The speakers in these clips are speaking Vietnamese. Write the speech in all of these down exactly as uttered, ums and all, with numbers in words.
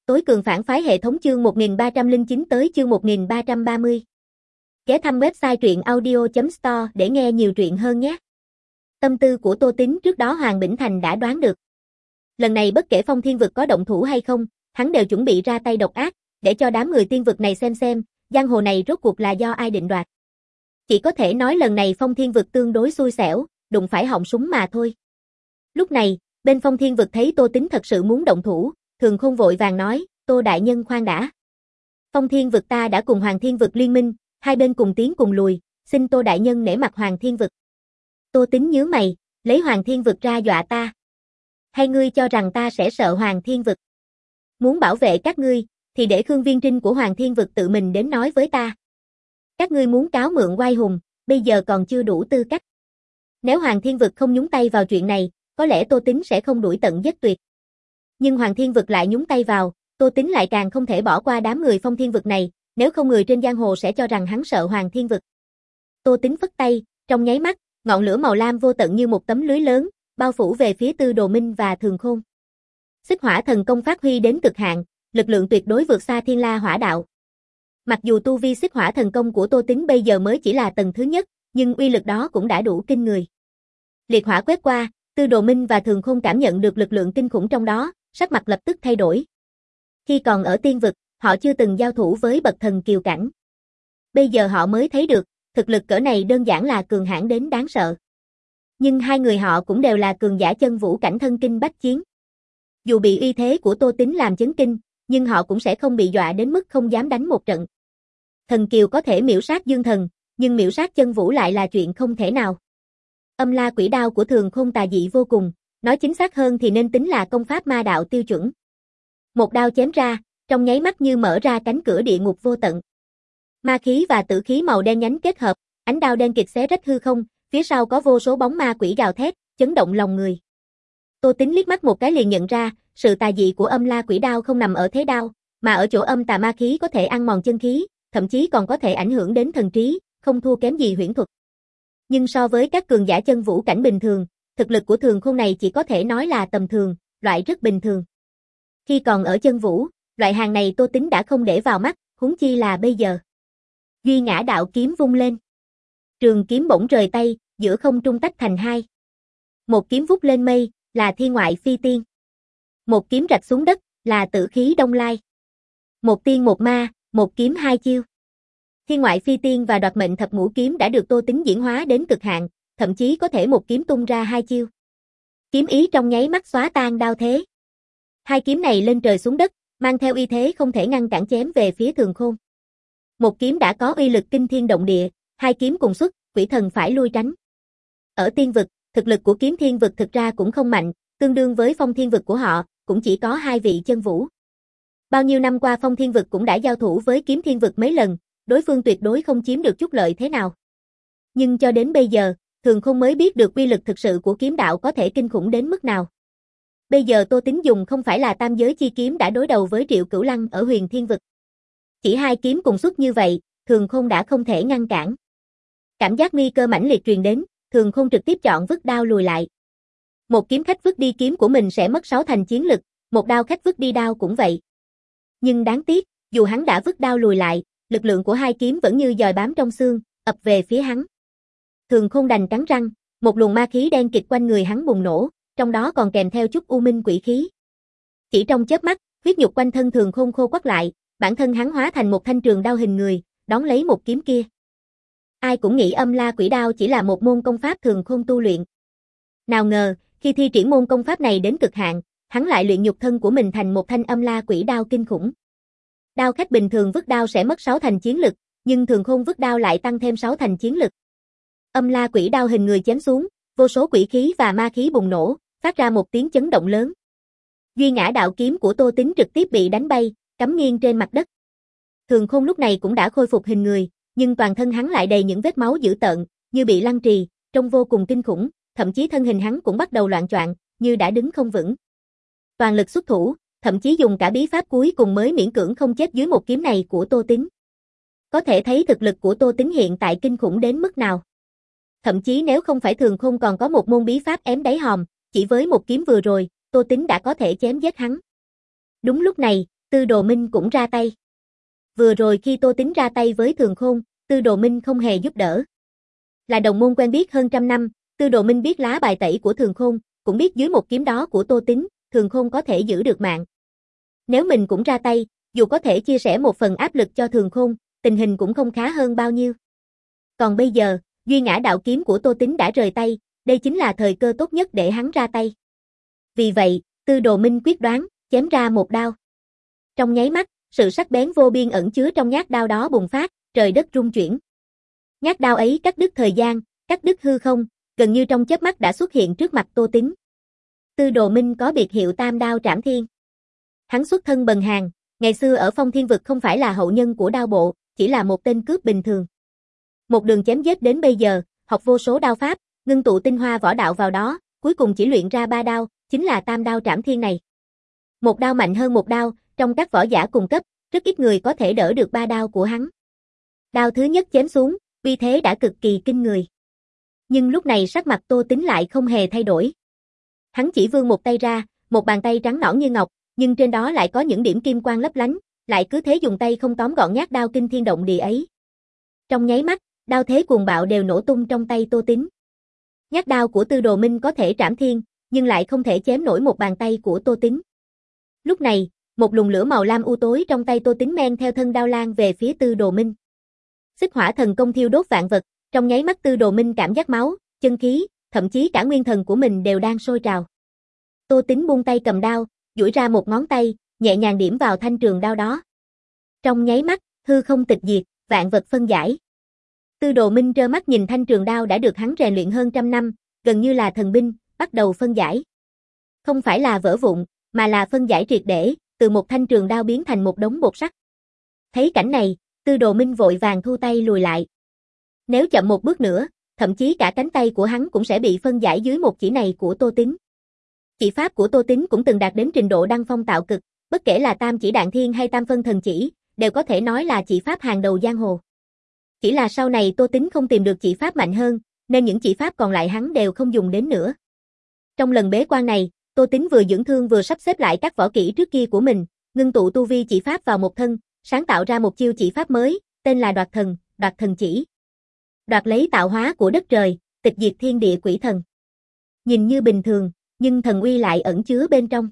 Tối cường phản phái hệ thống chương một nghìn ba trăm lẻ chín tới chương một nghìn ba trăm ba mươi. Ghé thăm website truyện audio chấm store để nghe nhiều truyện hơn nhé. Tâm tư của Tô Tín trước đó Hoàng Bỉnh Thành đã đoán được. Lần này bất kể Phong Thiên Vực có động thủ hay không, hắn đều chuẩn bị ra tay độc ác, để cho đám người tiên vực này xem xem, giang hồ này rốt cuộc là do ai định đoạt. Chỉ có thể nói lần này Phong Thiên Vực tương đối xui xẻo, đụng phải họng súng mà thôi. Lúc này, bên Phong Thiên Vực thấy Tô Tín thật sự muốn động thủ, Thường Khôn vội vàng nói, Tô đại nhân khoan đã. Phong Thiên Vực ta đã cùng Hoàng Thiên Vực liên minh, hai bên cùng tiến cùng lùi, xin Tô đại nhân nể mặt Hoàng Thiên Vực. Tô Tín nhướng mày, lấy Hoàng Thiên Vực ra dọa ta. Hay ngươi cho rằng ta sẽ sợ Hoàng Thiên Vực? Muốn bảo vệ các ngươi, thì để Khương Viên Trinh của Hoàng Thiên Vực tự mình đến nói với ta. Các ngươi muốn cáo mượn oai hùng, bây giờ còn chưa đủ tư cách. Nếu Hoàng Thiên Vực không nhúng tay vào chuyện này, có lẽ Tô Tín sẽ không đuổi tận giết tuyệt. Nhưng Hoàng Thiên Vực lại nhúng tay vào, Tô Tín lại càng không thể bỏ qua đám người Phong Thiên Vực này, nếu không người trên giang hồ sẽ cho rằng hắn sợ Hoàng Thiên Vực. Tô Tín phất tay, trong nháy mắt, ngọn lửa màu lam vô tận như một tấm lưới lớn, bao phủ về phía Tư Đồ Minh và Thường Khôn. Xích hỏa thần công phát huy đến cực hạn, lực lượng tuyệt đối vượt xa Thiên La Hỏa Đạo. Mặc dù tu vi xích hỏa thần công của Tô Tín bây giờ mới chỉ là tầng thứ nhất, nhưng uy lực đó cũng đã đủ kinh người. Liệt hỏa quét qua, Tư Đồ Minh và Thường Khôn cảm nhận được lực lượng kinh khủng trong đó, sắc mặt lập tức thay đổi. Khi còn ở tiên vực, họ chưa từng giao thủ với bậc thần kiều cảnh. Bây giờ họ mới thấy được, thực lực cỡ này đơn giản là cường hãn đến đáng sợ. Nhưng hai người họ cũng đều là cường giả chân vũ cảnh thân kinh bách chiến. Dù bị uy thế của Tô Tín làm chấn kinh, nhưng họ cũng sẽ không bị dọa đến mức không dám đánh một trận. Thần kiều có thể miểu sát dương thần, nhưng miểu sát chân vũ lại là chuyện không thể nào. Âm la quỷ đao của Thường Khôn tà dị vô cùng, nói chính xác hơn thì nên tính là công pháp ma đạo tiêu chuẩn. Một đao chém ra, trong nháy mắt như mở ra cánh cửa địa ngục vô tận. Ma khí và tử khí màu đen nhánh kết hợp, ánh đao đen kịt xé rách hư không, phía sau có vô số bóng ma quỷ gào thét, chấn động lòng người. Tô Tín liếc mắt một cái liền nhận ra, sự tà dị của âm la quỷ đao không nằm ở thế đao, mà ở chỗ âm tà ma khí có thể ăn mòn chân khí, thậm chí còn có thể ảnh hưởng đến thần trí, không thua kém gì huyễn thuật. Nhưng so với các cường giả chân vũ cảnh bình thường, thực lực của Thường Khôn này chỉ có thể nói là tầm thường, loại rất bình thường. Khi còn ở chân vũ, loại hàng này Tô Tín đã không để vào mắt, huống chi là bây giờ. Duy Ngã Đạo kiếm vung lên. Trường kiếm bỗng rời tay, giữa không trung tách thành hai. Một kiếm vút lên mây, là Thiên Ngoại Phi Tiên. Một kiếm rạch xuống đất, là Tử Khí Đông Lai. Một tiên một ma, một kiếm hai chiêu. Thiên Ngoại Phi Tiên và Đoạt Mệnh Thập Ngũ kiếm đã được Tô Tín diễn hóa đến cực hạn, thậm chí có thể một kiếm tung ra hai chiêu. Kiếm ý trong nháy mắt xóa tan đao thế. Hai kiếm này lên trời xuống đất, mang theo uy thế không thể ngăn cản chém về phía Thường Khôn. Một kiếm đã có uy lực kinh thiên động địa, hai kiếm cùng xuất, quỷ thần phải lui tránh. Ở tiên vực, thực lực của kiếm thiên vực thực ra cũng không mạnh, tương đương với Phong Thiên Vực của họ, cũng chỉ có hai vị chân vũ. Bao nhiêu năm qua Phong Thiên Vực cũng đã giao thủ với kiếm thiên vực mấy lần, đối phương tuyệt đối không chiếm được chút lợi thế nào. Nhưng cho đến bây giờ, Thường Khôn mới biết được uy lực thực sự của kiếm đạo có thể kinh khủng đến mức nào. Bây giờ Tô Tín dùng không phải là tam giới chi kiếm đã đối đầu với Triệu Cửu Lăng ở Huyền Thiên Vực. Chỉ hai kiếm cùng xuất như vậy, Thường Khôn đã không thể ngăn cản. Cảm giác nguy cơ mãnh liệt truyền đến, Thường Khôn trực tiếp chọn vứt đao lùi lại. Một kiếm khách vứt đi kiếm của mình sẽ mất sáu thành chiến lực, một đao khách vứt đi đao cũng vậy. Nhưng đáng tiếc, dù hắn đã vứt đao lùi lại, lực lượng của hai kiếm vẫn như giòi bám trong xương, ập về phía hắn. Thường Khôn đành cắn răng, một luồng ma khí đen kịt quanh người hắn bùng nổ, trong đó còn kèm theo chút u minh quỷ khí. Chỉ trong chớp mắt, huyết nhục quanh thân Thường Khôn khô quắt lại, bản thân hắn hóa thành một thanh trường đao hình người, đón lấy một kiếm kia. Ai cũng nghĩ âm la quỷ đao chỉ là một môn công pháp Thường Khôn tu luyện. Nào ngờ, khi thi triển môn công pháp này đến cực hạn, hắn lại luyện nhục thân của mình thành một thanh âm la quỷ đao kinh khủng. Đao khách bình thường vứt đao sẽ mất sáu thành chiến lực, nhưng Thường Khôn vứt đao lại tăng thêm sáu thành chiến lực. Âm la quỷ đao hình người chém xuống, vô số quỷ khí và ma khí bùng nổ, phát ra một tiếng chấn động lớn. Duy Ngã Đạo kiếm của Tô Tín trực tiếp bị đánh bay, cắm nghiêng trên mặt đất. Thường Khôn lúc này cũng đã khôi phục hình người, nhưng toàn thân hắn lại đầy những vết máu dữ tợn, như bị lăng trì, trông vô cùng kinh khủng, thậm chí thân hình hắn cũng bắt đầu loạng choạng, như đã đứng không vững. Toàn lực xuất thủ, thậm chí dùng cả bí pháp cuối cùng mới miễn cưỡng không chết dưới một kiếm này của Tô Tín. Có thể thấy thực lực của Tô Tín hiện tại kinh khủng đến mức nào. Thậm chí nếu không phải Thường Khôn còn có một môn bí pháp ém đáy hòm, chỉ với một kiếm vừa rồi, Tô Tín đã có thể chém giết hắn. Đúng lúc này, Tư Đồ Minh cũng ra tay. Vừa rồi khi Tô Tín ra tay với Thường Khôn, Tư Đồ Minh không hề giúp đỡ. Là đồng môn quen biết hơn trăm năm, Tư Đồ Minh biết lá bài tẩy của Thường Khôn, cũng biết dưới một kiếm đó của Tô Tín, Thường Khôn có thể giữ được mạng. Nếu mình cũng ra tay, dù có thể chia sẻ một phần áp lực cho Thường Khôn, tình hình cũng không khá hơn bao nhiêu. Còn bây giờ, duy ngã đạo kiếm của Tô Tín đã rời tay, đây chính là thời cơ tốt nhất để hắn ra tay. Vì vậy, Tư Đồ Minh quyết đoán, chém ra một đao. Trong nháy mắt, sự sắc bén vô biên ẩn chứa trong nhát đao đó bùng phát, trời đất rung chuyển. Nhát đao ấy cắt đứt thời gian, cắt đứt hư không, gần như trong chớp mắt đã xuất hiện trước mặt Tô Tín. Tư Đồ Minh có biệt hiệu Tam Đao Trảm Thiên. Hắn xuất thân bần hàn, ngày xưa ở Phong Thiên Vực không phải là hậu nhân của đao bộ, chỉ là một tên cướp bình thường. Một đường chém giết đến bây giờ, học vô số đao pháp, ngưng tụ tinh hoa võ đạo vào đó, cuối cùng chỉ luyện ra ba đao, chính là Tam Đao Trảm Thiên này. Một đao mạnh hơn một đao, trong các võ giả cùng cấp, rất ít người có thể đỡ được ba đao của hắn. Đao thứ nhất chém xuống, uy thế đã cực kỳ kinh người. Nhưng lúc này sắc mặt Tô Tín lại không hề thay đổi. Hắn chỉ vươn một tay ra, một bàn tay trắng nõn như ngọc, nhưng trên đó lại có những điểm kim quang lấp lánh, lại cứ thế dùng tay không tóm gọn nhát đao kinh thiên động địa ấy. Trong nháy mắt, đao thế cuồng bạo đều nổ tung trong tay Tô Tín. Nhát đao của Tư Đồ Minh có thể trảm thiên, nhưng lại không thể chém nổi một bàn tay của Tô Tín. Lúc này, một luồng lửa màu lam u tối trong tay Tô Tín men theo thân đao lan về phía Tư Đồ Minh. Xích hỏa thần công thiêu đốt vạn vật, trong nháy mắt Tư Đồ Minh cảm giác máu, chân khí, thậm chí cả nguyên thần của mình đều đang sôi trào. Tô Tín buông tay cầm đao, duỗi ra một ngón tay, nhẹ nhàng điểm vào thanh trường đao đó. Trong nháy mắt, hư không tịch diệt, vạn vật phân giải. Tư Đồ Minh trơ mắt nhìn thanh trường đao đã được hắn rèn luyện hơn trăm năm, gần như là thần binh, bắt đầu phân giải. Không phải là vỡ vụn, mà là phân giải triệt để, từ một thanh trường đao biến thành một đống bột sắt. Thấy cảnh này, Tư Đồ Minh vội vàng thu tay lùi lại. Nếu chậm một bước nữa, thậm chí cả cánh tay của hắn cũng sẽ bị phân giải dưới một chỉ này của Tô Tín. Chỉ pháp của Tô Tín cũng từng đạt đến trình độ đăng phong tạo cực, bất kể là tam chỉ đạn thiên hay tam phân thần chỉ, đều có thể nói là chỉ pháp hàng đầu giang hồ. Chỉ là sau này Tô Tín không tìm được chỉ pháp mạnh hơn, nên những chỉ pháp còn lại hắn đều không dùng đến nữa. Trong lần bế quan này, Tô Tín vừa dưỡng thương vừa sắp xếp lại các võ kỹ trước kia của mình, ngưng tụ tu vi chỉ pháp vào một thân, sáng tạo ra một chiêu chỉ pháp mới, tên là Đoạt Thần, Đoạt Thần Chỉ. Đoạt lấy tạo hóa của đất trời, tịch diệt thiên địa quỷ thần. Nhìn như bình thường, nhưng thần uy lại ẩn chứa bên trong.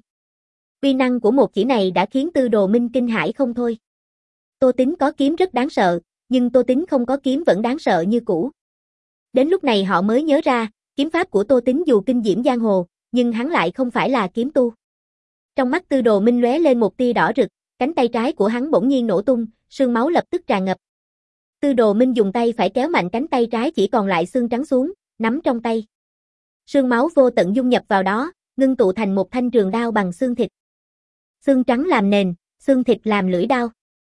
Uy năng của một chỉ này đã khiến Tư Đồ Minh kinh hãi không thôi. Tô Tín có kiếm rất đáng sợ, nhưng Tô Tín không có kiếm vẫn đáng sợ như cũ. Đến lúc này họ mới nhớ ra, kiếm pháp của Tô Tín dù kinh diễm giang hồ, nhưng hắn lại không phải là kiếm tu. Trong mắt Tư Đồ Minh lóe lên một tia đỏ rực, cánh tay trái của hắn bỗng nhiên nổ tung, sương máu lập tức tràn ngập. Tư Đồ Minh dùng tay phải kéo mạnh cánh tay trái chỉ còn lại xương trắng xuống, nắm trong tay. Sương máu vô tận dung nhập vào đó, ngưng tụ thành một thanh trường đao bằng xương thịt. Xương trắng làm nền, xương thịt làm lưỡi đao.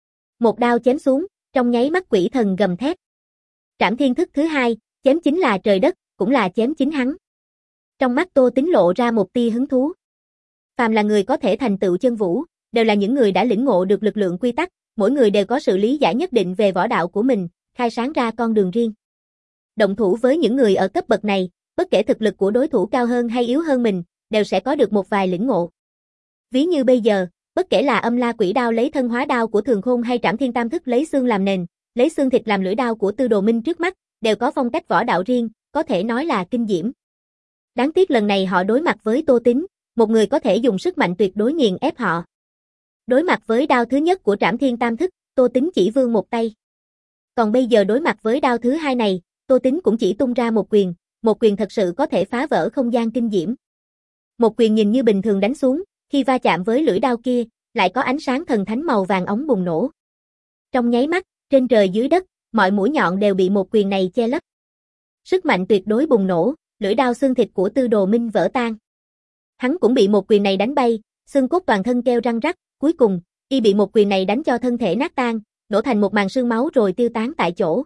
Một đao chém xuống, trong nháy mắt quỷ thần gầm thét. Trảm thiên thức thứ hai, chém chính là trời đất, cũng là chém chính hắn. Trong mắt Tô Tín lộ ra một tia hứng thú. Phàm là người có thể thành tựu chân vũ, đều là những người đã lĩnh ngộ được lực lượng quy tắc, mỗi người đều có sự lý giải nhất định về võ đạo của mình, khai sáng ra con đường riêng. Động thủ với những người ở cấp bậc này, bất kể thực lực của đối thủ cao hơn hay yếu hơn mình, đều sẽ có được một vài lĩnh ngộ. Ví như bây giờ, bất kể là âm la quỷ đao lấy thân hóa đao của Thường Khôn hay Trảm Thiên Tam Thức lấy xương làm nền, lấy xương thịt làm lưỡi đao của Tư Đồ Minh trước mắt, đều có phong cách võ đạo riêng, có thể nói là kinh diễm. Đáng tiếc lần này họ đối mặt với Tô Tín, một người có thể dùng sức mạnh tuyệt đối nghiền ép họ. Đối mặt với đao thứ nhất của Trảm Thiên Tam Thức, Tô Tín chỉ vươn một tay. Còn bây giờ đối mặt với đao thứ hai này, Tô Tín cũng chỉ tung ra một quyền, một quyền thật sự có thể phá vỡ không gian kinh diễm. Một quyền nhìn như bình thường đánh xuống, khi va chạm với lưỡi đao kia, lại có ánh sáng thần thánh màu vàng óng bùng nổ. Trong nháy mắt, trên trời dưới đất, mọi mũi nhọn đều bị một quyền này che lấp. Sức mạnh tuyệt đối bùng nổ, lưỡi đao xương thịt của Tư Đồ Minh vỡ tan. Hắn cũng bị một quyền này đánh bay, xương cốt toàn thân kêu răng rắc, cuối cùng, y bị một quyền này đánh cho thân thể nát tan, nổ thành một màn sương máu rồi tiêu tán tại chỗ.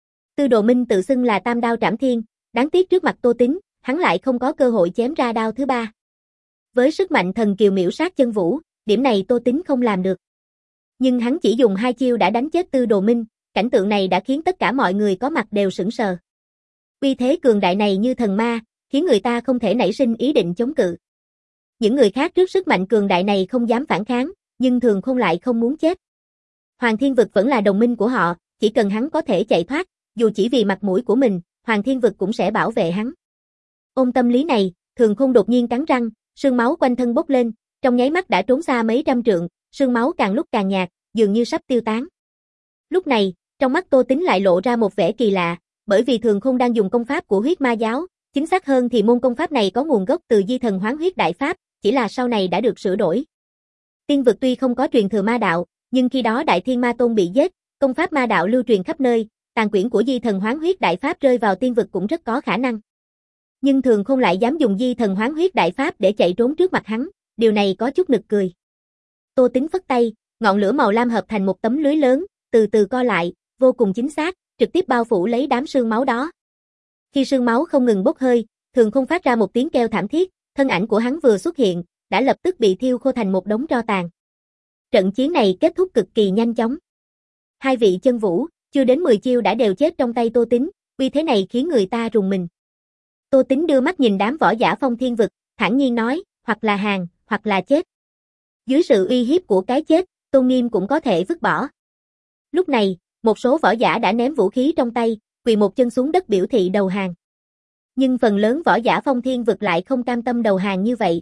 Tư Đồ Minh tự xưng là Tam Đao Trảm Thiên, đáng tiếc trước mặt Tô Tín, hắn lại không có cơ hội chém ra đao thứ ba. Với sức mạnh thần kiều miễu sát chân vũ, điểm này Tô Tín không làm được. Nhưng hắn chỉ dùng hai chiêu đã đánh chết Tư Đồ Minh, cảnh tượng này đã khiến tất cả mọi người có mặt đều sững sờ. Uy thế cường đại này như thần ma, khiến người ta không thể nảy sinh ý định chống cự. Những người khác trước sức mạnh cường đại này không dám phản kháng, nhưng Thường Khôn lại không muốn chết. Hoàng Thiên Vực vẫn là đồng minh của họ, chỉ cần hắn có thể chạy thoát, dù chỉ vì mặt mũi của mình, Hoàng Thiên Vực cũng sẽ bảo vệ hắn. Ôm tâm lý này, Thường Khôn đột nhiên cắn răng, sương máu quanh thân bốc lên, trong nháy mắt đã trốn xa mấy trăm trượng, sương máu càng lúc càng nhạt, dường như sắp tiêu tán. Lúc này, trong mắt Tô Tính lại lộ ra một vẻ kỳ lạ, bởi vì Thường Khôn đang dùng công pháp của huyết ma giáo, chính xác hơn thì môn công pháp này có nguồn gốc từ Di Thần Hoán Huyết Đại Pháp, chỉ là sau này đã được sửa đổi. Tiên vực tuy không có truyền thừa ma đạo, nhưng khi đó Đại Thiên Ma Tôn bị giết, công pháp ma đạo lưu truyền khắp nơi, tàn quyển của Di Thần Hoán Huyết Đại Pháp rơi vào tiên vực cũng rất có khả năng. Nhưng Thường Khôn lại dám dùng Di Thần Hoán Huyết Đại Pháp để chạy trốn trước mặt hắn, điều này có chút nực cười. Tô Tính phất tay, ngọn lửa màu lam hợp thành một tấm lưới lớn, từ từ co lại, vô cùng chính xác, trực tiếp bao phủ lấy đám sương máu đó. Khi sương máu không ngừng bốc hơi, Thường Khôn phát ra một tiếng kêu thảm thiết, thân ảnh của hắn vừa xuất hiện, đã lập tức bị thiêu khô thành một đống tro tàn. Trận chiến này kết thúc cực kỳ nhanh chóng. Hai vị chân vũ, chưa đến mười chiêu đã đều chết trong tay Tô Tính, uy thế này khiến người ta rùng mình. Tô Tính đưa mắt nhìn đám võ giả Phong Thiên Vực, thản nhiên nói, hoặc là hàng, hoặc là chết. Dưới sự uy hiếp của cái chết, tôn nghiêm cũng có thể vứt bỏ. Lúc này, một số võ giả đã ném vũ khí trong tay, quỳ một chân xuống đất biểu thị đầu hàng. Nhưng phần lớn võ giả Phong Thiên Vực lại không cam tâm đầu hàng như vậy.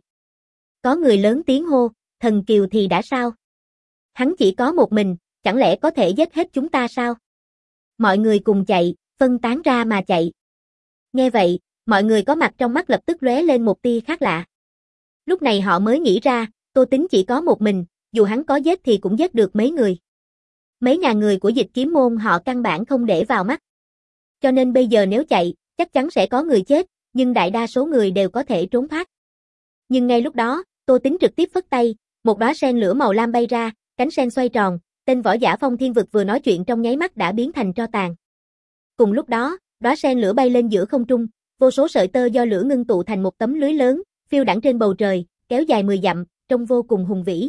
Có người lớn tiếng hô, thần kiều thì đã sao? Hắn chỉ có một mình, chẳng lẽ có thể giết hết chúng ta sao? Mọi người cùng chạy, phân tán ra mà chạy. Nghe vậy, mọi người có mặt trong mắt lập tức lóe lên một tia khác lạ. Lúc này họ mới nghĩ ra, Tô Tính chỉ có một mình, dù hắn có giết thì cũng giết được mấy người. Mấy ngàn người của Dịch Kiếm Môn họ căn bản không để vào mắt. Cho nên bây giờ nếu chạy, chắc chắn sẽ có người chết, nhưng đại đa số người đều có thể trốn thoát. Nhưng ngay lúc đó, Tô Tính trực tiếp phất tay, một đóa sen lửa màu lam bay ra, cánh sen xoay tròn, tên võ giả Phong Thiên Vực vừa nói chuyện trong nháy mắt đã biến thành tro tàn. Cùng lúc đó, đóa sen lửa bay lên giữa không trung, vô số sợi tơ do lửa ngưng tụ thành một tấm lưới lớn, phiêu đãng trên bầu trời, kéo dài mười dặm, trông vô cùng hùng vĩ.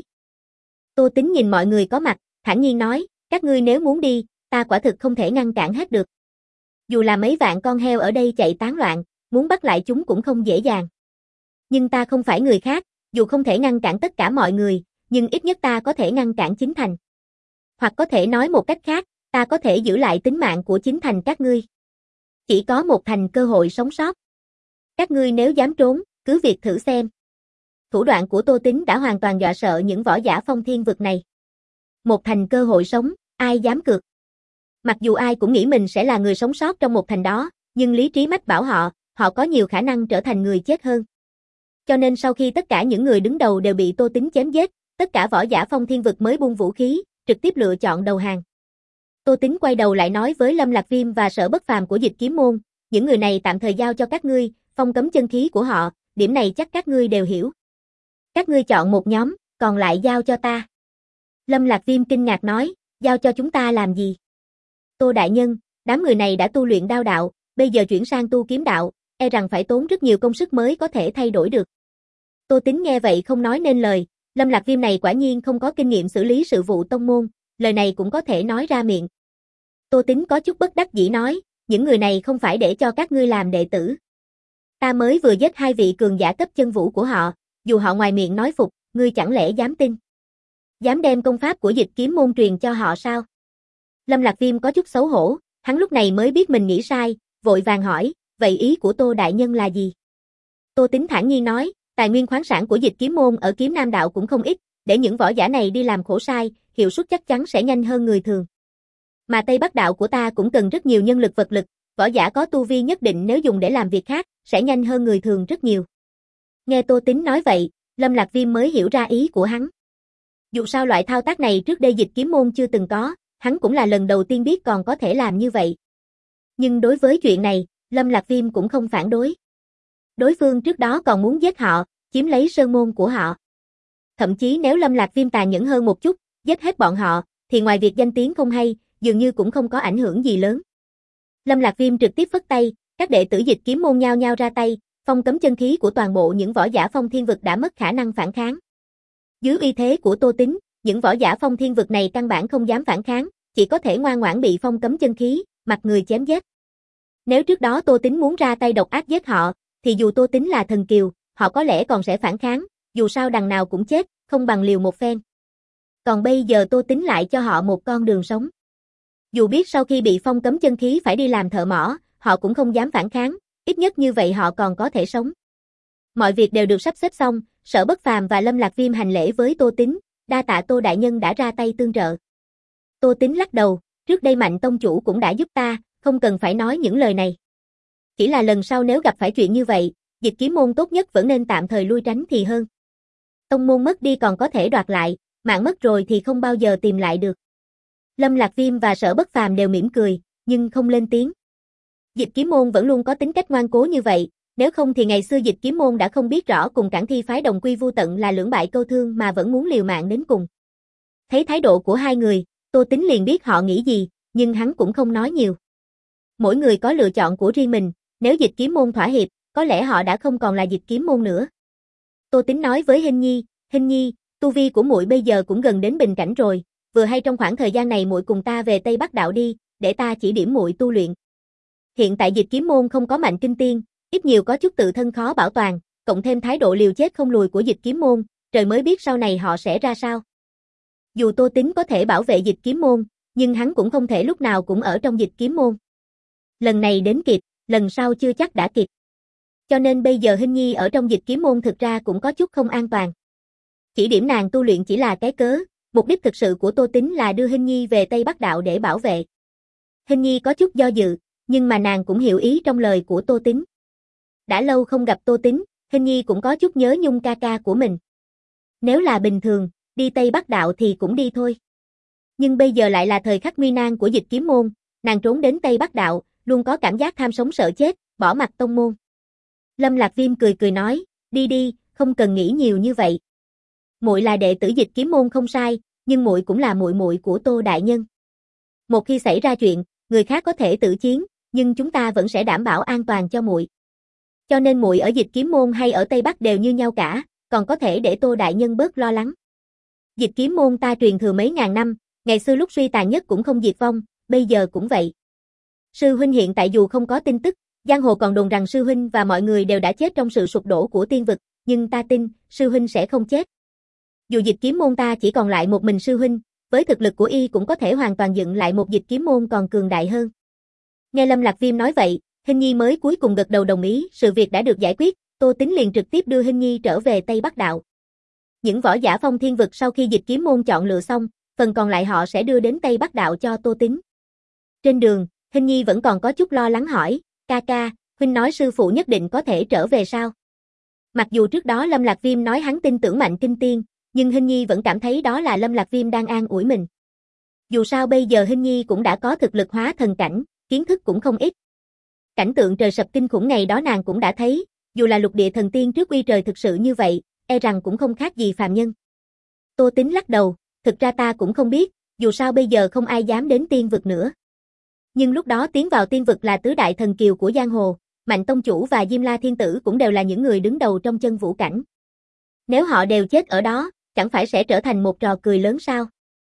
Tô Tính nhìn mọi người có mặt, thản nhiên nói, các ngươi nếu muốn đi, ta quả thực không thể ngăn cản hết được. Dù là mấy vạn con heo ở đây chạy tán loạn, muốn bắt lại chúng cũng không dễ dàng. Nhưng ta không phải người khác, dù không thể ngăn cản tất cả mọi người, nhưng ít nhất ta có thể ngăn cản chính thành. Hoặc có thể nói một cách khác, ta có thể giữ lại tính mạng của chính thành các ngươi. Chỉ có một thành cơ hội sống sót. Các ngươi nếu dám trốn, cứ việc thử xem. Thủ đoạn của Tô Tính đã hoàn toàn dọa sợ những võ giả Phong Thiên Vực này. Một thành cơ hội sống, ai dám cược? Mặc dù ai cũng nghĩ mình sẽ là người sống sót trong một thành đó, nhưng lý trí mách bảo họ, họ có nhiều khả năng trở thành người chết hơn. Cho nên sau khi tất cả những người đứng đầu đều bị Tô Tính chém giết, tất cả võ giả Phong Thiên Vực mới buông vũ khí, trực tiếp lựa chọn đầu hàng. Tô Tính quay đầu lại nói với Lâm Lạc Viêm và Sở Bất Phàm của Dịch Kiếm Môn, những người này tạm thời giao cho các ngươi, phong cấm chân khí của họ, điểm này chắc các ngươi đều hiểu. Các ngươi chọn một nhóm, còn lại giao cho ta. Lâm Lạc Viêm kinh ngạc nói, giao cho chúng ta làm gì? Tô đại nhân, đám người này đã tu luyện đao đạo, bây giờ chuyển sang tu kiếm đạo, e rằng phải tốn rất nhiều công sức mới có thể thay đổi được. Tô Tính nghe vậy không nói nên lời, Lâm Lạc Viêm này quả nhiên không có kinh nghiệm xử lý sự vụ tông môn, lời này cũng có thể nói ra miệng. Tô Tính có chút bất đắc dĩ nói, những người này không phải để cho các ngươi làm đệ tử. Ta mới vừa giết hai vị cường giả cấp chân vũ của họ, dù họ ngoài miệng nói phục, ngươi chẳng lẽ dám tin? Dám đem công pháp của Dịch Kiếm Môn truyền cho họ sao? Lâm Lạc Viêm có chút xấu hổ, hắn lúc này mới biết mình nghĩ sai, vội vàng hỏi, vậy ý của Tô đại nhân là gì? Tô Tính thản nhiên nói, tài nguyên khoáng sản của Dịch Kiếm Môn ở Kiếm Nam đạo cũng không ít, để những võ giả này đi làm khổ sai, hiệu suất chắc chắn sẽ nhanh hơn người thường. Mà Tây Bắc đạo của ta cũng cần rất nhiều nhân lực vật lực, võ giả có tu vi nhất định nếu dùng để làm việc khác, sẽ nhanh hơn người thường rất nhiều. Nghe Tô Tính nói vậy, Lâm Lạc Viêm mới hiểu ra ý của hắn. Dù sao loại thao tác này trước đây Dịch Kiếm Môn chưa từng có, hắn cũng là lần đầu tiên biết còn có thể làm như vậy. Nhưng đối với chuyện này, Lâm Lạc Viêm cũng không phản đối. Đối phương trước đó còn muốn giết họ, chiếm lấy sơn môn của họ. Thậm chí nếu Lâm Lạc Viêm tàn nhẫn hơn một chút, giết hết bọn họ, thì ngoài việc danh tiếng không hay, dường như cũng không có ảnh hưởng gì lớn. Lâm Lạc Viêm trực tiếp phất tay, các đệ tử Dịch Kiếm Môn nhao nhao ra tay, phong cấm chân khí của toàn bộ những võ giả Phong Thiên Vực đã mất khả năng phản kháng. Dưới uy thế của Tô Tính, những võ giả Phong Thiên Vực này căn bản không dám phản kháng, chỉ có thể ngoan ngoãn bị phong cấm chân khí, mặt người chém giết. Nếu trước đó Tô Tính muốn ra tay độc ác giết họ, thì dù Tô Tính là thần kiều, họ có lẽ còn sẽ phản kháng, dù sao đằng nào cũng chết, không bằng liều một phen. Còn bây giờ Tô Tính lại cho họ một con đường sống. Dù biết sau khi bị phong cấm chân khí phải đi làm thợ mỏ, họ cũng không dám phản kháng, ít nhất như vậy họ còn có thể sống. Mọi việc đều được sắp xếp xong, Sở Bất Phàm và Lâm Lạc Viêm hành lễ với Tô Tính, đa tạ Tô đại nhân đã ra tay tương trợ. Tô Tính lắc đầu, trước đây Mạnh tông chủ cũng đã giúp ta, không cần phải nói những lời này. Chỉ là lần sau nếu gặp phải chuyện như vậy, Dịch Kiếm môn tốt nhất vẫn nên tạm thời lui tránh thì hơn. Tông môn mất đi còn có thể đoạt lại, mạng mất rồi thì không bao giờ tìm lại được. Lâm Lạc Viêm và Sở Bất Phàm đều mỉm cười, nhưng không lên tiếng. Dịch Kiếm môn vẫn luôn có tính cách ngoan cố như vậy, nếu không thì ngày xưa Dịch Kiếm môn đã không biết rõ cùng Cảng Thi phái đồng quy vu tận là lưỡng bại câu thương mà vẫn muốn liều mạng đến cùng. Thấy thái độ của hai người, Tô Tính liền biết họ nghĩ gì, nhưng hắn cũng không nói nhiều. Mỗi người có lựa chọn của riêng mình, nếu Dịch Kiếm môn thỏa hiệp, có lẽ họ đã không còn là Dịch Kiếm môn nữa. Tô Tính nói với Hinh Nhi, Hinh Nhi, tu vi của muội bây giờ cũng gần đến bình cảnh rồi, vừa hay trong khoảng thời gian này muội cùng ta về Tây Bắc đạo đi, để ta chỉ điểm muội tu luyện. Hiện tại Dịch Kiếm môn không có Mạnh Kinh Tiên, ít nhiều có chút tự thân khó bảo toàn, cộng thêm thái độ liều chết không lùi của Dịch Kiếm môn, trời mới biết sau này họ sẽ ra sao. Dù Tô Tính có thể bảo vệ Dịch Kiếm môn, nhưng hắn cũng không thể lúc nào cũng ở trong Dịch Kiếm môn. Lần này đến kịp, lần sau chưa chắc đã kịp. Cho nên bây giờ Hinh Nhi ở trong Dịch Kiếm môn thực ra cũng có chút không an toàn. Chỉ điểm nàng tu luyện chỉ là cái cớ, mục đích thực sự của Tô Tính là đưa Hinh Nhi về Tây Bắc đạo để bảo vệ. Hinh Nhi có chút do dự, nhưng mà nàng cũng hiểu ý trong lời của Tô Tính. Đã lâu không gặp Tô Tính, Hinh Nhi cũng có chút nhớ Nhung ca ca của mình. Nếu là bình thường, đi Tây Bắc đạo thì cũng đi thôi. Nhưng bây giờ lại là thời khắc nguy nan của Dịch Kiếm môn, nàng trốn đến Tây Bắc đạo, luôn có cảm giác tham sống sợ chết, bỏ mặc tông môn. Lâm Lạc Viêm cười cười nói, đi đi, không cần nghĩ nhiều như vậy. Muội là đệ tử Dịch Kiếm môn không sai, nhưng muội cũng là muội muội của Tô đại nhân. Một khi xảy ra chuyện, người khác có thể tự chiến, nhưng chúng ta vẫn sẽ đảm bảo an toàn cho muội. Cho nên muội ở Dịch Kiếm môn hay ở Tây Bắc đều như nhau cả, còn có thể để Tô đại nhân bớt lo lắng. Dịch Kiếm môn ta truyền thừa mấy ngàn năm, ngày xưa lúc suy tàn nhất cũng không diệt vong, bây giờ cũng vậy. Sư huynh hiện tại dù không có tin tức, giang hồ còn đồn rằng sư huynh và mọi người đều đã chết trong sự sụp đổ của tiên vực, nhưng ta tin, sư huynh sẽ không chết. Dù Dịch Kiếm môn ta chỉ còn lại một mình sư huynh, với thực lực của y cũng có thể hoàn toàn dựng lại một Dịch Kiếm môn còn cường đại hơn. Nghe Lâm Lạc Viêm nói vậy, Hinh Nhi mới cuối cùng gật đầu đồng ý, sự việc đã được giải quyết, Tô Tính liền trực tiếp đưa Hinh Nhi trở về Tây Bắc đạo. Những võ giả phong thiên vực sau khi Dịch Kiếm môn chọn lựa xong, phần còn lại họ sẽ đưa đến Tây Bắc đạo cho Tô Tính. Trên đường, Hinh Nhi vẫn còn có chút lo lắng hỏi, ca ca, huynh nói sư phụ nhất định có thể trở về sao? Mặc dù trước đó Lâm Lạc Viêm nói hắn tin tưởng Mạnh Kinh Tiên, nhưng Hinh Nhi vẫn cảm thấy đó là Lâm Lạc Viêm đang an ủi mình. Dù sao bây giờ Hinh Nhi cũng đã có thực lực hóa thần cảnh, kiến thức cũng không ít. Cảnh tượng trời sập kinh khủng ngày đó nàng cũng đã thấy, dù là lục địa thần tiên trước uy trời thực sự như vậy, e rằng cũng không khác gì phàm nhân. Tô Tính lắc đầu, thực ra ta cũng không biết, dù sao bây giờ không ai dám đến tiên vực nữa. Nhưng lúc đó tiến vào tiên vực là tứ đại thần kiều của giang hồ, Mạnh tông chủ và Diêm La thiên tử cũng đều là những người đứng đầu trong chân vũ cảnh. Nếu họ đều chết ở đó, chẳng phải sẽ trở thành một trò cười lớn sao?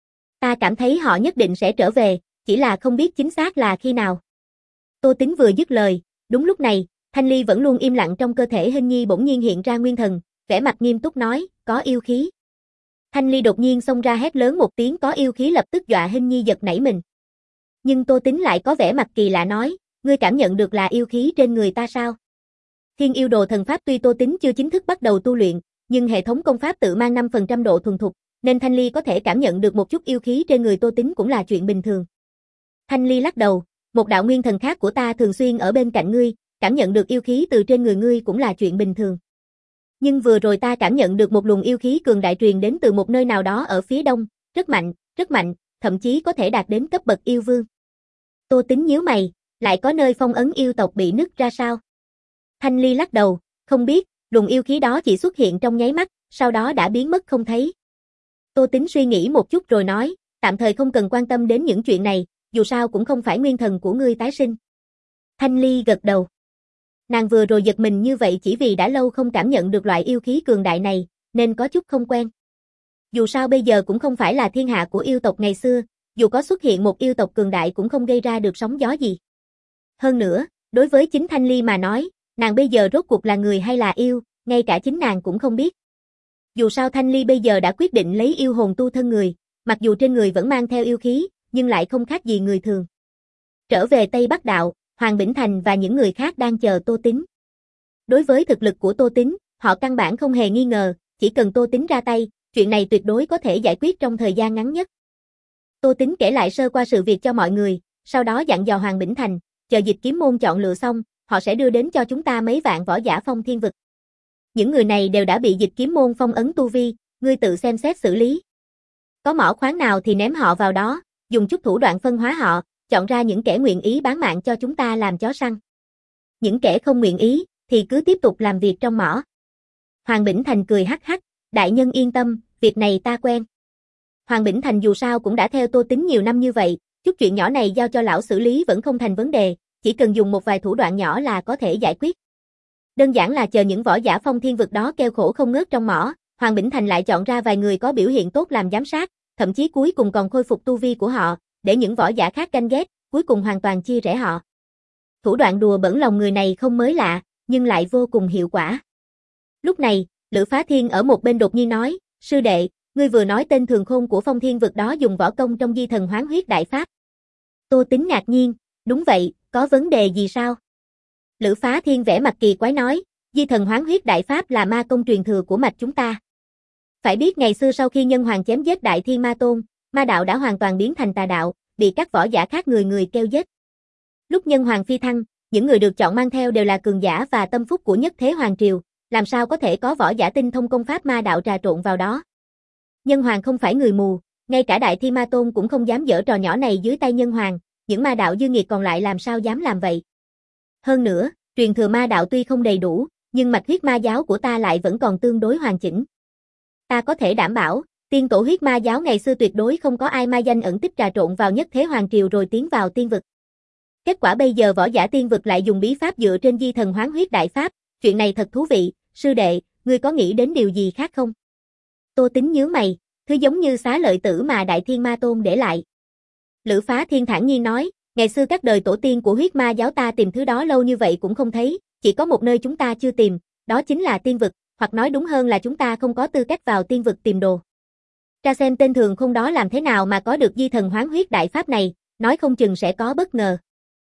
Ta cảm thấy họ nhất định sẽ trở về, chỉ là không biết chính xác là khi nào. Tô Tính vừa dứt lời, đúng lúc này, Thanh Ly vẫn luôn im lặng trong cơ thể Hinh Nhi bỗng nhiên hiện ra nguyên thần, vẻ mặt nghiêm túc nói, có yêu khí. Thanh Ly đột nhiên xông ra hét lớn một tiếng có yêu khí lập tức dọa Hinh Nhi giật nảy mình. Nhưng Tô Tính lại có vẻ mặt kỳ lạ nói, ngươi cảm nhận được là yêu khí trên người ta sao? Thiên yêu đồ thần pháp tuy Tô Tính chưa chính thức bắt đầu tu luyện, nhưng hệ thống công pháp tự mang năm phần trăm độ thuần thục, nên Thanh Ly có thể cảm nhận được một chút yêu khí trên người Tô Tính cũng là chuyện bình thường. Thanh Ly lắc đầu, một đạo nguyên thần khác của ta thường xuyên ở bên cạnh ngươi, cảm nhận được yêu khí từ trên người ngươi cũng là chuyện bình thường. Nhưng vừa rồi ta cảm nhận được một luồng yêu khí cường đại truyền đến từ một nơi nào đó ở phía đông, rất mạnh, rất mạnh, thậm chí có thể đạt đến cấp bậc yêu vương. Tô Tính nhíu mày, lại có nơi phong ấn yêu tộc bị nứt ra sao? Thanh Ly lắc đầu, không biết, luồng yêu khí đó chỉ xuất hiện trong nháy mắt, sau đó đã biến mất không thấy. Tô Tính suy nghĩ một chút rồi nói, tạm thời không cần quan tâm đến những chuyện này, dù sao cũng không phải nguyên thần của ngươi tái sinh. Thanh Ly gật đầu. Nàng vừa rồi giật mình như vậy chỉ vì đã lâu không cảm nhận được loại yêu khí cường đại này, nên có chút không quen. Dù sao bây giờ cũng không phải là thiên hạ của yêu tộc ngày xưa, dù có xuất hiện một yêu tộc cường đại cũng không gây ra được sóng gió gì. Hơn nữa, đối với chính Thanh Ly mà nói, nàng bây giờ rốt cuộc là người hay là yêu, ngay cả chính nàng cũng không biết. Dù sao Thanh Ly bây giờ đã quyết định lấy yêu hồn tu thân người, mặc dù trên người vẫn mang theo yêu khí, nhưng lại không khác gì người thường. Trở về Tây Bắc Đạo, Hoàng Bỉnh Thành và những người khác đang chờ Tô Tín. Đối với thực lực của Tô Tín, họ căn bản không hề nghi ngờ, chỉ cần Tô Tín ra tay, chuyện này tuyệt đối có thể giải quyết trong thời gian ngắn nhất. Tô Tín kể lại sơ qua sự việc cho mọi người, sau đó dặn dò Hoàng Bỉnh Thành, chờ Dịch Kiếm Môn chọn lựa xong, họ sẽ đưa đến cho chúng ta mấy vạn võ giả phong thiên vực. Những người này đều đã bị Dịch Kiếm Môn phong ấn tu vi, ngươi tự xem xét xử lý. Có mỏ khoáng nào thì ném họ vào đó, dùng chút thủ đoạn phân hóa họ, chọn ra những kẻ nguyện ý bán mạng cho chúng ta làm chó săn. Những kẻ không nguyện ý, thì cứ tiếp tục làm việc trong mỏ. Hoàng Bỉnh Thành cười hắc hắc, đại nhân yên tâm, việc này ta quen. Hoàng Bỉnh Thành dù sao cũng đã theo Tô Tín nhiều năm như vậy, chút chuyện nhỏ này giao cho lão xử lý vẫn không thành vấn đề, chỉ cần dùng một vài thủ đoạn nhỏ là có thể giải quyết. Đơn giản là chờ những võ giả phong thiên vực đó kêu khổ không ngớt trong mỏ, Hoàng Bỉnh Thành lại chọn ra vài người có biểu hiện tốt làm giám sát, thậm chí cuối cùng còn khôi phục tu vi của họ, để những võ giả khác ganh ghét, cuối cùng hoàn toàn chia rẽ họ. Thủ đoạn đùa bẩn lòng người này không mới lạ, nhưng lại vô cùng hiệu quả. Lúc này, Lữ Phá Thiên ở một bên đột nhiên nói, sư đệ, ngươi vừa nói tên Thường Khôn của phong thiên vực đó dùng võ công trong Di Thần Hoán Huyết Đại Pháp. Tô Tín ngạc nhiên, đúng vậy, có vấn đề gì sao? Lữ Phá Thiên vẻ mặt kỳ quái nói, Di Thần Hoán Huyết Đại Pháp là ma công truyền thừa của mạch chúng ta. Phải biết ngày xưa sau khi Nhân Hoàng chém giết Đại Thiên Ma Tôn, ma đạo đã hoàn toàn biến thành tà đạo, bị các võ giả khác người người kêu giết. Lúc Nhân Hoàng phi thăng, những người được chọn mang theo đều là cường giả và tâm phúc của nhất thế hoàng triều, làm sao có thể có võ giả tinh thông công pháp ma đạo trà trộn vào đó. Nhân Hoàng không phải người mù, ngay cả Đại Thiên Ma Tôn cũng không dám giở trò nhỏ này dưới tay Nhân Hoàng, những ma đạo dư nghiệt còn lại làm sao dám làm vậy. Hơn nữa, truyền thừa ma đạo tuy không đầy đủ, nhưng mạch huyết ma giáo của ta lại vẫn còn tương đối hoàn chỉnh. Ta có thể đảm bảo, tiên tổ huyết ma giáo ngày xưa tuyệt đối không có ai ma danh ẩn tích trà trộn vào nhất thế hoàng triều rồi tiến vào tiên vực. Kết quả bây giờ võ giả tiên vực lại dùng bí pháp dựa trên Di Thần Hoán Huyết Đại Pháp, chuyện này thật thú vị, sư đệ, ngươi có nghĩ đến điều gì khác không? Tô Tín nhướng mày, thứ giống như xá lợi tử mà Đại Thiên Ma Tôn để lại. Lữ Phá Thiên thản nhiên nói, ngày xưa các đời tổ tiên của huyết ma giáo ta tìm thứ đó lâu như vậy cũng không thấy, chỉ có một nơi chúng ta chưa tìm, đó chính là tiên vực, hoặc nói đúng hơn là chúng ta không có tư cách vào tiên vực tìm đồ. Tra xem tên Thường Khôn đó làm thế nào mà có được Di Thần Hoán Huyết Đại Pháp này, nói không chừng sẽ có bất ngờ.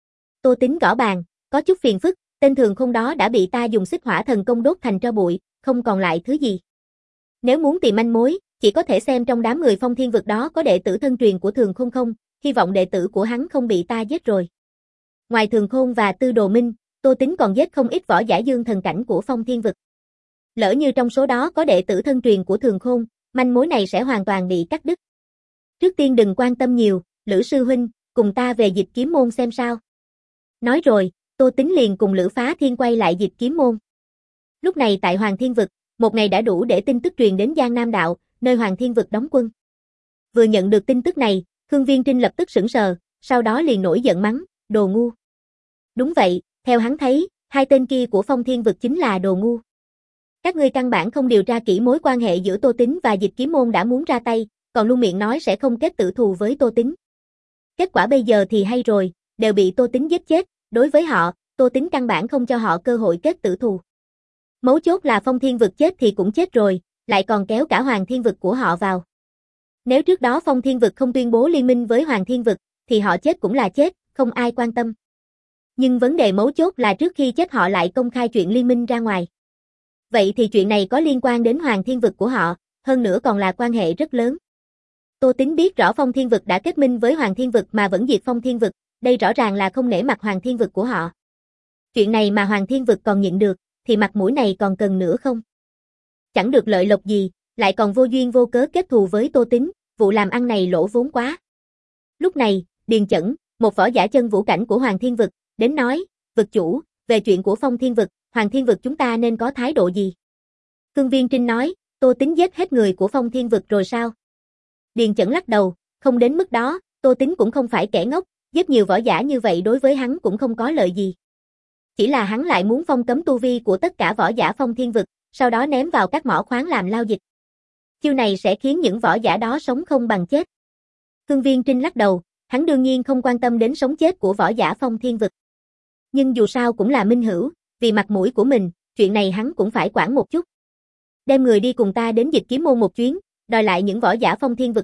Tô Tín gõ bàn, có chút phiền phức, tên Thường Khôn đó đã bị ta dùng xích hỏa thần công đốt thành tro bụi, không còn lại thứ gì. Nếu muốn tìm manh mối, chỉ có thể xem trong đám người phong thiên vực đó có đệ tử thân truyền của Thường Khôn không, hy vọng đệ tử của hắn không bị ta giết rồi. Ngoài Thường Khôn và Tư Đồ Minh, Tô Tín còn giết không ít võ giả dương thần cảnh của phong thiên vực. Lỡ như trong số đó có đệ tử thân truyền của Thường Khôn, manh mối này sẽ hoàn toàn bị cắt đứt. Trước tiên đừng quan tâm nhiều, Lữ sư huynh, cùng ta về Dịch Kiếm Môn xem sao. Nói rồi, Tô Tín liền cùng Lữ Phá Thiên quay lại Dịch Kiếm Môn. Lúc này tại Hoàng Thiên Vực, một ngày đã đủ để tin tức truyền đến Giang Nam Đạo, nơi Hoàng Thiên Vực đóng quân. Vừa nhận được tin tức này, Khương Viên Trinh lập tức sững sờ, sau đó liền nổi giận mắng, đồ ngu. Đúng vậy, theo hắn thấy, hai tên kia của Phong Thiên Vực chính là đồ ngu. Các ngươi căn bản không điều tra kỹ mối quan hệ giữa Tô Tín và Dịch Kiếm Môn đã muốn ra tay, còn luôn miệng nói sẽ không kết tử thù với Tô Tín. Kết quả bây giờ thì hay rồi, đều bị Tô Tín giết chết, đối với họ, Tô Tín căn bản không cho họ cơ hội kết tử thù. Mấu chốt là Phong Thiên Vực chết thì cũng chết rồi, lại còn kéo cả Hoàng Thiên Vực của họ vào. Nếu trước đó Phong Thiên Vực không tuyên bố liên minh với Hoàng Thiên Vực, thì họ chết cũng là chết, không ai quan tâm. Nhưng vấn đề mấu chốt là trước khi chết họ lại công khai chuyện liên minh ra ngoài. Vậy thì chuyện này có liên quan đến Hoàng Thiên Vực của họ, hơn nữa còn là quan hệ rất lớn. Tô Tín biết rõ Phong Thiên Vực đã kết minh với Hoàng Thiên Vực mà vẫn diệt Phong Thiên Vực, đây rõ ràng là không nể mặt Hoàng Thiên Vực của họ. Chuyện này mà Hoàng Thiên Vực còn nhịn được, thì mặt mũi này còn cần nữa không? Chẳng được lợi lộc gì, lại còn vô duyên vô cớ kết thù với Tô Tín, vụ làm ăn này lỗ vốn quá. Lúc này, Điền Chẩn, một võ giả chân vũ cảnh của Hoàng Thiên Vực, đến nói, vực chủ, về chuyện của Phong Thiên Vực, Hoàng Thiên Vực chúng ta nên có thái độ gì? Khương Viên Trinh nói, Tô Tín giết hết người của Phong Thiên Vực rồi sao? Điền Chẩn lắc đầu, không đến mức đó, Tô Tín cũng không phải kẻ ngốc, giết nhiều võ giả như vậy đối với hắn cũng không có lợi gì. Chỉ là hắn lại muốn phong cấm tu vi của tất cả võ giả Phong Thiên Vực, sau đó ném vào các mỏ khoáng làm lao dịch. Chiêu này sẽ khiến những võ giả đó sống không bằng chết. Khương Viên Trinh lắc đầu, hắn đương nhiên không quan tâm đến sống chết của võ giả Phong Thiên Vực. Nhưng dù sao cũng là minh hữu, vì mặt mũi của mình, chuyện này hắn cũng phải quản một chút. Đem người đi cùng ta đến Dịch Kiếm Môn một chuyến, đòi lại những võ giả Phong Thiên Vực đó,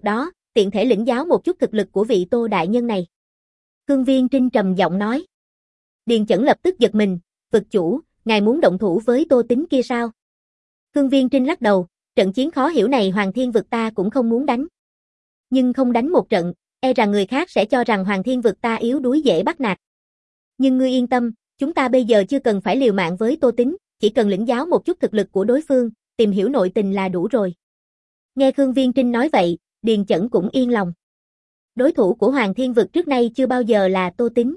tiện thể lĩnh giáo một chút thực lực của vị Tô đại nhân này. Khương Viên Trinh trầm giọng nói. Điền Chẩn lập tức giật mình, vực chủ, ngài muốn động thủ với Tô Tính kia sao? Khương Viên Trinh lắc đầu, trận chiến khó hiểu này Hoàng Thiên Vực ta cũng không muốn đánh. Nhưng không đánh một trận, e rằng người khác sẽ cho rằng Hoàng Thiên Vực ta yếu đuối dễ bắt nạt. Nhưng ngươi yên tâm, chúng ta bây giờ chưa cần phải liều mạng với Tô Tính, chỉ cần lĩnh giáo một chút thực lực của đối phương, tìm hiểu nội tình là đủ rồi. Nghe Khương Viên Trinh nói vậy, Điền Chẩn cũng yên lòng. Đối thủ của Hoàng Thiên Vực trước nay chưa bao giờ là Tô Tính.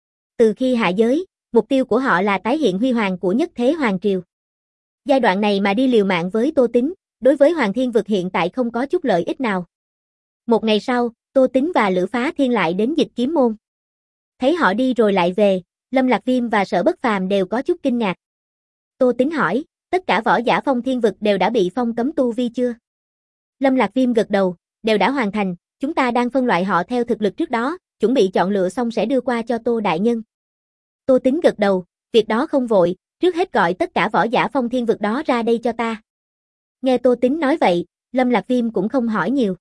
Từ khi hạ giới, mục tiêu của họ là tái hiện huy hoàng của nhất thế Hoàng Triều. Giai đoạn này mà đi liều mạng với Tô Tính, đối với Hoàng Thiên Vực hiện tại không có chút lợi ích nào. Một ngày sau, Tô Tính và Lữ Phá Thiên lại đến Dịch Kiếm Môn. Thấy họ đi rồi lại về, Lâm Lạc Viêm và Sở Bất Phàm đều có chút kinh ngạc. Tô Tính hỏi, tất cả võ giả Phong Thiên Vực đều đã bị phong cấm tu vi chưa? Lâm Lạc Viêm gật đầu, đều đã hoàn thành, chúng ta đang phân loại họ theo thực lực trước đó, chuẩn bị chọn lựa xong sẽ đưa qua cho Tô đại nhân. Tô Tính gật đầu, việc đó không vội, trước hết gọi tất cả võ giả Phong Thiên Vực đó ra đây cho ta. Nghe Tô Tính nói vậy, Lâm Lạc Viêm cũng không hỏi nhiều.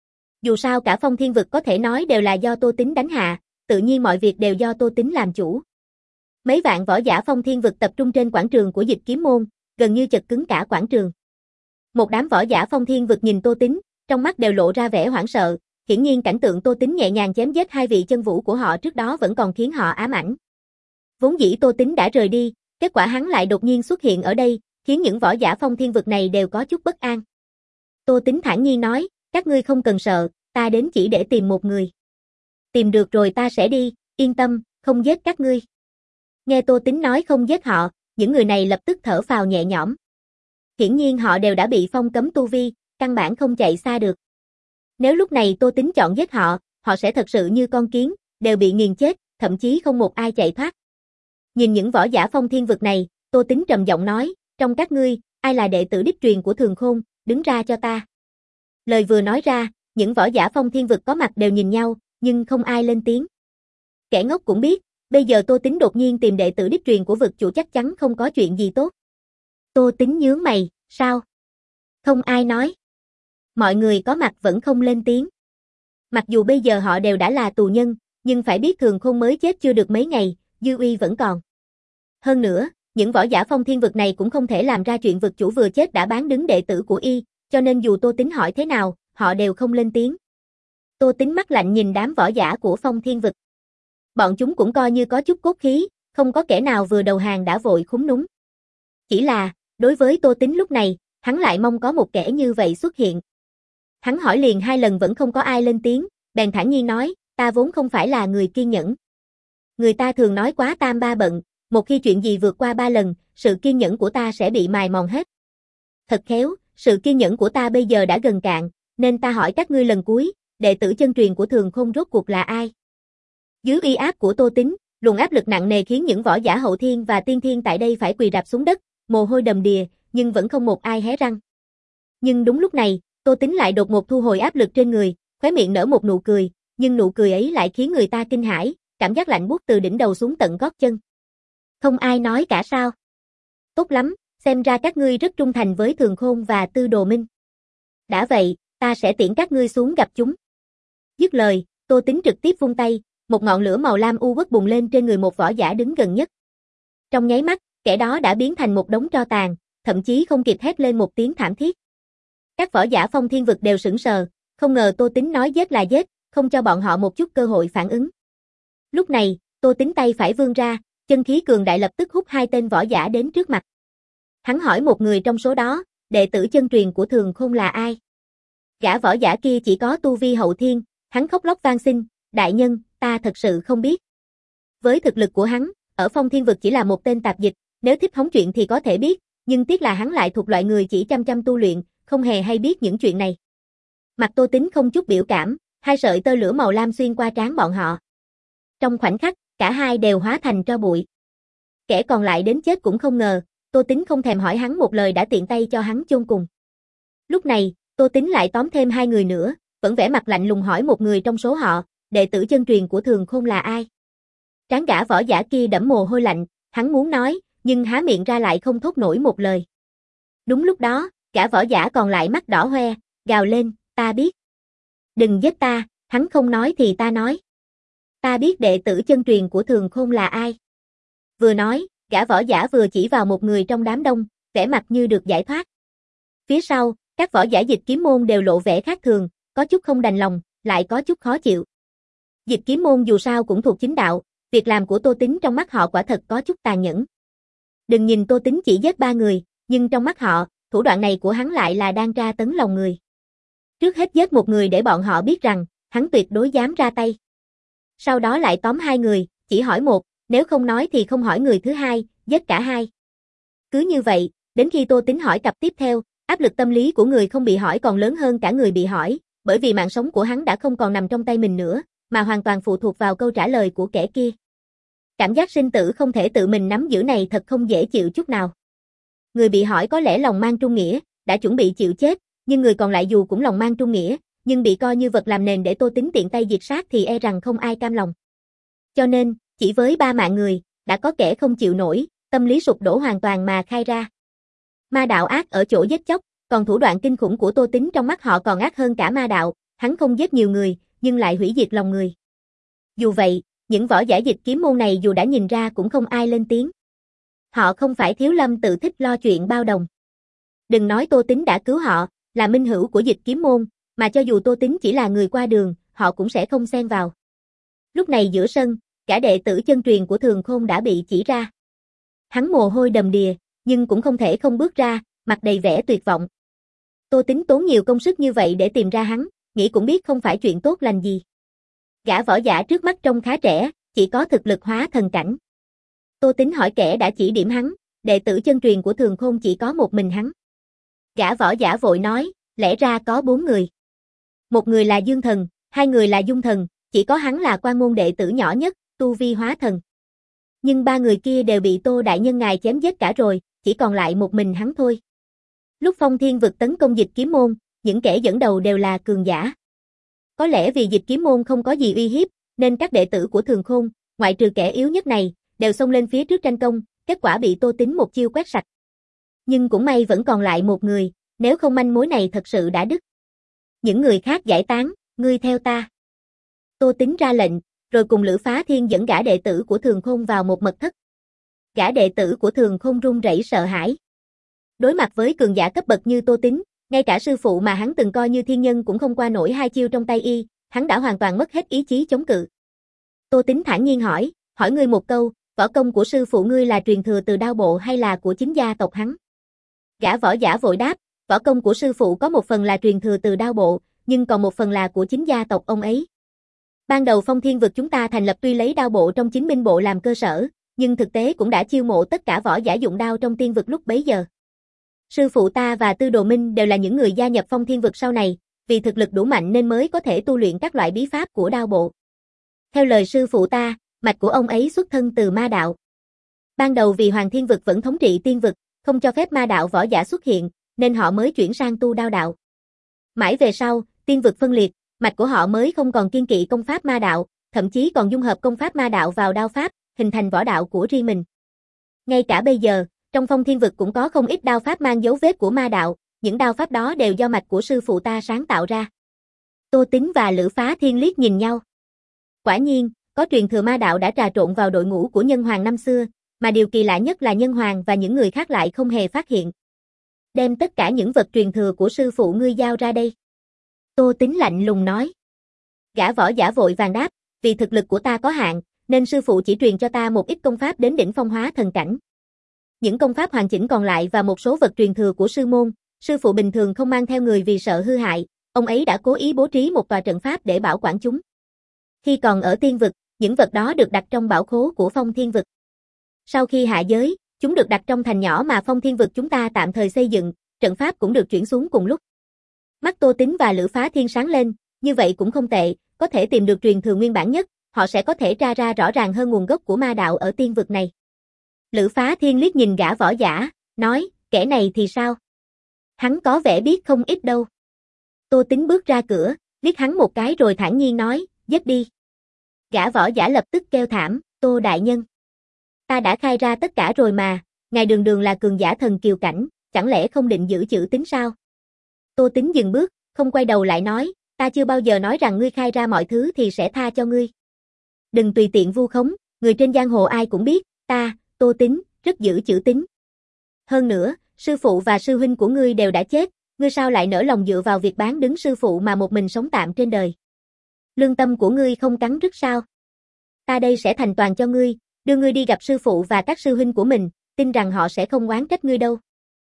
Dù sao cả Phong Thiên Vực có thể nói đều là do Tô Tính đánh hạ, tự nhiên mọi việc đều do Tô Tính làm chủ. Mấy vạn võ giả Phong Thiên Vực tập trung trên quảng trường của Dịch Kiếm Môn, gần như chật cứng cả quảng trường. Một đám võ giả Phong Thiên Vực nhìn Tô Tính, trong mắt đều lộ ra vẻ hoảng sợ, hiển nhiên cảnh tượng Tô Tính nhẹ nhàng chém giết hai vị chân vũ của họ trước đó vẫn còn khiến họ ám ảnh. Vốn dĩ Tô Tính đã rời đi, kết quả hắn lại đột nhiên xuất hiện ở đây, khiến những võ giả Phong Thiên Vực này đều có chút bất an. Tô Tính thản nhiên nói, các ngươi không cần sợ, ta đến chỉ để tìm một người. Tìm được rồi ta sẽ đi, yên tâm, không giết các ngươi. Nghe Tô Tính nói không giết họ, những người này lập tức thở phào nhẹ nhõm. Hiển nhiên họ đều đã bị phong cấm tu vi, căn bản không chạy xa được. Nếu lúc này Tô Tính chọn giết họ, họ sẽ thật sự như con kiến, đều bị nghiền chết, thậm chí không một ai chạy thoát. Nhìn những võ giả Phong Thiên Vực này, Tô Tính trầm giọng nói, trong các ngươi, ai là đệ tử đích truyền của Thường Khôn, đứng ra cho ta. Lời vừa nói ra, những võ giả Phong Thiên Vực có mặt đều nhìn nhau, nhưng không ai lên tiếng. Kẻ ngốc cũng biết, bây giờ Tô Tính đột nhiên tìm đệ tử đích truyền của vực chủ chắc chắn không có chuyện gì tốt. Tô Tính nhướng mày, sao? Không ai nói. Mọi người có mặt vẫn không lên tiếng. Mặc dù bây giờ họ đều đã là tù nhân, nhưng phải biết Thường Khôn mới chết chưa được mấy ngày, dư uy vẫn còn. Hơn nữa, những võ giả Phong Thiên Vực này cũng không thể làm ra chuyện vực chủ vừa chết đã bán đứng đệ tử của y, cho nên dù Tô Tính hỏi thế nào, họ đều không lên tiếng. Tô Tính mắt lạnh nhìn đám võ giả của Phong Thiên Vực. Bọn chúng cũng coi như có chút cốt khí, không có kẻ nào vừa đầu hàng đã vội khúm núm. Chỉ là, đối với Tô Tính lúc này, hắn lại mong có một kẻ như vậy xuất hiện. Hắn hỏi liền hai lần vẫn không có ai lên tiếng, bèn thản nhiên nói, ta vốn không phải là người kiên nhẫn. Người ta thường nói quá tam ba bận, một khi chuyện gì vượt qua ba lần, sự kiên nhẫn của ta sẽ bị mài mòn hết. Thật khéo, sự kiên nhẫn của ta bây giờ đã gần cạn, nên ta hỏi các ngươi lần cuối, đệ tử chân truyền của Thường Khôn rốt cuộc là ai? Dưới uy áp của Tô Tính, luồng áp lực nặng nề khiến những võ giả hậu thiên và tiên thiên tại đây phải quỳ rạp xuống đất, mồ hôi đầm đìa, nhưng vẫn không một ai hé răng. Nhưng đúng lúc này, Tô Tính lại đột ngột thu hồi áp lực trên người, khóe miệng nở một nụ cười, nhưng nụ cười ấy lại khiến người ta kinh hãi, cảm giác lạnh buốt từ đỉnh đầu xuống tận gót chân. Không ai nói cả sao? Tốt lắm, xem ra các ngươi rất trung thành với Thường Khôn và Tư Đồ Minh. Đã vậy, ta sẽ tiễn các ngươi xuống gặp chúng. Dứt lời, Tô Tính trực tiếp vung tay, một ngọn lửa màu lam u uất bùng lên trên người một võ giả đứng gần nhất. Trong nháy mắt, kẻ đó đã biến thành một đống tro tàn, thậm chí không kịp hét lên một tiếng thảm thiết. Các võ giả Phong Thiên Vực đều sững sờ, không ngờ Tô Tính nói giết là giết, không cho bọn họ một chút cơ hội phản ứng. Lúc này, Tô Tính tay phải vươn ra, chân khí cường đại lập tức hút hai tên võ giả đến trước mặt. Hắn hỏi một người trong số đó, đệ tử chân truyền của Thường Khôn là ai? Gã võ giả kia chỉ có tu vi hậu thiên, hắn khóc lóc van xin, đại nhân, ta thật sự không biết. Với thực lực của hắn, ở Phong Thiên Vực chỉ là một tên tạp dịch, nếu thích hóng chuyện thì có thể biết, nhưng tiếc là hắn lại thuộc loại người chỉ chăm chăm tu luyện, không hề hay biết những chuyện này. Mặt Tô Tính không chút biểu cảm, hai sợi tơ lửa màu lam xuyên qua trán bọn họ. Trong khoảnh khắc, cả hai đều hóa thành tro bụi. Kẻ còn lại đến chết cũng không ngờ, Tô Tính không thèm hỏi hắn một lời đã tiện tay cho hắn chôn cùng. Lúc này, Tô Tính lại tóm thêm hai người nữa, vẫn vẻ mặt lạnh lùng hỏi một người trong số họ, đệ tử chân truyền của Thường Khôn là ai? Trán gã võ giả kia đẫm mồ hôi lạnh, hắn muốn nói, nhưng há miệng ra lại không thốt nổi một lời. Đúng lúc đó, gã võ giả còn lại mắt đỏ hoe, gào lên, ta biết. Đừng giết ta, hắn không nói thì ta nói. Ta biết đệ tử chân truyền của Thường Khôn là ai. Vừa nói, gã võ giả vừa chỉ vào một người trong đám đông, vẻ mặt như được giải thoát. Phía sau, các võ giả Dịch Kiếm môn đều lộ vẻ khác thường, có chút không đành lòng, lại có chút khó chịu. Dịch Kiếm môn dù sao cũng thuộc chính đạo, việc làm của Tô Tín trong mắt họ quả thật có chút tàn nhẫn. Đừng nhìn Tô Tín chỉ giết ba người, nhưng trong mắt họ, thủ đoạn này của hắn lại là đang tra tấn lòng người. Trước hết giết một người để bọn họ biết rằng, hắn tuyệt đối dám ra tay. Sau đó lại tóm hai người, chỉ hỏi một, nếu không nói thì không hỏi người thứ hai, giết cả hai. Cứ như vậy, đến khi Tô Tín hỏi cặp tiếp theo, áp lực tâm lý của người không bị hỏi còn lớn hơn cả người bị hỏi, bởi vì mạng sống của hắn đã không còn nằm trong tay mình nữa, mà hoàn toàn phụ thuộc vào câu trả lời của kẻ kia. Cảm giác sinh tử không thể tự mình nắm giữ này thật không dễ chịu chút nào. Người bị hỏi có lẽ lòng mang trung nghĩa, đã chuẩn bị chịu chết, nhưng người còn lại dù cũng lòng mang trung nghĩa, nhưng bị coi như vật làm nền để Tô Tín tiện tay diệt sát thì e rằng không ai cam lòng. Cho nên, chỉ với ba mạng người, đã có kẻ không chịu nổi, tâm lý sụp đổ hoàn toàn mà khai ra. Ma đạo ác ở chỗ giết chóc, còn thủ đoạn kinh khủng của Tô Tín trong mắt họ còn ác hơn cả ma đạo, hắn không giết nhiều người, nhưng lại hủy diệt lòng người. Dù vậy, những võ giả Dịch Kiếm môn này dù đã nhìn ra cũng không ai lên tiếng. Họ không phải thiếu lâm tự thích lo chuyện bao đồng. Đừng nói Tô Tín đã cứu họ, là minh hữu của Dịch Kiếm môn, mà cho dù Tô Tín chỉ là người qua đường, họ cũng sẽ không xen vào. Lúc này giữa sân, cả đệ tử chân truyền của Thường Khôn đã bị chỉ ra. Hắn mồ hôi đầm đìa, nhưng cũng không thể không bước ra, mặt đầy vẻ tuyệt vọng. Tô Tín tốn nhiều công sức như vậy để tìm ra hắn, nghĩ cũng biết không phải chuyện tốt lành gì. Gã võ giả trước mắt trông khá trẻ, chỉ có thực lực hóa thần cảnh. Tô Tín hỏi kẻ đã chỉ điểm hắn, đệ tử chân truyền của Thường Khôn chỉ có một mình hắn. Gã võ giả vội nói, lẽ ra có bốn người. Một người là Dương Thần, hai người là Dung Thần, chỉ có hắn là quan môn đệ tử nhỏ nhất, tu vi hóa thần. Nhưng ba người kia đều bị Tô đại nhân ngài chém giết cả rồi, chỉ còn lại một mình hắn thôi. Lúc Phong Thiên vực tấn công Dịch Kiếm môn, những kẻ dẫn đầu đều là cường giả. Có lẽ vì Dịch Kiếm môn không có gì uy hiếp, nên các đệ tử của Thường Khôn, ngoại trừ kẻ yếu nhất này, đều xông lên phía trước tranh công, kết quả bị Tô Tín một chiêu quét sạch. Nhưng cũng may vẫn còn lại một người, nếu không manh mối này thật sự đã đứt. Những người khác giải tán, ngươi theo ta. Tô Tín ra lệnh, rồi cùng Lữ Phá Thiên dẫn gã đệ tử của Thường Khôn vào một mật thất. Gã đệ tử của Thường Khôn run rẩy sợ hãi. Đối mặt với cường giả cấp bậc như Tô Tín, ngay cả sư phụ mà hắn từng coi như thiên nhân cũng không qua nổi hai chiêu trong tay y, hắn đã hoàn toàn mất hết ý chí chống cự. Tô Tín thản nhiên hỏi, hỏi ngươi một câu, võ công của sư phụ ngươi là truyền thừa từ Đao Bộ hay là của chính gia tộc hắn? Gã võ giả vội đáp, võ công của sư phụ có một phần là truyền thừa từ Đao Bộ, nhưng còn một phần là của chính gia tộc ông ấy. Ban đầu Phong Thiên vực chúng ta thành lập tuy lấy Đao Bộ trong chính binh bộ làm cơ sở, nhưng thực tế cũng đã chiêu mộ tất cả võ giả dụng đao trong tiên vực lúc bấy giờ. Sư phụ ta và Tư Đồ Minh đều là những người gia nhập Phong Thiên vực sau này, vì thực lực đủ mạnh nên mới có thể tu luyện các loại bí pháp của Đao Bộ. Theo lời sư phụ ta, mạch của ông ấy xuất thân từ ma đạo. Ban đầu vì Hoàng Thiên vực vẫn thống trị tiên vực, không cho phép ma đạo võ giả xuất hiện, nên họ mới chuyển sang tu đao đạo. Mãi về sau, tiên vực phân liệt, mạch của họ mới không còn kiên kỵ công pháp ma đạo, thậm chí còn dung hợp công pháp ma đạo vào đao pháp, hình thành võ đạo của riêng mình. Ngay cả bây giờ, trong Phong Thiên vực cũng có không ít đao pháp mang dấu vết của ma đạo, những đao pháp đó đều do mạch của sư phụ ta sáng tạo ra. Tô Tín và Lữ Phá Thiên liếc nhìn nhau. Quả nhiên, có truyền thừa ma đạo đã trà trộn vào đội ngũ của Nhân Hoàng năm xưa, mà điều kỳ lạ nhất là Nhân Hoàng và những người khác lại không hề phát hiện. Đem tất cả những vật truyền thừa của sư phụ ngươi giao ra đây. Tô Tín lạnh lùng nói. Gã võ giả vội vàng đáp, vì thực lực của ta có hạn, nên sư phụ chỉ truyền cho ta một ít công pháp đến đỉnh phong hóa thần cảnh. Những công pháp hoàn chỉnh còn lại và một số vật truyền thừa của sư môn, sư phụ bình thường không mang theo người vì sợ hư hại, ông ấy đã cố ý bố trí một tòa trận pháp để bảo quản chúng. Khi còn ở tiên vực, những vật đó được đặt trong bảo khố của Phong Thiên vực. Sau khi hạ giới, chúng được đặt trong thành nhỏ mà Phong Thiên vực chúng ta tạm thời xây dựng, trận pháp cũng được chuyển xuống cùng lúc. Mắt Tô Tín và Lữ Phá Thiên sáng lên, như vậy cũng không tệ, có thể tìm được truyền thừa nguyên bản nhất, họ sẽ có thể tra ra rõ ràng hơn nguồn gốc của ma đạo ở tiên vực này. Lữ Phá Thiên liếc nhìn gã võ giả, nói, kẻ này thì sao? Hắn có vẻ biết không ít đâu. Tô Tín bước ra cửa, liếc hắn một cái rồi thản nhiên nói, giết đi. Gã võ giả lập tức kêu thảm, Tô đại nhân. Ta đã khai ra tất cả rồi mà, ngài đường đường là cường giả thần kiều cảnh, chẳng lẽ không định giữ chữ tín sao? Tô Tín dừng bước, không quay đầu lại nói, ta chưa bao giờ nói rằng ngươi khai ra mọi thứ thì sẽ tha cho ngươi. Đừng tùy tiện vu khống, người trên giang hồ ai cũng biết, ta, Tô Tín, rất giữ chữ tín. Hơn nữa, sư phụ và sư huynh của ngươi đều đã chết, ngươi sao lại nỡ lòng dựa vào việc bán đứng sư phụ mà một mình sống tạm trên đời. Lương tâm của ngươi không cắn rứt sao? Ta đây sẽ thành toàn cho ngươi, đưa ngươi đi gặp sư phụ và các sư huynh của mình, tin rằng họ sẽ không oán trách ngươi đâu.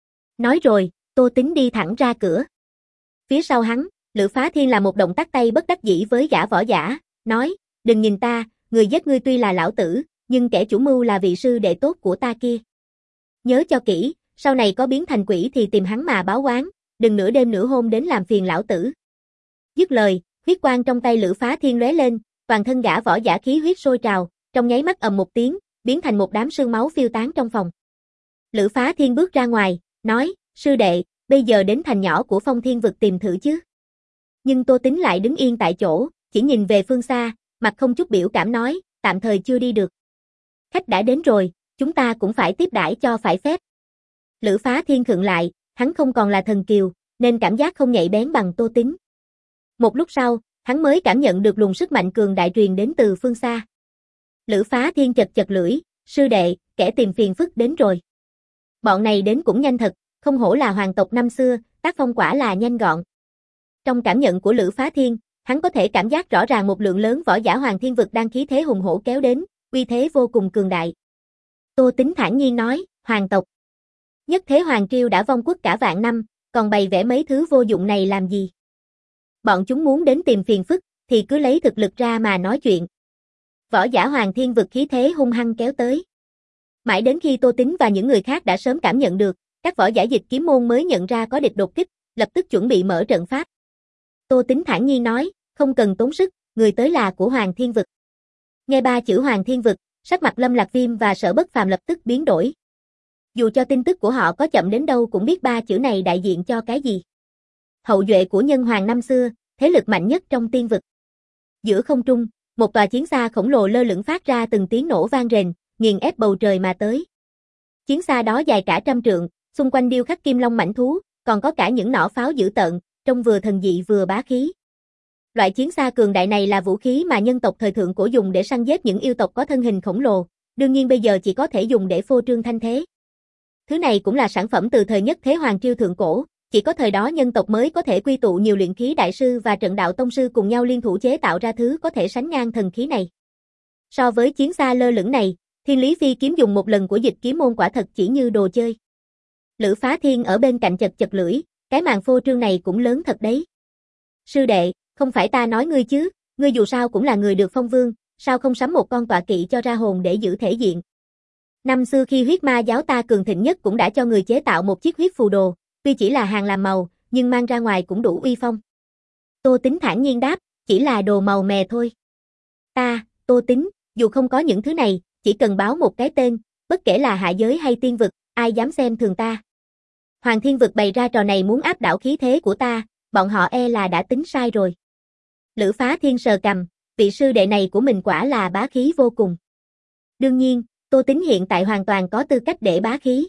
Nói rồi, Tô Tín đi thẳng ra cửa. Phía sau hắn, Lữ Phá Thiên là một động tác tay bất đắc dĩ với gã võ giả, nói, đừng nhìn ta, người giết ngươi tuy là lão tử, nhưng kẻ chủ mưu là vị sư đệ tốt của ta kia. Nhớ cho kỹ, sau này có biến thành quỷ thì tìm hắn mà báo oán, đừng nửa đêm nửa hôm đến làm phiền lão tử. Dứt lời, huyết quang trong tay Lữ Phá Thiên lóe lên, toàn thân gã võ giả khí huyết sôi trào, trong nháy mắt ầm một tiếng, biến thành một đám sương máu phiêu tán trong phòng. Lữ Phá Thiên bước ra ngoài, nói, sư đệ, bây giờ đến thành nhỏ của Phong Thiên vực tìm thử chứ. Nhưng Tô Tín lại đứng yên tại chỗ, chỉ nhìn về phương xa, mặt không chút biểu cảm nói, tạm thời chưa đi được. Khách đã đến rồi, chúng ta cũng phải tiếp đãi cho phải phép. Lữ Phá Thiên khựng lại, hắn không còn là thần kiều, nên cảm giác không nhạy bén bằng Tô Tín. Một lúc sau, hắn mới cảm nhận được luồng sức mạnh cường đại truyền đến từ phương xa. Lữ Phá Thiên chật chật lưỡi, sư đệ, kẻ tìm phiền phức đến rồi. Bọn này đến cũng nhanh thật, không hổ là hoàng tộc năm xưa, tác phong quả là nhanh gọn. Trong cảm nhận của Lữ Phá Thiên, hắn có thể cảm giác rõ ràng một lượng lớn võ giả Hoàng Thiên vực đang khí thế hùng hổ kéo đến, uy thế vô cùng cường đại. Tô Tín thản nhiên nói, hoàng tộc. Nhất thế Hoàng Triều đã vong quốc cả vạn năm, còn bày vẽ mấy thứ vô dụng này làm gì? Bọn chúng muốn đến tìm phiền phức, thì cứ lấy thực lực ra mà nói chuyện. Võ giả Hoàng Thiên vực khí thế hung hăng kéo tới. Mãi đến khi Tô Tín và những người khác đã sớm cảm nhận được, các võ giả Dịch Kiếm môn mới nhận ra có địch đột kích, lập tức chuẩn bị mở trận pháp. Tô Tín thản nhiên nói, không cần tốn sức, người tới là của Hoàng Thiên vực. Nghe ba chữ Hoàng Thiên vực, sắc mặt Lâm Lạc Viêm và Sở Bất Phàm lập tức biến đổi. Dù cho tin tức của họ có chậm đến đâu cũng biết ba chữ này đại diện cho cái gì. Hậu duệ của nhân hoàng năm xưa, thế lực mạnh nhất trong tiên vực. Giữa không trung, một tòa chiến xa khổng lồ lơ lửng phát ra từng tiếng nổ vang rền, nghiền ép bầu trời mà tới. Chiến xa đó dài cả trăm trượng, xung quanh điêu khắc kim long mãnh thú, còn có cả những nỏ pháo dữ tợn, trông vừa thần dị vừa bá khí. Loại chiến xa cường đại này là vũ khí mà nhân tộc thời thượng cổ dùng để săn giết những yêu tộc có thân hình khổng lồ, đương nhiên bây giờ chỉ có thể dùng để phô trương thanh thế. Thứ này cũng là sản phẩm từ thời nhất thế Hoàng Triều thượng cổ, chỉ có thời đó nhân tộc mới có thể quy tụ nhiều luyện khí đại sư và trận đạo tông sư cùng nhau liên thủ chế tạo ra thứ có thể sánh ngang thần khí này. So với chiến xa lơ lửng này, Thiên Lý Phi kiếm dùng một lần của Dịch Kiếm môn quả thật chỉ như đồ chơi. Lữ Phá Thiên ở bên cạnh chật chật lưỡi, cái màn phô trương này cũng lớn thật đấy. Sư đệ, không phải ta nói ngươi chứ, ngươi dù sao cũng là người được phong vương, sao không sắm một con tọa kỵ cho ra hồn để giữ thể diện. Năm xưa khi huyết ma giáo ta cường thịnh nhất cũng đã cho người chế tạo một chiếc huyết phù đồ, tuy chỉ là hàng làm màu, nhưng mang ra ngoài cũng đủ uy phong. Tô Tín thản nhiên đáp, chỉ là đồ màu mè thôi. Ta, Tô Tín, dù không có những thứ này, chỉ cần báo một cái tên, bất kể là hạ giới hay tiên vực, ai dám xem thường ta. Hoàng Thiên vực bày ra trò này muốn áp đảo khí thế của ta, bọn họ e là đã tính sai rồi. Lữ Phá Thiên sờ cằm, vị sư đệ này của mình quả là bá khí vô cùng. Đương nhiên, Tô Tín hiện tại hoàn toàn có tư cách để bá khí.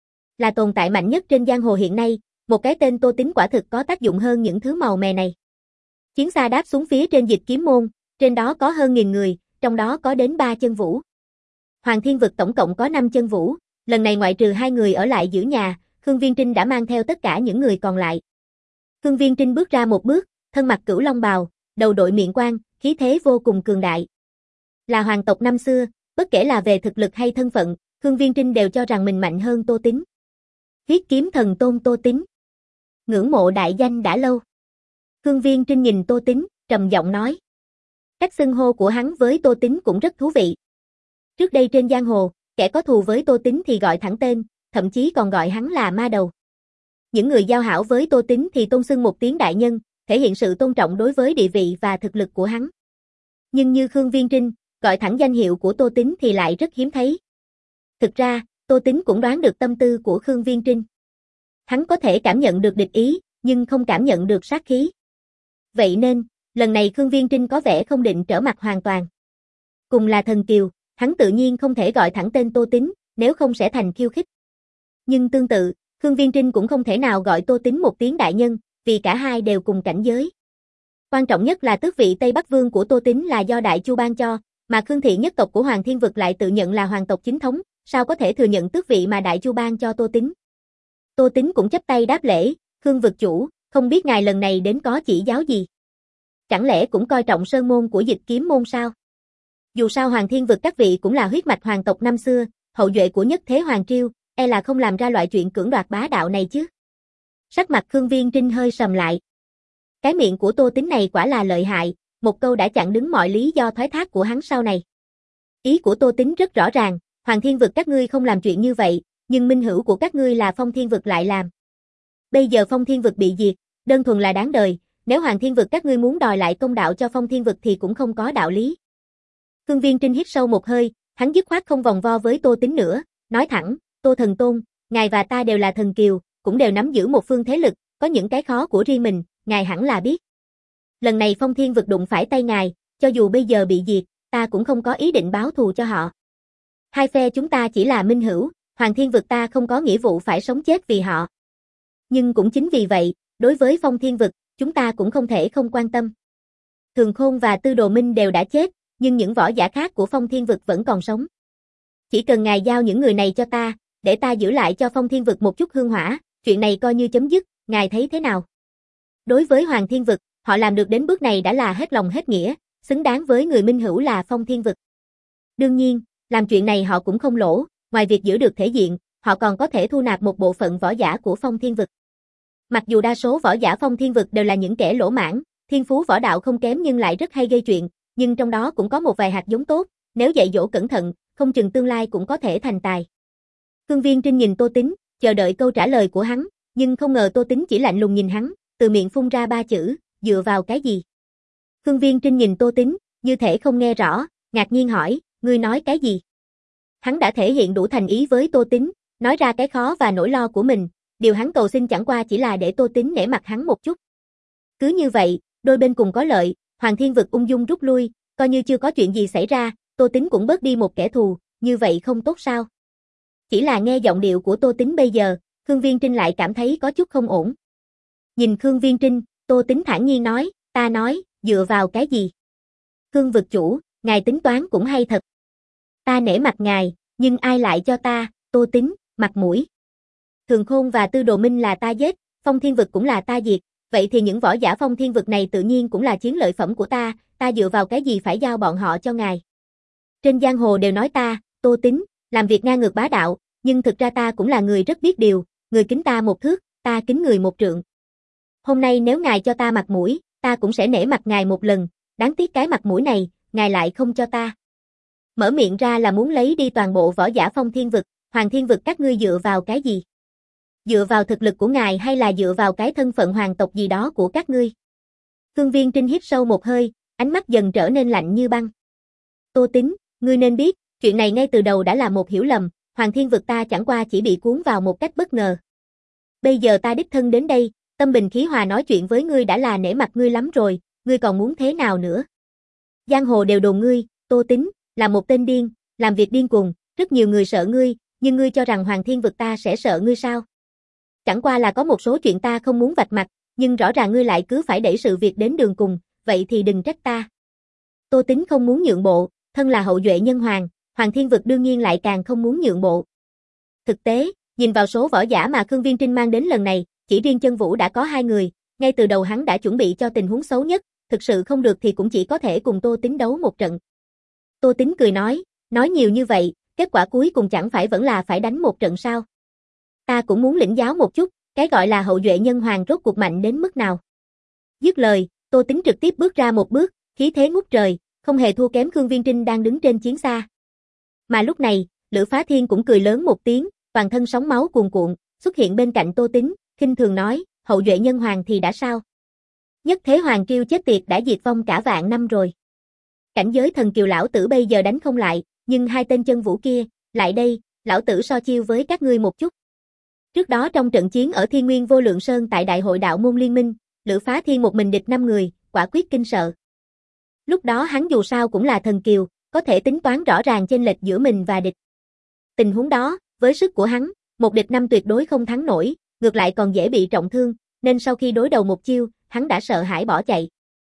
Là tồn tại mạnh nhất trên giang hồ hiện nay, một cái tên Tô Tín quả thực có tác dụng hơn những thứ màu mè này. Chiến xa đáp xuống phía trên Dịch Kiếm môn, trên đó có hơn nghìn người, trong đó có đến ba chân vũ. Hoàng Thiên vực tổng cộng có năm chân vũ, lần này ngoại trừ hai người ở lại giữ nhà, Khương Viên Trinh đã mang theo tất cả những người còn lại. Khương Viên Trinh bước ra một bước, thân mặc cửu long bào, đầu đội miệng quan, khí thế vô cùng cường đại. Là hoàng tộc năm xưa, bất kể là về thực lực hay thân phận, Khương Viên Trinh đều cho rằng mình mạnh hơn Tô Tín. Huyết kiếm thần tôn Tô Tín. Ngưỡng mộ đại danh đã lâu. Khương Viên Trinh nhìn Tô Tín, trầm giọng nói. Cách xưng hô của hắn với Tô Tín cũng rất thú vị. Trước đây trên giang hồ, kẻ có thù với Tô Tín thì gọi thẳng tên, thậm chí còn gọi hắn là ma đầu. Những người giao hảo với Tô Tín thì tôn xưng một tiếng đại nhân, thể hiện sự tôn trọng đối với địa vị và thực lực của hắn. Nhưng như Khương Viên Trinh, gọi thẳng danh hiệu của Tô Tín thì lại rất hiếm thấy. Thực ra, Tô Tín cũng đoán được tâm tư của Khương Viên Trinh. Hắn có thể cảm nhận được địch ý, nhưng không cảm nhận được sát khí. Vậy nên, lần này Khương Viên Trinh có vẻ không định trở mặt hoàn toàn. Cùng là thần kiều, hắn tự nhiên không thể gọi thẳng tên Tô Tín, nếu không sẽ thành khiêu khích. Nhưng tương tự, Khương Viên Trinh cũng không thể nào gọi Tô Tín một tiếng đại nhân, vì cả hai đều cùng cảnh giới. Quan trọng nhất là tước vị Tây Bắc Vương của Tô Tín là do Đại Chu ban cho, mà Khương thị nhất tộc của Hoàng Thiên Vực lại tự nhận là hoàng tộc chính thống, sao có thể thừa nhận tước vị mà Đại Chu ban cho Tô Tín. Tô Tín cũng chắp tay đáp lễ, Khương vực chủ, không biết ngài lần này đến có chỉ giáo gì? Chẳng lẽ cũng coi trọng sơn môn của Dịch Kiếm môn sao? Dù sao Hoàng Thiên Vực các vị cũng là huyết mạch hoàng tộc năm xưa, hậu duệ của nhất thế Hoàng Triều, e là không làm ra loại chuyện cưỡng đoạt bá đạo này chứ. Sắc mặt Khương Viên Trinh hơi sầm lại. Cái miệng của Tô Tín này quả là lợi hại, một câu đã chặn đứng mọi lý do thoái thác của hắn sau này. Ý của Tô Tín rất rõ ràng, Hoàng Thiên Vực các ngươi không làm chuyện như vậy, nhưng minh hữu của các ngươi là Phong Thiên Vực lại làm. Bây giờ Phong Thiên Vực bị diệt, đơn thuần là đáng đời, nếu Hoàng Thiên Vực các ngươi muốn đòi lại công đạo cho Phong Thiên Vực thì cũng không có đạo lý. Khương Viên Trinh hít sâu một hơi, hắn dứt khoát không vòng vo với Tô Tín nữa, nói thẳng, Tô Thần Tôn, ngài và ta đều là thần kiều, cũng đều nắm giữ một phương thế lực, có những cái khó của riêng mình, ngài hẳn là biết. Lần này Phong Thiên Vực đụng phải tay ngài, cho dù bây giờ bị diệt, ta cũng không có ý định báo thù cho họ. Hai phe chúng ta chỉ là minh hữu, Hoàng Thiên Vực ta không có nghĩa vụ phải sống chết vì họ. Nhưng cũng chính vì vậy, đối với Phong Thiên Vực, chúng ta cũng không thể không quan tâm. Thường Khôn và Tư Đồ Minh đều đã chết, nhưng những võ giả khác của Phong Thiên Vực vẫn còn sống. Chỉ cần ngài giao những người này cho ta, để ta giữ lại cho Phong Thiên Vực một chút hương hỏa, chuyện này coi như chấm dứt, ngài thấy thế nào? Đối với Hoàng Thiên Vực, họ làm được đến bước này đã là hết lòng hết nghĩa, xứng đáng với người minh hữu là Phong Thiên Vực. Đương nhiên, làm chuyện này họ cũng không lỗ, ngoài việc giữ được thể diện, họ còn có thể thu nạp một bộ phận võ giả của Phong Thiên Vực. Mặc dù đa số võ giả Phong Thiên Vực đều là những kẻ lỗ mãng, thiên phú võ đạo không kém nhưng lại rất hay gây chuyện, nhưng trong đó cũng có một vài hạt giống tốt, nếu dạy dỗ cẩn thận, không chừng tương lai cũng có thể thành tài. Khương Viên Trinh nhìn Tô Tín, chờ đợi câu trả lời của hắn, nhưng không ngờ Tô Tín chỉ lạnh lùng nhìn hắn, từ miệng phun ra ba chữ, dựa vào cái gì? Khương Viên Trinh nhìn Tô Tín, như thể không nghe rõ, ngạc nhiên hỏi, ngươi nói cái gì? Hắn đã thể hiện đủ thành ý với Tô Tín, nói ra cái khó và nỗi lo của mình, điều hắn cầu xin chẳng qua chỉ là để Tô Tín nể mặt hắn một chút. Cứ như vậy, đôi bên cùng có lợi, Hoàng Thiên Vực ung dung rút lui, coi như chưa có chuyện gì xảy ra, Tô Tín cũng bớt đi một kẻ thù, như vậy không tốt sao? Chỉ là nghe giọng điệu của Tô Tín bây giờ, Khương Viên Trinh lại cảm thấy có chút không ổn. Nhìn Khương Viên Trinh, Tô Tín thản nhiên nói, ta nói, dựa vào cái gì? Khương vực chủ, ngài tính toán cũng hay thật. Ta nể mặt ngài, nhưng ai lại cho ta, Tô Tín, mặt mũi? Thường Khôn và Tư Đồ Minh là ta giết, Phong Thiên Vực cũng là ta diệt, vậy thì những võ giả Phong Thiên Vực này tự nhiên cũng là chiến lợi phẩm của ta, ta dựa vào cái gì phải giao bọn họ cho ngài? Trên giang hồ đều nói ta, Tô Tín, làm việc ngang ngược bá đạo, nhưng thực ra ta cũng là người rất biết điều, người kính ta một thước, ta kính người một trượng. Hôm nay nếu ngài cho ta mặt mũi, ta cũng sẽ nể mặt ngài một lần, đáng tiếc cái mặt mũi này, ngài lại không cho ta. Mở miệng ra là muốn lấy đi toàn bộ võ giả Phong Thiên Vực, Hoàng Thiên Vực các ngươi dựa vào cái gì? Dựa vào thực lực của ngài hay là dựa vào cái thân phận hoàng tộc gì đó của các ngươi? Khương Viên Trinh hít sâu một hơi, ánh mắt dần trở nên lạnh như băng. Tô Tín, ngươi nên biết, chuyện này ngay từ đầu đã là một hiểu lầm, Hoàng Thiên Vực ta chẳng qua chỉ bị cuốn vào một cách bất ngờ. Bây giờ ta đích thân đến đây, tâm bình khí hòa nói chuyện với ngươi đã là nể mặt ngươi lắm rồi, ngươi còn muốn thế nào nữa? Giang hồ đều đồn ngươi, Tô Tín, là một tên điên, làm việc điên cuồng, rất nhiều người sợ ngươi, nhưng ngươi cho rằng Hoàng Thiên Vực ta sẽ sợ ngươi sao? Chẳng qua là có một số chuyện ta không muốn vạch mặt, nhưng rõ ràng ngươi lại cứ phải đẩy sự việc đến đường cùng, vậy thì đừng trách ta. Tô Tín không muốn nhượng bộ, thân là hậu duệ nhân hoàng, Hoàng Thiên Vực đương nhiên lại càng không muốn nhượng bộ. Thực tế, nhìn vào số võ giả mà Khương Viên Trinh mang đến lần này, chỉ riêng Chân Vũ đã có hai người, ngay từ đầu hắn đã chuẩn bị cho tình huống xấu nhất, thực sự không được thì cũng chỉ có thể cùng Tô Tín đấu một trận. Tô Tín cười nói, nói nhiều như vậy, kết quả cuối cùng chẳng phải vẫn là phải đánh một trận sao? Ta cũng muốn lĩnh giáo một chút, cái gọi là hậu duệ nhân hoàng rốt cuộc mạnh đến mức nào. Dứt lời, Tô Tín trực tiếp bước ra một bước, khí thế ngút trời, không hề thua kém Khương Viên Trinh đang đứng trên chiến xa. Mà lúc này, Lữ Phá Thiên cũng cười lớn một tiếng, toàn thân sóng máu cuồn cuộn, xuất hiện bên cạnh Tô Tín, khinh thường nói, hậu duệ nhân hoàng thì đã sao? Nhất thế hoàng triều chết tiệt đã diệt vong cả vạn năm rồi. Cảnh giới thần kiều lão tử bây giờ đánh không lại, nhưng hai tên Chân Vũ kia, lại đây, lão tử so chiêu với các ngươi một chút. Trước đó trong trận chiến ở Thiên Nguyên Vô Lượng Sơn tại Đại hội Đạo môn Liên minh, Lữ Phá Thiên một mình địch năm người, quả quyết kinh sợ. Lúc đó hắn dù sao cũng là thần kiều, có thể tính toán rõ ràng chênh lệch giữa mình và địch. Tình huống đó, với sức của hắn, một địch năm tuyệt đối không thắng nổi, ngược lại còn dễ bị trọng thương, nên sau khi đối đầu một chiêu, hắn đã sợ hãi bỏ chạy.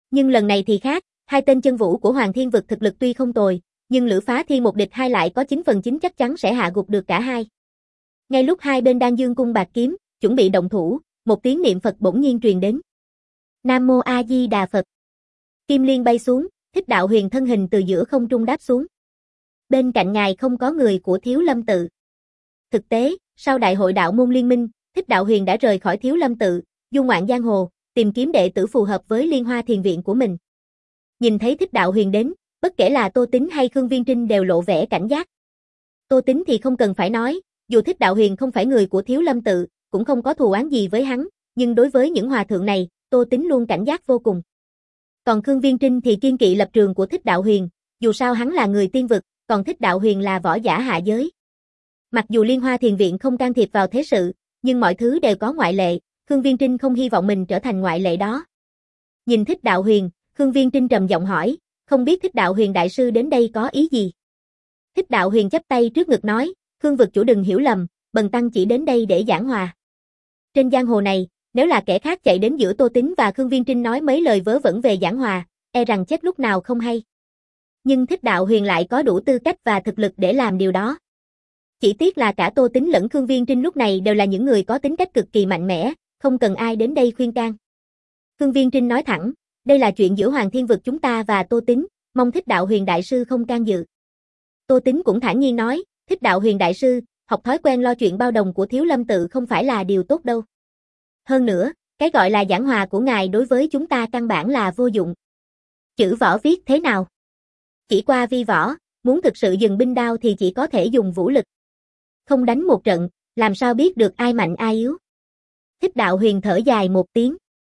Nhưng lần này thì khác, hai tên chân vũ của Hoàng Thiên Vực thực lực tuy không tồi, nhưng Lữ Phá Thiên một địch hai lại có chín phần chín chắc chắn sẽ hạ gục được cả hai. Ngay lúc hai bên đang giương cung bạc kiếm, chuẩn bị động thủ, một tiếng niệm Phật bỗng nhiên truyền đến. Nam Mô A Di Đà Phật. Kim liên bay xuống, Thích Đạo Huyền thân hình từ giữa không trung đáp xuống. Bên cạnh ngài không có người của Thiếu Lâm tự. Thực tế, sau đại hội đạo môn liên minh, Thích Đạo Huyền đã rời khỏi Thiếu Lâm tự, du ngoạn giang hồ, tìm kiếm đệ tử phù hợp với Liên Hoa Thiền viện của mình. Nhìn thấy Thích Đạo Huyền đến, bất kể là Tô Tính hay Khương Viên Trinh đều lộ vẻ cảnh giác. Tô Tính thì không cần phải nói, dù Thích Đạo Huyền không phải người của Thiếu Lâm tự, cũng không có thù oán gì với hắn, nhưng đối với những hòa thượng này, Tô Tính luôn cảnh giác vô cùng. Còn Khương Viên Trinh thì kiên kỵ lập trường của Thích Đạo Huyền, dù sao hắn là người tiên vực, còn Thích Đạo Huyền là võ giả hạ giới. Mặc dù Liên Hoa Thiền viện không can thiệp vào thế sự, nhưng mọi thứ đều có ngoại lệ, Khương Viên Trinh không hy vọng mình trở thành ngoại lệ đó. Nhìn Thích Đạo Huyền, Khương Viên Trinh trầm giọng hỏi, không biết Thích Đạo Huyền đại sư đến đây có ý gì? Thích Đạo Huyền chắp tay trước ngực nói, Khương vực chủ đừng hiểu lầm, bần tăng chỉ đến đây để giảng hòa. Trên giang hồ này, nếu là kẻ khác chạy đến giữa Tô Tính và Khương Viên Trinh nói mấy lời vớ vẩn về giảng hòa, e rằng chết lúc nào không hay. Nhưng Thích Đạo Huyền lại có đủ tư cách và thực lực để làm điều đó. Chỉ tiếc là cả Tô Tính lẫn Khương Viên Trinh lúc này đều là những người có tính cách cực kỳ mạnh mẽ, không cần ai đến đây khuyên can. Khương Viên Trinh nói thẳng, đây là chuyện giữa Hoàng Thiên Vực chúng ta và Tô Tính, mong Thích Đạo Huyền đại sư không can dự. Tô Tính cũng thản nhiên nói, Thích Đạo Huyền đại sư, học thói quen lo chuyện bao đồng của Thiếu Lâm tự không phải là điều tốt đâu. Hơn nữa, cái gọi là giảng hòa của ngài đối với chúng ta căn bản là vô dụng. Chữ võ viết thế nào? Chỉ qua vi võ, muốn thực sự dừng binh đao thì chỉ có thể dùng vũ lực. Không đánh một trận, làm sao biết được ai mạnh ai yếu? Thích Đạo Huyền thở dài một tiếng.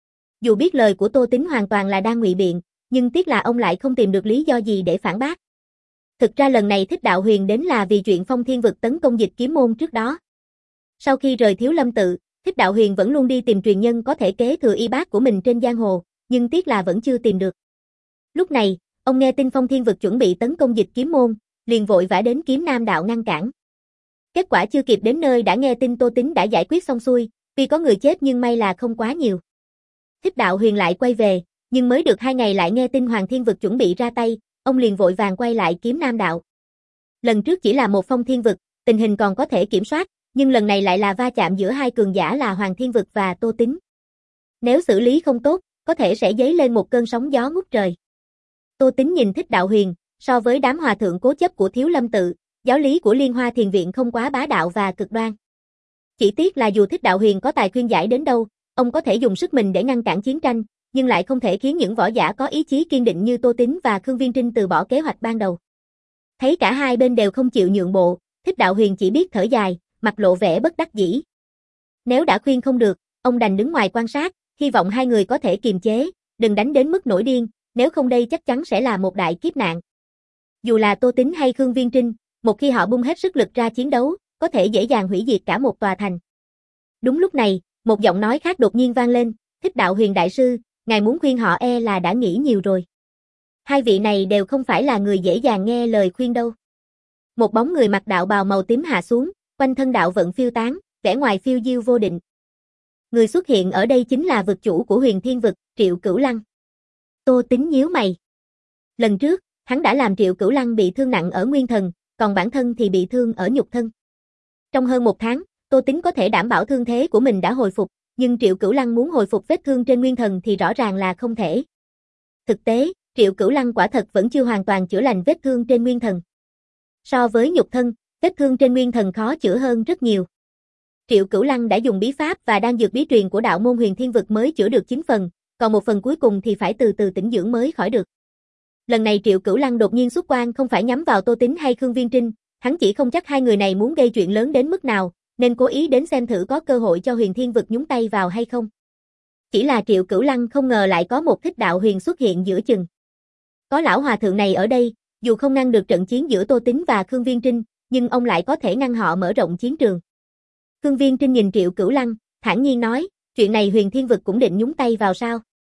Dù biết lời của Tô Tính hoàn toàn là đang ngụy biện, nhưng tiếc là ông lại không tìm được lý do gì để phản bác. Thực ra lần này Thích Đạo Huyền đến là vì chuyện Phong Thiên Vực tấn công Dịch Kiếm môn trước đó. Sau khi rời Thiếu Lâm tự, Thích Đạo Huyền vẫn luôn đi tìm truyền nhân có thể kế thừa y bát của mình trên giang hồ, nhưng tiếc là vẫn chưa tìm được. Lúc này, ông nghe tin Phong Thiên Vực chuẩn bị tấn công Dịch Kiếm môn, liền vội vã đến Kiếm Nam đạo ngăn cản. Kết quả chưa kịp đến nơi đã nghe tin Tô Tính đã giải quyết xong xuôi, tuy có người chết nhưng may là không quá nhiều. Thích Đạo Huyền lại quay về, nhưng mới được hai ngày lại nghe tin Hoàng Thiên Vực chuẩn bị ra tay, ông liền vội vàng quay lại Kiếm Nam đạo. Lần trước chỉ là một Phong Thiên Vực, tình hình còn có thể kiểm soát, nhưng lần này lại là va chạm giữa hai cường giả là Hoàng Thiên Vực và Tô Tính. Nếu xử lý không tốt, có thể sẽ dấy lên một cơn sóng gió ngút trời. Tô Tính nhìn Thích Đạo Huyền, so với đám hòa thượng cố chấp của Thiếu Lâm tự, giáo lý của Liên Hoa Thiền viện không quá bá đạo và cực đoan. Chỉ tiếc là dù Thích Đạo Huyền có tài khuyên giải đến đâu, ông có thể dùng sức mình để ngăn cản chiến tranh, nhưng lại không thể khiến những võ giả có ý chí kiên định như Tô Tính và Khương Viên Trinh từ bỏ kế hoạch ban đầu. Thấy cả hai bên đều không chịu nhượng bộ, Thích Đạo Huyền chỉ biết thở dài, mặt lộ vẻ bất đắc dĩ. Nếu đã khuyên không được, ông đành đứng ngoài quan sát, hy vọng hai người có thể kiềm chế, đừng đánh đến mức nổi điên, nếu không đây chắc chắn sẽ là một đại kiếp nạn. Dù là Tô Tính hay Khương Viên Trinh, một khi họ bung hết sức lực ra chiến đấu, có thể dễ dàng hủy diệt cả một tòa thành. Đúng lúc này, một giọng nói khác đột nhiên vang lên, Thích Đạo Huyền đại sư, ngài muốn khuyên họ e là đã nghĩ nhiều rồi. Hai vị này đều không phải là người dễ dàng nghe lời khuyên đâu. Một bóng người mặc đạo bào màu tím hạ xuống, quanh thân đạo vận phiêu tán, vẻ ngoài phiêu diêu vô định. Người xuất hiện ở đây chính là vực chủ của Huyền Thiên Vực, Triệu Cửu Lăng. Tô Tính nhíu mày. Lần trước, hắn đã làm Triệu Cửu Lăng bị thương nặng ở nguyên thần, còn bản thân thì bị thương ở nhục thân. Trong hơn một tháng, Tô Tính có thể đảm bảo thương thế của mình đã hồi phục, nhưng Triệu Cửu Lăng muốn hồi phục vết thương trên nguyên thần thì rõ ràng là không thể. Thực tế, Triệu Cửu Lăng quả thật vẫn chưa hoàn toàn chữa lành vết thương trên nguyên thần. So với nhục thân, vết thương trên nguyên thần khó chữa hơn rất nhiều. Triệu Cửu Lăng đã dùng bí pháp và đan dược bí truyền của đạo môn Huyền Thiên Vực mới chữa được chín phần, còn một phần cuối cùng thì phải từ từ tĩnh dưỡng mới khỏi được. Lần này Triệu Cửu Lăng đột nhiên xuất quan không phải nhắm vào Tô Tính hay Khương Viên Trinh, hắn chỉ không chắc hai người này muốn gây chuyện lớn đến mức nào, nên cố ý đến xem thử có cơ hội cho Huyền Thiên Vực nhúng tay vào hay không. Chỉ là Triệu Cửu Lăng không ngờ lại có một Thích Đạo Huyền xuất hiện giữa chừng. Có lão hòa thượng này ở đây, dù không ngăn được trận chiến giữa Tô Tính và Khương Viên Trinh, nhưng ông lại có thể ngăn họ mở rộng chiến trường. Khương Viên Trinh nhìn Triệu Cửu Lăng, thản nhiên nói, chuyện này Huyền Thiên Vực cũng định nhúng tay vào sao?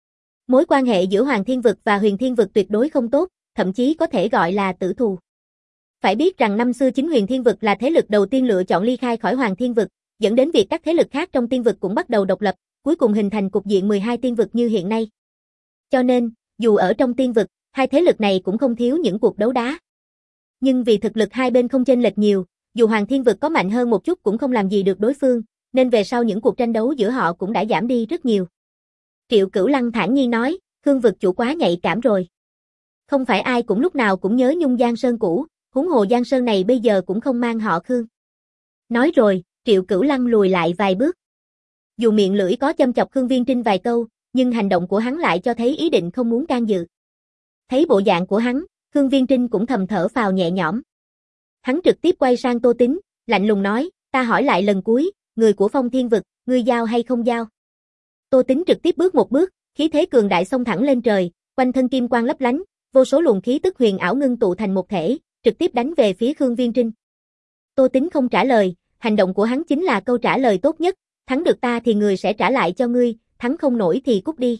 Mối quan hệ giữa Hoàng Thiên Vực và Huyền Thiên Vực tuyệt đối không tốt, thậm chí có thể gọi là tử thù. Phải biết rằng năm xưa chính Huyền Thiên Vực là thế lực đầu tiên lựa chọn ly khai khỏi Hoàng Thiên Vực, dẫn đến việc các thế lực khác trong tiên vực cũng bắt đầu độc lập, cuối cùng hình thành cục diện mười hai tiên vực như hiện nay. Cho nên, dù ở trong tiên vực, hai thế lực này cũng không thiếu những cuộc đấu đá. Nhưng vì thực lực hai bên không chênh lệch nhiều, dù Hoàng Thiên vực có mạnh hơn một chút cũng không làm gì được đối phương, nên về sau những cuộc tranh đấu giữa họ cũng đã giảm đi rất nhiều. Triệu Cửu Lăng thản nhiên nói, Khương vực chủ quá nhạy cảm rồi. Không phải ai cũng lúc nào cũng nhớ nhung Giang Sơn cũ, huống hồ Giang Sơn này bây giờ cũng không mang họ Khương. Nói rồi, Triệu Cửu Lăng lùi lại vài bước. Dù miệng lưỡi có châm chọc Khương Viên Trinh vài câu, nhưng hành động của hắn lại cho thấy ý định không muốn can dự. Thấy bộ dạng của hắn, Khương Viên Trinh cũng thầm thở phào nhẹ nhõm. Hắn trực tiếp quay sang Tô Tín, lạnh lùng nói, ta hỏi lại lần cuối, người của Phong Thiên vực, ngươi giao hay không giao? Tô Tín trực tiếp bước một bước, khí thế cường đại xông thẳng lên trời, quanh thân kim quang lấp lánh, vô số luồng khí tức huyền ảo ngưng tụ thành một thể, trực tiếp đánh về phía Khương Viên Trinh. Tô Tín không trả lời, hành động của hắn chính là câu trả lời tốt nhất, thắng được ta thì người sẽ trả lại cho ngươi, thắng không nổi thì cút đi.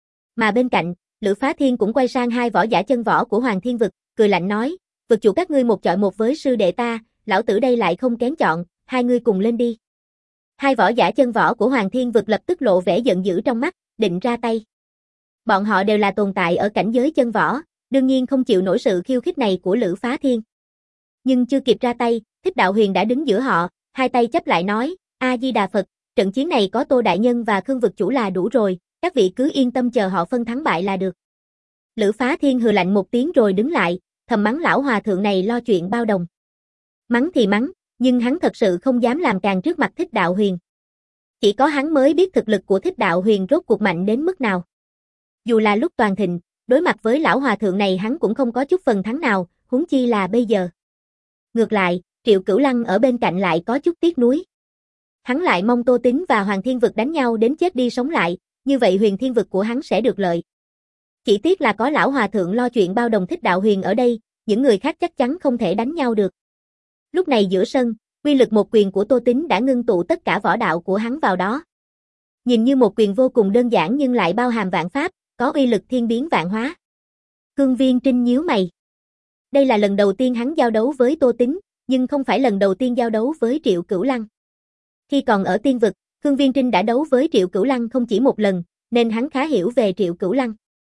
Mà bên cạnh, Lữ Phá Thiên cũng quay sang hai võ giả chân võ của Hoàng Thiên vực, cười lạnh nói, vực chủ các ngươi một chọi một với sư đệ ta, lão tử đây lại không kén chọn, hai ngươi cùng lên đi. Hai võ giả chân võ của Hoàng Thiên vực lập tức lộ vẻ giận dữ trong mắt, định ra tay. Bọn họ đều là tồn tại ở cảnh giới chân võ, đương nhiên không chịu nổi sự khiêu khích này của Lữ Phá Thiên. Nhưng chưa kịp ra tay, Thích Đạo Huyền đã đứng giữa họ, hai tay chấp lại nói, A-di-đà Phật, trận chiến này có Tô Đại Nhân và Khương vực chủ là đủ rồi, các vị cứ yên tâm chờ họ phân thắng bại là được. Lữ Phá Thiên hừ lạnh một tiếng rồi đứng lại, thầm mắng lão hòa thượng này lo chuyện bao đồng. Mắng thì mắng, nhưng hắn thật sự không dám làm càng trước mặt Thích Đạo Huyền. Chỉ có hắn mới biết thực lực của Thích Đạo Huyền rốt cuộc mạnh đến mức nào. Dù là lúc toàn thịnh, đối mặt với lão hòa thượng này hắn cũng không có chút phần thắng nào, huống chi là bây giờ. Ngược lại, Triệu Cửu Lăng ở bên cạnh lại có chút tiếc nuối. Hắn lại mong Tô Tín và Hoàng Thiên vực đánh nhau đến chết đi sống lại, như vậy Huyền Thiên vực của hắn sẽ được lợi. Chỉ tiếc là có lão hòa thượng lo chuyện bao đồng Thích Đạo Huyền ở đây, những người khác chắc chắn không thể đánh nhau được. Lúc này giữa sân, uy lực một quyền của Tô Tín đã ngưng tụ tất cả võ đạo của hắn vào đó. Nhìn như một quyền vô cùng đơn giản nhưng lại bao hàm vạn pháp, có uy lực thiên biến vạn hóa. Khương Viên Trinh nhíu mày. Đây là lần đầu tiên hắn giao đấu với Tô Tín, nhưng không phải lần đầu tiên giao đấu với Triệu Cửu Lăng. Khi còn ở tiên vực, Khương Viên Trinh đã đấu với Triệu Cửu Lăng không chỉ một lần, nên hắn khá hiểu về Triệu Cửu Lăng.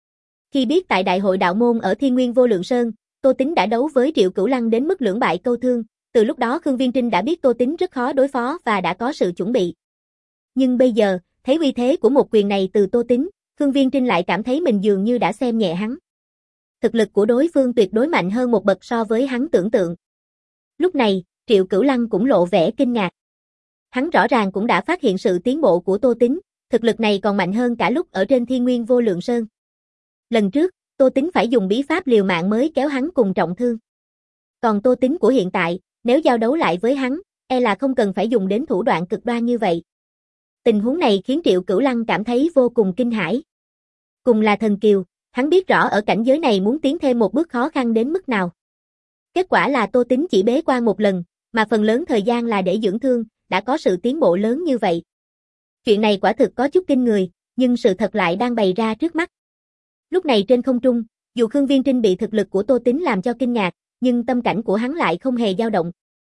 Khi biết tại Đại hội đạo môn ở Thiên Nguyên Vô Lượng Sơn, Tô Tín đã đấu với Triệu Cửu Lăng đến mức lưỡng bại câu thương, từ lúc đó Khương Viên Trinh đã biết Tô Tín rất khó đối phó và đã có sự chuẩn bị. Nhưng bây giờ, thấy uy thế của một quyền này từ Tô Tín, Khương Viên Trinh lại cảm thấy mình dường như đã xem nhẹ hắn. Thực lực của đối phương tuyệt đối mạnh hơn một bậc so với hắn tưởng tượng. Lúc này, Triệu Cửu Lăng cũng lộ vẻ kinh ngạc. Hắn rõ ràng cũng đã phát hiện sự tiến bộ của Tô Tín, thực lực này còn mạnh hơn cả lúc ở trên Thiên Nguyên Vô Lượng Sơn. Lần trước, Tô Tín phải dùng bí pháp liều mạng mới kéo hắn cùng trọng thương. Còn Tô Tín của hiện tại, nếu giao đấu lại với hắn, e là không cần phải dùng đến thủ đoạn cực đoan như vậy. Tình huống này khiến Triệu Cửu Lăng cảm thấy vô cùng kinh hãi. Cùng là thần kiều, hắn biết rõ ở cảnh giới này muốn tiến thêm một bước khó khăn đến mức nào. Kết quả là Tô Tín chỉ bế quan một lần, mà phần lớn thời gian là để dưỡng thương, đã có sự tiến bộ lớn như vậy. Chuyện này quả thực có chút kinh người, nhưng sự thật lại đang bày ra trước mắt. Lúc này trên không trung, dù Khương Viên Trinh bị thực lực của Tô Tín làm cho kinh ngạc, nhưng tâm cảnh của hắn lại không hề dao động.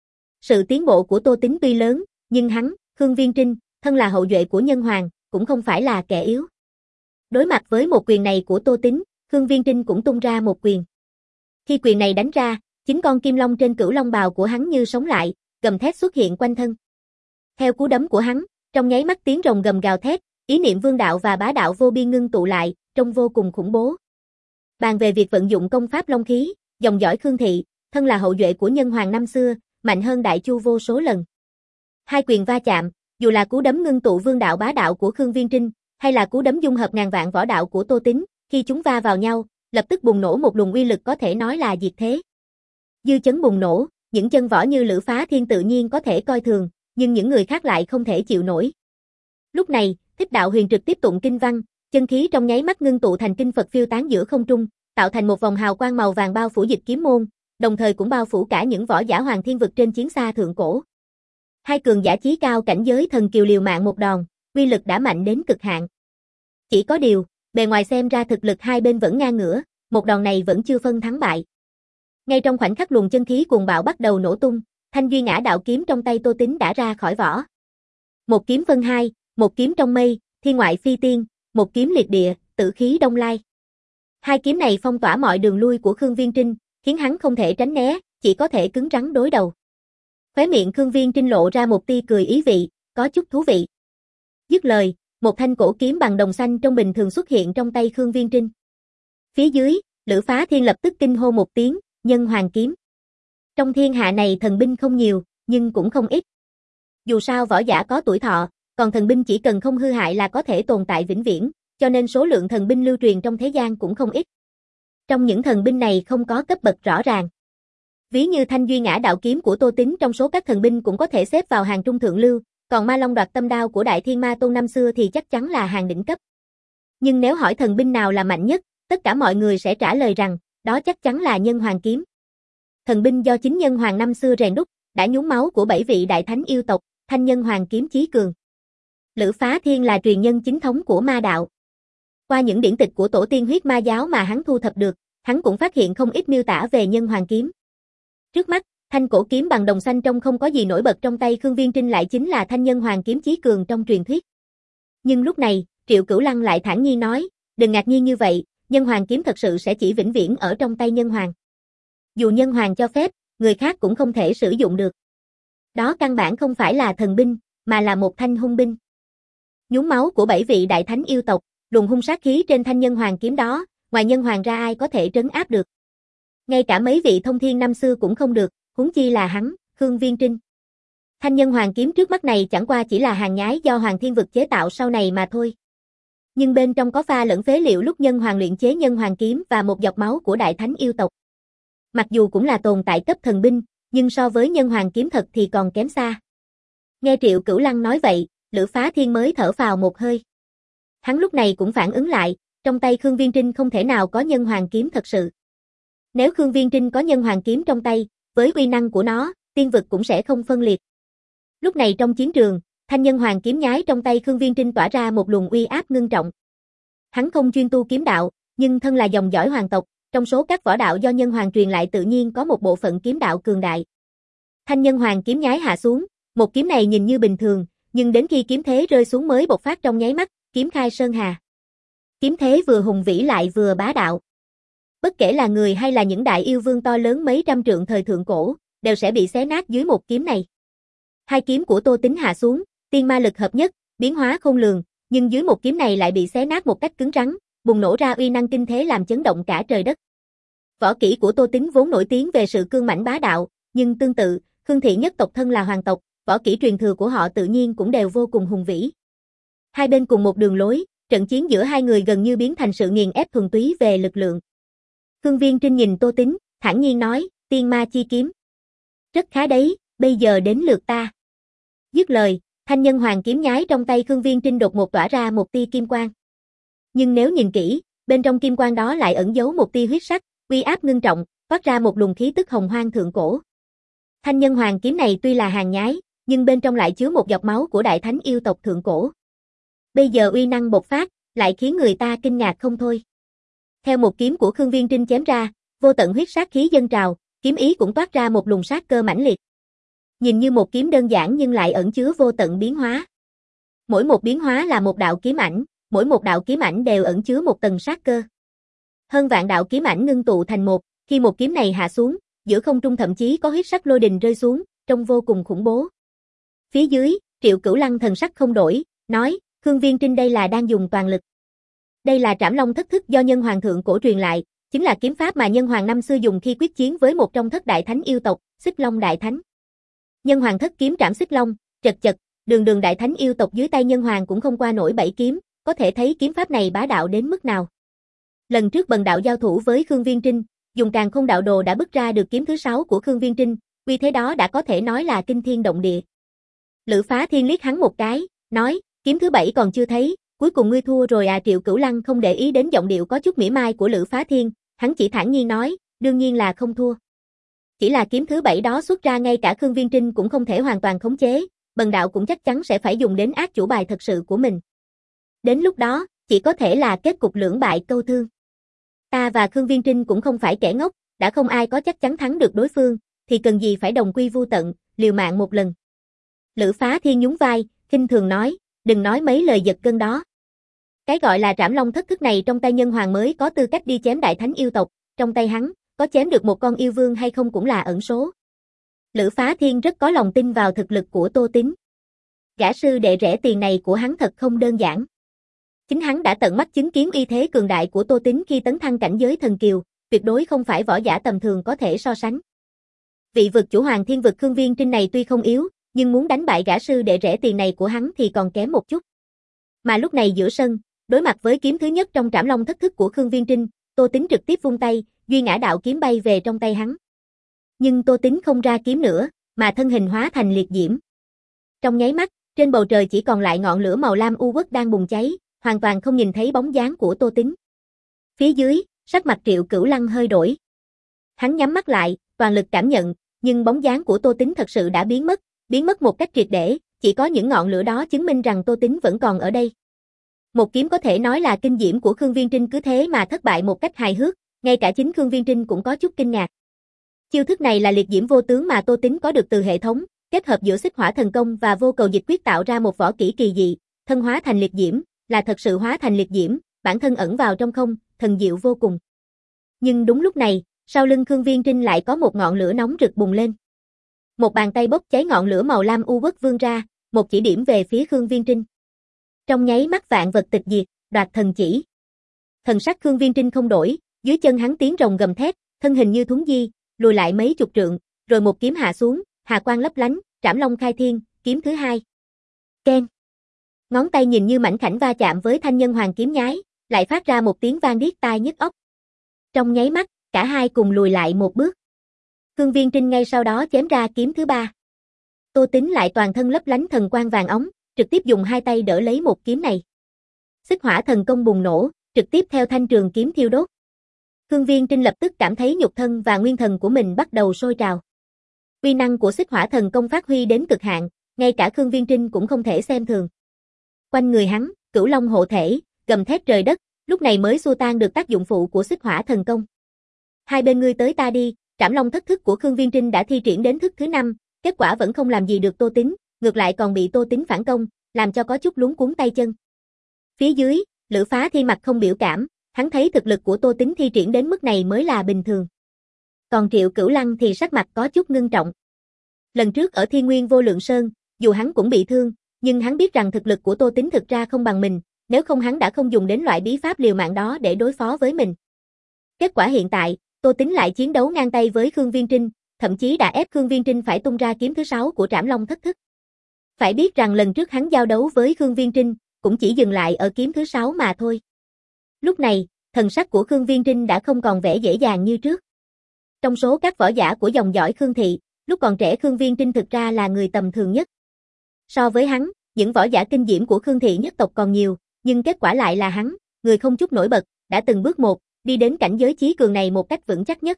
Sự tiến bộ của Tô Tín tuy lớn, nhưng hắn, Khương Viên Trinh, thân là hậu duệ của Nhân Hoàng, cũng không phải là kẻ yếu. Đối mặt với một quyền này của Tô Tín, Khương Viên Trinh cũng tung ra một quyền. Khi quyền này đánh ra, chính con kim long trên cửu long bào của hắn như sống lại, gầm thét xuất hiện quanh thân. Theo cú đấm của hắn, trong nháy mắt tiếng rồng gầm gào thét, ý niệm vương đạo và bá đạo vô biên ngưng tụ lại, trông vô cùng khủng bố. Bàn về việc vận dụng công pháp long khí, dòng dõi Khương thị, thân là hậu duệ của Nhân Hoàng năm xưa, mạnh hơn Đại Chu vô số lần. Hai quyền va chạm, dù là cú đấm ngưng tụ vương đạo bá đạo của Khương Viên Trinh, hay là cú đấm dung hợp ngàn vạn võ đạo của Tô Tín, khi chúng va vào nhau, lập tức bùng nổ một luồng uy lực có thể nói là diệt thế. Dư chấn bùng nổ, những chân võ như Lữ Phá Thiên tự nhiên có thể coi thường, nhưng những người khác lại không thể chịu nổi. Lúc này, Thích Đạo Huyền trực tiếp tụng kinh văn, chân khí trong nháy mắt ngưng tụ thành kinh Phật phiêu tán giữa không trung, tạo thành một vòng hào quang màu vàng bao phủ Dịch Kiếm môn, đồng thời cũng bao phủ cả những võ giả Hoàng Thiên vực trên chiến xa thượng cổ. Hai cường giả chí cao cảnh giới thần kiều liều mạng một đòn, uy lực đã mạnh đến cực hạn. Chỉ có điều, bề ngoài xem ra thực lực hai bên vẫn ngang ngửa, một đòn này vẫn chưa phân thắng bại. Ngay trong khoảnh khắc luồng chân khí cuồng bạo bắt đầu nổ tung, thanh duy ngã đạo kiếm trong tay Tô Tín đã ra khỏi vỏ. Một kiếm phân hai, một kiếm trong mây, thiên ngoại phi tiên, một kiếm liệt địa, tử khí đông lai. Hai kiếm này phong tỏa mọi đường lui của Khương Viên Trinh, khiến hắn không thể tránh né, chỉ có thể cứng rắn đối đầu. Khóe miệng Khương Viên Trinh lộ ra một tia cười ý vị, có chút thú vị. Dứt lời, một thanh cổ kiếm bằng đồng xanh trong bình thường xuất hiện trong tay Khương Viên Trinh. Phía dưới, Lữ Phá Thiên lập tức kinh hô một tiếng, Nhân Hoàng kiếm. Trong thiên hạ này thần binh không nhiều, nhưng cũng không ít. Dù sao võ giả có tuổi thọ, còn thần binh chỉ cần không hư hại là có thể tồn tại vĩnh viễn, cho nên số lượng thần binh lưu truyền trong thế gian cũng không ít. Trong những thần binh này không có cấp bậc rõ ràng. Ví như Thanh Duy Ngã đạo kiếm của Tô Tín trong số các thần binh cũng có thể xếp vào hàng trung thượng lưu, còn Ma Long Đoạt Tâm đao của Đại Thiên Ma Tôn năm xưa thì chắc chắn là hàng đỉnh cấp. Nhưng nếu hỏi thần binh nào là mạnh nhất, tất cả mọi người sẽ trả lời rằng, đó chắc chắn là Nhân Hoàng kiếm. Thần binh do chính Nhân Hoàng năm xưa rèn đúc, đã nhúng máu của bảy vị đại thánh yêu tộc, Thanh Nhân Hoàng kiếm chí cường. Lữ Phá Thiên là truyền nhân chính thống của ma đạo. Qua những điển tịch của tổ tiên huyết ma giáo mà hắn thu thập được, hắn cũng phát hiện không ít miêu tả về Nhân Hoàng kiếm. Trước mắt, thanh cổ kiếm bằng đồng xanh trông không có gì nổi bật trong tay Khương Viên Trinh lại chính là Thanh Nhân Hoàng kiếm chí cường trong truyền thuyết. Nhưng lúc này, Triệu Cửu Lăng lại thản nhiên nói, đừng ngạc nhiên như vậy, Nhân Hoàng kiếm thật sự sẽ chỉ vĩnh viễn ở trong tay Nhân Hoàng. Dù Nhân Hoàng cho phép, người khác cũng không thể sử dụng được. Đó căn bản không phải là thần binh, mà là một thanh hung binh. Nhúng máu của bảy vị đại thánh yêu tộc, luồng hung sát khí trên thanh Nhân Hoàng kiếm đó, ngoài Nhân Hoàng ra ai có thể trấn áp được. Ngay cả mấy vị thông thiên năm xưa cũng không được, huống chi là hắn, Khương Viên Trinh. Thanh Nhân Hoàng kiếm trước mắt này chẳng qua chỉ là hàng nhái do Hoàng Thiên Vực chế tạo sau này mà thôi. Nhưng bên trong có pha lẫn phế liệu lúc Nhân Hoàng luyện chế Nhân Hoàng kiếm và một giọt máu của đại thánh yêu tộc. Mặc dù cũng là tồn tại cấp thần binh, nhưng so với Nhân Hoàng kiếm thật thì còn kém xa. Nghe Triệu Cửu Lăng nói vậy, Lữ Phá Thiên mới thở phào một hơi. Hắn lúc này cũng phản ứng lại, trong tay Khương Viên Trinh không thể nào có Nhân Hoàng kiếm thật sự. Nếu Khương Viên Trinh có Nhân Hoàng kiếm trong tay, với uy năng của nó, tiên vực cũng sẽ không phân liệt. Lúc này trong chiến trường, thanh Nhân Hoàng kiếm nhái trong tay Khương Viên Trinh tỏa ra một luồng uy áp ngưng trọng. Hắn không chuyên tu kiếm đạo, nhưng thân là dòng dõi hoàng tộc, trong số các võ đạo do Nhân Hoàng truyền lại tự nhiên có một bộ phận kiếm đạo cường đại. Thanh Nhân Hoàng kiếm nhái hạ xuống, một kiếm này nhìn như bình thường, nhưng đến khi kiếm thế rơi xuống mới bộc phát trong nháy mắt, kiếm khai sơn hà. Kiếm thế vừa hùng vĩ lại vừa bá đạo. Bất kể là người hay là những đại yêu vương to lớn mấy trăm trượng thời thượng cổ, đều sẽ bị xé nát dưới một kiếm này. Hai kiếm của Tô Tín hạ xuống, tiên ma lực hợp nhất, biến hóa khôn lường, nhưng dưới một kiếm này lại bị xé nát một cách cứng rắn, bùng nổ ra uy năng kinh thế làm chấn động cả trời đất. Võ kỹ của Tô Tín vốn nổi tiếng về sự cương mãnh bá đạo, nhưng tương tự, Khương thị nhất tộc thân là hoàng tộc, võ kỹ truyền thừa của họ tự nhiên cũng đều vô cùng hùng vĩ. Hai bên cùng một đường lối, trận chiến giữa hai người gần như biến thành sự nghiền ép thuần túy về lực lượng. Khương Viên Trinh nhìn Tô Tín, thản nhiên nói, tiên ma chi kiếm. Rất khá đấy, bây giờ đến lượt ta. Dứt lời, thanh Nhân Hoàng kiếm nhái trong tay Khương Viên Trinh đột ngột tỏa ra một tia kim quang. Nhưng nếu nhìn kỹ, bên trong kim quang đó lại ẩn giấu một tia huyết sắc, uy áp ngưng trọng, phát ra một luồng khí tức hồng hoang thượng cổ. Thanh Nhân Hoàng kiếm này tuy là hàng nhái, nhưng bên trong lại chứa một giọt máu của đại thánh yêu tộc thượng cổ. Bây giờ uy năng bộc phát, lại khiến người ta kinh ngạc không thôi. Theo một kiếm của Khương Viên Trinh chém ra, vô tận huyết sát khí dâng trào, kiếm ý cũng toát ra một luồng sát cơ mãnh liệt. Nhìn như một kiếm đơn giản nhưng lại ẩn chứa vô tận biến hóa. Mỗi một biến hóa là một đạo kiếm ảnh, mỗi một đạo kiếm ảnh đều ẩn chứa một tầng sát cơ. Hơn vạn đạo kiếm ảnh ngưng tụ thành một, khi một kiếm này hạ xuống, giữa không trung thậm chí có huyết sắc lôi đình rơi xuống, trông vô cùng khủng bố. Phía dưới, Triệu Cửu Lăng thần sắc không đổi, nói, Khương Viên Trinh đây là đang dùng toàn lực. Đây là Trảm Long thất thức do Nhân Hoàng thượng cổ truyền lại, chính là kiếm pháp mà Nhân Hoàng năm xưa dùng khi quyết chiến với một trong thất đại thánh yêu tộc, Xích Long đại thánh. Nhân Hoàng thất kiếm trảm Xích Long, chật chật, đường đường đại thánh yêu tộc dưới tay Nhân Hoàng cũng không qua nổi bảy kiếm, có thể thấy kiếm pháp này bá đạo đến mức nào. Lần trước Bần đạo giao thủ với Khương Viên Trinh, dùng Càn Khôn đạo đồ đã bứt ra được kiếm thứ sáu của Khương Viên Trinh, uy thế đó đã có thể nói là kinh thiên động địa. Lữ Phá Thiên liếc hắn một cái, nói, kiếm thứ bảy còn chưa thấy, cuối cùng ngươi thua rồi à. Triệu Cửu Lăng không để ý đến giọng điệu có chút mỉa mai của Lữ Phá Thiên, hắn chỉ thản nhiên nói, đương nhiên là không thua. Chỉ là kiếm thứ bảy đó xuất ra ngay cả Khương Viên Trinh cũng không thể hoàn toàn khống chế, Bần đạo cũng chắc chắn sẽ phải dùng đến ác chủ bài thật sự của mình. Đến lúc đó, chỉ có thể là kết cục lưỡng bại câu thương. Ta và Khương Viên Trinh cũng không phải kẻ ngốc, đã không ai có chắc chắn thắng được đối phương, thì cần gì phải đồng quy vu tận, liều mạng một lần. Lữ Phá Thiên nhún vai, khinh thường nói, đừng nói mấy lời giật gân đó. Cái gọi là Trảm Long thất thức này trong tay Nhân Hoàng mới có tư cách đi chém đại thánh yêu tộc, trong tay hắn, có chém được một con yêu vương hay không cũng là ẩn số. Lữ Phá Thiên rất có lòng tin vào thực lực của Tô Tín. Gã sư đệ rẻ tiền này của hắn thật không đơn giản. Chính hắn đã tận mắt chứng kiến uy thế cường đại của Tô Tín khi tấn thăng cảnh giới thần kiều, tuyệt đối không phải võ giả tầm thường có thể so sánh. Vị vực chủ Hoàng Thiên vực Khương Viên Trinh này tuy không yếu, nhưng muốn đánh bại gã sư đệ rẻ tiền này của hắn thì còn kém một chút. Mà lúc này giữa sân, đối mặt với kiếm thứ nhất trong Trảm Long thất thức của Khương Viên Trinh, Tô Tín trực tiếp vung tay, duy ngã đạo kiếm bay về trong tay hắn. Nhưng Tô Tín không ra kiếm nữa, mà thân hình hóa thành liệt diễm. Trong nháy mắt, trên bầu trời chỉ còn lại ngọn lửa màu lam u uất đang bùng cháy, hoàn toàn không nhìn thấy bóng dáng của Tô Tín. Phía dưới, sắc mặt Triệu Cửu Lăng hơi đổi. Hắn nhắm mắt lại, toàn lực cảm nhận, nhưng bóng dáng của Tô Tín thật sự đã biến mất, biến mất một cách triệt để, chỉ có những ngọn lửa đó chứng minh rằng Tô Tín vẫn còn ở đây. Một kiếm có thể nói là kinh diễm của Khương Viên Trinh cứ thế mà thất bại một cách hài hước, ngay cả chính Khương Viên Trinh cũng có chút kinh ngạc. Chiêu thức này là liệt diễm vô tướng mà Tô Tín có được từ hệ thống, kết hợp giữa xích hỏa thần công và vô cầu dịch quyết tạo ra một võ kỹ kỳ dị, thân hóa thành liệt diễm, là thật sự hóa thành liệt diễm, bản thân ẩn vào trong không, thần diệu vô cùng. Nhưng đúng lúc này, sau lưng Khương Viên Trinh lại có một ngọn lửa nóng rực bùng lên. Một bàn tay bốc cháy ngọn lửa màu lam u uất vươn ra, một chỉ điểm về phía Khương Viên Trinh. Trong nháy mắt vạn vật tịch diệt, đoạt thần chỉ. Thần sắc Khương Viên Trinh không đổi, dưới chân hắn tiếng rồng gầm thét, thân hình như thuấn di, lùi lại mấy chục trượng, rồi một kiếm hạ xuống, hà quang lấp lánh, Trảm Long khai thiên, kiếm thứ hai. Keng. Ngón tay nhìn như mảnh khảnh va chạm với thanh Nhân Hoàng kiếm nhái, lại phát ra một tiếng vang điếc tai nhức óc. Trong nháy mắt, cả hai cùng lùi lại một bước. Khương Viên Trinh ngay sau đó chém ra kiếm thứ ba. Tô Tín lại toàn thân lấp lánh thần quang vàng óng, trực tiếp dùng hai tay đỡ lấy một kiếm này. Xích hỏa thần công bùng nổ, trực tiếp theo thanh trường kiếm thiêu đốt. Khương Viên Trinh lập tức cảm thấy nhục thân và nguyên thần của mình bắt đầu sôi trào. Uy năng của xích hỏa thần công phát huy đến cực hạn, ngay cả Khương Viên Trinh cũng không thể xem thường. Quanh người hắn, cửu long hộ thể, gầm thét trời đất, lúc này mới xua tan được tác dụng phụ của xích hỏa thần công. Hai bên ngươi tới ta đi, Trảm Long thất thức của Khương Viên Trinh đã thi triển đến thức thứ năm, kết quả vẫn không làm gì được Tô Tín, ngược lại còn bị Tô Tín phản công, làm cho có chút luống cuống tay chân. Phía dưới, Lữ Phá Thiên mặt không biểu cảm, hắn thấy thực lực của Tô Tín thi triển đến mức này mới là bình thường. Còn Triệu Cửu Lăng thì sắc mặt có chút ngưng trọng. Lần trước ở Thiên Nguyên Vô Lượng Sơn, dù hắn cũng bị thương, nhưng hắn biết rằng thực lực của Tô Tín thực ra không bằng mình, nếu không hắn đã không dùng đến loại bí pháp liều mạng đó để đối phó với mình. Kết quả hiện tại, Tô Tín lại chiến đấu ngang tay với Khương Viên Trinh, thậm chí đã ép Khương Viên Trinh phải tung ra kiếm thứ sáu của Trảm Long thất thức. Phải biết rằng lần trước hắn giao đấu với Khương Viên Trinh, cũng chỉ dừng lại ở kiếm thứ sáu mà thôi. Lúc này, thần sắc của Khương Viên Trinh đã không còn vẻ dễ dàng như trước. Trong số các võ giả của dòng dõi Khương thị, lúc còn trẻ Khương Viên Trinh thực ra là người tầm thường nhất. So với hắn, những võ giả kinh diễm của Khương thị nhất tộc còn nhiều, nhưng kết quả lại là hắn, người không chút nổi bật, đã từng bước một, đi đến cảnh giới chí cường này một cách vững chắc nhất.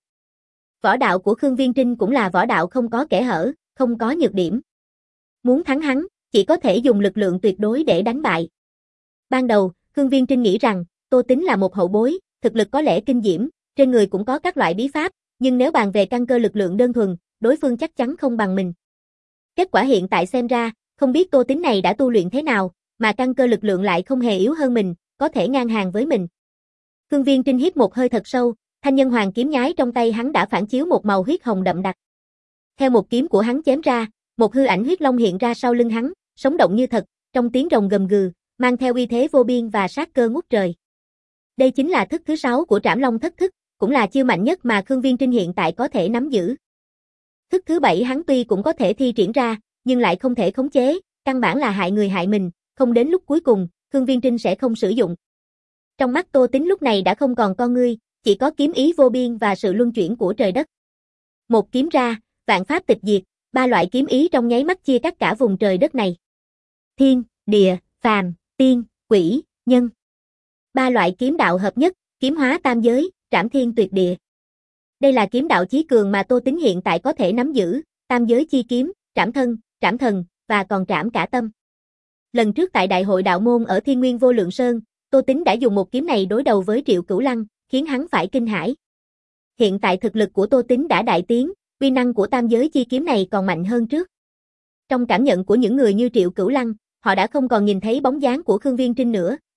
Võ đạo của Khương Viên Trinh cũng là võ đạo không có kẽ hở, không có nhược điểm. Muốn thắng hắn, chỉ có thể dùng lực lượng tuyệt đối để đánh bại. Ban đầu, Khương Viên Trinh nghĩ rằng, Tô Tín là một hậu bối, thực lực có lẽ kinh diễm, trên người cũng có các loại bí pháp, nhưng nếu bàn về căn cơ lực lượng đơn thuần, đối phương chắc chắn không bằng mình. Kết quả hiện tại xem ra, không biết Tô Tín này đã tu luyện thế nào, mà căn cơ lực lượng lại không hề yếu hơn mình, có thể ngang hàng với mình. Khương Viên Trinh hít một hơi thật sâu, thanh Nhân Hoàng kiếm nhái trong tay hắn đã phản chiếu một màu huyết hồng đậm đặc. Theo một kiếm của hắn chém ra, một hư ảnh huyết long hiện ra sau lưng hắn, sống động như thật, trong tiếng rồng gầm gừ, mang theo uy thế vô biên và sát cơ ngút trời. Đây chính là thức thứ sáu của Trảm Long thất thức, cũng là chiêu mạnh nhất mà Khương Viên Trinh hiện tại có thể nắm giữ. Thức thứ bảy hắn tuy cũng có thể thi triển ra, nhưng lại không thể khống chế, căn bản là hại người hại mình, không đến lúc cuối cùng, Khương Viên Trinh sẽ không sử dụng. Trong mắt Tô Tín lúc này đã không còn con ngươi, chỉ có kiếm ý vô biên và sự luân chuyển của trời đất. Một kiếm ra, vạn pháp tịch diệt, ba loại kiếm ý trong nháy mắt chia cắt cả vùng trời đất này. Thiên, địa, phàm, tiên, quỷ, nhân. Ba loại kiếm đạo hợp nhất, kiếm hóa tam giới, trảm thiên tuyệt địa. Đây là kiếm đạo chí cường mà Tô Tín hiện tại có thể nắm giữ, tam giới chi kiếm, trảm thân, trảm thần, và còn trảm cả tâm. Lần trước tại Đại hội đạo môn ở Thiên Nguyên Vô Lượng Sơn, Tô Tín đã dùng một kiếm này đối đầu với Triệu Cửu Lăng, khiến hắn phải kinh hãi. Hiện tại thực lực của Tô Tín đã đại tiến, uy năng của tam giới chi kiếm này còn mạnh hơn trước. Trong cảm nhận của những người như Triệu Cửu Lăng, họ đã không còn nhìn thấy bóng dáng của Khương Viên Trinh nữa,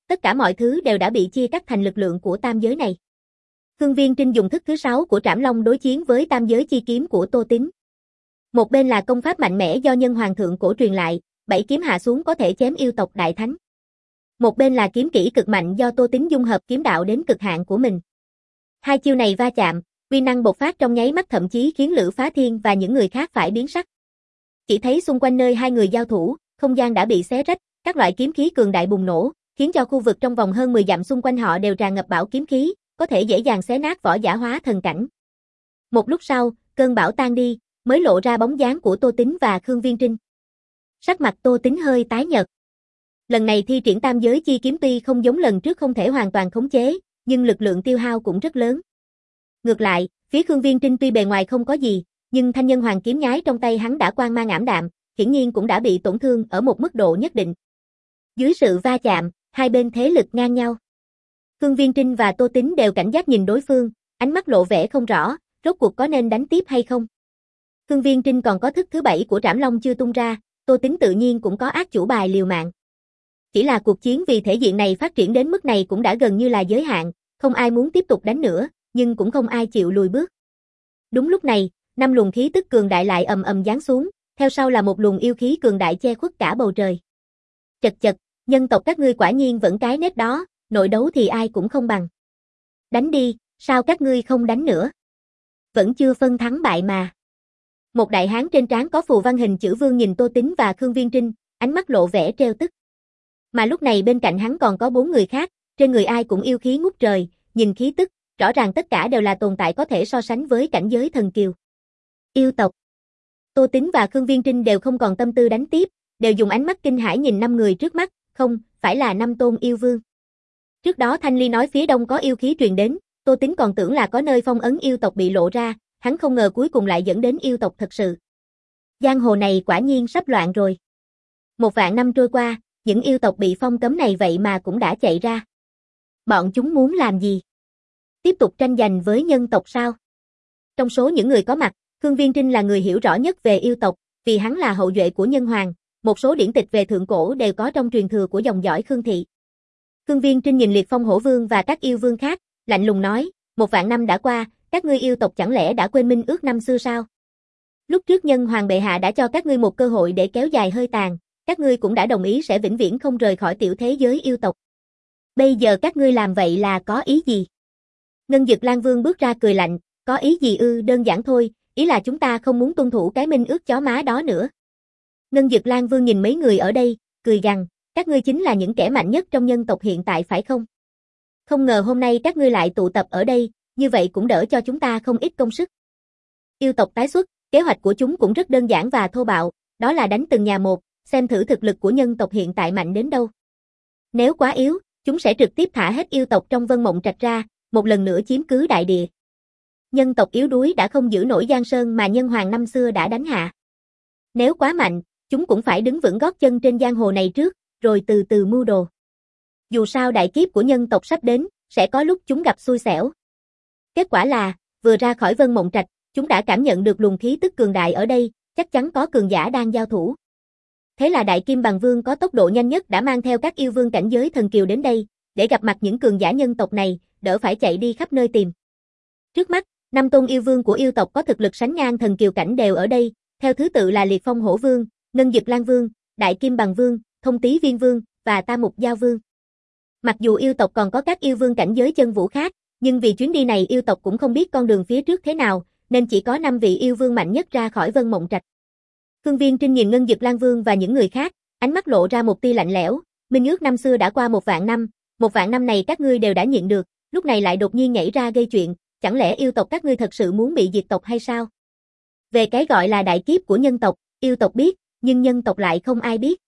Tất cả mọi thứ đều đã bị chia cắt thành lực lượng của tam giới này. Khương Viên Trinh dùng thức thứ sáu của Trảm Long đối chiến với tam giới chi kiếm của Tô Tín. Một bên là công pháp mạnh mẽ do Nhân Hoàng thượng cổ truyền lại, bảy kiếm hạ xuống có thể chém yêu tộc đại thánh. Một bên là kiếm kỹ cực mạnh do Tô Tín dung hợp kiếm đạo đến cực hạn của mình. Hai chiêu này va chạm, uy năng bộc phát trong nháy mắt thậm chí khiến Lữ Phá Thiên và những người khác phải biến sắc. Chỉ thấy xung quanh nơi hai người giao thủ, không gian đã bị xé rách, các loại kiếm khí cường đại bùng nổ, khiến cho khu vực trong vòng hơn mười dặm xung quanh họ đều tràn ngập bão kiếm khí, có thể dễ dàng xé nát võ giả hóa thần cảnh. Một lúc sau, cơn bão tan đi, mới lộ ra bóng dáng của Tô Tín và Khương Viên Trinh. Sắc mặt Tô Tín hơi tái nhợt. Lần này thi triển tam giới chi kiếm tuy không giống lần trước không thể hoàn toàn khống chế, nhưng lực lượng tiêu hao cũng rất lớn. Ngược lại, phía Khương Viên Trinh tuy bề ngoài không có gì, nhưng thanh nhân hoàng kiếm nhái trong tay hắn đã quang mang ảm đạm, hiển nhiên cũng đã bị tổn thương ở một mức độ nhất định. Dưới sự va chạm, hai bên thế lực ngang nhau. Khương Viên Trinh và Tô Tín đều cảnh giác nhìn đối phương, ánh mắt lộ vẻ không rõ, rốt cuộc có nên đánh tiếp hay không. Khương Viên Trinh còn có thức thứ bảy của Trảm Long chưa tung ra, Tô Tín tự nhiên cũng có ác chủ bài liều mạng. Chỉ là cuộc chiến vì thể diện này phát triển đến mức này cũng đã gần như là giới hạn, không ai muốn tiếp tục đánh nữa, nhưng cũng không ai chịu lùi bước. Đúng lúc này, năm luồng khí tức cường đại lại ầm ầm giáng xuống, theo sau là một luồng yêu khí cường đại che khuất cả bầu trời. Chật chật, nhân tộc các ngươi quả nhiên vẫn cái nết đó, nội đấu thì ai cũng không bằng. Đánh đi, sao các ngươi không đánh nữa? Vẫn chưa phân thắng bại mà. Một đại hán trên trán có phù văn hình chữ vương nhìn Tô Tín và Khương Viên Trinh, ánh mắt lộ vẻ trêu tức. Mà lúc này bên cạnh hắn còn có bốn người khác, trên người ai cũng yêu khí ngút trời, nhìn khí tức, rõ ràng tất cả đều là tồn tại có thể so sánh với cảnh giới thần kiều. Yêu tộc. Tô Tín và Khương Viên Trinh đều không còn tâm tư đánh tiếp, đều dùng ánh mắt kinh hãi nhìn năm người trước mắt, không, phải là năm tôn yêu vương. Trước đó Thanh Ly nói phía đông có yêu khí truyền đến, Tô Tín còn tưởng là có nơi phong ấn yêu tộc bị lộ ra, hắn không ngờ cuối cùng lại dẫn đến yêu tộc thật sự. Giang hồ này quả nhiên sắp loạn rồi. Một vạn năm trôi qua, những yêu tộc bị phong cấm này vậy mà cũng đã chạy ra. Bọn chúng muốn làm gì? Tiếp tục tranh giành với nhân tộc sao? Trong số những người có mặt, Khương Viên Trinh là người hiểu rõ nhất về yêu tộc, vì hắn là hậu duệ của Nhân Hoàng, một số điển tịch về thượng cổ đều có trong truyền thừa của dòng dõi Khương thị. Khương Viên Trinh nhìn Liệt Phong Hổ Vương và các yêu vương khác, lạnh lùng nói, một vạn năm đã qua, các ngươi yêu tộc chẳng lẽ đã quên minh ước năm xưa sao? Lúc trước Nhân Hoàng bệ hạ đã cho các ngươi một cơ hội để kéo dài hơi tàn, các ngươi cũng đã đồng ý sẽ vĩnh viễn không rời khỏi tiểu thế giới yêu tộc. Bây giờ các ngươi làm vậy là có ý gì? Ngân Dực Lan Vương bước ra cười lạnh, có ý gì ư? Đơn giản thôi, ý là chúng ta không muốn tuân thủ cái minh ước chó má đó nữa. Ngân Dực Lan Vương nhìn mấy người ở đây, cười gằn, các ngươi chính là những kẻ mạnh nhất trong nhân tộc hiện tại phải không? Không ngờ hôm nay các ngươi lại tụ tập ở đây, như vậy cũng đỡ cho chúng ta không ít công sức. Yêu tộc tái xuất, kế hoạch của chúng cũng rất đơn giản và thô bạo, đó là đánh từng nhà một, xem thử thực lực của nhân tộc hiện tại mạnh đến đâu. Nếu quá yếu, chúng sẽ trực tiếp thả hết yêu tộc trong Vân Mộng Trạch ra, một lần nữa chiếm cứ đại địa. Nhân tộc yếu đuối đã không giữ nổi Giang Sơn mà Nhân Hoàng năm xưa đã đánh hạ. Nếu quá mạnh, chúng cũng phải đứng vững gót chân trên giang hồ này trước, rồi từ từ mưu đồ. Dù sao đại kiếp của nhân tộc sắp đến, sẽ có lúc chúng gặp xui xẻo. Kết quả là, vừa ra khỏi Vân Mộng Trạch, chúng đã cảm nhận được luồng khí tức cường đại ở đây, chắc chắn có cường giả đang giao thủ. Thế là Đại Kim Bằng Vương có tốc độ nhanh nhất đã mang theo các yêu vương cảnh giới thần kiều đến đây, để gặp mặt những cường giả nhân tộc này, đỡ phải chạy đi khắp nơi tìm. Trước mắt, năm tôn yêu vương của yêu tộc có thực lực sánh ngang thần kiều cảnh đều ở đây, theo thứ tự là Liệt Phong Hổ Vương, Ngân Dực Lan Vương, Đại Kim Bằng Vương, Thông Tý Viên Vương và Tam Mục Giao Vương. Mặc dù yêu tộc còn có các yêu vương cảnh giới chân vũ khác, nhưng vì chuyến đi này yêu tộc cũng không biết con đường phía trước thế nào, nên chỉ có năm vị yêu vương mạnh nhất ra khỏi Vân Mộng Trạch. Khương Viên Trinh nhìn Ngân Dực Lan Vương và những người khác, ánh mắt lộ ra một tia lạnh lẽo, minh ước năm xưa đã qua một vạn năm, một vạn năm này các ngươi đều đã nhịn được, lúc này lại đột nhiên nhảy ra gây chuyện, chẳng lẽ yêu tộc các ngươi thật sự muốn bị diệt tộc hay sao? Về cái gọi là đại kiếp của nhân tộc, yêu tộc biết, nhưng nhân tộc lại không ai biết.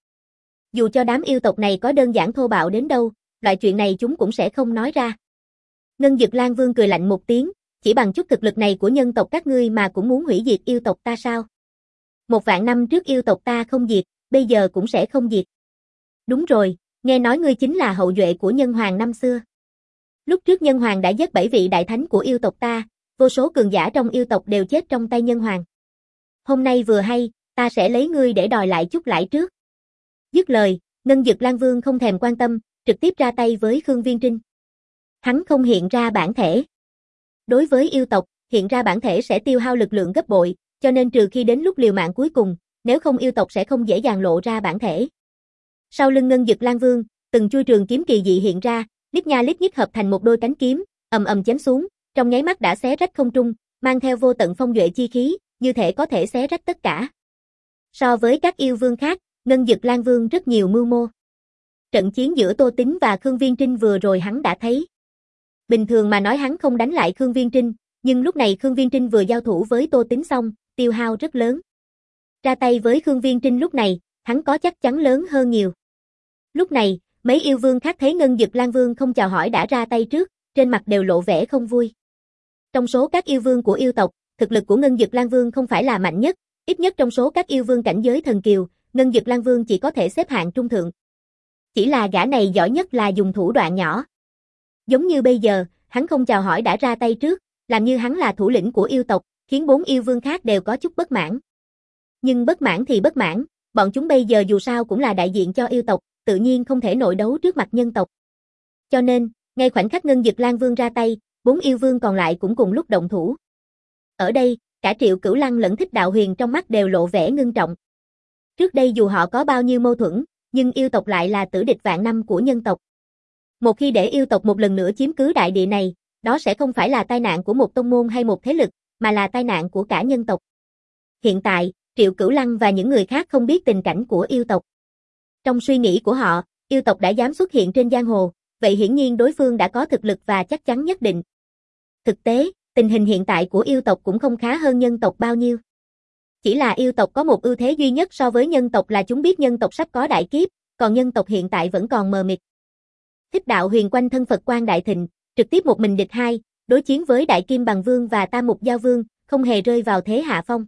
Dù cho đám yêu tộc này có đơn giản thô bạo đến đâu, loại chuyện này chúng cũng sẽ không nói ra. Ngân Dực Lan Vương cười lạnh một tiếng, chỉ bằng chút thực lực này của nhân tộc các ngươi mà cũng muốn hủy diệt yêu tộc ta sao? Một vạn năm trước yêu tộc ta không diệt, bây giờ cũng sẽ không diệt. Đúng rồi, nghe nói ngươi chính là hậu duệ của Nhân Hoàng năm xưa. Lúc trước Nhân Hoàng đã giết bảy vị đại thánh của yêu tộc ta, vô số cường giả trong yêu tộc đều chết trong tay Nhân Hoàng. Hôm nay vừa hay, ta sẽ lấy ngươi để đòi lại chút lãi trước. Dứt lời, Ngân Dực Lan Vương không thèm quan tâm, trực tiếp ra tay với Khương Viên Trinh. Hắn không hiện ra bản thể. Đối với yêu tộc, hiện ra bản thể sẽ tiêu hao lực lượng gấp bội, cho nên trừ khi đến lúc liều mạng cuối cùng, nếu không yêu tộc sẽ không dễ dàng lộ ra bản thể. Sau lưng Ngân Dực Lang Vương, từng chuôi trường kiếm kỳ dị hiện ra, lít nha lít nhít hợp thành một đôi cánh kiếm, ầm ầm chém xuống, trong nháy mắt đã xé rách không trung, mang theo vô tận phong duệ chi khí, như thể có thể xé rách tất cả. So với các yêu vương khác, Ngân Dực Lang Vương rất nhiều mưu mô. Trận chiến giữa Tô Tín và Khương Viên Trinh vừa rồi hắn đã thấy. Bình thường mà nói hắn không đánh lại Khương Viên Trinh, nhưng lúc này Khương Viên Trinh vừa giao thủ với Tô Tín xong, tiêu hao rất lớn. Ra tay với Khương Viên Trinh lúc này, hắn có chắc chắn lớn hơn nhiều. Lúc này, mấy yêu vương khác thấy Ngân Dực Lang Vương không chào hỏi đã ra tay trước, trên mặt đều lộ vẻ không vui. Trong số các yêu vương của yêu tộc, thực lực của Ngân Dực Lang Vương không phải là mạnh nhất, ít nhất trong số các yêu vương cảnh giới thần kiều, Ngân Dực Lang Vương chỉ có thể xếp hạng trung thượng. Chỉ là gã này giỏi nhất là dùng thủ đoạn nhỏ. Giống như bây giờ, hắn không chào hỏi đã ra tay trước, làm như hắn là thủ lĩnh của yêu tộc, khiến bốn yêu vương khác đều có chút bất mãn. Nhưng bất mãn thì bất mãn, bọn chúng bây giờ dù sao cũng là đại diện cho yêu tộc, tự nhiên không thể nội đấu trước mặt nhân tộc. Cho nên, ngay khoảnh khắc Ngân Dực Lang Vương ra tay, bốn yêu vương còn lại cũng cùng lúc động thủ. Ở đây, cả Triệu Cửu Lăng lẫn Thích Đạo Huyền trong mắt đều lộ vẻ ngưng trọng. Trước đây dù họ có bao nhiêu mâu thuẫn, nhưng yêu tộc lại là tử địch vạn năm của nhân tộc. Một khi để yêu tộc một lần nữa chiếm cứ đại địa này, đó sẽ không phải là tai nạn của một tông môn hay một thế lực, mà là tai nạn của cả nhân tộc. Hiện tại, Triệu Cửu Lăng và những người khác không biết tình cảnh của yêu tộc. Trong suy nghĩ của họ, yêu tộc đã dám xuất hiện trên giang hồ, vậy hiển nhiên đối phương đã có thực lực và chắc chắn nhất định. Thực tế, tình hình hiện tại của yêu tộc cũng không khá hơn nhân tộc bao nhiêu. Chỉ là yêu tộc có một ưu thế duy nhất so với nhân tộc là chúng biết nhân tộc sắp có đại kiếp, còn nhân tộc hiện tại vẫn còn mờ mịt. Thích Đạo Huyền quanh thân Phật Quang đại thịnh, trực tiếp một mình địch hai, đối chiến với Đại Kim Bằng Vương và Tam Mục Giao Vương, không hề rơi vào thế hạ phong.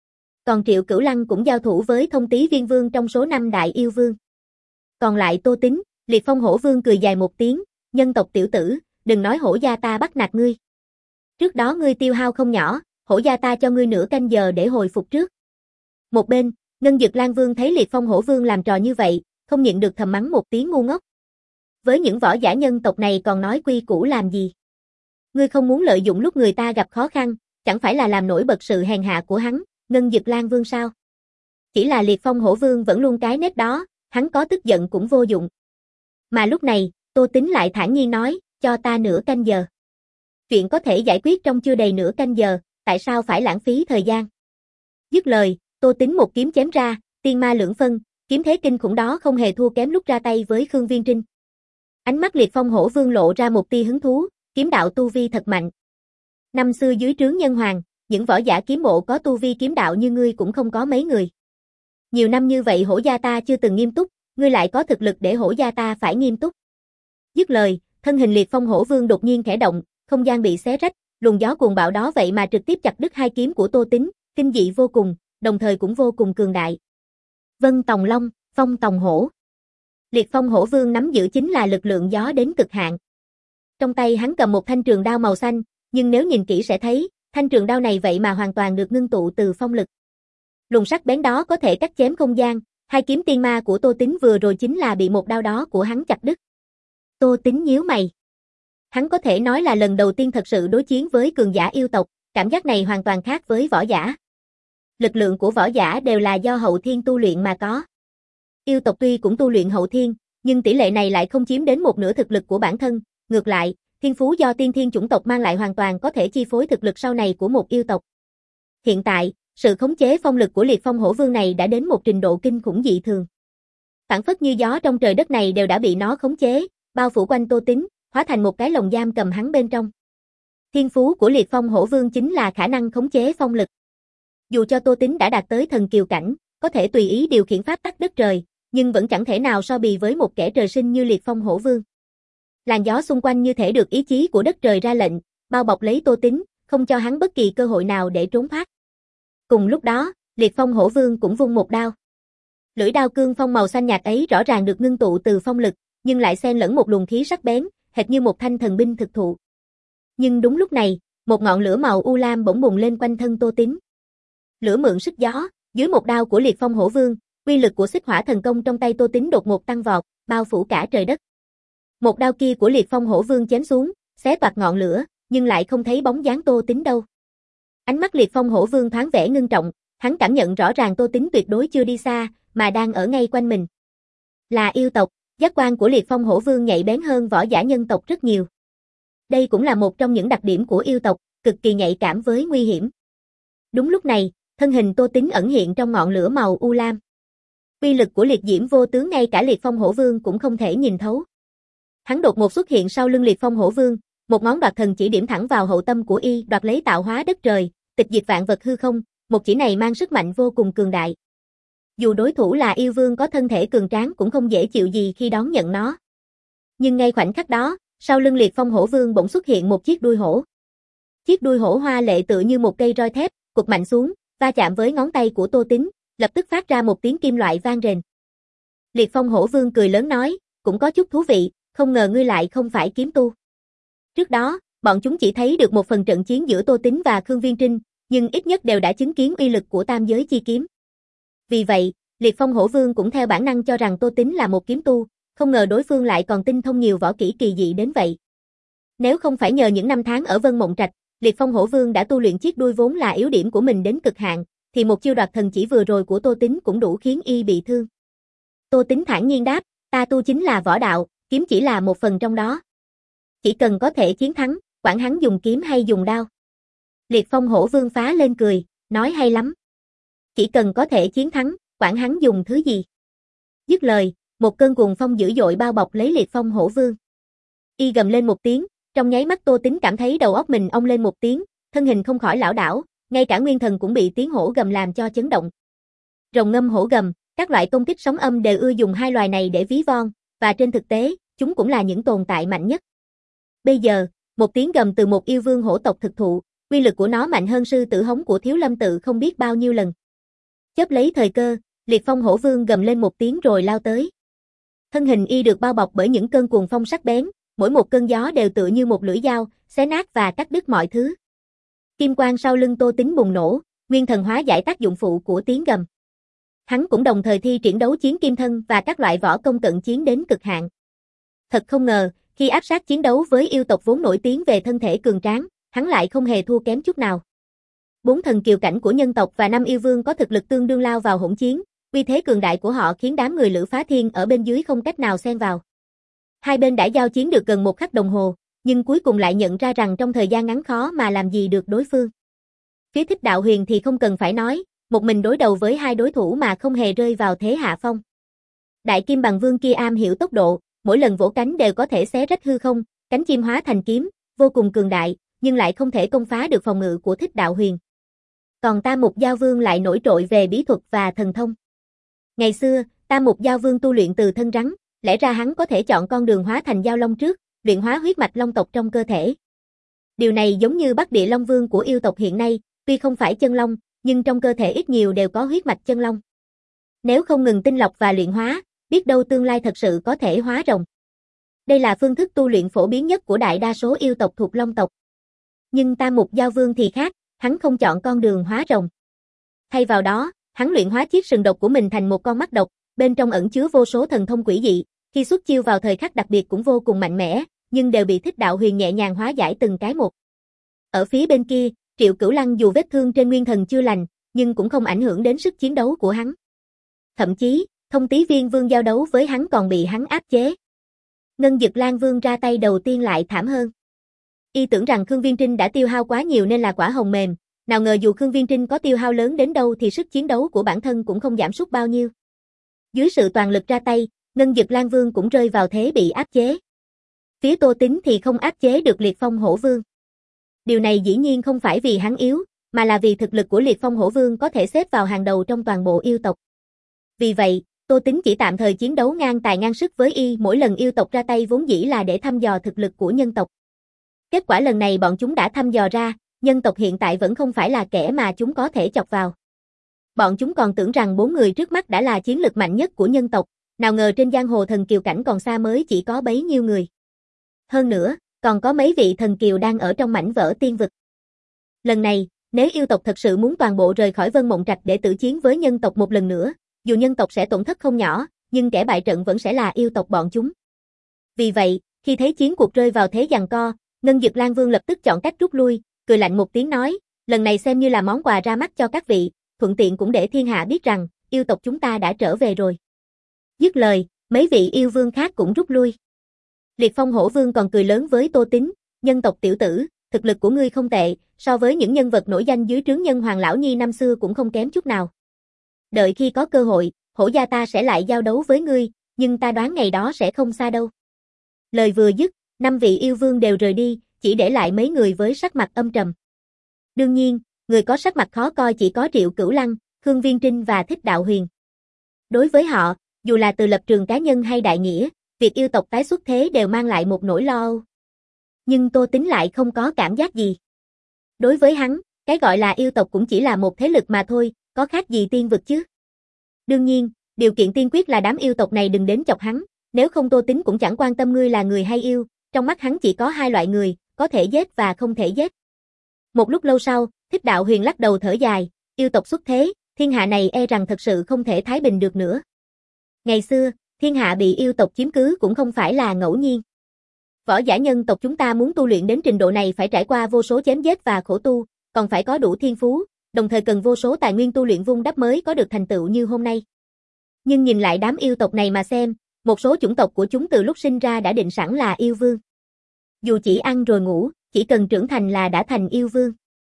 Còn Triệu Cửu Lăng cũng giao thủ với Thông Tý Viên Vương trong số năm đại yêu vương. Còn lại Tô Tín, Liệt Phong Hổ Vương cười dài một tiếng, nhân tộc tiểu tử, đừng nói hổ gia ta bắt nạt ngươi. Trước đó ngươi tiêu hao không nhỏ, hổ gia ta cho ngươi nửa canh giờ để hồi phục trước. Một bên, Ngân Dực Lang Vương thấy Liệt Phong Hổ Vương làm trò như vậy, không nhịn được thầm mắng một tiếng ngu ngốc. Với những võ giả nhân tộc này còn nói quy củ làm gì? Ngươi không muốn lợi dụng lúc người ta gặp khó khăn, chẳng phải là làm nổi bật sự hèn hạ của hắn, Ngân Dực Lang Vương sao? Chỉ là Liệt Phong Hổ Vương vẫn luôn cái nét đó, hắn có tức giận cũng vô dụng. Mà lúc này, Tô Tín lại thản nhiên nói, cho ta nửa canh giờ. Chuyện có thể giải quyết trong chưa đầy nửa canh giờ, tại sao phải lãng phí thời gian? Dứt lời, Tô Tín một kiếm chém ra, tiên ma lưỡng phân, kiếm thế kinh khủng đó không hề thua kém lúc ra tay với Khương Viên Trinh. Ánh mắt Liệt Phong Hổ Vương lộ ra một tia hứng thú, kiếm đạo tu vi thật mạnh. Năm xưa dưới trướng Nhân Hoàng, những võ giả kiếm bộ có tu vi kiếm đạo như ngươi cũng không có mấy người. Nhiều năm như vậy hổ gia ta chưa từng nghiêm túc, ngươi lại có thực lực để hổ gia ta phải nghiêm túc. Dứt lời, thân hình Liệt Phong Hổ Vương đột nhiên khẽ động, không gian bị xé rách, luồng gió cuồng bạo đó vậy mà trực tiếp chặt đứt hai kiếm của Tô Tín, kinh dị vô cùng, đồng thời cũng vô cùng cường đại. Vân Tòng Long, Phong Tòng Hổ. Liệt Phong Hổ Vương nắm giữ chính là lực lượng gió đến cực hạn. Trong tay hắn cầm một thanh trường đao màu xanh, nhưng nếu nhìn kỹ sẽ thấy, thanh trường đao này vậy mà hoàn toàn được ngưng tụ từ phong lực. Luồng sắc bén đó có thể cắt chém không gian, hai kiếm tiên ma của Tô Tín vừa rồi chính là bị một đao đó của hắn chặt đứt. Tô Tín nhíu mày. Hắn có thể nói là lần đầu tiên thật sự đối chiến với cường giả yêu tộc, cảm giác này hoàn toàn khác với võ giả. Lực lượng của võ giả đều là do hậu thiên tu luyện mà có. Yêu tộc tuy cũng tu luyện hậu thiên, nhưng tỷ lệ này lại không chiếm đến một nửa thực lực của bản thân, ngược lại, thiên phú do tiên thiên chủng tộc mang lại hoàn toàn có thể chi phối thực lực sau này của một yêu tộc. Hiện tại, sự khống chế phong lực của Liệt Phong Hổ Vương này đã đến một trình độ kinh khủng dị thường. Phản phất như gió trong trời đất này đều đã bị nó khống chế, bao phủ quanh Tô Tín, hóa thành một cái lồng giam cầm hắn bên trong. Thiên phú của Liệt Phong Hổ Vương chính là khả năng khống chế phong lực. Dù cho Tô Tín đã đạt tới thần kiều cảnh, có thể tùy ý điều khiển pháp tắc đất trời, nhưng vẫn chẳng thể nào so bì với một kẻ trời sinh như Liệt Phong Hổ Vương. Làn gió xung quanh như thể được ý chí của đất trời ra lệnh, bao bọc lấy Tô Tín, không cho hắn bất kỳ cơ hội nào để trốn thoát. Cùng lúc đó, Liệt Phong Hổ Vương cũng vung một đao. Lưỡi đao cương phong màu xanh nhạt ấy rõ ràng được ngưng tụ từ phong lực, nhưng lại xen lẫn một luồng khí sắc bén, hệt như một thanh thần binh thực thụ. Nhưng đúng lúc này, một ngọn lửa màu u lam bỗng bùng lên quanh thân Tô Tín. Lửa mượn sức gió, dưới một đao của Liệt Phong Hổ Vương, uy lực của xích hỏa thần công trong tay Tô Tín đột ngột tăng vọt, bao phủ cả trời đất. Một đao kia của Liệt Phong Hổ Vương chém xuống, xé toạc ngọn lửa, nhưng lại không thấy bóng dáng Tô Tính đâu. Ánh mắt Liệt Phong Hổ Vương thoáng vẻ ngưng trọng, hắn cảm nhận rõ ràng Tô Tính tuyệt đối chưa đi xa, mà đang ở ngay quanh mình. Là yêu tộc, giác quan của Liệt Phong Hổ Vương nhạy bén hơn võ giả nhân tộc rất nhiều. Đây cũng là một trong những đặc điểm của yêu tộc, cực kỳ nhạy cảm với nguy hiểm. Đúng lúc này, thân hình Tô Tính ẩn hiện trong ngọn lửa màu u lam. Uy lực của liệt diễm vô tướng ngay cả Liệt Phong Hổ Vương cũng không thể nhìn thấu. Hắn đột ngột xuất hiện sau lưng Liệt Phong Hổ Vương, một ngón đoạt thần chỉ điểm thẳng vào hậu tâm của y, đoạt lấy tạo hóa đất trời, tịch diệt vạn vật hư không, một chỉ này mang sức mạnh vô cùng cường đại. Dù đối thủ là yêu vương có thân thể cường tráng cũng không dễ chịu gì khi đón nhận nó. Nhưng ngay khoảnh khắc đó, sau lưng Liệt Phong Hổ Vương bỗng xuất hiện một chiếc đuôi hổ. Chiếc đuôi hổ hoa lệ tựa như một cây roi thép, cụt mạnh xuống, va chạm với ngón tay của Tô Tính, lập tức phát ra một tiếng kim loại vang rền. Liệt Phong Hổ Vương cười lớn nói, cũng có chút thú vị, không ngờ ngươi lại không phải kiếm tu. Trước đó, bọn chúng chỉ thấy được một phần trận chiến giữa Tô Tính và Khương Viên Trinh, nhưng ít nhất đều đã chứng kiến uy lực của tam giới chi kiếm. Vì vậy, Liệt Phong Hổ Vương cũng theo bản năng cho rằng Tô Tính là một kiếm tu, không ngờ đối phương lại còn tinh thông nhiều võ kỹ kỳ dị đến vậy. Nếu không phải nhờ những năm tháng ở Vân Mộng Trạch, Liệt Phong Hổ Vương đã tu luyện chiếc đuôi vốn là yếu điểm của mình đến cực hạn, thì một chiêu đoạt thần chỉ vừa rồi của Tô Tính cũng đủ khiến y bị thương. Tô Tính thản nhiên đáp, ta tu chính là võ đạo, kiếm chỉ là một phần trong đó. Chỉ cần có thể chiến thắng, quản hắn dùng kiếm hay dùng đao. Liệt Phong Hổ Vương phá lên cười, nói hay lắm. Chỉ cần có thể chiến thắng, quản hắn dùng thứ gì. Dứt lời, một cơn cuồng phong dữ dội bao bọc lấy Liệt Phong Hổ Vương. Y gầm lên một tiếng, trong nháy mắt Tô Tính cảm thấy đầu óc mình ong lên một tiếng, thân hình không khỏi lảo đảo, ngay cả nguyên thần cũng bị tiếng hổ gầm làm cho chấn động. Rồng ngâm hổ gầm, các loại công kích sóng âm đều ưa dùng hai loài này để ví von, và trên thực tế, chúng cũng là những tồn tại mạnh nhất. Bây giờ, một tiếng gầm từ một yêu vương hổ tộc thực thụ, uy lực của nó mạnh hơn sư tử hống của Thiếu Lâm tự không biết bao nhiêu lần. Chớp lấy thời cơ, Liệt Phong Hổ Vương gầm lên một tiếng rồi lao tới. Thân hình y được bao bọc bởi những cơn cuồng phong sắc bén, mỗi một cơn gió đều tựa như một lưỡi dao, xé nát và cắt đứt mọi thứ. Kim quang sau lưng Tô Tính bùng nổ, nguyên thần hóa giải tác dụng phụ của tiếng gầm. Hắn cũng đồng thời thi triển đấu chiến kim thân và các loại võ công cận chiến đến cực hạn. Thật không ngờ, khi áp sát chiến đấu với yêu tộc vốn nổi tiếng về thân thể cường tráng, hắn lại không hề thua kém chút nào. Bốn thần kiều cảnh của nhân tộc và năm yêu vương có thực lực tương đương lao vào hỗn chiến, uy thế cường đại của họ khiến đám người Lữ Phá Thiên ở bên dưới không cách nào xen vào. Hai bên đã giao chiến được gần một khắc đồng hồ, nhưng cuối cùng lại nhận ra rằng trong thời gian ngắn khó mà làm gì được đối phương. Phía Thích Đạo Huyền thì không cần phải nói, một mình đối đầu với hai đối thủ mà không hề rơi vào thế hạ phong. Đại Kim Bằng Vương kia am hiểu tốc độ, mỗi lần vỗ cánh đều có thể xé rách hư không, cánh chim hóa thành kiếm, vô cùng cường đại, nhưng lại không thể công phá được phòng ngự của Thích Đạo Huyền. Còn Tam Mục Giao Vương lại nổi trội về bí thuật và thần thông. Ngày xưa, Tam Mục Giao Vương tu luyện từ thân rắn, lẽ ra hắn có thể chọn con đường hóa thành giao long trước, luyện hóa huyết mạch long tộc trong cơ thể. Điều này giống như Bắc Địa Long Vương của yêu tộc hiện nay, tuy không phải chân long, nhưng trong cơ thể ít nhiều đều có huyết mạch chân long. Nếu không ngừng tinh lọc và luyện hóa, biết đâu tương lai thật sự có thể hóa rồng. Đây là phương thức tu luyện phổ biến nhất của đại đa số yêu tộc thuộc long tộc. Nhưng Tam Mục Giao Vương thì khác, hắn không chọn con đường hóa rồng. Thay vào đó, hắn luyện hóa chiếc sừng độc của mình thành một con mắt độc, bên trong ẩn chứa vô số thần thông quỷ dị, khi xuất chiêu vào thời khắc đặc biệt cũng vô cùng mạnh mẽ, nhưng đều bị Thích Đạo Huyền nhẹ nhàng hóa giải từng cái một. Ở phía bên kia, Triệu Cửu Lăng dù vết thương trên nguyên thần chưa lành, nhưng cũng không ảnh hưởng đến sức chiến đấu của hắn. Thậm chí, Thông Tí Viên Vương giao đấu với hắn còn bị hắn áp chế. Ngân Dực Lan Vương ra tay đầu tiên lại thảm hơn. Y tưởng rằng Khương Viên Trinh đã tiêu hao quá nhiều nên là quả hồng mềm, nào ngờ dù Khương Viên Trinh có tiêu hao lớn đến đâu thì sức chiến đấu của bản thân cũng không giảm sút bao nhiêu. Dưới sự toàn lực ra tay, Ngân Dực Lan Vương cũng rơi vào thế bị áp chế. Phía Tô Tính thì không áp chế được Liệt Phong Hổ Vương. Điều này dĩ nhiên không phải vì hắn yếu, mà là vì thực lực của Liệt Phong Hổ Vương có thể xếp vào hàng đầu trong toàn bộ yêu tộc. Vì vậy, Tô Tính chỉ tạm thời chiến đấu ngang tài ngang sức với y, mỗi lần yêu tộc ra tay vốn dĩ là để thăm dò thực lực của nhân tộc. Kết quả lần này bọn chúng đã thăm dò ra, nhân tộc hiện tại vẫn không phải là kẻ mà chúng có thể chọc vào. Bọn chúng còn tưởng rằng bốn người trước mắt đã là chiến lực mạnh nhất của nhân tộc, nào ngờ trên giang hồ thần kiều cảnh còn xa mới chỉ có bấy nhiêu người. Hơn nữa, còn có mấy vị thần kiều đang ở trong mảnh vỡ tiên vực. Lần này, nếu yêu tộc thật sự muốn toàn bộ rời khỏi Vân Mộng Trạch để tử chiến với nhân tộc một lần nữa, dù nhân tộc sẽ tổn thất không nhỏ, nhưng kẻ bại trận vẫn sẽ là yêu tộc bọn chúng. Vì vậy, Khi thấy chiến cuộc rơi vào thế giằng co, Ngân Dực Lang Vương lập tức chọn cách rút lui, cười lạnh một tiếng nói, lần này xem như là món quà ra mắt cho các vị, thuận tiện cũng để thiên hạ biết rằng, yêu tộc chúng ta đã trở về rồi. Dứt lời, mấy vị yêu vương khác cũng rút lui. Liệt Phong Hổ Vương còn cười lớn với Tô Tín, nhân tộc tiểu tử, thực lực của ngươi không tệ, so với những nhân vật nổi danh dưới trướng Nhân Hoàng Lão Nhi năm xưa cũng không kém chút nào. Đợi khi có cơ hội, hổ gia ta sẽ lại giao đấu với ngươi, nhưng ta đoán ngày đó sẽ không xa đâu. Lời vừa dứt, năm vị yêu vương đều rời đi, chỉ để lại mấy người với sắc mặt âm trầm. Đương nhiên, người có sắc mặt khó coi chỉ có Triệu Cửu Lăng, Khương Viên Trinh và Thích Đạo Huyền. Đối với họ, dù là từ lập trường cá nhân hay đại nghĩa, việc yêu tộc tái xuất thế đều mang lại một nỗi lo âu. Nhưng Tô Tín lại không có cảm giác gì. Đối với hắn, cái gọi là yêu tộc cũng chỉ là một thế lực mà thôi, có khác gì tiên vực chứ. Đương nhiên, điều kiện tiên quyết là đám yêu tộc này đừng đến chọc hắn, nếu không Tô Tín cũng chẳng quan tâm ngươi là người hay yêu, trong mắt hắn chỉ có hai loại người, có thể giết và không thể giết. Một lúc lâu sau, Thích Đạo Huyền lắc đầu thở dài, yêu tộc xuất thế, thiên hạ này e rằng thật sự không thể thái bình được nữa. Ngày xưa, thiên hạ bị yêu tộc chiếm cứ cũng không phải là ngẫu nhiên. Võ giả nhân tộc chúng ta muốn tu luyện đến trình độ này phải trải qua vô số chém giết và khổ tu, còn phải có đủ thiên phú, đồng thời cần vô số tài nguyên tu luyện vun đắp mới có được thành tựu như hôm nay. Nhưng nhìn lại đám yêu tộc này mà xem, một số chủng tộc của chúng từ lúc sinh ra đã định sẵn là yêu vương. Dù chỉ ăn rồi ngủ, chỉ cần trưởng thành là đã thành yêu vương.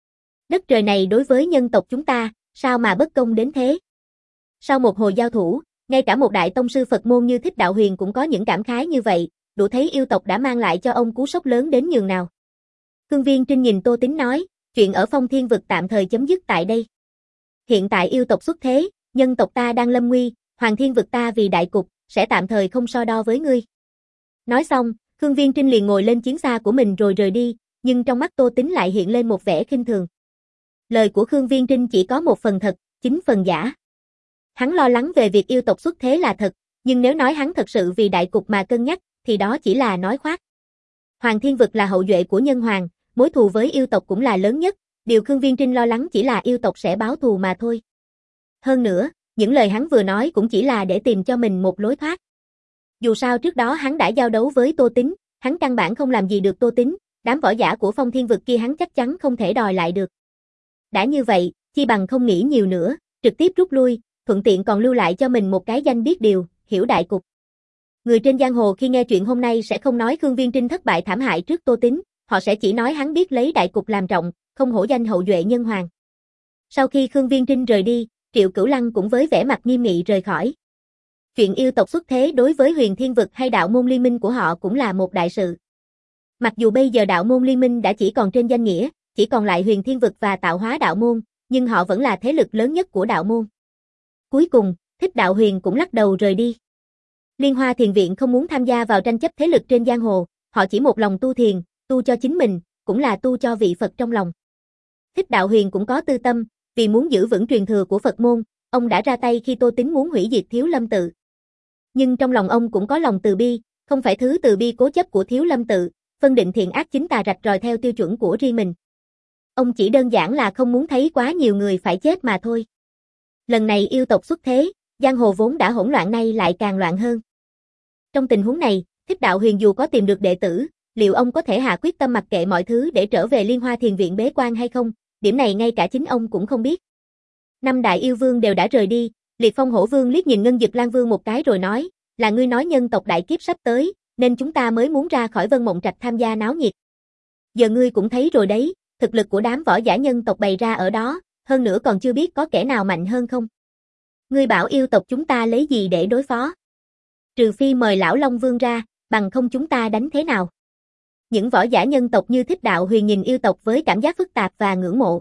Đất trời này đối với nhân tộc chúng ta, sao mà bất công đến thế? Sau một hồi giao thủ, ngay cả một đại tông sư Phật môn như Thích Đạo Huyền cũng có những cảm khái như vậy, đủ thấy yêu tộc đã mang lại cho ông cú sốc lớn đến nhường nào. Khương Viên Trinh nhìn Tô Tín nói, chuyện ở Phong Thiên Vực tạm thời chấm dứt tại đây. Hiện tại yêu tộc xuất thế, nhân tộc ta đang lâm nguy, Hoàng Thiên Vực ta vì đại cục, sẽ tạm thời không so đo với ngươi. Nói xong, Khương Viên Trinh liền ngồi lên chiến xa của mình rồi rời đi, nhưng trong mắt Tô Tín lại hiện lên một vẻ khinh thường. Lời của Khương Viên Trinh chỉ có một phần thật, chín phần giả. Hắn lo lắng về việc yêu tộc xuất thế là thật, nhưng nếu nói hắn thật sự vì đại cục mà cân nhắc, thì đó chỉ là nói khoác. Hoàng Thiên Vực là hậu duệ của Nhân Hoàng, mối thù với yêu tộc cũng là lớn nhất, điều Khương Viên Trinh lo lắng chỉ là yêu tộc sẽ báo thù mà thôi. Hơn nữa, những lời hắn vừa nói cũng chỉ là để tìm cho mình một lối thoát. Dù sao trước đó hắn đã giao đấu với Tô Tín, hắn căn bản không làm gì được Tô Tín, đám võ giả của Phong Thiên Vực kia hắn chắc chắn không thể đòi lại được. Đã như vậy, chi bằng không nghĩ nhiều nữa, trực tiếp rút lui, thuận tiện còn lưu lại cho mình một cái danh biết điều, hiểu đại cục. Người trên giang hồ khi nghe chuyện hôm nay sẽ không nói Khương Viên Trinh thất bại thảm hại trước Tô Tín, họ sẽ chỉ nói hắn biết lấy đại cục làm trọng, không hổ danh hậu duệ Nhân Hoàng. Sau khi Khương Viên Trinh rời đi, Triệu Cửu Lăng cũng với vẻ mặt nghiêm nghị rời khỏi. Chuyện yêu tộc xuất thế đối với Huyền Thiên Vực hay đạo môn liên minh của họ cũng là một đại sự. Mặc dù bây giờ đạo môn liên minh đã chỉ còn trên danh nghĩa, chỉ còn lại Huyền Thiên Vực và Tạo Hóa đạo môn, nhưng họ vẫn là thế lực lớn nhất của đạo môn. Cuối cùng, Thích Đạo Huyền cũng lắc đầu rời đi. Liên Hoa Thiền Viện không muốn tham gia vào tranh chấp thế lực trên giang hồ, họ chỉ một lòng tu thiền, tu cho chính mình, cũng là tu cho vị Phật trong lòng. Thích Đạo Huyền cũng có tư tâm, vì muốn giữ vững truyền thừa của Phật môn, ông đã ra tay khi Tô Tín muốn hủy diệt Thiếu Lâm Tự. Nhưng trong lòng ông cũng có lòng từ bi, không phải thứ từ bi cố chấp của Thiếu Lâm Tự, phân định thiện ác chính tà rạch ròi theo tiêu chuẩn của riêng mình. Ông chỉ đơn giản là không muốn thấy quá nhiều người phải chết mà thôi. Lần này yêu tộc xuất thế, giang hồ vốn đã hỗn loạn nay lại càng loạn hơn. Trong tình huống này, Thích Đạo Huyền dù có tìm được đệ tử, liệu ông có thể hạ quyết tâm mặc kệ mọi thứ để trở về Liên Hoa Thiền Viện bế quan hay không, điểm này ngay cả chính ông cũng không biết. Năm đại yêu vương đều đã rời đi, Liệt Phong Hổ Vương liếc nhìn Ngân Dực Lang Vương một cái rồi nói, là ngươi nói nhân tộc đại kiếp sắp tới, nên chúng ta mới muốn ra khỏi Vân Mộng Trạch tham gia náo nhiệt. Giờ ngươi cũng thấy rồi đấy, thực lực của đám võ giả nhân tộc bày ra ở đó, hơn nữa còn chưa biết có kẻ nào mạnh hơn không. Ngươi bảo yêu tộc chúng ta lấy gì để đối phó? Trừ phi mời lão Long Vương ra, bằng không chúng ta đánh thế nào? Những võ giả nhân tộc như Thích Đạo Huyền nhìn yêu tộc với cảm giác phức tạp và ngưỡng mộ.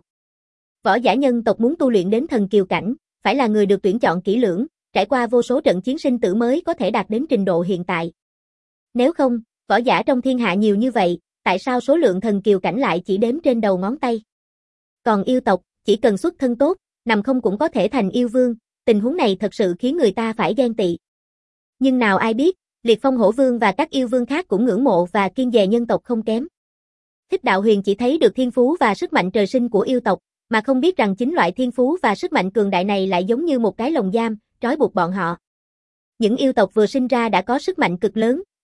Võ giả nhân tộc muốn tu luyện đến thần kiều cảnh, phải là người được tuyển chọn kỹ lưỡng, trải qua vô số trận chiến sinh tử mới có thể đạt đến trình độ hiện tại. Nếu không, võ giả trong thiên hạ nhiều như vậy, tại sao số lượng thần kiều cảnh lại chỉ đếm trên đầu ngón tay? Còn yêu tộc, chỉ cần xuất thân tốt, nằm không cũng có thể thành yêu vương, tình huống này thật sự khiến người ta phải ghen tị. Nhưng nào ai biết, Liệt Phong Hổ Vương và các yêu vương khác cũng ngưỡng mộ và kiêng dè nhân tộc không kém. Thích Đạo Huyền chỉ thấy được thiên phú và sức mạnh trời sinh của yêu tộc, mà không biết rằng chính loại thiên phú và sức mạnh cường đại này lại giống như một cái lồng giam, trói buộc bọn họ. Những yêu tộc vừa sinh ra đã có sức mạnh cực lớn,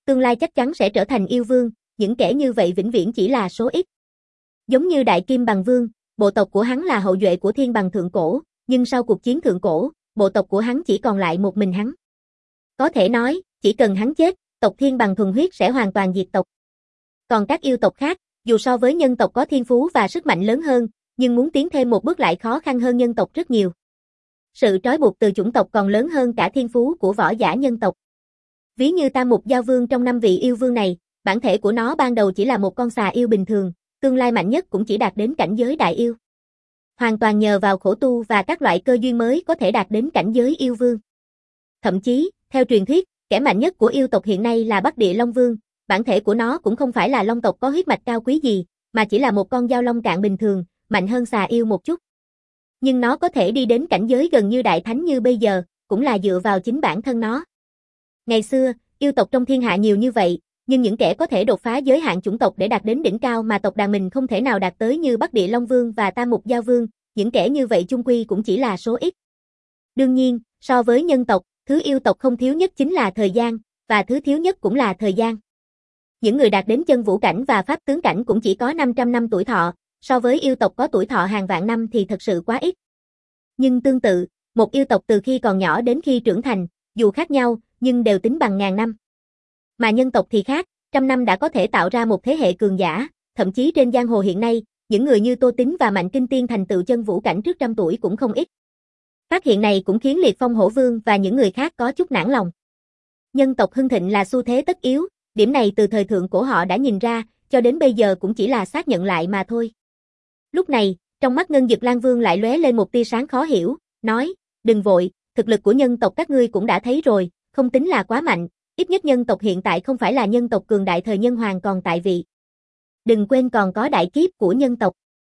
tương lai chắc chắn sẽ trở thành yêu vương, những kẻ như vậy vĩnh viễn chỉ là số ít. Giống như Đại Kim Bằng Vương, bộ tộc của hắn là hậu duệ của Thiên Bằng Thượng Cổ, nhưng sau cuộc chiến Thượng Cổ, bộ tộc của hắn chỉ còn lại một mình hắn. Có thể nói, chỉ cần hắn chết, tộc Thiên Bằng thuần huyết sẽ hoàn toàn diệt tộc. Còn các yêu tộc khác, dù so với nhân tộc có thiên phú và sức mạnh lớn hơn, nhưng muốn tiến thêm một bước lại khó khăn hơn nhân tộc rất nhiều. Sự trói buộc từ chủng tộc còn lớn hơn cả thiên phú của võ giả nhân tộc. Ví như Tam Mục Giao Vương trong năm vị yêu vương này, bản thể của nó ban đầu chỉ là một con xà yêu bình thường, tương lai mạnh nhất cũng chỉ đạt đến cảnh giới đại yêu. Hoàn toàn nhờ vào khổ tu và các loại cơ duyên mới có thể đạt đến cảnh giới yêu vương. Thậm chí, theo truyền thuyết, kẻ mạnh nhất của yêu tộc hiện nay là Bắc Địa Long Vương, bản thể của nó cũng không phải là long tộc có huyết mạch cao quý gì, mà chỉ là một con dao long cạn bình thường, mạnh hơn xà yêu một chút. Nhưng nó có thể đi đến cảnh giới gần như đại thánh như bây giờ, cũng là dựa vào chính bản thân nó. Ngày xưa, yêu tộc trong thiên hạ nhiều như vậy, nhưng những kẻ có thể đột phá giới hạn chủng tộc để đạt đến đỉnh cao mà tộc đàn mình không thể nào đạt tới như Bắc Địa Long Vương và Tam Mục Giao Vương, những kẻ như vậy chung quy cũng chỉ là số ít. Đương nhiên, so với nhân tộc, thứ yêu tộc không thiếu nhất chính là thời gian, và thứ thiếu nhất cũng là thời gian. Những người đạt đến chân vũ cảnh và pháp tướng cảnh cũng chỉ có năm trăm năm tuổi thọ, so với yêu tộc có tuổi thọ hàng vạn năm thì thật sự quá ít. Nhưng tương tự, một yêu tộc từ khi còn nhỏ đến khi trưởng thành, dù khác nhau, nhưng đều tính bằng ngàn năm. Mà nhân tộc thì khác, trăm năm đã có thể tạo ra một thế hệ cường giả, thậm chí trên giang hồ hiện nay, những người như Tô Tín và Mạnh Kinh Tiên thành tựu chân vũ cảnh trước trăm tuổi cũng không ít. Phát hiện này cũng khiến Liệt Phong Hổ Vương và những người khác có chút nản lòng. Nhân tộc hưng thịnh là xu thế tất yếu, điểm này từ thời thượng cổ họ đã nhìn ra, cho đến bây giờ cũng chỉ là xác nhận lại mà thôi. Lúc này, trong mắt Ngân Dực Lang Vương lại lóe lên một tia sáng khó hiểu, nói, đừng vội, thực lực của nhân tộc các ngươi cũng đã thấy rồi, không tính là quá mạnh, ít nhất nhân tộc hiện tại không phải là nhân tộc cường đại thời nhân hoàng còn tại vị. Đừng quên còn có đại kiếp của nhân tộc.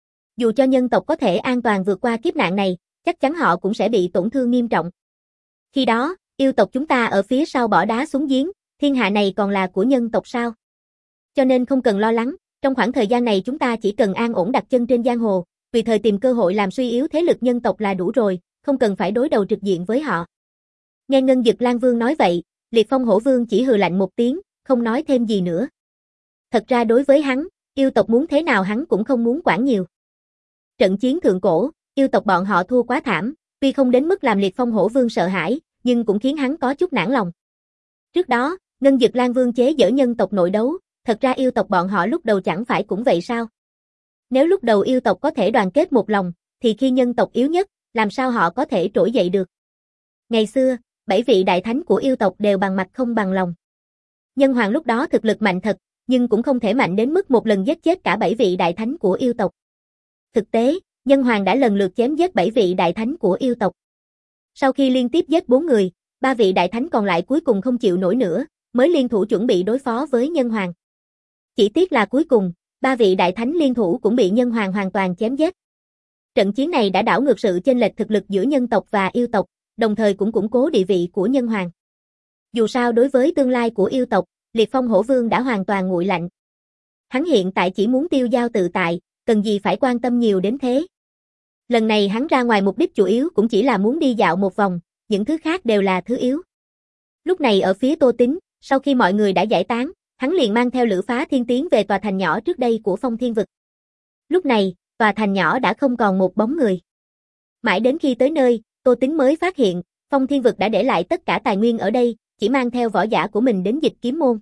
Dù cho nhân tộc có thể an toàn vượt qua kiếp nạn này, chắc chắn họ cũng sẽ bị tổn thương nghiêm trọng. Khi đó, yêu tộc chúng ta ở phía sau bỏ đá xuống giếng, thiên hạ này còn là của nhân tộc sao? Cho nên không cần lo lắng, trong khoảng thời gian này chúng ta chỉ cần an ổn đặt chân trên giang hồ, tùy thời tìm cơ hội làm suy yếu thế lực nhân tộc là đủ rồi, không cần phải đối đầu trực diện với họ. Nghe Ngân Dực Lang Vương nói vậy, Liệt Phong Hổ Vương chỉ hừ lạnh một tiếng, không nói thêm gì nữa. Thật ra đối với hắn, yêu tộc muốn thế nào hắn cũng không muốn quản nhiều. Trận chiến thượng cổ, yêu tộc bọn họ thua quá thảm, tuy không đến mức làm Liệt Phong Hổ Vương sợ hãi, nhưng cũng khiến hắn có chút nản lòng. Trước đó, Ngân Dực Lang Vương chế giễu nhân tộc nội đấu, thật ra yêu tộc bọn họ lúc đầu chẳng phải cũng vậy sao? Nếu lúc đầu yêu tộc có thể đoàn kết một lòng, thì khi nhân tộc yếu nhất, làm sao họ có thể trỗi dậy được? Ngày xưa, bảy vị đại thánh của yêu tộc đều bằng mặt không bằng lòng. Nhân hoàng lúc đó thực lực mạnh thật, nhưng cũng không thể mạnh đến mức một lần giết chết cả bảy vị đại thánh của yêu tộc. Thực tế, nhân hoàng đã lần lượt chém giết bảy vị đại thánh của yêu tộc. Sau khi liên tiếp giết bốn người, ba vị đại thánh còn lại cuối cùng không chịu nổi nữa, mới liên thủ chuẩn bị đối phó với nhân hoàng. Chỉ tiếc là cuối cùng, ba vị đại thánh liên thủ cũng bị nhân hoàng hoàn toàn chém giết. Trận chiến này đã đảo ngược sự chênh lệch thực lực giữa nhân tộc và yêu tộc, đồng thời cũng củng cố địa vị của nhân hoàng. Dù sao đối với tương lai của yêu tộc, Liệt Phong Hổ Vương đã hoàn toàn nguội lạnh. Hắn hiện tại chỉ muốn tiêu dao tự tại, cần gì phải quan tâm nhiều đến thế. Lần này hắn ra ngoài mục đích chủ yếu cũng chỉ là muốn đi dạo một vòng, những thứ khác đều là thứ yếu. Lúc này ở phía Tô Tín, sau khi mọi người đã giải tán, hắn liền mang theo Lữ Phá Thiên tiến về tòa thành nhỏ trước đây của Phong Thiên Vực. Lúc này, tòa thành nhỏ đã không còn một bóng người. Mãi đến khi tới nơi, Tô Tín mới phát hiện, Phong Thiên Vực đã để lại tất cả tài nguyên ở đây, chỉ mang theo võ giả của mình đến Dịch Kiếm Môn.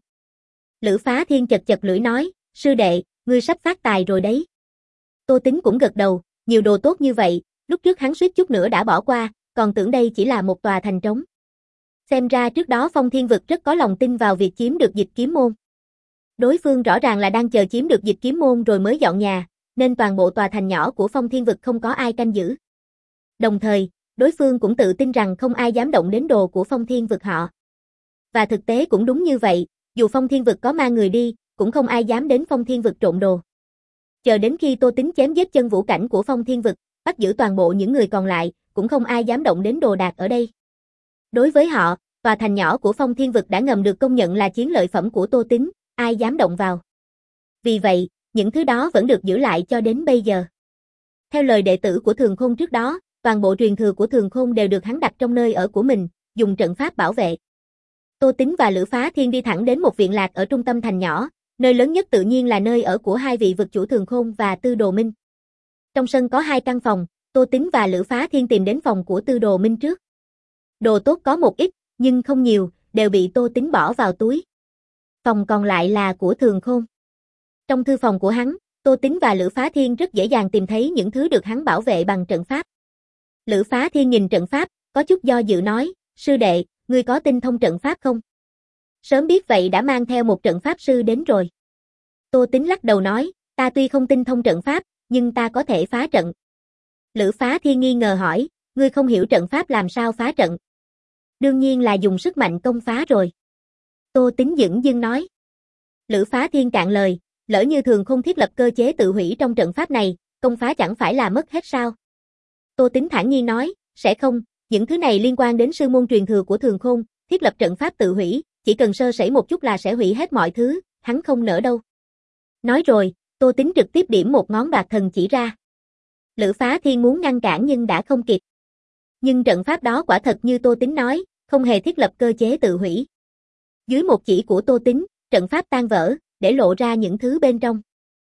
Lữ Phá Thiên chật chật lưỡi nói, sư đệ, ngươi sắp phát tài rồi đấy. Tô Tín cũng gật đầu, nhiều đồ tốt như vậy, lúc trước hắn suýt chút nữa đã bỏ qua, còn tưởng đây chỉ là một tòa thành trống. Xem ra trước đó Phong Thiên Vực rất có lòng tin vào việc chiếm được Dịch Kiếm Môn. Đối phương rõ ràng là đang chờ chiếm được Dịch Kiếm Môn rồi mới dọn nhà, nên toàn bộ tòa thành nhỏ của Phong Thiên Vực không có ai canh giữ. Đồng thời, đối phương cũng tự tin rằng không ai dám động đến đồ của Phong Thiên Vực họ. Và thực tế cũng đúng như vậy, dù Phong Thiên Vực có mang người đi, cũng không ai dám đến Phong Thiên Vực trộm đồ. Chờ đến khi Tô Tín chém giết chân vũ cảnh của Phong Thiên Vực, bắt giữ toàn bộ những người còn lại, cũng không ai dám động đến đồ đạc ở đây. Đối với họ, tòa thành nhỏ của Phong Thiên Vực đã ngầm được công nhận là chiến lợi phẩm của Tô Tín, ai dám động vào. Vì vậy, những thứ đó vẫn được giữ lại cho đến bây giờ. Theo lời đệ tử của Thường Khôn trước đó, toàn bộ truyền thừa của Thường Khôn đều được hắn đặt trong nơi ở của mình, dùng trận pháp bảo vệ. Tô Tín và Lữ Phá Thiên đi thẳng đến một viện lạc ở trung tâm thành nhỏ, nơi lớn nhất tự nhiên là nơi ở của hai vị vực chủ Thường Khôn và Tư Đồ Minh. Trong sân có hai căn phòng, Tô Tín và Lữ Phá Thiên tìm đến phòng của Tư Đồ Minh trước. Đồ tốt có một ít, nhưng không nhiều, đều bị Tô Tín bỏ vào túi. Phòng còn lại là của Thường Khôn. Trong thư phòng của hắn, Tô Tín và Lữ Phá Thiên rất dễ dàng tìm thấy những thứ được hắn bảo vệ bằng trận pháp. Lữ Phá Thiên nhìn trận pháp, có chút do dự nói, sư đệ, ngươi có tinh thông trận pháp không? Sớm biết vậy đã mang theo một trận pháp sư đến rồi. Tô Tín lắc đầu nói, ta tuy không tinh thông trận pháp, nhưng ta có thể phá trận. Lữ Phá Thiên nghi ngờ hỏi, ngươi không hiểu trận pháp làm sao phá trận? Đương nhiên là dùng sức mạnh công phá rồi. Tô Tín dửng dưng nói. Lữ Phá Thiên cạn lời, lỡ như Thường Khôn thiết lập cơ chế tự hủy trong trận pháp này, công phá chẳng phải là mất hết sao? Tô Tín thản nhiên nói, sẽ không, những thứ này liên quan đến sư môn truyền thừa của Thường Khôn, thiết lập trận pháp tự hủy, chỉ cần sơ sẩy một chút là sẽ hủy hết mọi thứ, hắn không nỡ đâu. Nói rồi, Tô Tín trực tiếp điểm một ngón bạc thần chỉ ra. Lữ Phá Thiên muốn ngăn cản nhưng đã không kịp. Nhưng trận pháp đó quả thật như Tô Tín nói, không hề thiết lập cơ chế tự hủy. Dưới một chỉ của Tô Tín, trận pháp tan vỡ, để lộ ra những thứ bên trong.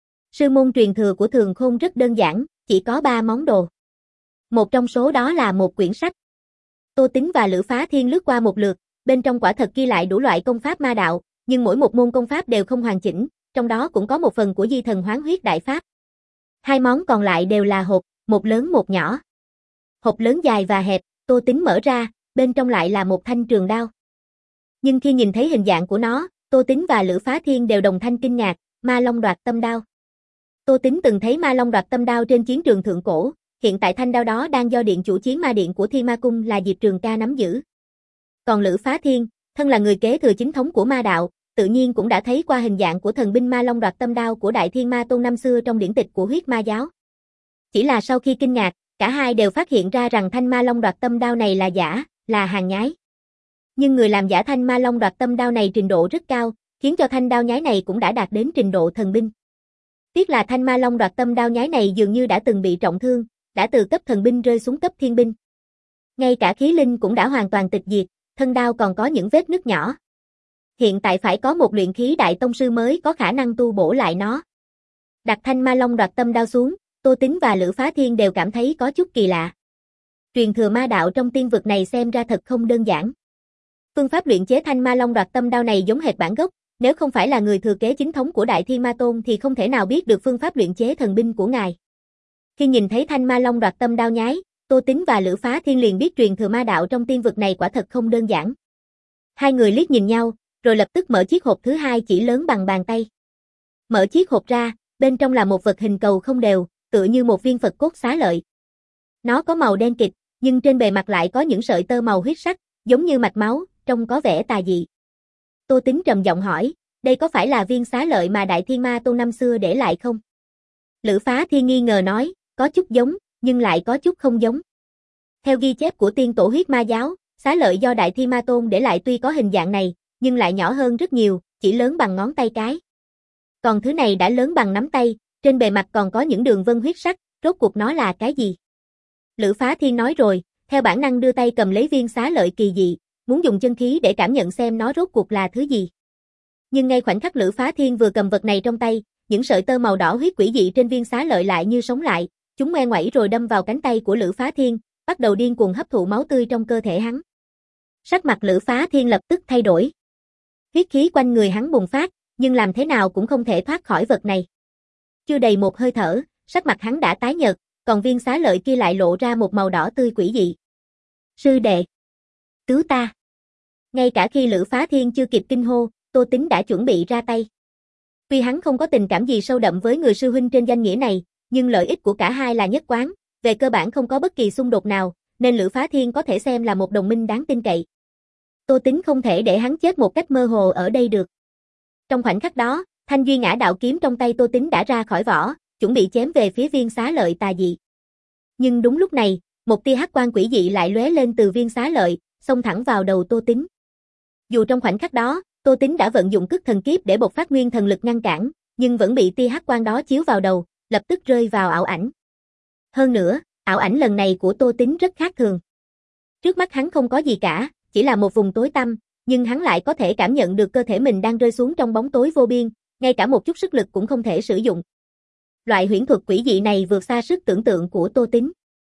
Sư môn truyền thừa của Thường Khôn rất đơn giản, chỉ có ba món đồ. Một trong số đó là một quyển sách. Tô Tín và Lữ Phá Thiên lướt qua một lượt, bên trong quả thật ghi lại đủ loại công pháp ma đạo, nhưng mỗi một môn công pháp đều không hoàn chỉnh, trong đó cũng có một phần của Di Thần Hoán Huyết Đại Pháp. Hai món còn lại đều là hộp, một lớn một nhỏ. Hộp lớn dài và hẹp, Tô Tín mở ra, bên trong lại là một thanh trường đao. Nhưng khi nhìn thấy hình dạng của nó, Tô Tín và Lữ Phá Thiên đều đồng thanh kinh ngạc, Ma Long Đoạt Tâm Đao. Tô Tín từng thấy Ma Long Đoạt Tâm Đao trên chiến trường thượng cổ, hiện tại thanh đao đó đang do điện chủ Chiến Ma Điện của Thiên Ma Cung là Diệp Trường Ca nắm giữ. Còn Lữ Phá Thiên, thân là người kế thừa chính thống của ma đạo, tự nhiên cũng đã thấy qua hình dạng của thần binh Ma Long Đoạt Tâm Đao của Đại Thiên Ma Tôn năm xưa trong điển tịch của Huyết Ma giáo. Chỉ là sau khi kinh ngạc, cả hai đều phát hiện ra rằng thanh Ma Long Đoạt Tâm Đao này là giả, là hàng nhái. Nhưng người làm giả thanh Ma Long Đoạt Tâm Đao này trình độ rất cao, khiến cho thanh đao nhái này cũng đã đạt đến trình độ thần binh. Tiếc là thanh Ma Long Đoạt Tâm Đao nhái này dường như đã từng bị trọng thương, đã từ cấp thần binh rơi xuống cấp thiên binh. Ngay cả khí linh cũng đã hoàn toàn tịch diệt, thân đao còn có những vết nứt nhỏ. Hiện tại phải có một luyện khí đại tông sư mới có khả năng tu bổ lại nó. Đặt thanh Ma Long Đoạt Tâm Đao xuống, Tô Tín và Lữ Phá Thiên đều cảm thấy có chút kỳ lạ. Truyền thừa ma đạo trong tiên vực này xem ra thật không đơn giản. Phương pháp luyện chế thanh Ma Long Đoạt Tâm Đao này giống hệt bản gốc, nếu không phải là người thừa kế chính thống của Đại Thiên Ma Tôn thì không thể nào biết được phương pháp luyện chế thần binh của ngài. Khi nhìn thấy thanh Ma Long Đoạt Tâm Đao nhái, Tô Tín và Lữ Phá Thiên liền biết truyền thừa ma đạo trong tiên vực này quả thật không đơn giản. Hai người liếc nhìn nhau, rồi lập tức mở chiếc hộp thứ hai chỉ lớn bằng bàn tay. Mở chiếc hộp ra, bên trong là một vật hình cầu không đều, tựa như một viên Phật cốt xá lợi. Nó có màu đen kịt, nhưng trên bề mặt lại có những sợi tơ màu huyết sắc, giống như mạch máu, trông có vẻ tà dị. Tô Tín trầm giọng hỏi, đây có phải là viên xá lợi mà Đại Thiên Ma Tôn năm xưa để lại không? Lữ Phá Thiên nghi ngờ nói, có chút giống, nhưng lại có chút không giống. Theo ghi chép của tiên tổ Huyết Ma giáo, xá lợi do Đại Thiên Ma Tôn để lại tuy có hình dạng này, nhưng lại nhỏ hơn rất nhiều, chỉ lớn bằng ngón tay cái. Còn thứ này đã lớn bằng nắm tay, trên bề mặt còn có những đường vân huyết sắc, rốt cuộc nó là cái gì? Lữ Phá Thiên nói rồi, theo bản năng đưa tay cầm lấy viên xá lợi kỳ dị, muốn dùng chân khí để cảm nhận xem nó rốt cuộc là thứ gì. Nhưng ngay khoảnh khắc Lữ Phá Thiên vừa cầm vật này trong tay, những sợi tơ màu đỏ huyết quỷ dị trên viên xá lợi lại như sống lại, chúng ngoe ngoẩy rồi đâm vào cánh tay của Lữ Phá Thiên, bắt đầu điên cuồng hấp thụ máu tươi trong cơ thể hắn. Sắc mặt Lữ Phá Thiên lập tức thay đổi. Huyết khí quanh người hắn bùng phát, nhưng làm thế nào cũng không thể thoát khỏi vật này. Chưa đầy một hơi thở, sắc mặt hắn đã tái nhợt, còn viên xá lợi kia lại lộ ra một màu đỏ tươi quỷ dị. Sư đệ, cứu ta. Ngay cả khi Lữ Phá Thiên chưa kịp kinh hô, Tô Tín đã chuẩn bị ra tay. Tuy hắn không có tình cảm gì sâu đậm với người sư huynh trên danh nghĩa này, nhưng lợi ích của cả hai là nhất quán, về cơ bản không có bất kỳ xung đột nào, nên Lữ Phá Thiên có thể xem là một đồng minh đáng tin cậy. Tô Tín không thể để hắn chết một cách mơ hồ ở đây được. Trong khoảnh khắc đó, thanh duy ngã đạo kiếm trong tay Tô Tín đã ra khỏi vỏ, chuẩn bị chém về phía viên xá lợi tà dị. Nhưng đúng lúc này, một tia hắc quang quỷ dị lại lóe lên từ viên xá lợi, xông thẳng vào đầu Tô Tín. Dù trong khoảnh khắc đó, Tô Tín đã vận dụng cức thần kiếp để bộc phát nguyên thần lực ngăn cản, nhưng vẫn bị tia hắc quang đó chiếu vào đầu, lập tức rơi vào ảo ảnh. Hơn nữa, ảo ảnh lần này của Tô Tín rất khác thường. Trước mắt hắn không có gì cả, chỉ là một vùng tối tăm, Nhưng hắn lại có thể cảm nhận được cơ thể mình đang rơi xuống trong bóng tối vô biên, ngay cả một chút sức lực cũng không thể sử dụng. Loại huyễn thuật quỷ dị này vượt xa sức tưởng tượng của Tô Tín.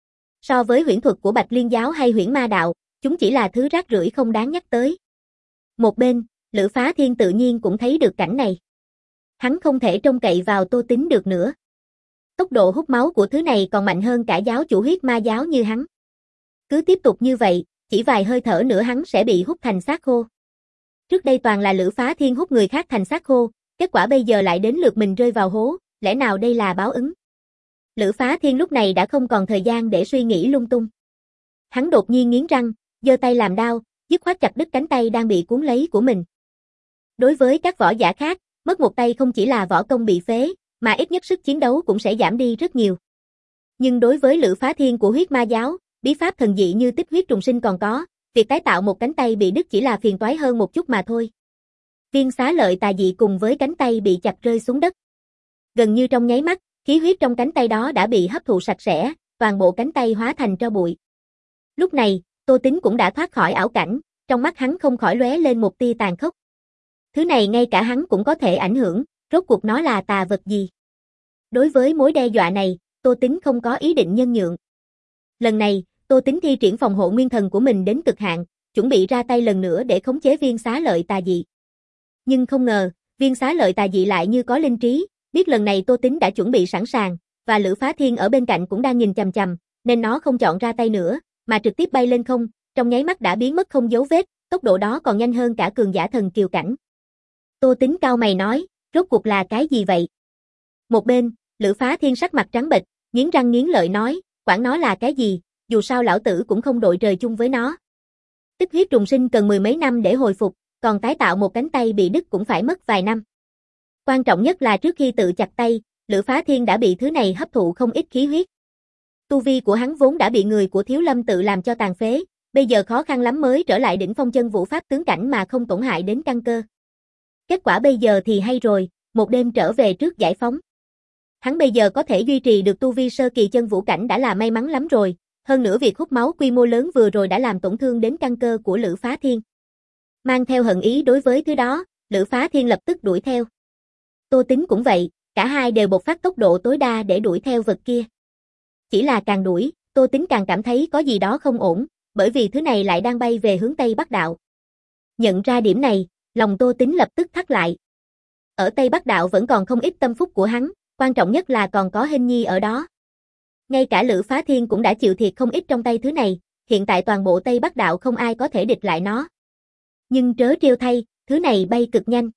So với huyễn thuật của Bạch Liên giáo hay huyễn ma đạo, chúng chỉ là thứ rác rưởi không đáng nhắc tới. Một bên, Lữ Phá Thiên tự nhiên cũng thấy được cảnh này. Hắn không thể trông cậy vào Tô Tín được nữa. Tốc độ hút máu của thứ này còn mạnh hơn cả giáo chủ huyết ma giáo như hắn. Cứ tiếp tục như vậy, chỉ vài hơi thở nữa hắn sẽ bị hút thành xác khô. Trước đây toàn là Lữ Phá Thiên hút người khác thành xác khô, kết quả bây giờ lại đến lượt mình rơi vào hố, lẽ nào đây là báo ứng? Lữ Phá Thiên lúc này đã không còn thời gian để suy nghĩ lung tung. Hắn đột nhiên nghiến răng, giơ tay làm đao, dứt khoát chặt đứt cánh tay đang bị cuốn lấy của mình. Đối với các võ giả khác, mất một tay không chỉ là võ công bị phế, mà ít nhất sức chiến đấu cũng sẽ giảm đi rất nhiều. Nhưng đối với Lữ Phá Thiên của huyết ma giáo, bí pháp thần dị như tích huyết trùng sinh còn có, việc tái tạo một cánh tay bị đứt chỉ là phiền toái hơn một chút mà thôi. Viên xá lợi tà dị cùng với cánh tay bị chặt rơi xuống đất. Gần như trong nháy mắt, khí huyết trong cánh tay đó đã bị hấp thụ sạch sẽ, toàn bộ cánh tay hóa thành tro bụi. Lúc này, Tô Tín cũng đã thoát khỏi ảo cảnh, trong mắt hắn không khỏi lóe lên một tia tàn khốc. Thứ này ngay cả hắn cũng có thể ảnh hưởng, rốt cuộc nó là tà vật gì? Đối với mối đe dọa này, Tô Tín không có ý định nhân nhượng. Lần này, Tô Tín thi triển phòng hộ nguyên thần của mình đến cực hạn, chuẩn bị ra tay lần nữa để khống chế viên xá lợi tà dị. Nhưng không ngờ, viên xá lợi tà dị lại như có linh trí, biết lần này Tô Tín đã chuẩn bị sẵn sàng, và Lữ Phá Thiên ở bên cạnh cũng đang nhìn chằm chằm, nên nó không chọn ra tay nữa, mà trực tiếp bay lên không, trong nháy mắt đã biến mất không dấu vết, tốc độ đó còn nhanh hơn cả cường giả thần kiều cảnh. Tô Tín cau mày nói, rốt cuộc là cái gì vậy? Một bên, Lữ Phá Thiên sắc mặt trắng bệch, nghiến răng nghiến lợi nói, quản nó là cái gì, dù sao lão tử cũng không đội trời chung với nó. Tích huyết trùng sinh cần mười mấy năm để hồi phục, còn tái tạo một cánh tay bị đứt cũng phải mất vài năm. Quan trọng nhất là trước khi tự chặt tay, Lữ Phá Thiên đã bị thứ này hấp thụ không ít khí huyết. Tu vi của hắn vốn đã bị người của Thiếu Lâm tự làm cho tàn phế, bây giờ khó khăn lắm mới trở lại đỉnh phong chân vũ pháp tướng cảnh mà không tổn hại đến căn cơ. Kết quả bây giờ thì hay rồi, một đêm trở về trước giải phóng. Hắn bây giờ có thể duy trì được tu vi sơ kỳ chân vũ cảnh đã là may mắn lắm rồi, hơn nữa việc hút máu quy mô lớn vừa rồi đã làm tổn thương đến căn cơ của Lữ Phá Thiên. Mang theo hận ý đối với thứ đó, Lữ Phá Thiên lập tức đuổi theo. Tô Tín cũng vậy, cả hai đều bộc phát tốc độ tối đa để đuổi theo vật kia. Chỉ là càng đuổi, Tô Tín càng cảm thấy có gì đó không ổn, bởi vì thứ này lại đang bay về hướng Tây Bắc Đạo. Nhận ra điểm này, lòng Tô Tín lập tức thắt lại. Ở Tây Bắc Đạo vẫn còn không ít tâm phúc của hắn, quan trọng nhất là còn có Hình Nhi ở đó. Ngay cả Lữ Phá Thiên cũng đã chịu thiệt không ít trong tay thứ này, hiện tại toàn bộ Tây Bắc Đạo không ai có thể địch lại nó. Nhưng trớ trêu thay, thứ này bay cực nhanh.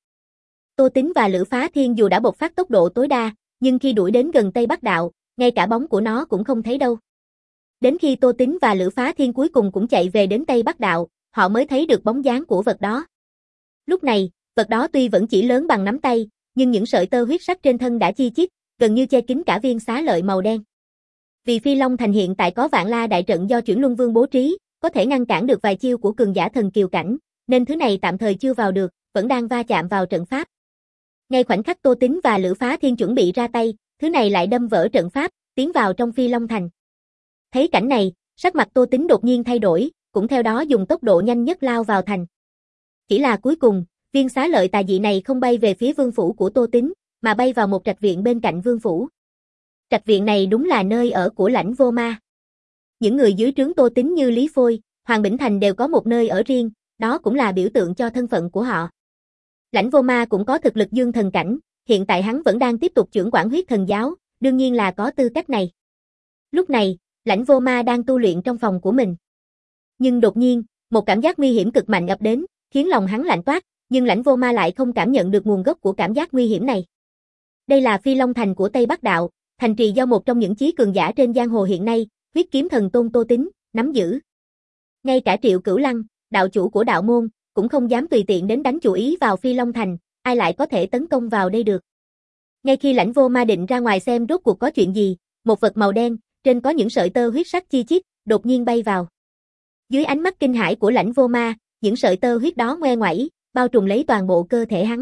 Tô Tín và Lữ Phá Thiên dù đã bộc phát tốc độ tối đa, nhưng khi đuổi đến gần Tây Bắc Đạo, ngay cả bóng của nó cũng không thấy đâu. Đến khi Tô Tín và Lữ Phá Thiên cuối cùng cũng chạy về đến Tây Bắc Đạo, họ mới thấy được bóng dáng của vật đó. Lúc này, vật đó tuy vẫn chỉ lớn bằng nắm tay, nhưng những sợi tơ huyết sắc trên thân đã chi chít, gần như che kín cả viên xá lợi màu đen. Vì Phi Long Thành hiện tại có Vạn La đại trận do Chuyển Luân Vương bố trí, có thể ngăn cản được vài chiêu của cường giả thần kiều cảnh, nên thứ này tạm thời chưa vào được, vẫn đang va chạm vào trận pháp. Ngay khoảnh khắc Tô Tín và Lữ Phá Thiên chuẩn bị ra tay, thứ này lại đâm vỡ trận pháp, tiến vào trong Phi Long Thành. Thấy cảnh này, sắc mặt Tô Tín đột nhiên thay đổi, cũng theo đó dùng tốc độ nhanh nhất lao vào thành. Chỉ là cuối cùng, viên xá lợi tà dị này không bay về phía vương phủ của Tô Tín, mà bay vào một trạch viện bên cạnh vương phủ. Trạch viện này đúng là nơi ở của Lãnh Vô Ma. Những người dưới trướng Tô Tín như Lý Phôi, Hoàng Bỉnh Thành đều có một nơi ở riêng, đó cũng là biểu tượng cho thân phận của họ. Lãnh Vô Ma cũng có thực lực dương thần cảnh, hiện tại hắn vẫn đang tiếp tục chưởng quản huyết thần giáo, đương nhiên là có tư cách này. Lúc này, Lãnh Vô Ma đang tu luyện trong phòng của mình. Nhưng đột nhiên, một cảm giác nguy hiểm cực mạnh ập đến, khiến lòng hắn lạnh toát, nhưng Lãnh Vô Ma lại không cảm nhận được nguồn gốc của cảm giác nguy hiểm này. Đây là Phi Long Thành của Tây Bắc Đạo, thành trì do một trong những chí cường giả trên giang hồ hiện nay, Huyết Kiếm Thần Tôn Tô Tín, nắm giữ. Ngay cả Triệu Cửu Lăng, đạo chủ của đạo môn, cũng không dám tùy tiện đến đánh chủ ý vào Phi Long Thành, ai lại có thể tấn công vào đây được. Ngay khi Lãnh Vô Ma định ra ngoài xem rốt cuộc có chuyện gì, một vật màu đen, trên có những sợi tơ huyết sắc chi chít, đột nhiên bay vào. Dưới ánh mắt kinh hãi của Lãnh Vô Ma, những sợi tơ huyết đó ngoe ngoẩy, bao trùm lấy toàn bộ cơ thể hắn.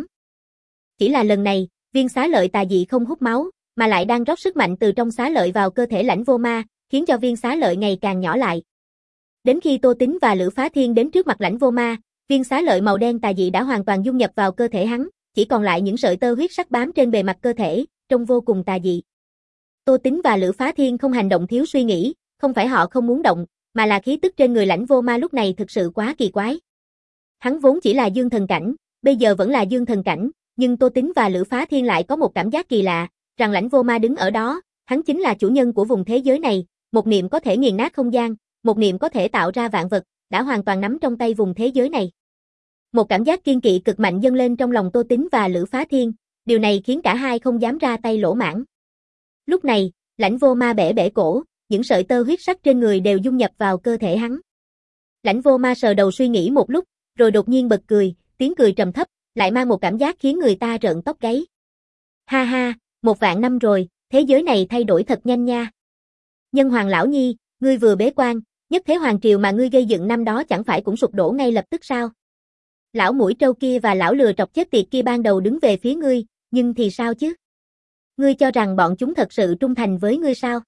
Chỉ là lần này, viên xá lợi tà dị không hút máu, mà lại đang rót sức mạnh từ trong xá lợi vào cơ thể Lãnh Vô Ma, khiến cho viên xá lợi ngày càng nhỏ lại. Đến khi Tô Tín và Lữ Phá Thiên đến trước mặt Lãnh Vô Ma, Viên xá lợi màu đen tà dị đã hoàn toàn dung nhập vào cơ thể hắn, chỉ còn lại những sợi tơ huyết sắc bám trên bề mặt cơ thể, trông vô cùng tà dị. Tô Tính và Lữ Phá Thiên không hành động thiếu suy nghĩ, không phải họ không muốn động, mà là khí tức trên người Lãnh Vô Ma lúc này thực sự quá kỳ quái. Hắn vốn chỉ là dương thần cảnh, bây giờ vẫn là dương thần cảnh, nhưng Tô Tính và Lữ Phá Thiên lại có một cảm giác kỳ lạ, rằng Lãnh Vô Ma đứng ở đó, hắn chính là chủ nhân của vùng thế giới này, một niệm có thể nghiền nát không gian, một niệm có thể tạo ra vạn vật, đã hoàn toàn nắm trong tay vùng thế giới này. Một cảm giác kiên kỵ cực mạnh dâng lên trong lòng Tô Tính và Lữ Phá Thiên, điều này khiến cả hai không dám ra tay lỗ mãng. Lúc này, Lãnh Vô Ma bẻ bẻ cổ, những sợi tơ huyết sắc trên người đều dung nhập vào cơ thể hắn. Lãnh Vô Ma sờ đầu suy nghĩ một lúc, rồi đột nhiên bật cười, tiếng cười trầm thấp, lại mang một cảm giác khiến người ta rợn tóc gáy. Ha ha, một vạn năm rồi, thế giới này thay đổi thật nhanh nha. Nhân Hoàng lão nhi, ngươi vừa bế quan, nhất thế hoàng triều mà ngươi gây dựng năm đó chẳng phải cũng sụp đổ ngay lập tức sao? Lão mũi trâu kia và lão lừa trọc chết tiệt kia ban đầu đứng về phía ngươi, nhưng thì sao chứ? Ngươi cho rằng bọn chúng thật sự trung thành với ngươi sao?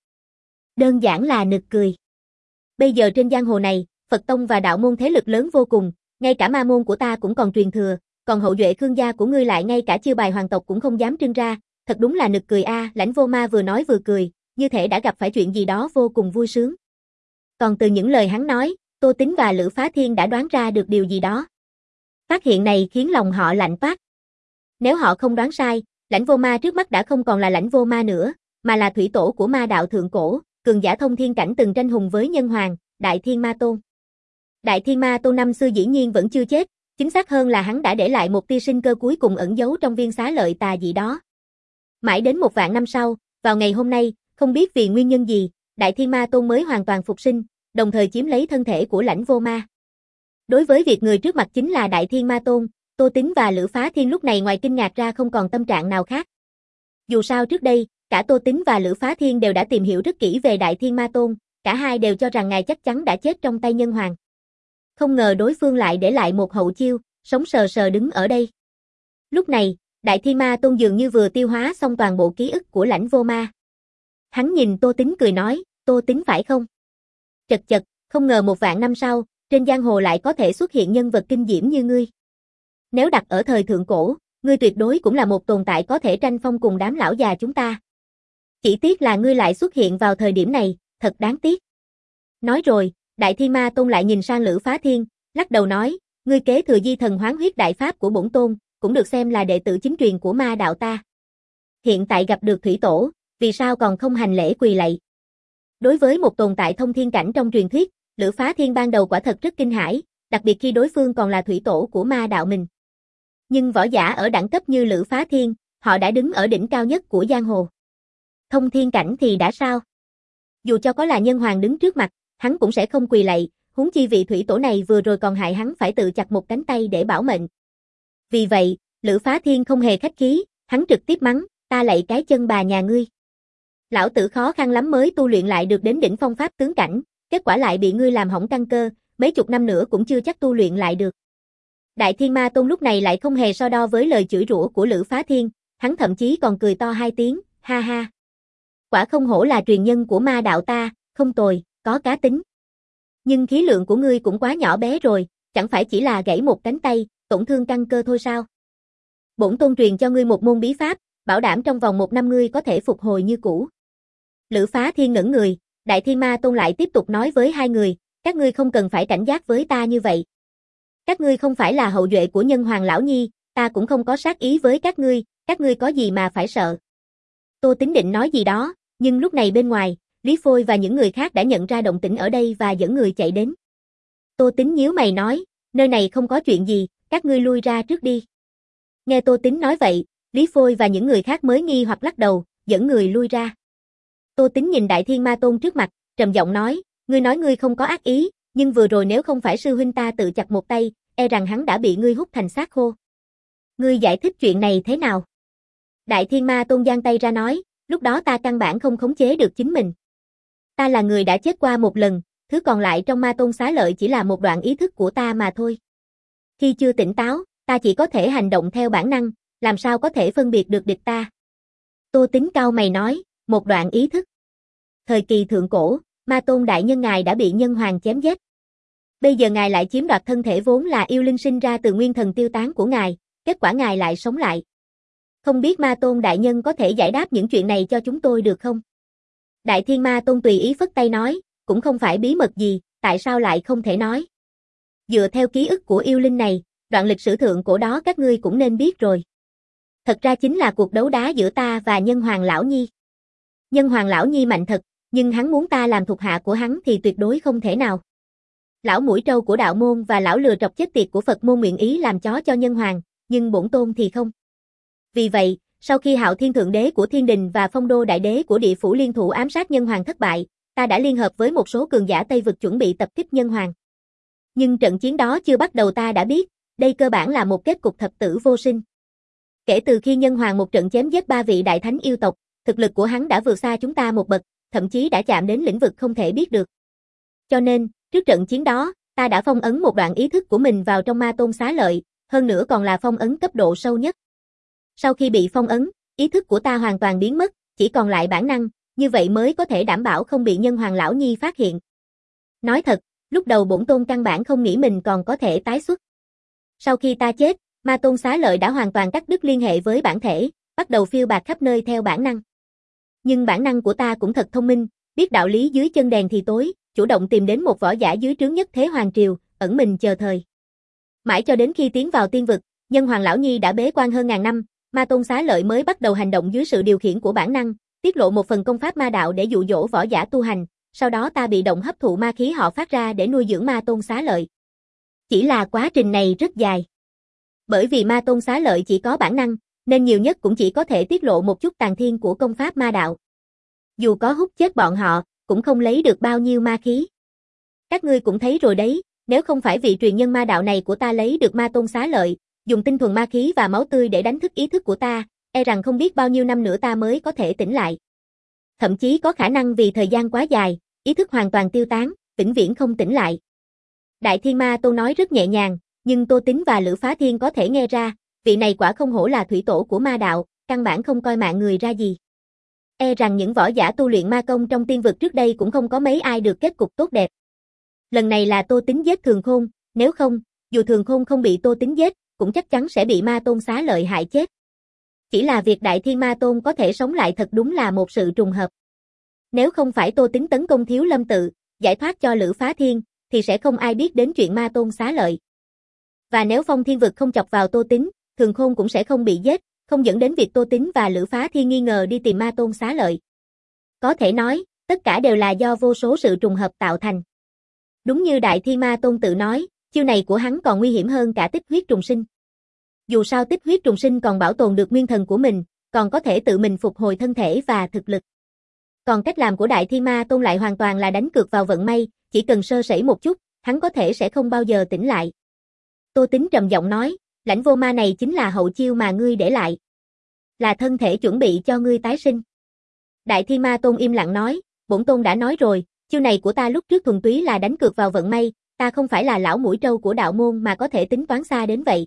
Đơn giản là nực cười. Bây giờ trên giang hồ này, Phật tông và đạo môn thế lực lớn vô cùng, ngay cả ma môn của ta cũng còn truyền thừa, còn hậu duệ Khương gia của ngươi lại ngay cả chiêu bài hoàng tộc cũng không dám trưng ra, thật đúng là nực cười a. À, Lãnh Vô Ma vừa nói vừa cười, như thể đã gặp phải chuyện gì đó vô cùng vui sướng. Còn từ những lời hắn nói, Tô Tính và Lữ Phá Thiên đã đoán ra được điều gì đó. Phát hiện này khiến lòng họ lạnh toát. Nếu họ không đoán sai, Lãnh Vô Ma trước mắt đã không còn là Lãnh Vô Ma nữa, mà là thủy tổ của ma đạo thượng cổ, cường giả thông thiên cảnh từng tranh hùng với Nhân Hoàng, Đại Thiên Ma Tôn. Đại Thiên Ma Tôn năm xưa dĩ nhiên vẫn chưa chết, chính xác hơn là hắn đã để lại một tia sinh cơ cuối cùng ẩn giấu trong viên xá lợi tà dị đó. Mãi đến một vạn năm sau, vào ngày hôm nay, không biết vì nguyên nhân gì, Đại Thiên Ma Tôn mới hoàn toàn phục sinh, đồng thời chiếm lấy thân thể của Lãnh Vô Ma. Đối với việc người trước mặt chính là Đại Thiên Ma Tôn, Tô Tính và Lữ Phá Thiên lúc này ngoài kinh ngạc ra không còn tâm trạng nào khác. Dù sao trước đây, cả Tô Tính và Lữ Phá Thiên đều đã tìm hiểu rất kỹ về Đại Thiên Ma Tôn, cả hai đều cho rằng ngài chắc chắn đã chết trong tay Nhân Hoàng. Không ngờ đối phương lại để lại một hậu chiêu, sống sờ sờ đứng ở đây. Lúc này, Đại Thiên Ma Tôn dường như vừa tiêu hóa xong toàn bộ ký ức của Lãnh Vô Ma. Hắn nhìn Tô Tính cười nói, Tô Tính phải không? Chật chật, không ngờ một vạn năm sau, trên giang hồ lại có thể xuất hiện nhân vật kinh diễm như ngươi. Nếu đặt ở thời thượng cổ, ngươi tuyệt đối cũng là một tồn tại có thể tranh phong cùng đám lão già chúng ta. Chỉ tiếc là ngươi lại xuất hiện vào thời điểm này, thật đáng tiếc. Nói rồi, Đại Thiên Ma Tôn lại nhìn sang Lữ Phá Thiên, lắc đầu nói, ngươi kế thừa di thần hoán huyết đại pháp của bổn tôn, cũng được xem là đệ tử chính truyền của ma đạo ta. Hiện tại gặp được thủy tổ, vì sao còn không hành lễ quỳ lạy? Đối với một tồn tại thông thiên cảnh trong truyền thuyết, Lữ Phá Thiên ban đầu quả thật rất kinh hãi, đặc biệt khi đối phương còn là thủy tổ của ma đạo mình. Nhưng võ giả ở đẳng cấp như Lữ Phá Thiên, họ đã đứng ở đỉnh cao nhất của giang hồ. Thông thiên cảnh thì đã sao? Dù cho có là Nhân Hoàng đứng trước mặt, hắn cũng sẽ không quỳ lạy, huống chi vị thủy tổ này vừa rồi còn hại hắn phải tự chặt một cánh tay để bảo mệnh. Vì vậy, Lữ Phá Thiên không hề khách khí, hắn trực tiếp mắng, ta lạy cái chân bà nhà ngươi. Lão tử khó khăn lắm mới tu luyện lại được đến đỉnh phong pháp tướng cảnh, kết quả lại bị ngươi làm hỏng căn cơ, mấy chục năm nữa cũng chưa chắc tu luyện lại được. Đại Thiên Ma Tôn lúc này lại không hề so đo với lời chửi rủa của Lữ Phá Thiên, hắn thậm chí còn cười to hai tiếng, ha ha. Quả không hổ là truyền nhân của ma đạo ta, không tồi, có cá tính. Nhưng khí lượng của ngươi cũng quá nhỏ bé rồi, chẳng phải chỉ là gãy một cánh tay, tổn thương căn cơ thôi sao? Bổn tôn truyền cho ngươi một môn bí pháp, bảo đảm trong vòng một năm ngươi có thể phục hồi như cũ. Lữ Phá Thiên ngẩn người, Đại Thiên Ma Tôn lại tiếp tục nói với hai người, các ngươi không cần phải cảnh giác với ta như vậy. Các ngươi không phải là hậu duệ của Nhân Hoàng lão nhi, ta cũng không có sát ý với các ngươi, các ngươi có gì mà phải sợ. Tô Tính định nói gì đó, nhưng lúc này bên ngoài, Lý Phôi và những người khác đã nhận ra động tĩnh ở đây và dẫn người chạy đến. Tô Tính nhíu mày nói, nơi này không có chuyện gì, các ngươi lui ra trước đi. Nghe Tô Tính nói vậy, Lý Phôi và những người khác mới nghi hoặc lắc đầu, dẫn người lui ra. Tô Tính nhìn Đại Thiên Ma Tôn trước mặt, trầm giọng nói, ngươi nói ngươi không có ác ý, nhưng vừa rồi nếu không phải sư huynh ta tự chặt một tay, e rằng hắn đã bị ngươi hút thành xác khô. Ngươi giải thích chuyện này thế nào? Đại Thiên Ma Tôn giang tay ra nói, lúc đó ta căn bản không khống chế được chính mình. Ta là người đã chết qua một lần, thứ còn lại trong Ma Tôn xá lợi chỉ là một đoạn ý thức của ta mà thôi. Khi chưa tỉnh táo, ta chỉ có thể hành động theo bản năng, làm sao có thể phân biệt được địch ta. Tô Tính cau mày nói, một đoạn ý thức. Thời kỳ thượng cổ, Ma Tôn đại nhân ngài đã bị Nhân Hoàng chém giết. Bây giờ ngài lại chiếm đoạt thân thể vốn là yêu linh sinh ra từ nguyên thần tiêu tán của ngài, kết quả ngài lại sống lại. Không biết Ma Tôn đại nhân có thể giải đáp những chuyện này cho chúng tôi được không? Đại Thiên Ma Tôn tùy ý phất tay nói, cũng không phải bí mật gì, tại sao lại không thể nói? Dựa theo ký ức của yêu linh này, đoạn lịch sử thượng cổ đó các ngươi cũng nên biết rồi. Thật ra chính là cuộc đấu đá giữa ta và Nhân Hoàng Lão Nhi. Nhân Hoàng Lão Nhi mạnh thật, nhưng hắn muốn ta làm thuộc hạ của hắn thì tuyệt đối không thể nào. Lão mũi trâu của đạo môn và lão lừa trọc chết tiệt của Phật môn nguyện ý làm chó cho Nhân Hoàng, nhưng bổn tôn thì không. Vì vậy, sau khi Hạo Thiên Thượng Đế của Thiên Đình và Phong Đô Đại Đế của Địa Phủ liên thủ ám sát Nhân Hoàng thất bại, ta đã liên hợp với một số cường giả Tây Vực chuẩn bị tập kích Nhân Hoàng. Nhưng trận chiến đó chưa bắt đầu ta đã biết, đây cơ bản là một kết cục thập tử vô sinh. Kể từ khi Nhân Hoàng một trận chém giết ba vị đại thánh yêu tộc, thực lực của hắn đã vượt xa chúng ta một bậc, thậm chí đã chạm đến lĩnh vực không thể biết được. Cho nên, trước trận chiến đó, ta đã phong ấn một đoạn ý thức của mình vào trong Ma Tôn Xá Lợi, hơn nữa còn là phong ấn cấp độ sâu nhất. Sau khi bị phong ấn, ý thức của ta hoàn toàn biến mất, chỉ còn lại bản năng, như vậy mới có thể đảm bảo không bị Nhân Hoàng Lão Nhi phát hiện. Nói thật, lúc đầu bổn tôn căn bản không nghĩ mình còn có thể tái xuất. Sau khi ta chết, Ma Tôn Xá Lợi đã hoàn toàn cắt đứt liên hệ với bản thể, bắt đầu phiêu bạt khắp nơi theo bản năng. Nhưng bản năng của ta cũng thật thông minh, biết đạo lý dưới chân đèn thì tối, chủ động tìm đến một võ giả dưới trướng nhất thế hoàng triều, ẩn mình chờ thời. Mãi cho đến khi tiến vào tiên vực, Nhân Hoàng Lão Nhi đã bế quan hơn ngàn năm, Ma Tôn Xá Lợi mới bắt đầu hành động dưới sự điều khiển của bản năng, tiết lộ một phần công pháp ma đạo để dụ dỗ võ giả tu hành, sau đó ta bị động hấp thụ ma khí họ phát ra để nuôi dưỡng Ma Tôn Xá Lợi. Chỉ là quá trình này rất dài. Bởi vì Ma Tôn Xá Lợi chỉ có bản năng, nên nhiều nhất cũng chỉ có thể tiết lộ một chút tàn thiên của công pháp ma đạo. Dù có hút chết bọn họ, cũng không lấy được bao nhiêu ma khí. Các ngươi cũng thấy rồi đấy, nếu không phải vị truyền nhân ma đạo này của ta lấy được Ma Tôn Xá Lợi, dùng tinh thuần ma khí và máu tươi để đánh thức ý thức của ta, e rằng không biết bao nhiêu năm nữa ta mới có thể tỉnh lại. Thậm chí có khả năng vì thời gian quá dài, ý thức hoàn toàn tiêu tán, vĩnh viễn không tỉnh lại. Đại Thiên Ma Tôn nói rất nhẹ nhàng, nhưng Tô Tín và Lữ Phá Thiên có thể nghe ra, vị này quả không hổ là thủy tổ của ma đạo, căn bản không coi mạng người ra gì. E rằng những võ giả tu luyện ma công trong tiên vực trước đây cũng không có mấy ai được kết cục tốt đẹp. Lần này là Tô Tín giết Thường Khôn, nếu không, dù Thường Khôn không bị Tô Tín giết, cũng chắc chắn sẽ bị Ma Tôn Xá Lợi hại chết. Chỉ là việc Đại Thiên Ma Tôn có thể sống lại thật đúng là một sự trùng hợp. Nếu không phải Tô Tín tấn công Thiếu Lâm Tự, giải thoát cho Lữ Phá Thiên, thì sẽ không ai biết đến chuyện Ma Tôn Xá Lợi. Và nếu Phong Thiên Vực không chọc vào Tô Tín, Thường Khôn cũng sẽ không bị giết, không dẫn đến việc Tô Tín và Lữ Phá Thiên nghi ngờ đi tìm Ma Tôn Xá Lợi. Có thể nói, tất cả đều là do vô số sự trùng hợp tạo thành. Đúng như Đại Thiên Ma Tôn tự nói, chiêu này của hắn còn nguy hiểm hơn cả tích huyết trùng sinh. Dù sao tích huyết trùng sinh còn bảo tồn được nguyên thần của mình, còn có thể tự mình phục hồi thân thể và thực lực. Còn cách làm của Đại Thiên Ma Tôn lại hoàn toàn là đánh cược vào vận may, chỉ cần sơ sẩy một chút, hắn có thể sẽ không bao giờ tỉnh lại. Tô Tín trầm giọng nói, lãnh vô ma này chính là hậu chiêu mà ngươi để lại. Là thân thể chuẩn bị cho ngươi tái sinh. Đại Thiên Ma Tôn im lặng nói, bổn tôn đã nói rồi, chiêu này của ta lúc trước thuần túy là đánh cược vào vận may, ta không phải là lão mũi trâu của đạo môn mà có thể tính toán xa đến vậy.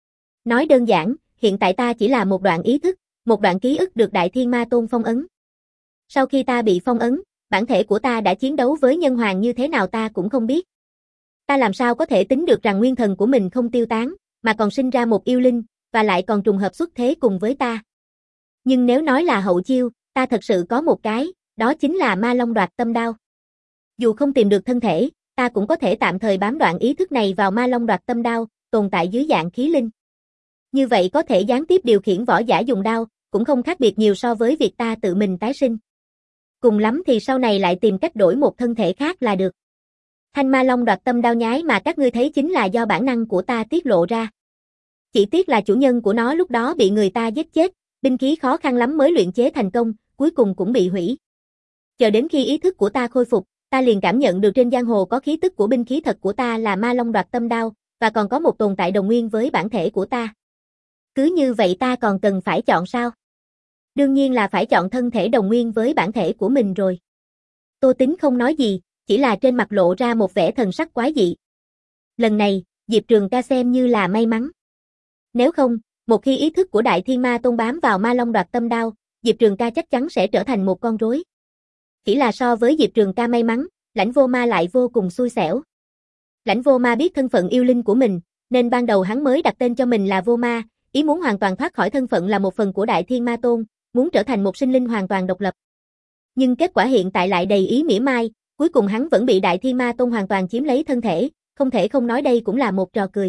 Nói đơn giản, hiện tại ta chỉ là một đoạn ý thức, một đoạn ký ức được Đại Thiên Ma Tôn phong ấn. Sau khi ta bị phong ấn, bản thể của ta đã chiến đấu với Nhân Hoàng như thế nào ta cũng không biết. Ta làm sao có thể tính được rằng nguyên thần của mình không tiêu tán, mà còn sinh ra một yêu linh, và lại còn trùng hợp xuất thế cùng với ta. Nhưng nếu nói là hậu chiêu, ta thật sự có một cái, đó chính là Ma Long đoạt tâm đao. Dù không tìm được thân thể, ta cũng có thể tạm thời bám đoạn ý thức này vào Ma Long đoạt tâm đao, tồn tại dưới dạng khí linh. Như vậy có thể gián tiếp điều khiển võ giả dùng đao, cũng không khác biệt nhiều so với việc ta tự mình tái sinh. Cùng lắm thì sau này lại tìm cách đổi một thân thể khác là được. Thanh Ma Long đoạt tâm đao nhái mà các ngươi thấy chính là do bản năng của ta tiết lộ ra. Chỉ tiếc là chủ nhân của nó lúc đó bị người ta giết chết, binh khí khó khăn lắm mới luyện chế thành công, cuối cùng cũng bị hủy. Chờ đến khi ý thức của ta khôi phục, ta liền cảm nhận được trên giang hồ có khí tức của binh khí thật của ta là Ma Long đoạt tâm đao, và còn có một tồn tại đồng nguyên với bản thể của ta. Cứ như vậy ta còn cần phải chọn sao? Đương nhiên là phải chọn thân thể đồng nguyên với bản thể của mình rồi. Tô Tín không nói gì, chỉ là trên mặt lộ ra một vẻ thần sắc quái dị. Lần này, Diệp Trường Ca xem như là may mắn. Nếu không, một khi ý thức của Đại Thiên Ma Tôn bám vào Ma Long đoạt tâm đao, Diệp Trường Ca chắc chắn sẽ trở thành một con rối. Chỉ là so với Diệp Trường Ca may mắn, lãnh vô ma lại vô cùng xui xẻo. Lãnh Vô Ma biết thân phận yêu linh của mình, nên ban đầu hắn mới đặt tên cho mình là Vô Ma, ý muốn hoàn toàn thoát khỏi thân phận là một phần của Đại Thiên Ma Tôn, muốn trở thành một sinh linh hoàn toàn độc lập. Nhưng kết quả hiện tại lại đầy ý mỉa mai, cuối cùng hắn vẫn bị Đại Thiên Ma Tôn hoàn toàn chiếm lấy thân thể, không thể không nói đây cũng là một trò cười.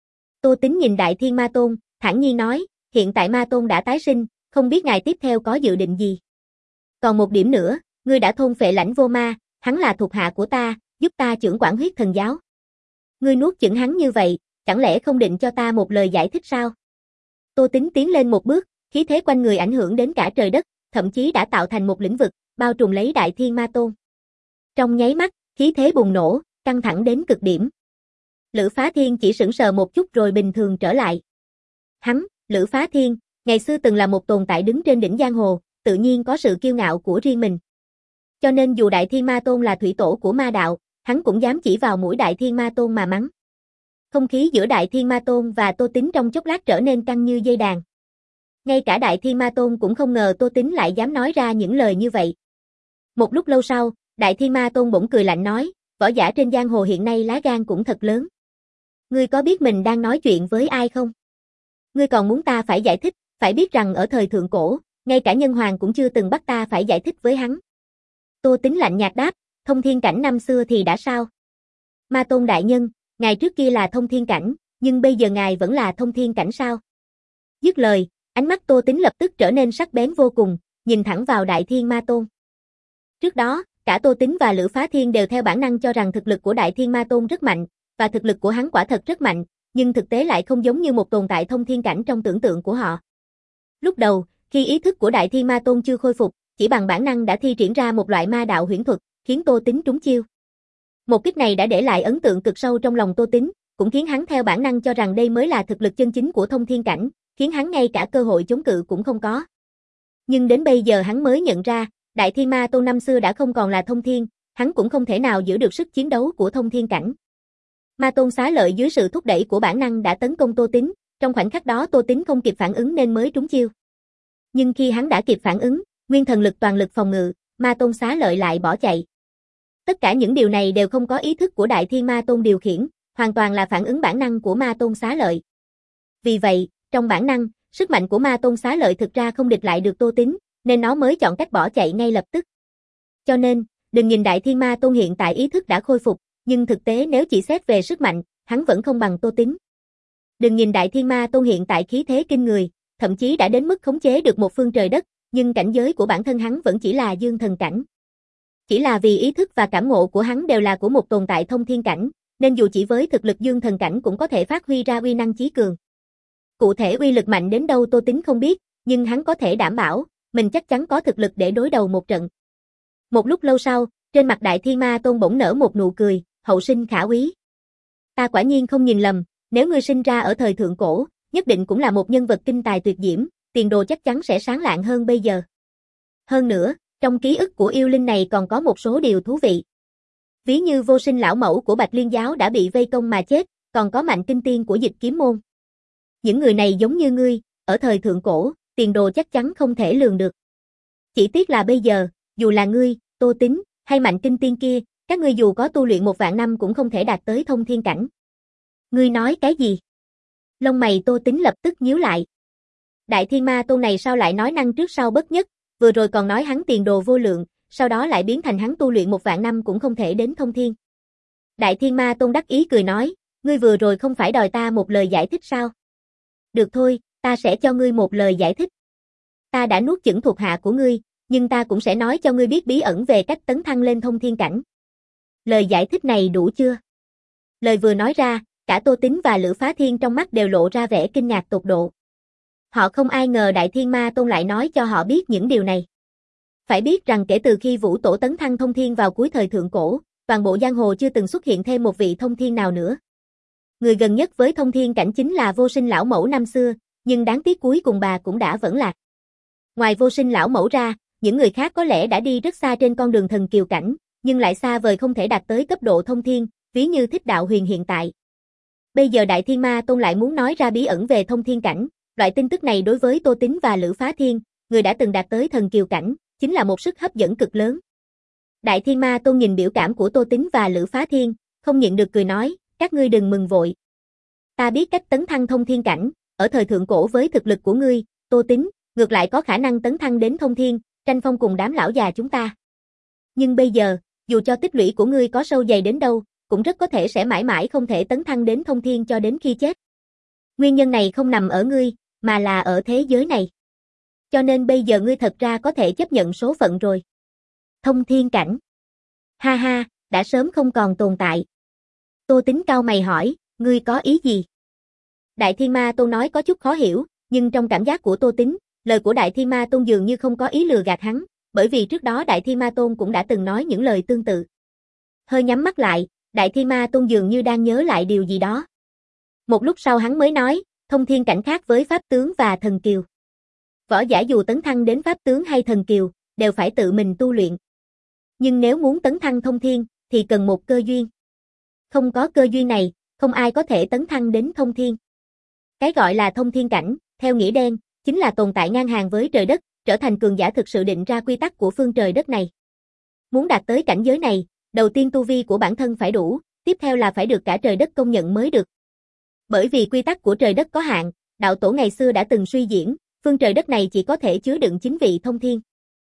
Tô Tính nhìn Đại Thiên Ma Tôn, thản nhiên nói, hiện tại Ma Tôn đã tái sinh, không biết ngài tiếp theo có dự định gì. Còn một điểm nữa, ngươi đã thôn phệ Lãnh Vô Ma, hắn là thuộc hạ của ta, giúp ta chưởng quản huyết thần giáo. Ngươi nuốt chửng hắn như vậy, chẳng lẽ không định cho ta một lời giải thích sao? Tô Tính tiến lên một bước, khí thế quanh người ảnh hưởng đến cả trời đất, thậm chí đã tạo thành một lĩnh vực, bao trùm lấy Đại Thiên Ma Tôn. Trong nháy mắt, khí thế bùng nổ, căng thẳng đến cực điểm. Lữ Phá Thiên chỉ sững sờ một chút rồi bình thường trở lại. Hắn, Lữ Phá Thiên, ngày xưa từng là một tồn tại đứng trên đỉnh giang hồ, tự nhiên có sự kiêu ngạo của riêng mình. Cho nên dù Đại Thiên Ma Tôn là thủy tổ của ma đạo, hắn cũng dám chỉ vào mũi Đại Thiên Ma Tôn mà mắng. Không khí giữa Đại Thiên Ma Tôn và Tô Tính trong chốc lát trở nên căng như dây đàn. Ngay cả Đại Thiên Ma Tôn cũng không ngờ Tô Tính lại dám nói ra những lời như vậy. Một lúc lâu sau, Đại Thiên Ma Tôn bỗng cười lạnh nói, võ giả trên giang hồ hiện nay lá gan cũng thật lớn. Ngươi có biết mình đang nói chuyện với ai không? Ngươi còn muốn ta phải giải thích, phải biết rằng ở thời thượng cổ, ngay cả nhân hoàng cũng chưa từng bắt ta phải giải thích với hắn. Tô Tính lạnh nhạt đáp, thông thiên cảnh năm xưa thì đã sao? Ma Tôn đại nhân, ngài trước kia là thông thiên cảnh, nhưng bây giờ ngài vẫn là thông thiên cảnh sao? Dứt lời, ánh mắt Tô Tính lập tức trở nên sắc bén vô cùng, nhìn thẳng vào Đại Thiên Ma Tôn. Trước đó, cả Tô Tính và Lữ Phá Thiên đều theo bản năng cho rằng thực lực của Đại Thiên Ma Tôn rất mạnh, và thực lực của hắn quả thật rất mạnh, nhưng thực tế lại không giống như một tồn tại thông thiên cảnh trong tưởng tượng của họ. Lúc đầu, khi ý thức của Đại Thiên Ma Tôn chưa khôi phục, chỉ bằng bản năng đã thi triển ra một loại ma đạo huyễn thuật, khiến Tô Tính trúng chiêu. Một kích này đã để lại ấn tượng cực sâu trong lòng Tô Tính, cũng khiến hắn theo bản năng cho rằng đây mới là thực lực chân chính của thông thiên cảnh, khiến hắn ngay cả cơ hội chống cự cũng không có. Nhưng đến bây giờ hắn mới nhận ra, Đại Thiên Ma Tôn năm xưa đã không còn là thông thiên, hắn cũng không thể nào giữ được sức chiến đấu của thông thiên cảnh. Ma Tôn Xá Lợi dưới sự thúc đẩy của bản năng đã tấn công Tô Tính, trong khoảnh khắc đó Tô Tính không kịp phản ứng nên mới trúng chiêu. Nhưng khi hắn đã kịp phản ứng, nguyên thần lực toàn lực phòng ngự, Ma Tôn Xá Lợi lại bỏ chạy. Tất cả những điều này đều không có ý thức của Đại Thiên Ma Tôn điều khiển, hoàn toàn là phản ứng bản năng của Ma Tôn Xá Lợi. Vì vậy, trong bản năng, sức mạnh của Ma Tôn Xá Lợi thực ra không địch lại được Tô Tính, nên nó mới chọn cách bỏ chạy ngay lập tức. Cho nên, đừng nhìn Đại Thiên Ma Tôn hiện tại ý thức đã khôi phục, nhưng thực tế nếu chỉ xét về sức mạnh, hắn vẫn không bằng Tô Tính. Đừng nhìn Đại Thiên Ma Tôn hiện tại khí thế kinh người, thậm chí đã đến mức khống chế được một phương trời đất, nhưng cảnh giới của bản thân hắn vẫn chỉ là dương thần cảnh. Chỉ là vì ý thức và cảm ngộ của hắn đều là của một tồn tại thông thiên cảnh, nên dù chỉ với thực lực dương thần cảnh cũng có thể phát huy ra uy năng chí cường. Cụ thể uy lực mạnh đến đâu Tô Tính không biết, nhưng hắn có thể đảm bảo, mình chắc chắn có thực lực để đối đầu một trận. Một lúc lâu sau, trên mặt Đại Thiên Ma Tôn bỗng nở một nụ cười, hậu sinh khả úy. Ta quả nhiên không nhìn lầm, nếu ngươi sinh ra ở thời thượng cổ, nhất định cũng là một nhân vật kinh tài tuyệt diễm, tiền đồ chắc chắn sẽ sáng lạng hơn bây giờ. Hơn nữa, trong ký ức của yêu linh này còn có một số điều thú vị. Ví như Vô Sinh lão mẫu của Bạch Liên giáo đã bị vây công mà chết, còn có Mạnh Kinh Tiên của Dịch Kiếm môn. Những người này giống như ngươi, ở thời thượng cổ, tiền đồ chắc chắn không thể lường được. Chỉ tiếc là bây giờ, dù là ngươi, Tô Tính, hay Mạnh Kinh Tiên kia, các ngươi dù có tu luyện một vạn năm cũng không thể đạt tới thông thiên cảnh. Ngươi nói cái gì? Lông mày Tô Tính lập tức nhíu lại. Đại Thiên Ma Tôn này sao lại nói năng trước sau bất nhất, vừa rồi còn nói hắn tiền đồ vô lượng, sau đó lại biến thành hắn tu luyện một vạn năm cũng không thể đến thông thiên. Đại Thiên Ma Tôn đắc ý cười nói, ngươi vừa rồi không phải đòi ta một lời giải thích sao? Được thôi, ta sẽ cho ngươi một lời giải thích. Ta đã nuốt chửng thuộc hạ của ngươi, nhưng ta cũng sẽ nói cho ngươi biết bí ẩn về cách tấn thăng lên thông thiên cảnh. Lời giải thích này đủ chưa? Lời vừa nói ra, cả Tô Tính và Lữ Phá Thiên trong mắt đều lộ ra vẻ kinh ngạc tột độ. Họ không ai ngờ Đại Thiên Ma Tôn lại nói cho họ biết những điều này. Phải biết rằng kể từ khi Vũ Tổ tấn thăng thông thiên vào cuối thời thượng cổ, toàn bộ giang hồ chưa từng xuất hiện thêm một vị thông thiên nào nữa. Người gần nhất với thông thiên cảnh chính là Vô Sinh lão mẫu năm xưa, nhưng đáng tiếc cuối cùng bà cũng đã vẫn lạc. Ngoài Vô Sinh lão mẫu ra, những người khác có lẽ đã đi rất xa trên con đường thần kiều cảnh, nhưng lại xa vời không thể đạt tới cấp độ thông thiên, ví như Thích Đạo Huyền hiện tại. Bây giờ Đại Thiên Ma Tôn lại muốn nói ra bí ẩn về thông thiên cảnh, loại tin tức này đối với Tô Tính và Lữ Phá Thiên, người đã từng đạt tới thần kiều cảnh, chính là một sức hấp dẫn cực lớn. Đại Thiên Ma Tôn nhìn biểu cảm của Tô Tính và Lữ Phá Thiên, không nhịn được cười nói, các ngươi đừng mừng vội. Ta biết cách tấn thăng thông thiên cảnh, ở thời thượng cổ với thực lực của ngươi, Tô Tín, ngược lại có khả năng tấn thăng đến thông thiên, tranh phong cùng đám lão già chúng ta. Nhưng bây giờ, dù cho tích lũy của ngươi có sâu dày đến đâu, cũng rất có thể sẽ mãi mãi không thể tấn thăng đến thông thiên cho đến khi chết. Nguyên nhân này không nằm ở ngươi, mà là ở thế giới này. Cho nên bây giờ ngươi thật ra có thể chấp nhận số phận rồi. Thông thiên cảnh. Ha ha, đã sớm không còn tồn tại. Tô Tín cau mày hỏi, ngươi có ý gì? Đại Thiên Ma Tôn nói có chút khó hiểu, nhưng trong cảm giác của Tô Tín, lời của Đại Thiên Ma Tôn dường như không có ý lừa gạt hắn, bởi vì trước đó Đại Thiên Ma Tôn cũng đã từng nói những lời tương tự. Hơi nhắm mắt lại, Đại Thiên Ma Tôn dường như đang nhớ lại điều gì đó. Một lúc sau hắn mới nói, thông thiên cảnh khác với pháp tướng và thần kiều. Võ giả dù tấn thăng đến pháp tướng hay thần kiều, đều phải tự mình tu luyện. Nhưng nếu muốn tấn thăng thông thiên, thì cần một cơ duyên. Không có cơ duyên này, không ai có thể tấn thăng đến thông thiên. Cái gọi là thông thiên cảnh, theo nghĩa đen, chính là tồn tại ngang hàng với trời đất, trở thành cường giả thực sự định ra quy tắc của phương trời đất này. Muốn đạt tới cảnh giới này, đầu tiên tu vi của bản thân phải đủ, tiếp theo là phải được cả trời đất công nhận mới được. Bởi vì quy tắc của trời đất có hạn, đạo tổ ngày xưa đã từng suy diễn, phương trời đất này chỉ có thể chứa đựng chín vị thông thiên.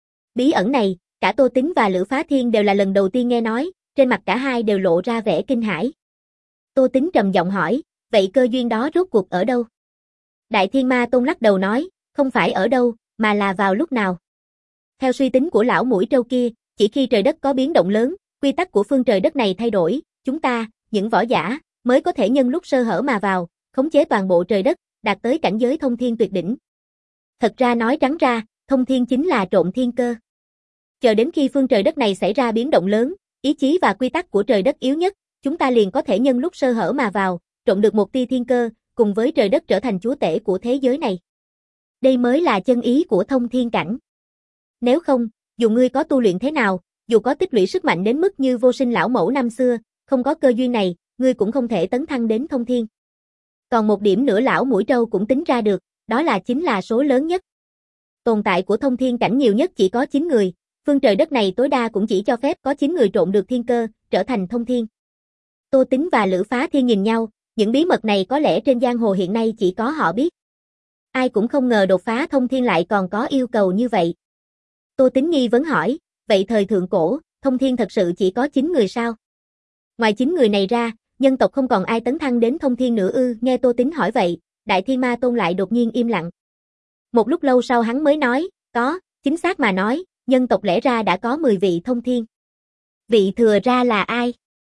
Bí ẩn này, cả Tô Tín và Lữ Phá Thiên đều là lần đầu tiên nghe nói, trên mặt cả hai đều lộ ra vẻ kinh hãi. Tô Tín trầm giọng hỏi, vậy cơ duyên đó rốt cuộc ở đâu? Đại Thiên Ma Tôn lắc đầu nói, không phải ở đâu, mà là vào lúc nào. Theo suy tính của lão mũi trâu kia, chỉ khi trời đất có biến động lớn, quy tắc của phương trời đất này thay đổi, chúng ta, những võ giả, mới có thể nhân lúc sơ hở mà vào, khống chế toàn bộ trời đất, đạt tới cảnh giới thông thiên tuyệt đỉnh. Thật ra nói trắng ra, thông thiên chính là trộn thiên cơ. Chờ đến khi phương trời đất này xảy ra biến động lớn, ý chí và quy tắc của trời đất yếu nhất, chúng ta liền có thể nhân lúc sơ hở mà vào, trộn được một tia thiên cơ, cùng với trời đất trở thành chúa tể của thế giới này. Đây mới là chân ý của thông thiên cảnh. Nếu không, dù ngươi có tu luyện thế nào, dù có tích lũy sức mạnh đến mức như Vô Sinh lão mẫu năm xưa, không có cơ duyên này, ngươi cũng không thể tấn thăng đến thông thiên. Còn một điểm nữa lão mũi trâu cũng tính ra được, đó là chính là số lớn nhất. Tồn tại của thông thiên cảnh nhiều nhất chỉ có chín người, phương trời đất này tối đa cũng chỉ cho phép có chín người trộn được thiên cơ, trở thành thông thiên. Tô Tín và Lữ Phá Thiên nhìn nhau, những bí mật này có lẽ trên giang hồ hiện nay chỉ có họ biết. Ai cũng không ngờ đột phá thông thiên lại còn có yêu cầu như vậy. Tô Tín nghi vấn hỏi, vậy thời thượng cổ, thông thiên thật sự chỉ có chín người sao? Ngoài chín người này ra, nhân tộc không còn ai tấn thăng đến thông thiên nữa ư? Nghe Tô Tín hỏi vậy, Đại Thiên Ma Tôn lại đột nhiên im lặng. Một lúc lâu sau hắn mới nói, có, chính xác mà nói, nhân tộc lẽ ra đã có mười vị thông thiên. Vị thừa ra là ai?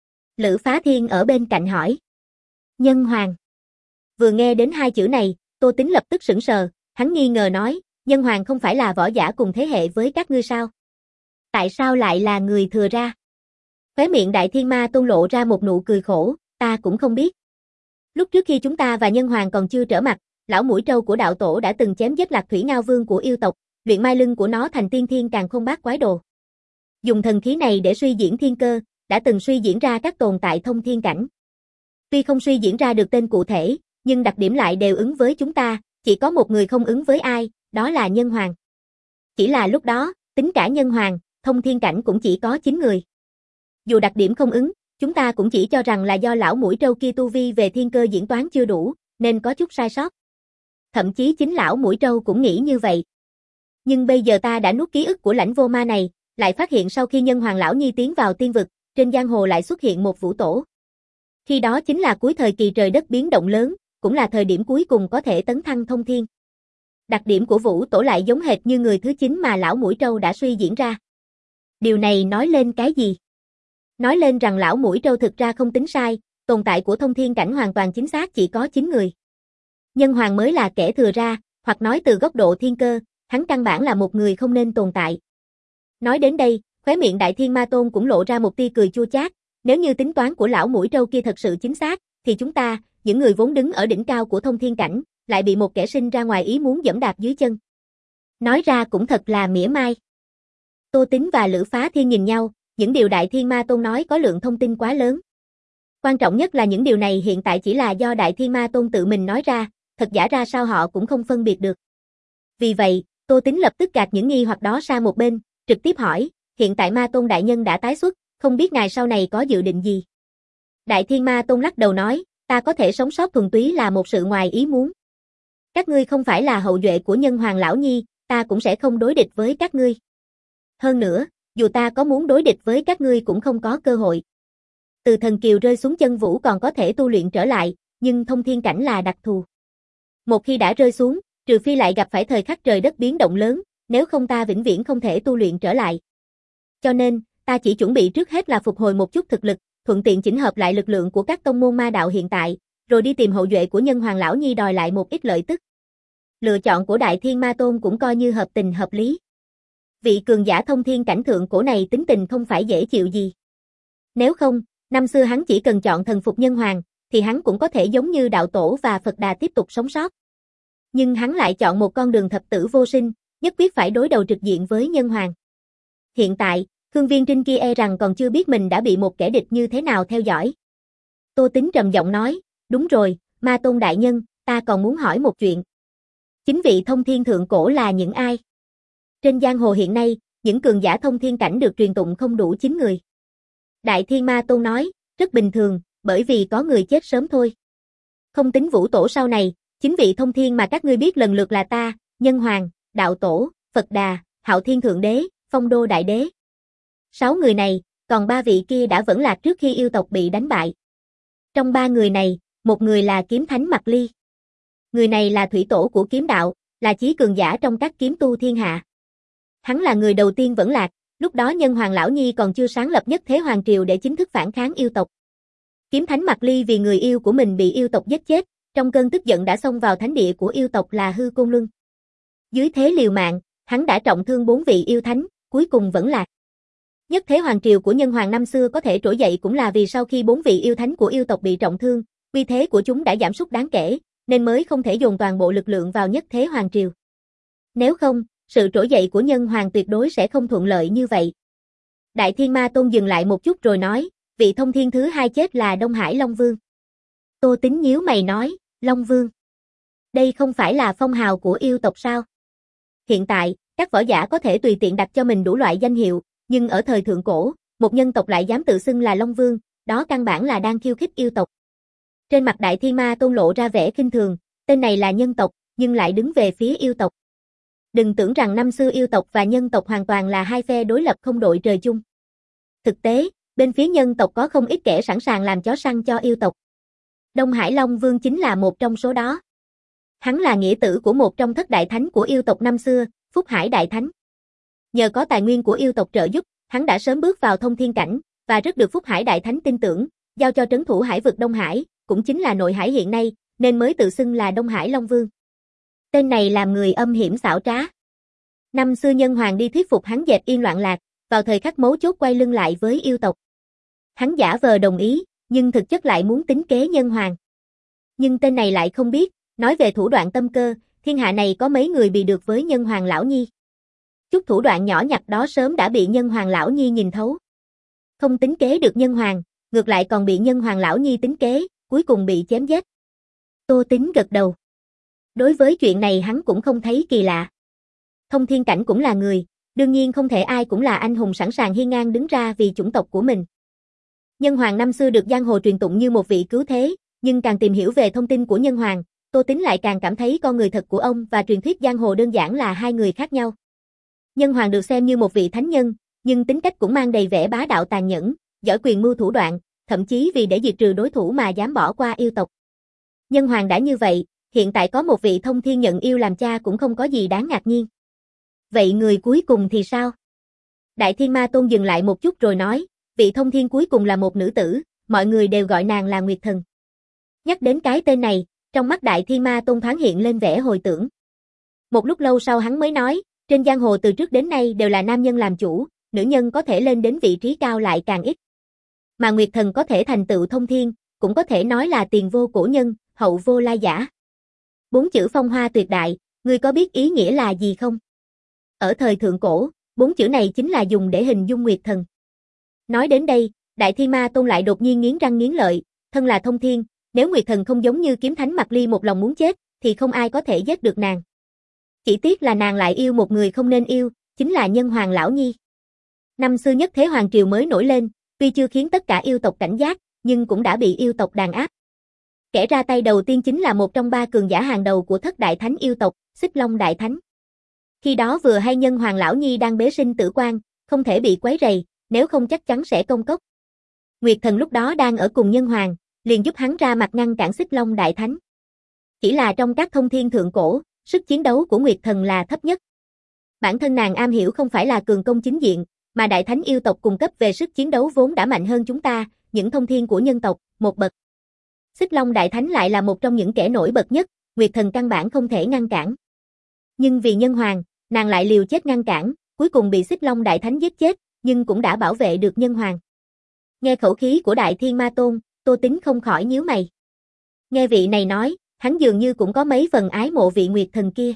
Lữ Phá Thiên ở bên cạnh hỏi. Nhân Hoàng. Vừa nghe đến hai chữ này, Tô Tín lập tức sững sờ, hắn nghi ngờ nói, Nhân Hoàng không phải là võ giả cùng thế hệ với các ngươi sao? Tại sao lại là người thừa ra? Khóe miệng Đại Thiên Ma Tôn lộ ra một nụ cười khổ, ta cũng không biết. Lúc trước khi chúng ta và Nhân Hoàng còn chưa trở mặt, lão mũi trâu của đạo tổ đã từng chém giết Lạc Thủy Ngao Vương của yêu tộc, luyện mai lưng của nó thành tiên thiên càn khôn bát quái đồ. Dùng thần khí này để suy diễn thiên cơ, đã từng suy diễn ra các tồn tại thông thiên cảnh. Tuy không suy diễn ra được tên cụ thể, nhưng đặc điểm lại đều ứng với chúng ta, chỉ có một người không ứng với ai, đó là Nhân Hoàng. Chỉ là lúc đó, tính cả Nhân Hoàng, thông thiên cảnh cũng chỉ có chín người. Dù đặc điểm không ứng, chúng ta cũng chỉ cho rằng là do lão mũi trâu kia tu vi về thiên cơ diễn toán chưa đủ, nên có chút sai sót. Thậm chí chính lão mũi trâu cũng nghĩ như vậy. Nhưng bây giờ ta đã nuốt ký ức của Lãnh Vô Ma này, lại phát hiện sau khi Nhân Hoàng lão nhi tiến vào tiên vực, trên giang hồ lại xuất hiện một vũ tổ. Khi đó chính là cuối thời kỳ trời đất biến động lớn, cũng là thời điểm cuối cùng có thể tấn thăng thông thiên. Đặc điểm của vũ tổ lại giống hệt như người thứ chín mà lão mũi trâu đã suy diễn ra. Điều này nói lên cái gì? Nói lên rằng lão mũi trâu thực ra không tính sai, tồn tại của thông thiên cảnh hoàn toàn chính xác chỉ có chín người. Nhân Hoàng mới là kẻ thừa ra, hoặc nói từ góc độ thiên cơ, hắn căn bản là một người không nên tồn tại. Nói đến đây, khóe miệng Đại Thiên Ma Tôn cũng lộ ra một tia cười chua chát, nếu như tính toán của lão mũi trâu kia thật sự chính xác, thì chúng ta, những người vốn đứng ở đỉnh cao của thông thiên cảnh, lại bị một kẻ sinh ra ngoài ý muốn giẫm đạp dưới chân. Nói ra cũng thật là mỉa mai. Tô Tín và Lữ Phá Thiên nhìn nhau, những điều Đại Thiên Ma Tôn nói có lượng thông tin quá lớn. Quan trọng nhất là những điều này hiện tại chỉ là do Đại Thiên Ma Tôn tự mình nói ra, thật giả ra sao họ cũng không phân biệt được. Vì vậy, Tô Tín lập tức gạt những nghi hoặc đó sang một bên, trực tiếp hỏi, hiện tại Ma Tôn đại nhân đã tái xuất, không biết ngài sau này có dự định gì? Đại Thiên Ma Tôn lắc đầu nói, ta có thể sống sót thuần túy là một sự ngoài ý muốn. Các ngươi không phải là hậu duệ của Nhân Hoàng Lão Nhi, ta cũng sẽ không đối địch với các ngươi. Hơn nữa, dù ta có muốn đối địch với các ngươi cũng không có cơ hội. Từ thần kiều rơi xuống chân vũ còn có thể tu luyện trở lại, nhưng thông thiên cảnh là đặc thù. Một khi đã rơi xuống, trừ phi lại gặp phải thời khắc trời đất biến động lớn, nếu không ta vĩnh viễn không thể tu luyện trở lại. Cho nên, ta chỉ chuẩn bị trước hết là phục hồi một chút thực lực, thuận tiện chỉnh hợp lại lực lượng của các tông môn ma đạo hiện tại, rồi đi tìm hậu duệ của Nhân Hoàng Lão Nhi đòi lại một ít lợi tức. Lựa chọn của Đại Thiên Ma Tôn cũng coi như hợp tình hợp lý. Vị cường giả thông thiên cảnh thượng cổ này tính tình không phải dễ chịu gì. Nếu không, năm xưa hắn chỉ cần chọn thần phục Nhân Hoàng, thì hắn cũng có thể giống như đạo tổ và Phật Đà tiếp tục sống sót. Nhưng hắn lại chọn một con đường thập tử vô sinh, nhất quyết phải đối đầu trực diện với Nhân Hoàng. Hiện tại, Khương Viên Trinh kia e rằng còn chưa biết mình đã bị một kẻ địch như thế nào theo dõi. Tô Tính trầm giọng nói, đúng rồi, Ma Tôn đại nhân, ta còn muốn hỏi một chuyện. Chính vị thông thiên thượng cổ là những ai? Trên giang hồ hiện nay, những cường giả thông thiên cảnh được truyền tụng không đủ chín người. Đại Thiên Ma Tôn nói, rất bình thường, bởi vì có người chết sớm thôi. Không tính vũ tổ sau này, chính vị thông thiên mà các ngươi biết lần lượt là ta, Nhân Hoàng, Đạo Tổ, Phật Đà, Hạo Thiên Thượng Đế, Phong Đô Đại Đế. Sáu người này, còn ba vị kia đã vẫn lạc trước khi yêu tộc bị đánh bại. Trong ba người này, một người là kiếm thánh Mạc Ly. Người này là thủy tổ của kiếm đạo, là chí cường giả trong các kiếm tu thiên hạ. Hắn là người đầu tiên vẫn lạc, lúc đó Nhân Hoàng Lão Nhi còn chưa sáng lập nhất thế hoàng triều để chính thức phản kháng yêu tộc. Kiếm thánh Mạc Ly vì người yêu của mình bị yêu tộc giết chết, trong cơn tức giận đã xông vào thánh địa của yêu tộc là Hư Côn Luân. Dưới thế liều mạng, hắn đã trọng thương bốn vị yêu thánh, cuối cùng vẫn lạc. Nhất thế hoàng triều của Nhân Hoàng năm xưa có thể trỗi dậy cũng là vì sau khi bốn vị yêu thánh của yêu tộc bị trọng thương, uy thế của chúng đã giảm sút đáng kể, nên mới không thể dồn toàn bộ lực lượng vào nhất thế hoàng triều. Nếu không, sự trỗi dậy của Nhân Hoàng tuyệt đối sẽ không thuận lợi như vậy. Đại Thiên Ma Tôn dừng lại một chút rồi nói, vị thông thiên thứ hai chết là Đông Hải Long Vương. Tô Tính nhíu mày nói, Long Vương. Đây không phải là phong hào của yêu tộc sao? Hiện tại, các võ giả có thể tùy tiện đặt cho mình đủ loại danh hiệu, nhưng ở thời thượng cổ, một nhân tộc lại dám tự xưng là Long Vương, đó căn bản là đang khiêu khích yêu tộc. Trên mặt Đại Thiên Ma Tôn lộ ra vẻ khinh thường, tên này là nhân tộc, nhưng lại đứng về phía yêu tộc. Đừng tưởng rằng năm xưa yêu tộc và nhân tộc hoàn toàn là hai phe đối lập không đội trời chung. Thực tế, bên phía nhân tộc có không ít kẻ sẵn sàng làm chó săn cho yêu tộc. Đông Hải Long Vương chính là một trong số đó. Hắn là nghĩa tử của một trong thất đại thánh của yêu tộc năm xưa, Phúc Hải Đại Thánh. Nhờ có tài nguyên của yêu tộc trợ giúp, hắn đã sớm bước vào thông thiên cảnh, và rất được Phúc Hải Đại Thánh tin tưởng, giao cho trấn thủ hải vực Đông Hải, cũng chính là nội hải hiện nay, nên mới tự xưng là Đông Hải Long Vương. Tên này làm người âm hiểm xảo trá. Năm xưa Nhân Hoàng đi thuyết phục hắn dẹp yên loạn lạc, vào thời khắc mấu chốt quay lưng lại với yêu tộc. Hắn giả vờ đồng ý, nhưng thực chất lại muốn tính kế Nhân Hoàng. Nhưng tên này lại không biết, nói về thủ đoạn tâm cơ, thiên hạ này có mấy người bị được với Nhân Hoàng Lão Nhi. Chút thủ đoạn nhỏ nhặt đó sớm đã bị Nhân Hoàng Lão Nhi nhìn thấu. Không tính kế được Nhân Hoàng, ngược lại còn bị Nhân Hoàng Lão Nhi tính kế, cuối cùng bị chém giết. Tô Tính gật đầu. Đối với chuyện này hắn cũng không thấy kỳ lạ. Thông thiên cảnh cũng là người, đương nhiên không thể ai cũng là anh hùng sẵn sàng hiên ngang đứng ra vì chủng tộc của mình. Nhân Hoàng năm xưa được giang hồ truyền tụng như một vị cứu thế, nhưng càng tìm hiểu về thông tin của Nhân Hoàng, Tô Tính lại càng cảm thấy con người thật của ông và truyền thuyết giang hồ đơn giản là hai người khác nhau. Nhân Hoàng được xem như một vị thánh nhân, nhưng tính cách cũng mang đầy vẻ bá đạo tàn nhẫn, giỏi quyền mưu thủ đoạn, thậm chí vì để diệt trừ đối thủ mà dám bỏ qua yêu tộc. Nhân Hoàng đã như vậy, hiện tại có một vị thông thiên nhận yêu làm cha cũng không có gì đáng ngạc nhiên. Vậy người cuối cùng thì sao? Đại Thiên Ma Tôn dừng lại một chút rồi nói, vị thông thiên cuối cùng là một nữ tử, mọi người đều gọi nàng là Nguyệt Thần. Nhắc đến cái tên này, trong mắt Đại Thiên Ma Tôn thoáng hiện lên vẻ hồi tưởng. Một lúc lâu sau hắn mới nói, trên giang hồ từ trước đến nay đều là nam nhân làm chủ, nữ nhân có thể lên đến vị trí cao lại càng ít. Mà Nguyệt Thần có thể thành tựu thông thiên, cũng có thể nói là tiền vô cổ nhân, hậu vô lai giả. Bốn chữ phong hoa tuyệt đại, ngươi có biết ý nghĩa là gì không? Ở thời thượng cổ, bốn chữ này chính là dùng để hình dung Nguyệt Thần. Nói đến đây, Đại Thiên Ma Tôn lại đột nhiên nghiến răng nghiến lợi, thân là thông thiên, nếu Nguyệt Thần không giống như kiếm thánh Mạc Ly một lòng muốn chết, thì không ai có thể giết được nàng. Chỉ tiếc là nàng lại yêu một người không nên yêu, chính là Nhân Hoàng Lão Nhi. Năm xưa nhất thế hoàng triều mới nổi lên, tuy chưa khiến tất cả yêu tộc cảnh giác, nhưng cũng đã bị yêu tộc đàn áp. Kẻ ra tay đầu tiên chính là một trong ba cường giả hàng đầu của thất đại thánh yêu tộc, Xích Long Đại Thánh. Khi đó vừa hay Nhân Hoàng Lão Nhi đang bế sinh tử quan, không thể bị quấy rầy, nếu không chắc chắn sẽ công cốc. Nguyệt Thần lúc đó đang ở cùng Nhân Hoàng, liền giúp hắn ra mặt ngăn cản Xích Long Đại Thánh. Chỉ là trong các thông thiên thượng cổ, sức chiến đấu của Nguyệt Thần là thấp nhất. Bản thân nàng am hiểu không phải là cường công chính diện, mà đại thánh yêu tộc cung cấp về sức chiến đấu vốn đã mạnh hơn chúng ta, những thông thiên của nhân tộc, một bậc. Xích Long Đại Thánh lại là một trong những kẻ nổi bật nhất, Nguyệt Thần căn bản không thể ngăn cản. Nhưng vì Nhân Hoàng, nàng lại liều chết ngăn cản, cuối cùng bị Xích Long Đại Thánh giết chết, nhưng cũng đã bảo vệ được Nhân Hoàng. Nghe khẩu khí của Đại Thiên Ma Tôn, Tô Tín không khỏi nhíu mày. Nghe vị này nói, hắn dường như cũng có mấy phần ái mộ vị Nguyệt Thần kia.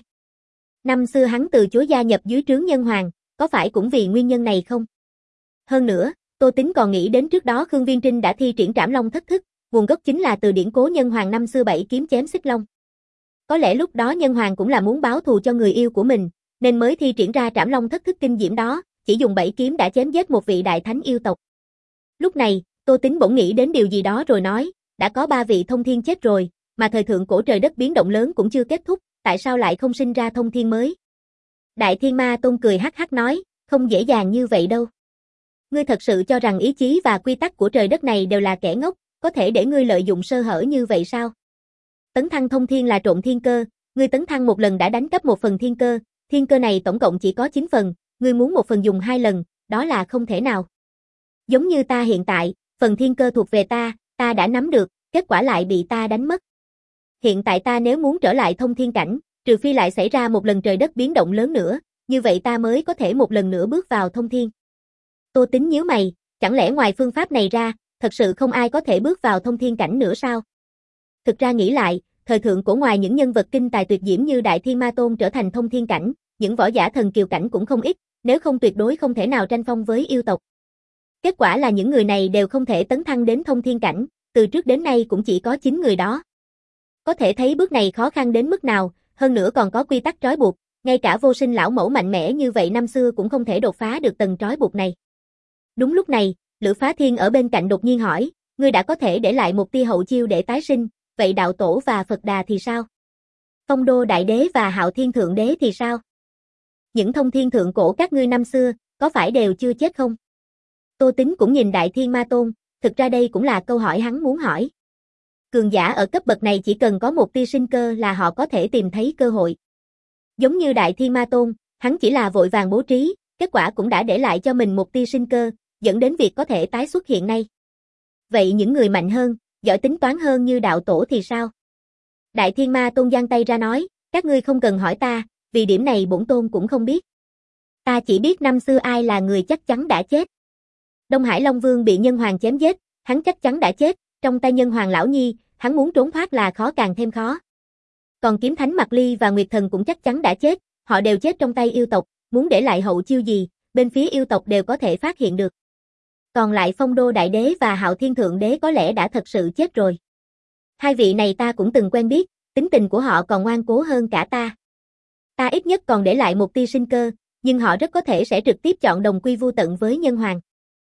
Năm xưa hắn từ chối gia nhập dưới trướng Nhân Hoàng, có phải cũng vì nguyên nhân này không? Hơn nữa, Tô Tín còn nghĩ đến trước đó Khương Viên Trinh đã thi triển Trảm Long thất thức, nguồn gốc chính là từ điển cố Nhân Hoàng năm xưa bảy kiếm chém Xích Long. Có lẽ lúc đó Nhân Hoàng cũng là muốn báo thù cho người yêu của mình, nên mới thi triển ra Trảm Long thất thức kinh diễm đó, chỉ dùng bảy kiếm đã chém giết một vị đại thánh yêu tộc. Lúc này, Tô Tín bỗng nghĩ đến điều gì đó rồi nói, đã có ba vị thông thiên chết rồi, mà thời thượng cổ trời đất biến động lớn cũng chưa kết thúc, tại sao lại không sinh ra thông thiên mới? Đại Thiên Ma Tôn cười hắc hắc nói, không dễ dàng như vậy đâu. Ngươi thật sự cho rằng ý chí và quy tắc của trời đất này đều là kẻ ngốc, có thể để ngươi lợi dụng sơ hở như vậy sao? Tấn thăng thông thiên là trộn thiên cơ, ngươi tấn thăng một lần đã đánh cắp một phần thiên cơ, thiên cơ này tổng cộng chỉ có chín phần, ngươi muốn một phần dùng hai lần, đó là không thể nào. Giống như ta hiện tại, phần thiên cơ thuộc về ta, ta đã nắm được, kết quả lại bị ta đánh mất. Hiện tại ta nếu muốn trở lại thông thiên cảnh, trừ phi lại xảy ra một lần trời đất biến động lớn nữa, như vậy ta mới có thể một lần nữa bước vào thông thiên. Tô Tín nhíu mày, chẳng lẽ ngoài phương pháp này ra, thật sự không ai có thể bước vào thông thiên cảnh nữa sao? Thực ra nghĩ lại, thời thượng cổ ngoài những nhân vật kinh tài tuyệt diễm như Đại Thiên Ma Tôn trở thành thông thiên cảnh, những võ giả thần kiều cảnh cũng không ít, nếu không tuyệt đối không thể nào tranh phong với yêu tộc. Kết quả là những người này đều không thể tấn thăng đến thông thiên cảnh, từ trước đến nay cũng chỉ có chín người đó. Có thể thấy bước này khó khăn đến mức nào, hơn nữa còn có quy tắc trói buộc, ngay cả vô sinh lão mẫu mạnh mẽ như vậy năm xưa cũng không thể đột phá được tầng trói buộc này. Đúng lúc này, Lữ Phá Thiên ở bên cạnh đột nhiên hỏi, ngươi đã có thể để lại một tia hậu chiêu để tái sinh, vậy đạo tổ và Phật Đà thì sao? Phong Đô Đại Đế và Hạo Thiên Thượng Đế thì sao? Những thông thiên thượng cổ các ngươi năm xưa, có phải đều chưa chết không? Tô Tín cũng nhìn Đại Thiên Ma Tôn, thực ra đây cũng là câu hỏi hắn muốn hỏi. Cường giả ở cấp bậc này chỉ cần có một tia sinh cơ là họ có thể tìm thấy cơ hội. Giống như Đại Thiên Ma Tôn, hắn chỉ là vội vàng bố trí, kết quả cũng đã để lại cho mình một tia sinh cơ, dẫn đến việc có thể tái xuất hiện nay. Vậy những người mạnh hơn, giỏi tính toán hơn như đạo tổ thì sao? Đại Thiên Ma Tôn giang tay ra nói, các ngươi không cần hỏi ta, vì điểm này bổn tôn cũng không biết. Ta chỉ biết năm xưa ai là người chắc chắn đã chết. Đông Hải Long Vương bị Nhân Hoàng chém giết, hắn chắc chắn đã chết, trong tay Nhân Hoàng Lão Nhi, hắn muốn trốn thoát là khó càng thêm khó. Còn Kiếm Thánh Mạc Ly và Nguyệt Thần cũng chắc chắn đã chết, họ đều chết trong tay yêu tộc, muốn để lại hậu chiêu gì, bên phía yêu tộc đều có thể phát hiện được. Còn lại Phong Đô Đại Đế và Hạo Thiên Thượng Đế có lẽ đã thật sự chết rồi. Hai vị này ta cũng từng quen biết, tính tình của họ còn ngoan cố hơn cả ta. Ta ít nhất còn để lại một tia sinh cơ, nhưng họ rất có thể sẽ trực tiếp chọn đồng quy vu tận với Nhân Hoàng.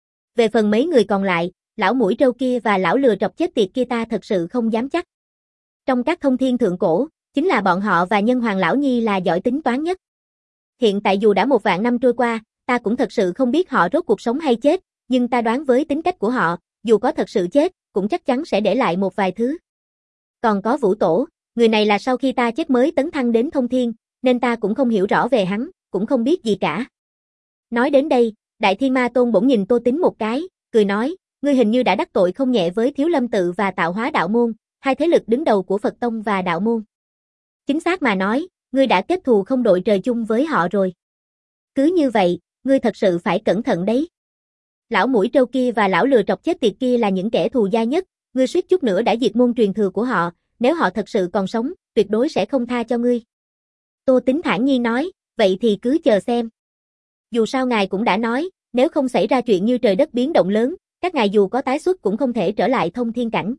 Về phần mấy người còn lại, lão mũi trâu kia và lão lừa trọc chết tiệt kia ta thật sự không dám chắc. Trong các thông thiên thượng cổ, chính là bọn họ và Nhân Hoàng Lão Nhi là giỏi tính toán nhất. Hiện tại dù đã một vạn năm trôi qua, ta cũng thật sự không biết họ rốt cuộc sống hay chết, nhưng ta đoán với tính cách của họ, dù có thật sự chết, cũng chắc chắn sẽ để lại một vài thứ. Còn có Vũ Tổ, người này là sau khi ta chết mới tấn thăng đến thông thiên, nên ta cũng không hiểu rõ về hắn, cũng không biết gì cả. Nói đến đây, Đại Thiên Ma Tôn bỗng nhìn Tô Tín một cái, cười nói, ngươi hình như đã đắc tội không nhẹ với Thiếu Lâm Tự và Tạo Hóa Đạo Môn, hai thế lực đứng đầu của Phật Tông và Đạo Môn. Chính xác mà nói, ngươi đã kết thù không đội trời chung với họ rồi. Cứ như vậy, ngươi thật sự phải cẩn thận đấy. Lão mũi trâu kia và lão lừa trọc chết tiệt kia là những kẻ thù gia nhất, ngươi suýt chút nữa đã diệt môn truyền thừa của họ, nếu họ thật sự còn sống, tuyệt đối sẽ không tha cho ngươi. Tô Tín thản nhiên nói, vậy thì cứ chờ xem. Dù sao ngài cũng đã nói, nếu không xảy ra chuyện như trời đất biến động lớn, các ngài dù có tái xuất cũng không thể trở lại thông thiên cảnh.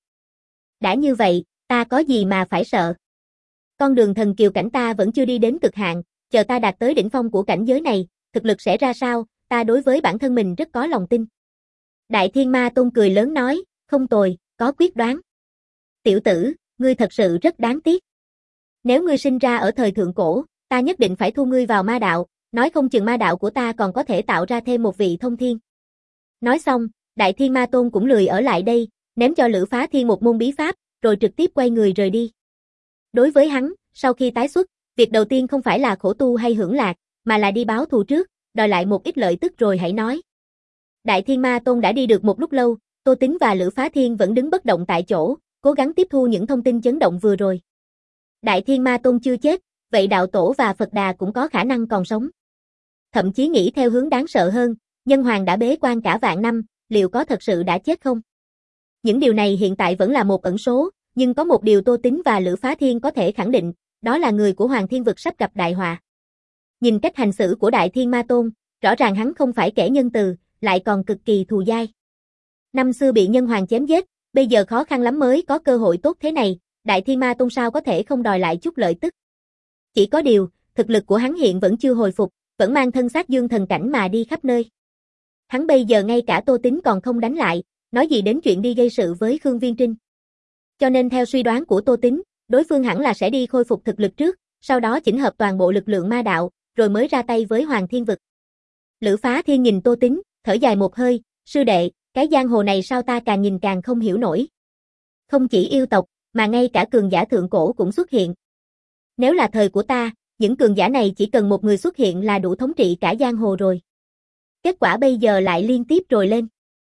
Đã như vậy, ta có gì mà phải sợ. Con đường thần kiều cảnh ta vẫn chưa đi đến cực hạn, chờ ta đạt tới đỉnh phong của cảnh giới này, thực lực sẽ ra sao, ta đối với bản thân mình rất có lòng tin. Đại Thiên Ma Tôn cười lớn nói, Không tồi, có quyết đoán. Tiểu tử, ngươi thật sự rất đáng tiếc. Nếu ngươi sinh ra ở thời thượng cổ, ta nhất định phải thu ngươi vào ma đạo, nói không chừng ma đạo của ta còn có thể tạo ra thêm một vị thông thiên. Nói xong, Đại Thiên Ma Tôn cũng lười ở lại đây, ném cho Lữ Phá Thiên một môn bí pháp, rồi trực tiếp quay người rời đi. Đối với hắn, sau khi tái xuất, việc đầu tiên không phải là khổ tu hay hưởng lạc, mà là đi báo thù trước, đòi lại một ít lợi tức rồi hãy nói. Đại Thiên Ma Tôn đã đi được một lúc lâu, Tô Tín và Lữ Phá Thiên vẫn đứng bất động tại chỗ, cố gắng tiếp thu những thông tin chấn động vừa rồi. Đại Thiên Ma Tôn chưa chết, vậy đạo tổ và Phật Đà cũng có khả năng còn sống. Thậm chí nghĩ theo hướng đáng sợ hơn, Nhân Hoàng đã bế quan cả vạn năm, liệu có thật sự đã chết không? Những điều này hiện tại vẫn là một ẩn số, nhưng có một điều Tô Tín và Lữ Phá Thiên có thể khẳng định, đó là người của Hoàng Thiên Vực sắp gặp đại họa. Nhìn cách hành xử của Đại Thiên Ma Tôn, rõ ràng hắn không phải kẻ nhân từ, lại còn cực kỳ thù dai. Năm xưa bị Nhân Hoàng chém giết, bây giờ khó khăn lắm mới có cơ hội tốt thế này, Đại Thiên Ma Tôn sao có thể không đòi lại chút lợi tức. Chỉ có điều, thực lực của hắn hiện vẫn chưa hồi phục, vẫn mang thân xác dương thần cảnh mà đi khắp nơi. Hắn bây giờ ngay cả Tô Tín còn không đánh lại, nói gì đến chuyện đi gây sự với Khương Viên Trinh. Cho nên theo suy đoán của Tô Tín, đối phương hẳn là sẽ đi khôi phục thực lực trước, sau đó chỉnh hợp toàn bộ lực lượng ma đạo, rồi mới ra tay với Hoàng Thiên Vực. Lữ Phá Thiên nhìn Tô Tín, thở dài một hơi, sư đệ, cái giang hồ này sao ta càng nhìn càng không hiểu nổi. Không chỉ yêu tộc, mà ngay cả cường giả thượng cổ cũng xuất hiện. Nếu là thời của ta, những cường giả này chỉ cần một người xuất hiện là đủ thống trị cả giang hồ rồi. Kết quả bây giờ lại liên tiếp trồi lên.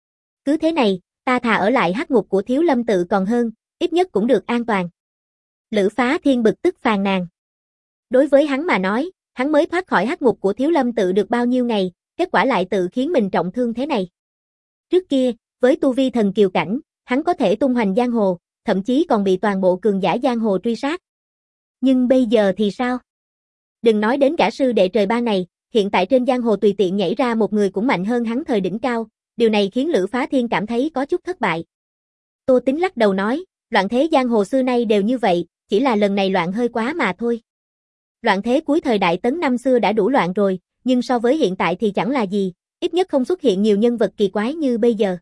Cứ thế này, ta thà ở lại hắc ngục của Thiếu Lâm tự còn hơn, ít nhất cũng được an toàn. Lữ Phá Thiên bực tức phàn nàn. Đối với hắn mà nói, hắn mới thoát khỏi hắc ngục của Thiếu Lâm tự được bao nhiêu ngày, kết quả lại tự khiến mình trọng thương thế này. Trước kia, với tu vi thần kiều cảnh, hắn có thể tung hoành giang hồ, thậm chí còn bị toàn bộ cường giả giang hồ truy sát. Nhưng bây giờ thì sao? Đừng nói đến cả sư đệ trời ban này, hiện tại trên giang hồ tùy tiện nhảy ra một người cũng mạnh hơn hắn thời đỉnh cao, điều này khiến Lữ Phá Thiên cảm thấy có chút thất bại. Tô Tín lắc đầu nói, loạn thế giang hồ xưa nay đều như vậy, chỉ là lần này loạn hơi quá mà thôi. Loạn thế cuối thời Đại Tấn năm xưa đã đủ loạn rồi, nhưng so với hiện tại thì chẳng là gì, ít nhất không xuất hiện nhiều nhân vật kỳ quái như bây giờ.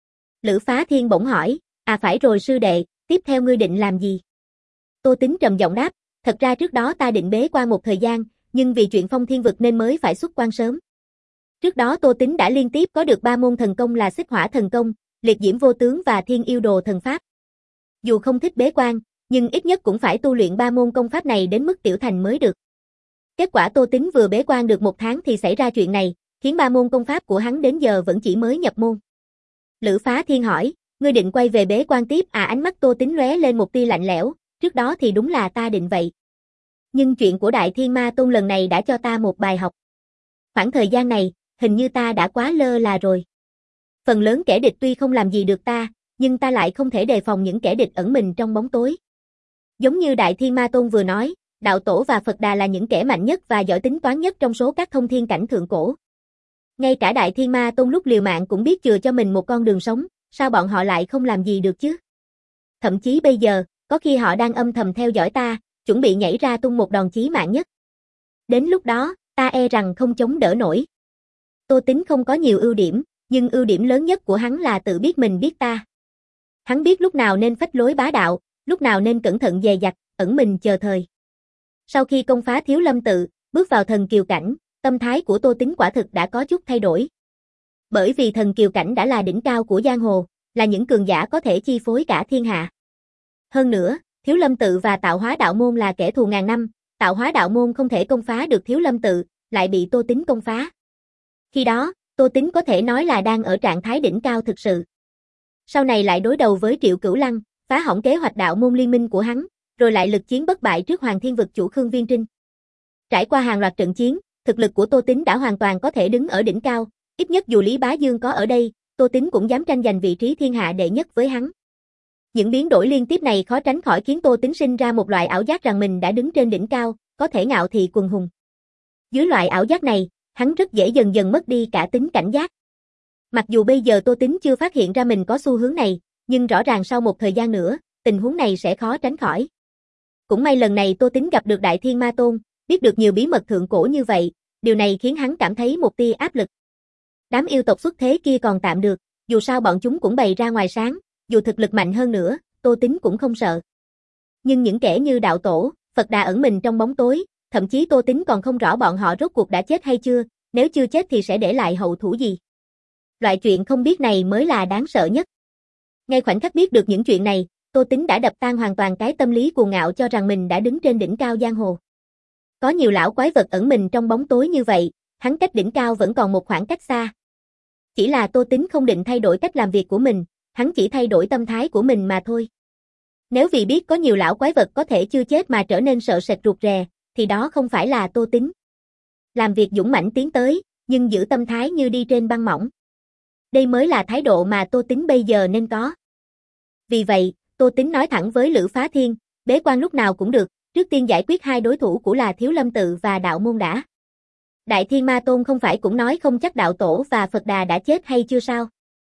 Lữ Phá Thiên bỗng hỏi, à phải rồi sư đệ, tiếp theo ngươi định làm gì? Tô Tín trầm giọng đáp, thật ra trước đó ta định bế quan một thời gian, nhưng vì chuyện Phong Thiên Vực nên mới phải xuất quan sớm. Trước đó Tô Tín đã liên tiếp có được ba môn thần công là Xích Hỏa thần công, Liệt Diễm vô tướng và Thiên Yêu đồ thần pháp. Dù không thích bế quan, nhưng ít nhất cũng phải tu luyện ba môn công pháp này đến mức tiểu thành mới được. Kết quả Tô Tín vừa bế quan được một tháng thì xảy ra chuyện này, khiến ba môn công pháp của hắn đến giờ vẫn chỉ mới nhập môn. Lữ Phá Thiên hỏi, ngươi định quay về bế quan tiếp à? Ánh mắt Tô Tín lóe lên một tia lạnh lẽo, trước đó thì đúng là ta định vậy. Nhưng chuyện của Đại Thiên Ma Tôn lần này đã cho ta một bài học. Khoảng thời gian này, hình như ta đã quá lơ là rồi. Phần lớn kẻ địch tuy không làm gì được ta, nhưng ta lại không thể đề phòng những kẻ địch ẩn mình trong bóng tối. Giống như Đại Thiên Ma Tôn vừa nói, đạo tổ và Phật Đà là những kẻ mạnh nhất và giỏi tính toán nhất trong số các thông thiên cảnh thượng cổ. Ngay cả Đại Thiên Ma Tôn lúc liều mạng cũng biết chừa cho mình một con đường sống, sao bọn họ lại không làm gì được chứ? Thậm chí bây giờ, có khi họ đang âm thầm theo dõi ta, chuẩn bị nhảy ra tung một đòn chí mạng nhất. Đến lúc đó, ta e rằng không chống đỡ nổi. Tô Tín không có nhiều ưu điểm, nhưng ưu điểm lớn nhất của hắn là tự biết mình biết ta. Hắn biết lúc nào nên phách lối bá đạo, lúc nào nên cẩn thận dè dặt, ẩn mình chờ thời. Sau khi công phá Thiếu Lâm tự, bước vào thần kiều cảnh, tâm thái của Tô Tín quả thực đã có chút thay đổi. Bởi vì thần kiều cảnh đã là đỉnh cao của giang hồ, là những cường giả có thể chi phối cả thiên hạ. Hơn nữa, Thiếu Lâm tự và Tạo Hóa đạo môn là kẻ thù ngàn năm, Tạo Hóa đạo môn không thể công phá được Thiếu Lâm tự, lại bị Tô Tín công phá. Khi đó, Tô Tín có thể nói là đang ở trạng thái đỉnh cao thực sự. Sau này lại đối đầu với Triệu Cửu Lăng, phá hỏng kế hoạch đạo môn liên minh của hắn, rồi lại lực chiến bất bại trước Hoàng Thiên Vực chủ Khương Viên Trinh. Trải qua hàng loạt trận chiến, thực lực của Tô Tín đã hoàn toàn có thể đứng ở đỉnh cao, ít nhất dù Lý Bá Dương có ở đây, Tô Tín cũng dám tranh giành vị trí thiên hạ đệ nhất với hắn. Những biến đổi liên tiếp này khó tránh khỏi khiến Tô Tín sinh ra một loại ảo giác rằng mình đã đứng trên đỉnh cao, có thể ngạo thị quần hùng. Dưới loại ảo giác này, hắn rất dễ dần dần mất đi cả tính cảnh giác. Mặc dù bây giờ Tô Tín chưa phát hiện ra mình có xu hướng này, nhưng rõ ràng sau một thời gian nữa, tình huống này sẽ khó tránh khỏi. Cũng may lần này Tô Tín gặp được Đại Thiên Ma Tôn, biết được nhiều bí mật thượng cổ như vậy, điều này khiến hắn cảm thấy một tia áp lực. Đám yêu tộc xuất thế kia còn tạm được, dù sao bọn chúng cũng bày ra ngoài sáng, dù thực lực mạnh hơn nữa, Tô Tín cũng không sợ. Nhưng những kẻ như đạo tổ, Phật Đà ẩn mình trong bóng tối, thậm chí Tô Tín còn không rõ bọn họ rốt cuộc đã chết hay chưa, nếu chưa chết thì sẽ để lại hậu thủ gì. Loại chuyện không biết này mới là đáng sợ nhất. Ngay khoảnh khắc biết được những chuyện này, Tô Tín đã đập tan hoàn toàn cái tâm lý cuồng ngạo cho rằng mình đã đứng trên đỉnh cao giang hồ. Có nhiều lão quái vật ẩn mình trong bóng tối như vậy, hắn cách đỉnh cao vẫn còn một khoảng cách xa. Chỉ là Tô Tín không định thay đổi cách làm việc của mình, hắn chỉ thay đổi tâm thái của mình mà thôi. Nếu vì biết có nhiều lão quái vật có thể chưa chết mà trở nên sợ sệt rụt rè, thì đó không phải là Tô Tín. Làm việc dũng mãnh tiến tới, nhưng giữ tâm thái như đi trên băng mỏng. Đây mới là thái độ mà Tô Tín bây giờ nên có. Vì vậy, Tô Tín nói thẳng với Lữ Phá Thiên, bế quan lúc nào cũng được, trước tiên giải quyết hai đối thủ của là Thiếu Lâm Tự và Đạo Môn đã. Đại Thiên Ma Tôn không phải cũng nói không chắc Đạo Tổ và Phật Đà đã chết hay chưa sao?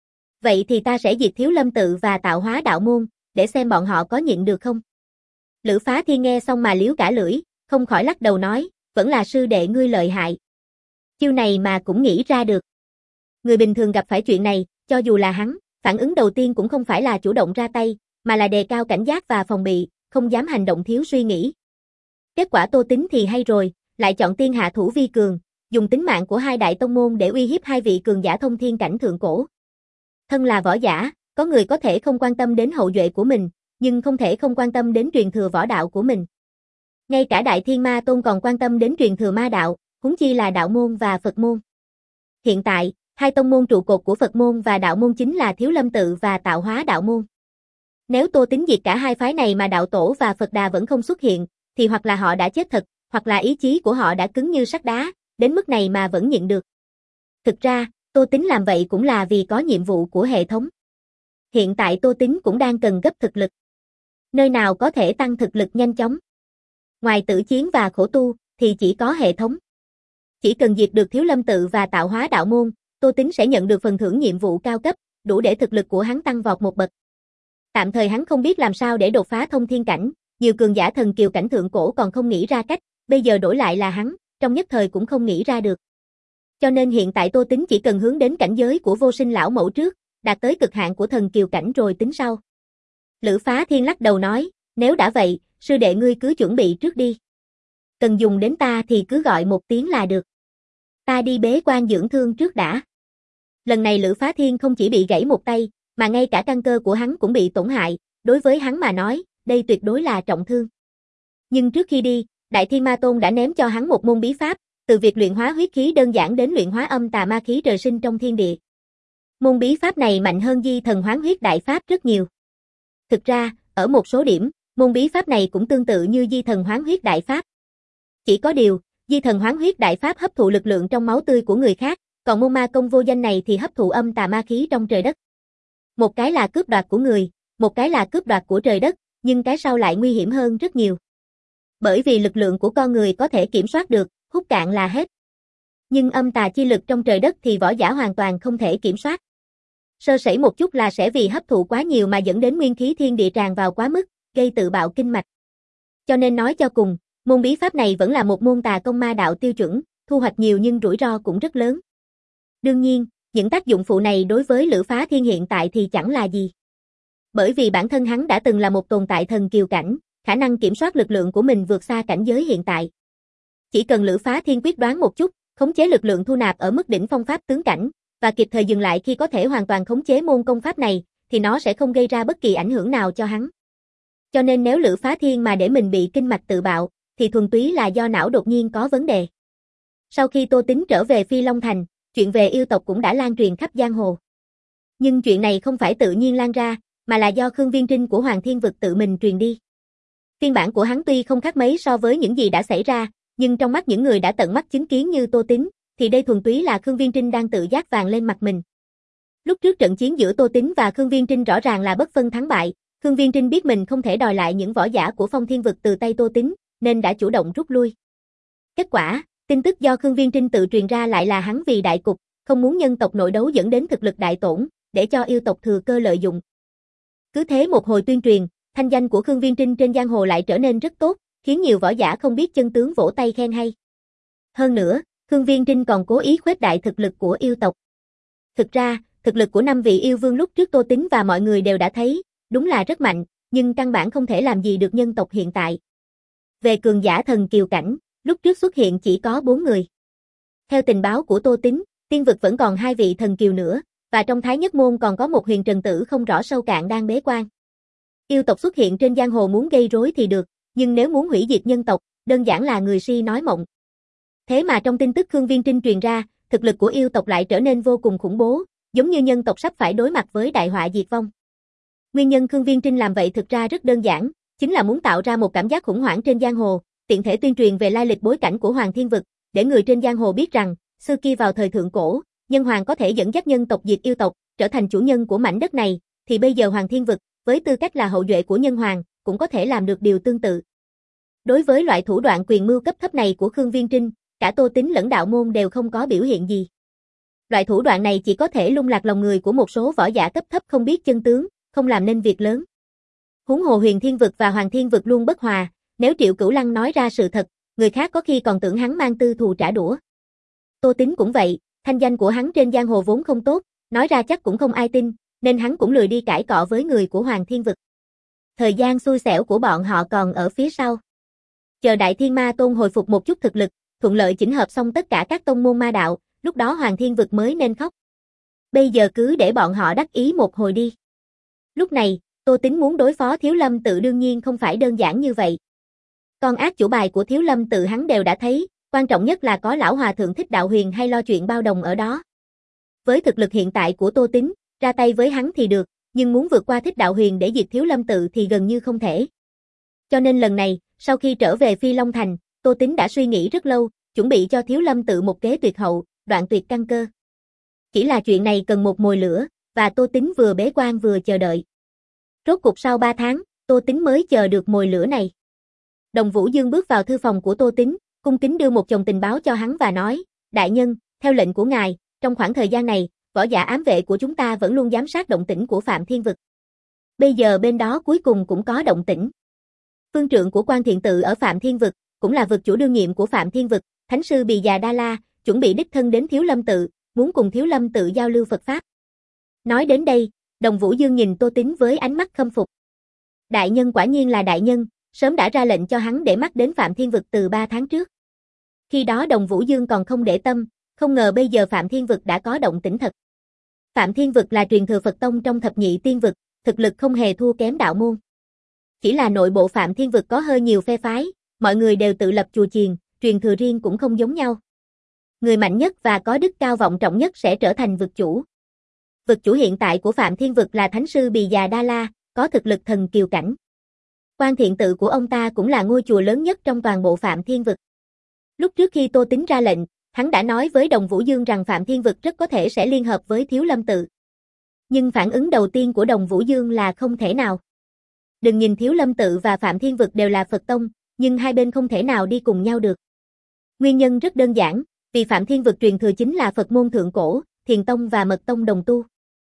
Vậy thì ta sẽ diệt Thiếu Lâm Tự và tạo hóa Đạo Môn, để xem bọn họ có nhịn được không? Lữ Phá Thiên nghe xong mà liếu cả lưỡi, không khỏi lắc đầu nói, vẫn là sư đệ ngươi lợi hại. Chiêu này mà cũng nghĩ ra được. Người bình thường gặp phải chuyện này, cho dù là hắn, phản ứng đầu tiên cũng không phải là chủ động ra tay, mà là đề cao cảnh giác và phòng bị, không dám hành động thiếu suy nghĩ. Kết quả Tô Tín thì hay rồi, lại chọn tiên hạ thủ vi cường, dùng tính mạng của hai đại tông môn để uy hiếp hai vị cường giả thông thiên cảnh thượng cổ. Thân là võ giả, có người có thể không quan tâm đến hậu duệ của mình, nhưng không thể không quan tâm đến truyền thừa võ đạo của mình. Ngay cả Đại Thiên Ma Tôn còn quan tâm đến truyền thừa ma đạo, huống chi là đạo môn và Phật môn. Hiện tại, hai tông môn trụ cột của Phật môn và đạo môn chính là Thiếu Lâm Tự và Tạo Hóa Đạo Môn. Nếu Tô Tín diệt cả hai phái này mà Đạo Tổ và Phật Đà vẫn không xuất hiện, thì hoặc là họ đã chết thật, hoặc là ý chí của họ đã cứng như sắt đá, đến mức này mà vẫn nhịn được. Thực ra, Tô Tín làm vậy cũng là vì có nhiệm vụ của hệ thống. Hiện tại Tô Tín cũng đang cần gấp thực lực. Nơi nào có thể tăng thực lực nhanh chóng? Ngoài tử chiến và khổ tu, thì chỉ có hệ thống. Chỉ cần diệt được Thiếu Lâm Tự và Tạo Hóa Đạo Môn, Tô Tín sẽ nhận được phần thưởng nhiệm vụ cao cấp, đủ để thực lực của hắn tăng vọt một bậc. Tạm thời hắn không biết làm sao để đột phá thông thiên cảnh, nhiều cường giả thần kiều cảnh thượng cổ còn không nghĩ ra cách, bây giờ đổi lại là hắn, trong nhất thời cũng không nghĩ ra được. Cho nên hiện tại Tô Tín chỉ cần hướng đến cảnh giới của vô sinh lão mẫu trước, đạt tới cực hạn của thần kiều cảnh rồi tính sau. Lữ Phá Thiên lắc đầu nói, nếu đã vậy, sư đệ ngươi cứ chuẩn bị trước đi. Cần dùng đến ta thì cứ gọi một tiếng là được. Ta đi bế quan dưỡng thương trước đã. Lần này Lữ Phá Thiên không chỉ bị gãy một tay, mà ngay cả căn cơ của hắn cũng bị tổn hại, đối với hắn mà nói, đây tuyệt đối là trọng thương. Nhưng trước khi đi, Đại Thiên Ma Tôn đã ném cho hắn một môn bí pháp, từ việc luyện hóa huyết khí đơn giản đến luyện hóa âm tà ma khí trời sinh trong thiên địa. Môn bí pháp này mạnh hơn Di Thần Hoán Huyết Đại Pháp rất nhiều. Thực ra, ở một số điểm, môn bí pháp này cũng tương tự như Di Thần Hoán Huyết Đại Pháp. Chỉ có điều, Di Thần Hoán Huyết Đại Pháp hấp thụ lực lượng trong máu tươi của người khác, còn môn ma công vô danh này thì hấp thụ âm tà ma khí trong trời đất. Một cái là cướp đoạt của người, một cái là cướp đoạt của trời đất, nhưng cái sau lại nguy hiểm hơn rất nhiều. Bởi vì lực lượng của con người có thể kiểm soát được, hút cạn là hết. Nhưng âm tà chi lực trong trời đất thì võ giả hoàn toàn không thể kiểm soát. Sơ sẩy một chút là sẽ vì hấp thụ quá nhiều mà dẫn đến nguyên khí thiên địa tràn vào quá mức, gây tự bạo kinh mạch. Cho nên nói cho cùng, môn bí pháp này vẫn là một môn tà công ma đạo tiêu chuẩn, thu hoạch nhiều nhưng rủi ro cũng rất lớn. Đương nhiên, những tác dụng phụ này đối với Lữ Phá Thiên hiện tại thì chẳng là gì. Bởi vì bản thân hắn đã từng là một tồn tại thần kiều cảnh, khả năng kiểm soát lực lượng của mình vượt xa cảnh giới hiện tại. Chỉ cần Lữ Phá Thiên quyết đoán một chút, khống chế lực lượng thu nạp ở mức đỉnh phong pháp tướng cảnh, và kịp thời dừng lại khi có thể hoàn toàn khống chế môn công pháp này, thì nó sẽ không gây ra bất kỳ ảnh hưởng nào cho hắn. Cho nên nếu Lữ Phá Thiên mà để mình bị kinh mạch tự bạo, thì thuần túy là do não đột nhiên có vấn đề. Sau khi Tô Tín trở về Phi Long Thành, chuyện về yêu tộc cũng đã lan truyền khắp giang hồ. Nhưng chuyện này không phải tự nhiên lan ra, mà là do Khương Viên Trinh của Hoàng Thiên Vực tự mình truyền đi. Phiên bản của hắn tuy không khác mấy so với những gì đã xảy ra, nhưng trong mắt những người đã tận mắt chứng kiến như Tô Tín, thì đây thuần túy là Khương Viên Trinh đang tự giác vàng lên mặt mình. Lúc trước trận chiến giữa Tô Tín và Khương Viên Trinh rõ ràng là bất phân thắng bại, Khương Viên Trinh biết mình không thể đòi lại những võ giả của Phong Thiên Vực từ tay Tô Tín, nên đã chủ động rút lui. Kết quả, tin tức do Khương Viên Trinh tự truyền ra lại là hắn vì đại cục, không muốn nhân tộc nội đấu dẫn đến thực lực đại tổn, để cho yêu tộc thừa cơ lợi dụng. Cứ thế một hồi tuyên truyền, thanh danh của Khương Viên Trinh trên giang hồ lại trở nên rất tốt, khiến nhiều võ giả không biết chân tướng vỗ tay khen hay. Hơn nữa, Khương Viên Trinh còn cố ý khuếch đại thực lực của yêu tộc. Thực ra, thực lực của năm vị yêu vương lúc trước Tô Tín và mọi người đều đã thấy, đúng là rất mạnh, nhưng căn bản không thể làm gì được nhân tộc hiện tại. Về cường giả thần kiều cảnh, lúc trước xuất hiện chỉ có bốn người. Theo tình báo của Tô Tín, tiên vực vẫn còn hai vị thần kiều nữa, và trong Thái Nhất Môn còn có một huyền trần tử không rõ sâu cạn đang bế quan. Yêu tộc xuất hiện trên giang hồ muốn gây rối thì được, nhưng nếu muốn hủy diệt nhân tộc, đơn giản là người si nói mộng. Thế mà trong tin tức Khương Viên Trinh truyền ra, thực lực của yêu tộc lại trở nên vô cùng khủng bố, giống như nhân tộc sắp phải đối mặt với đại họa diệt vong. Nguyên nhân Khương Viên Trinh làm vậy thực ra rất đơn giản, chính là muốn tạo ra một cảm giác khủng hoảng trên giang hồ, tiện thể tuyên truyền về lai lịch bối cảnh của Hoàng Thiên Vực, để người trên giang hồ biết rằng, xưa kia vào thời thượng cổ, nhân hoàng có thể dẫn dắt nhân tộc diệt yêu tộc, trở thành chủ nhân của mảnh đất này, thì bây giờ Hoàng Thiên Vực, với tư cách là hậu duệ của nhân hoàng, cũng có thể làm được điều tương tự. Đối với loại thủ đoạn quyền mưu cấp thấp này của Khương Viên Trinh, cả Tô Tín lẫn đạo môn đều không có biểu hiện gì. Loại thủ đoạn này chỉ có thể lung lạc lòng người của một số võ giả cấp thấp không biết chân tướng, không làm nên việc lớn. Huống hồ Huyền Thiên Vực và Hoàng Thiên Vực luôn bất hòa, nếu Triệu Cửu Lăng nói ra sự thật, người khác có khi còn tưởng hắn mang tư thù trả đũa. Tô Tín cũng vậy, thanh danh của hắn trên giang hồ vốn không tốt, nói ra chắc cũng không ai tin, nên hắn cũng lười đi cãi cọ với người của Hoàng Thiên Vực. Thời gian xui xẻo của bọn họ còn ở phía sau. Chờ Đại Thiên Ma Tôn hồi phục một chút thực lực, thuận lợi chỉnh hợp xong tất cả các tông môn ma đạo, lúc đó Hoàng Thiên Vực mới nên khóc. Bây giờ cứ để bọn họ đắc ý một hồi đi. Lúc này, Tô Tín muốn đối phó Thiếu Lâm Tự đương nhiên không phải đơn giản như vậy. Con ác chủ bài của Thiếu Lâm Tự hắn đều đã thấy, quan trọng nhất là có lão hòa thượng Thích Đạo Huyền hay lo chuyện bao đồng ở đó. Với thực lực hiện tại của Tô Tín, ra tay với hắn thì được, nhưng muốn vượt qua Thích Đạo Huyền để diệt Thiếu Lâm Tự thì gần như không thể. Cho nên lần này, sau khi trở về Phi Long Thành, Tô Tín đã suy nghĩ rất lâu, chuẩn bị cho Thiếu Lâm Tự một kế tuyệt hậu, đoạn tuyệt căn cơ. Chỉ là chuyện này cần một mồi lửa, và Tô Tín vừa bế quan vừa chờ đợi. Rốt cục sau ba tháng, Tô Tín mới chờ được mồi lửa này. Đồng Vũ Dương bước vào thư phòng của Tô Tín, cung kính đưa một chồng tình báo cho hắn và nói, đại nhân, theo lệnh của ngài, trong khoảng thời gian này, võ giả ám vệ của chúng ta vẫn luôn giám sát động tĩnh của Phạm Thiên Vực. Bây giờ bên đó cuối cùng cũng có động tĩnh. Phương trượng của Quan Thiện Tự ở Phạm Thiên Vực, cũng là vực chủ đương nhiệm của Phạm Thiên Vực, Thánh sư Bì Già Đa La, chuẩn bị đích thân đến Thiếu Lâm Tự, muốn cùng Thiếu Lâm Tự giao lưu Phật Pháp. Nói đến đây, Đồng Vũ Dương nhìn Tô Tín với ánh mắt khâm phục. Đại nhân quả nhiên là đại nhân, sớm đã ra lệnh cho hắn để mắt đến Phạm Thiên Vực từ ba tháng trước. Khi đó Đồng Vũ Dương còn không để tâm, không ngờ bây giờ Phạm Thiên Vực đã có động tĩnh thật. Phạm Thiên Vực là truyền thừa Phật Tông trong thập nhị tiên vực, thực lực không hề thua kém đạo môn. Chỉ là nội bộ Phạm Thiên Vực có hơi nhiều phe phái, mọi người đều tự lập chùa chiền, truyền thừa riêng cũng không giống nhau. Người mạnh nhất và có đức cao vọng trọng nhất sẽ trở thành vực chủ. Vực chủ hiện tại của Phạm Thiên Vực là Thánh sư Bì Già Đa La, có thực lực thần kiều cảnh. Quan Thiện Tự của ông ta cũng là ngôi chùa lớn nhất trong toàn bộ Phạm Thiên Vực. Lúc trước khi Tô Tín ra lệnh, hắn đã nói với Đồng Vũ Dương rằng Phạm Thiên Vực rất có thể sẽ liên hợp với Thiếu Lâm Tự. Nhưng phản ứng đầu tiên của Đồng Vũ Dương là không thể nào. Đừng nhìn Thiếu Lâm Tự và Phạm Thiên Vực đều là Phật Tông, nhưng hai bên không thể nào đi cùng nhau được. Nguyên nhân rất đơn giản, vì Phạm Thiên Vực truyền thừa chính là Phật môn thượng cổ, Thiền Tông và Mật Tông đồng tu.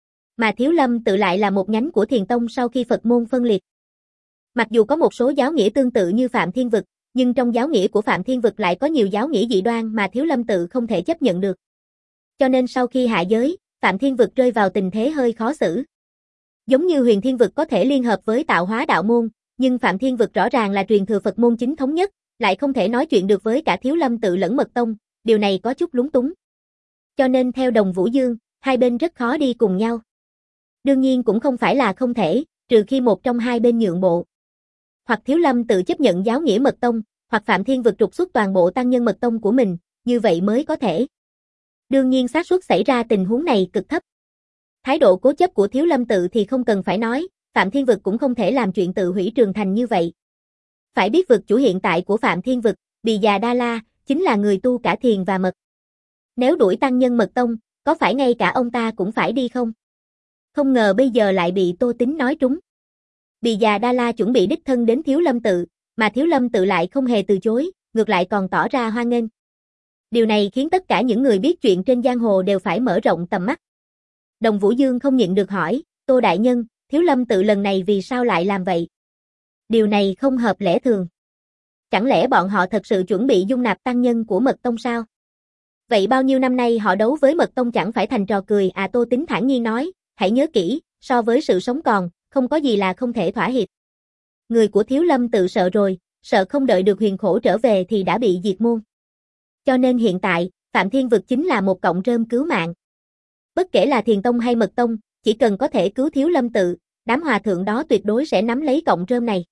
Mà Thiếu Lâm Tự lại là một nhánh của Thiền Tông sau khi Phật môn phân liệt. Mặc dù có một số giáo nghĩa tương tự như Phạm Thiên Vực, nhưng trong giáo nghĩa của Phạm Thiên Vực lại có nhiều giáo nghĩa dị đoan mà Thiếu Lâm Tự không thể chấp nhận được. Cho nên sau khi hạ giới, Phạm Thiên Vực rơi vào tình thế hơi khó xử. Giống như Huyền Thiên Vực có thể liên hợp với Tạo Hóa đạo môn, nhưng Phạm Thiên Vực rõ ràng là truyền thừa Phật môn chính thống nhất, lại không thể nói chuyện được với cả Thiếu Lâm Tự lẫn Mật Tông, điều này có chút lúng túng. Cho nên theo Đồng Vũ Dương, hai bên rất khó đi cùng nhau. Đương nhiên cũng không phải là không thể, trừ khi một trong hai bên nhượng bộ. Hoặc Thiếu Lâm Tự chấp nhận giáo nghĩa Mật Tông, hoặc Phạm Thiên Vực trục xuất toàn bộ tăng nhân Mật Tông của mình, như vậy mới có thể. Đương nhiên xác suất xảy ra tình huống này cực thấp. Thái độ cố chấp của Thiếu Lâm Tự thì không cần phải nói, Phạm Thiên Vực cũng không thể làm chuyện tự hủy trường thành như vậy. Phải biết vực chủ hiện tại của Phạm Thiên Vực, Bì Già Đa La, chính là người tu cả thiền và mật. Nếu đuổi tăng nhân Mật Tông, có phải ngay cả ông ta cũng phải đi không? Không ngờ bây giờ lại bị Tô Tín nói trúng. Bì Già Đa La chuẩn bị đích thân đến Thiếu Lâm Tự, mà Thiếu Lâm Tự lại không hề từ chối, ngược lại còn tỏ ra hoan nghênh. Điều này khiến tất cả những người biết chuyện trên giang hồ đều phải mở rộng tầm mắt. Đồng Vũ Dương không nhịn được hỏi, Tô đại nhân, Thiếu Lâm Tự lần này vì sao lại làm vậy? Điều này không hợp lẽ thường. Chẳng lẽ bọn họ thật sự chuẩn bị dung nạp tăng nhân của Mật Tông sao? Vậy bao nhiêu năm nay họ đấu với Mật Tông chẳng phải thành trò cười à? Tô Tính thản nhiên nói, hãy nhớ kỹ, so với sự sống còn, không có gì là không thể thỏa hiệp. Người của Thiếu Lâm tự sợ rồi, sợ không đợi được Huyền Khổ trở về thì đã bị diệt môn. Cho nên hiện tại, Phạm Thiên Vực chính là một cọng rơm cứu mạng. Bất kể là Thiền Tông hay Mật Tông, chỉ cần có thể cứu Thiếu Lâm tự, đám hòa thượng đó tuyệt đối sẽ nắm lấy cọng rơm này.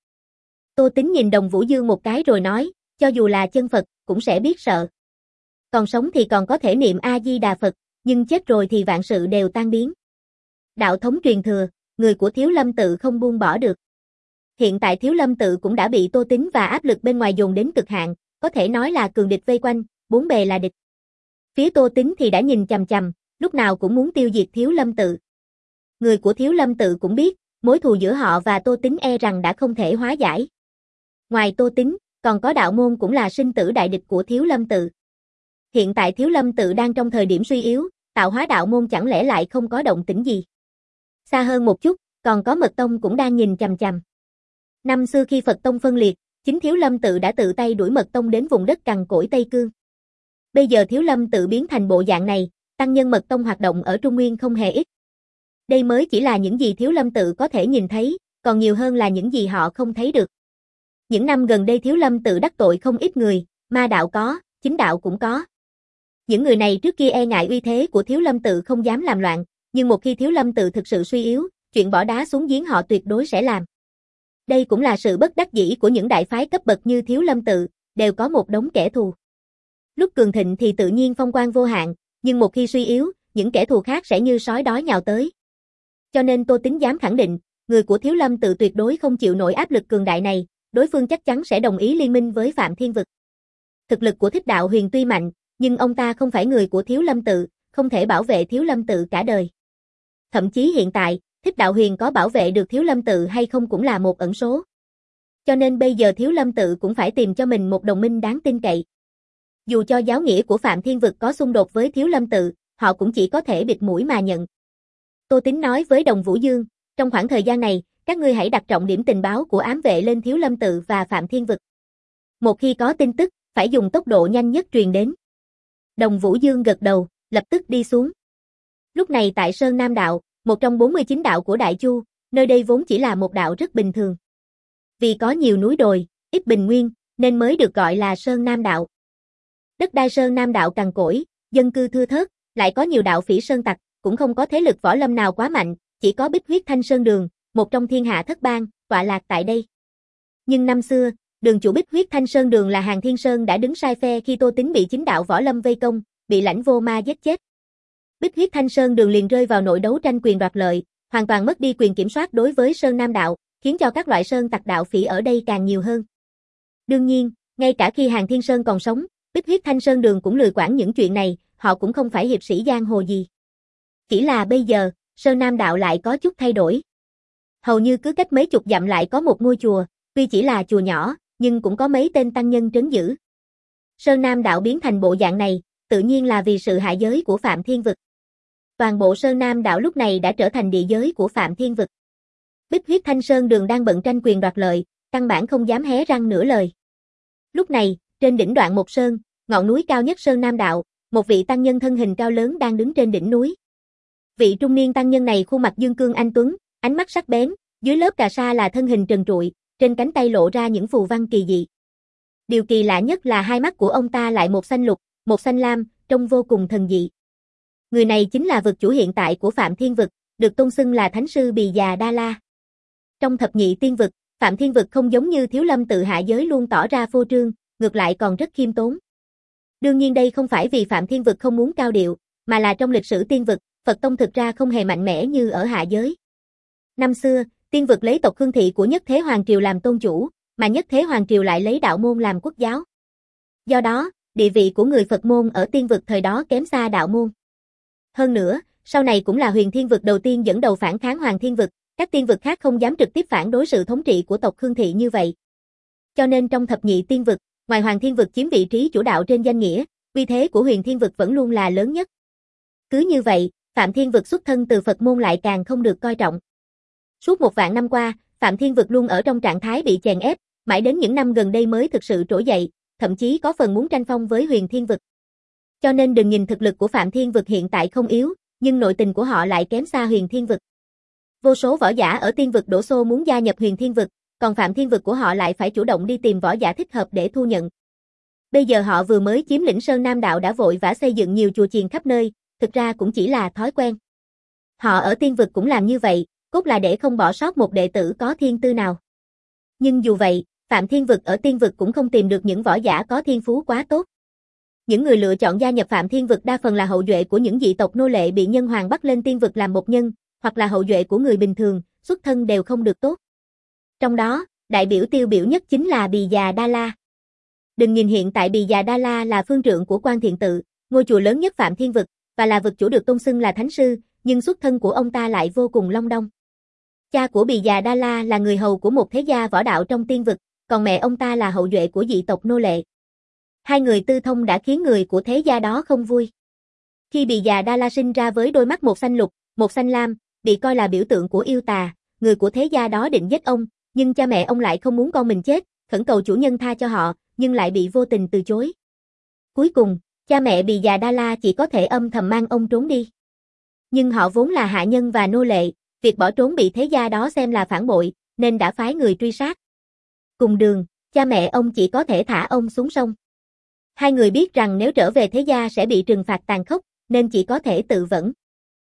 Tô Tính nhìn Đồng Vũ Dương một cái rồi nói, cho dù là chân Phật, cũng sẽ biết sợ. Còn sống thì còn có thể niệm A-di-đà Phật, nhưng chết rồi thì vạn sự đều tan biến. Đạo thống truyền thừa, người của Thiếu Lâm tự không buông bỏ được. Hiện tại Thiếu Lâm tự cũng đã bị Tô Tính và áp lực bên ngoài dồn đến cực hạn, có thể nói là cường địch vây quanh, bốn bề là địch. Phía Tô Tính thì đã nhìn chằm chằm, lúc nào cũng muốn tiêu diệt Thiếu Lâm tự. Người của Thiếu Lâm tự cũng biết, mối thù giữa họ và Tô Tính e rằng đã không thể hóa giải. Ngoài Tô Tính, còn có đạo môn cũng là sinh tử đại địch của Thiếu Lâm tự. Hiện tại Thiếu Lâm tự đang trong thời điểm suy yếu, tạo hóa đạo môn chẳng lẽ lại không có động tĩnh gì. Xa hơn một chút, còn có Mật Tông cũng đang nhìn chằm chằm. Năm xưa khi Phật Tông phân liệt, chính Thiếu Lâm tự đã tự tay đuổi Mật Tông đến vùng đất cằn cỗi Tây Cương. Bây giờ Thiếu Lâm tự biến thành bộ dạng này, tăng nhân Mật Tông hoạt động ở Trung Nguyên không hề ít. Đây mới chỉ là những gì Thiếu Lâm tự có thể nhìn thấy, còn nhiều hơn là những gì họ không thấy được. Những năm gần đây Thiếu Lâm tự đắc tội không ít người, ma đạo có, chính đạo cũng có. Những người này trước kia e ngại uy thế của Thiếu Lâm tự không dám làm loạn, nhưng một khi Thiếu Lâm tự thực sự suy yếu, chuyện bỏ đá xuống giếng họ tuyệt đối sẽ làm. Đây cũng là sự bất đắc dĩ của những đại phái cấp bậc như Thiếu Lâm tự, đều có một đống kẻ thù. Lúc cường thịnh thì tự nhiên phong quang vô hạn, nhưng một khi suy yếu, những kẻ thù khác sẽ như sói đói nhào tới. Cho nên Tô Tính dám khẳng định, người của Thiếu Lâm tự tuyệt đối không chịu nổi áp lực cường đại này, đối phương chắc chắn sẽ đồng ý liên minh với Phạm Thiên Vực. Thực lực của Thích Đạo Huyền tuy mạnh, nhưng ông ta không phải người của Thiếu Lâm tự, không thể bảo vệ Thiếu Lâm tự cả đời. Thậm chí hiện tại, Thích Đạo Huyền có bảo vệ được Thiếu Lâm tự hay không cũng là một ẩn số. Cho nên bây giờ Thiếu Lâm tự cũng phải tìm cho mình một đồng minh đáng tin cậy. Dù cho giáo nghĩa của Phạm Thiên Vực có xung đột với Thiếu Lâm tự, họ cũng chỉ có thể bịt mũi mà nhận. Tô Tính nói với Đồng Vũ Dương, trong khoảng thời gian này, các ngươi hãy đặt trọng điểm tình báo của ám vệ lên Thiếu Lâm tự và Phạm Thiên Vực. Một khi có tin tức, phải dùng tốc độ nhanh nhất truyền đến. Đồng Vũ Dương gật đầu, lập tức đi xuống. Lúc này tại Sơn Nam Đạo, một trong bốn mươi chín đạo của Đại Chu, nơi đây vốn chỉ là một đạo rất bình thường. Vì có nhiều núi đồi, ít bình nguyên, nên mới được gọi là Sơn Nam Đạo. Đất đai Sơn Nam Đạo cằn cỗi, dân cư thưa thớt, lại có nhiều đạo phỉ sơn tặc, cũng không có thế lực võ lâm nào quá mạnh, chỉ có Bích Huyết Thanh Sơn Đường, một trong thiên hạ thất bang, tọa lạc tại đây. Nhưng năm xưa, đường chủ Bích Huyết Thanh Sơn Đường là Hàn Thiên Sơn đã đứng sai phe khi Tô Tính bị chính đạo võ lâm vây công, bị Lãnh Vô Ma giết chết. Bích Huyết Thanh Sơn Đường liền rơi vào nội đấu tranh quyền đoạt lợi, hoàn toàn mất đi quyền kiểm soát đối với Sơn Nam Đạo, khiến cho các loại sơn tặc đạo phỉ ở đây càng nhiều hơn. Đương nhiên, ngay cả khi Hàn Thiên Sơn còn sống, Bích Huyết Thanh Sơn Đường cũng lười quản những chuyện này, họ cũng không phải hiệp sĩ giang hồ gì. Chỉ là bây giờ, Sơn Nam Đạo lại có chút thay đổi. Hầu như cứ cách mấy chục dặm lại có một ngôi chùa, tuy chỉ là chùa nhỏ, nhưng cũng có mấy tên tăng nhân trấn giữ. Sơn Nam Đạo biến thành bộ dạng này, tự nhiên là vì sự hạ giới của Phạm Thiên Vực. Toàn bộ Sơn Nam Đạo lúc này đã trở thành địa giới của Phạm Thiên Vực. Bích Huyết Thanh Sơn Đường đang bận tranh quyền đoạt lợi, căn bản không dám hé răng nửa lời. Lúc này, trên đỉnh Đoạn Một Sơn, ngọn núi cao nhất Sơn Nam Đạo, một vị tăng nhân thân hình cao lớn đang đứng trên đỉnh núi. Vị trung niên tăng nhân này khuôn mặt dương cương anh tuấn, ánh mắt sắc bén, dưới lớp cà sa là thân hình trần trụi, trên cánh tay lộ ra những phù văn kỳ dị. Điều kỳ lạ nhất là hai mắt của ông ta lại một xanh lục, một xanh lam, trông vô cùng thần dị. Người này chính là vực chủ hiện tại của Phạm Thiên Vực, được tôn xưng là Thánh sư Bì Già Đa La. Trong thập nhị tiên vực, Phạm Thiên Vực không giống như Thiếu Lâm tự hạ giới luôn tỏ ra phô trương, ngược lại còn rất khiêm tốn. Đương nhiên đây không phải vì Phạm Thiên Vực không muốn cao điệu, mà là trong lịch sử tiên vực, Phật Tông thực ra không hề mạnh mẽ như ở hạ giới. Năm xưa, tiên vực lấy tộc Khương Thị của Nhất Thế Hoàng Triều làm tôn chủ, mà Nhất Thế Hoàng Triều lại lấy đạo môn làm quốc giáo. Do đó, địa vị của người Phật môn ở tiên vực thời đó kém xa đạo môn. Hơn nữa, sau này cũng là Huyền Thiên Vực đầu tiên dẫn đầu phản kháng Hoàng Thiên Vực, các tiên vực khác không dám trực tiếp phản đối sự thống trị của tộc Khương Thị như vậy. Cho nên trong thập nhị tiên vực, ngoài Hoàng Thiên Vực chiếm vị trí chủ đạo trên danh nghĩa, uy thế của Huyền Thiên Vực vẫn luôn là lớn nhất. Cứ như vậy, Phạm Thiên Vực xuất thân từ Phật môn lại càng không được coi trọng. Suốt một vạn năm qua, Phạm Thiên Vực luôn ở trong trạng thái bị chèn ép, mãi đến những năm gần đây mới thực sự trỗi dậy, thậm chí có phần muốn tranh phong với Huyền Thiên Vực. Cho nên đừng nhìn thực lực của Phạm Thiên Vực hiện tại không yếu, nhưng nội tình của họ lại kém xa Huyền Thiên Vực. Vô số võ giả ở Tiên Vực đổ xô muốn gia nhập Huyền Thiên Vực, còn Phạm Thiên Vực của họ lại phải chủ động đi tìm võ giả thích hợp để thu nhận. Bây giờ họ vừa mới chiếm lĩnh Sơn Nam Đạo đã vội vã xây dựng nhiều chùa chiền khắp nơi, thực ra cũng chỉ là thói quen. Họ ở Tiên Vực cũng làm như vậy, cốt là để không bỏ sót một đệ tử có thiên tư nào. Nhưng dù vậy, Phạm Thiên Vực ở Tiên Vực cũng không tìm được những võ giả có thiên phú quá tốt. Những người lựa chọn gia nhập Phạm Thiên Vực đa phần là hậu duệ của những dị tộc nô lệ bị nhân hoàng bắt lên Tiên Vực làm một nhân, hoặc là hậu duệ của người bình thường, xuất thân đều không được tốt. Trong đó, đại biểu tiêu biểu nhất chính là Bì Già Đa La. Đừng nhìn hiện tại Bì Già Đa La là phương trượng của Quan Thiện Tự, ngôi chùa lớn nhất Phạm Thiên Vực, và là vực chủ được tôn xưng là thánh sư, nhưng xuất thân của ông ta lại vô cùng long đong. Cha của Bì Già Đa La là người hầu của một thế gia võ đạo trong Tiên Vực, còn mẹ ông ta là hậu duệ của dị tộc nô lệ. Hai người tư thông đã khiến người của thế gia đó không vui. Khi Bì Già Đa La sinh ra với đôi mắt một xanh lục, một xanh lam, bị coi là biểu tượng của yêu tà, người của thế gia đó định giết ông, nhưng cha mẹ ông lại không muốn con mình chết, khẩn cầu chủ nhân tha cho họ, nhưng lại bị vô tình từ chối. Cuối cùng, cha mẹ Bì Già Đa La chỉ có thể âm thầm mang ông trốn đi. Nhưng họ vốn là hạ nhân và nô lệ, việc bỏ trốn bị thế gia đó xem là phản bội, nên đã phái người truy sát. Cùng đường, cha mẹ ông chỉ có thể thả ông xuống sông. Hai người biết rằng nếu trở về thế gia sẽ bị trừng phạt tàn khốc, nên chỉ có thể tự vẫn.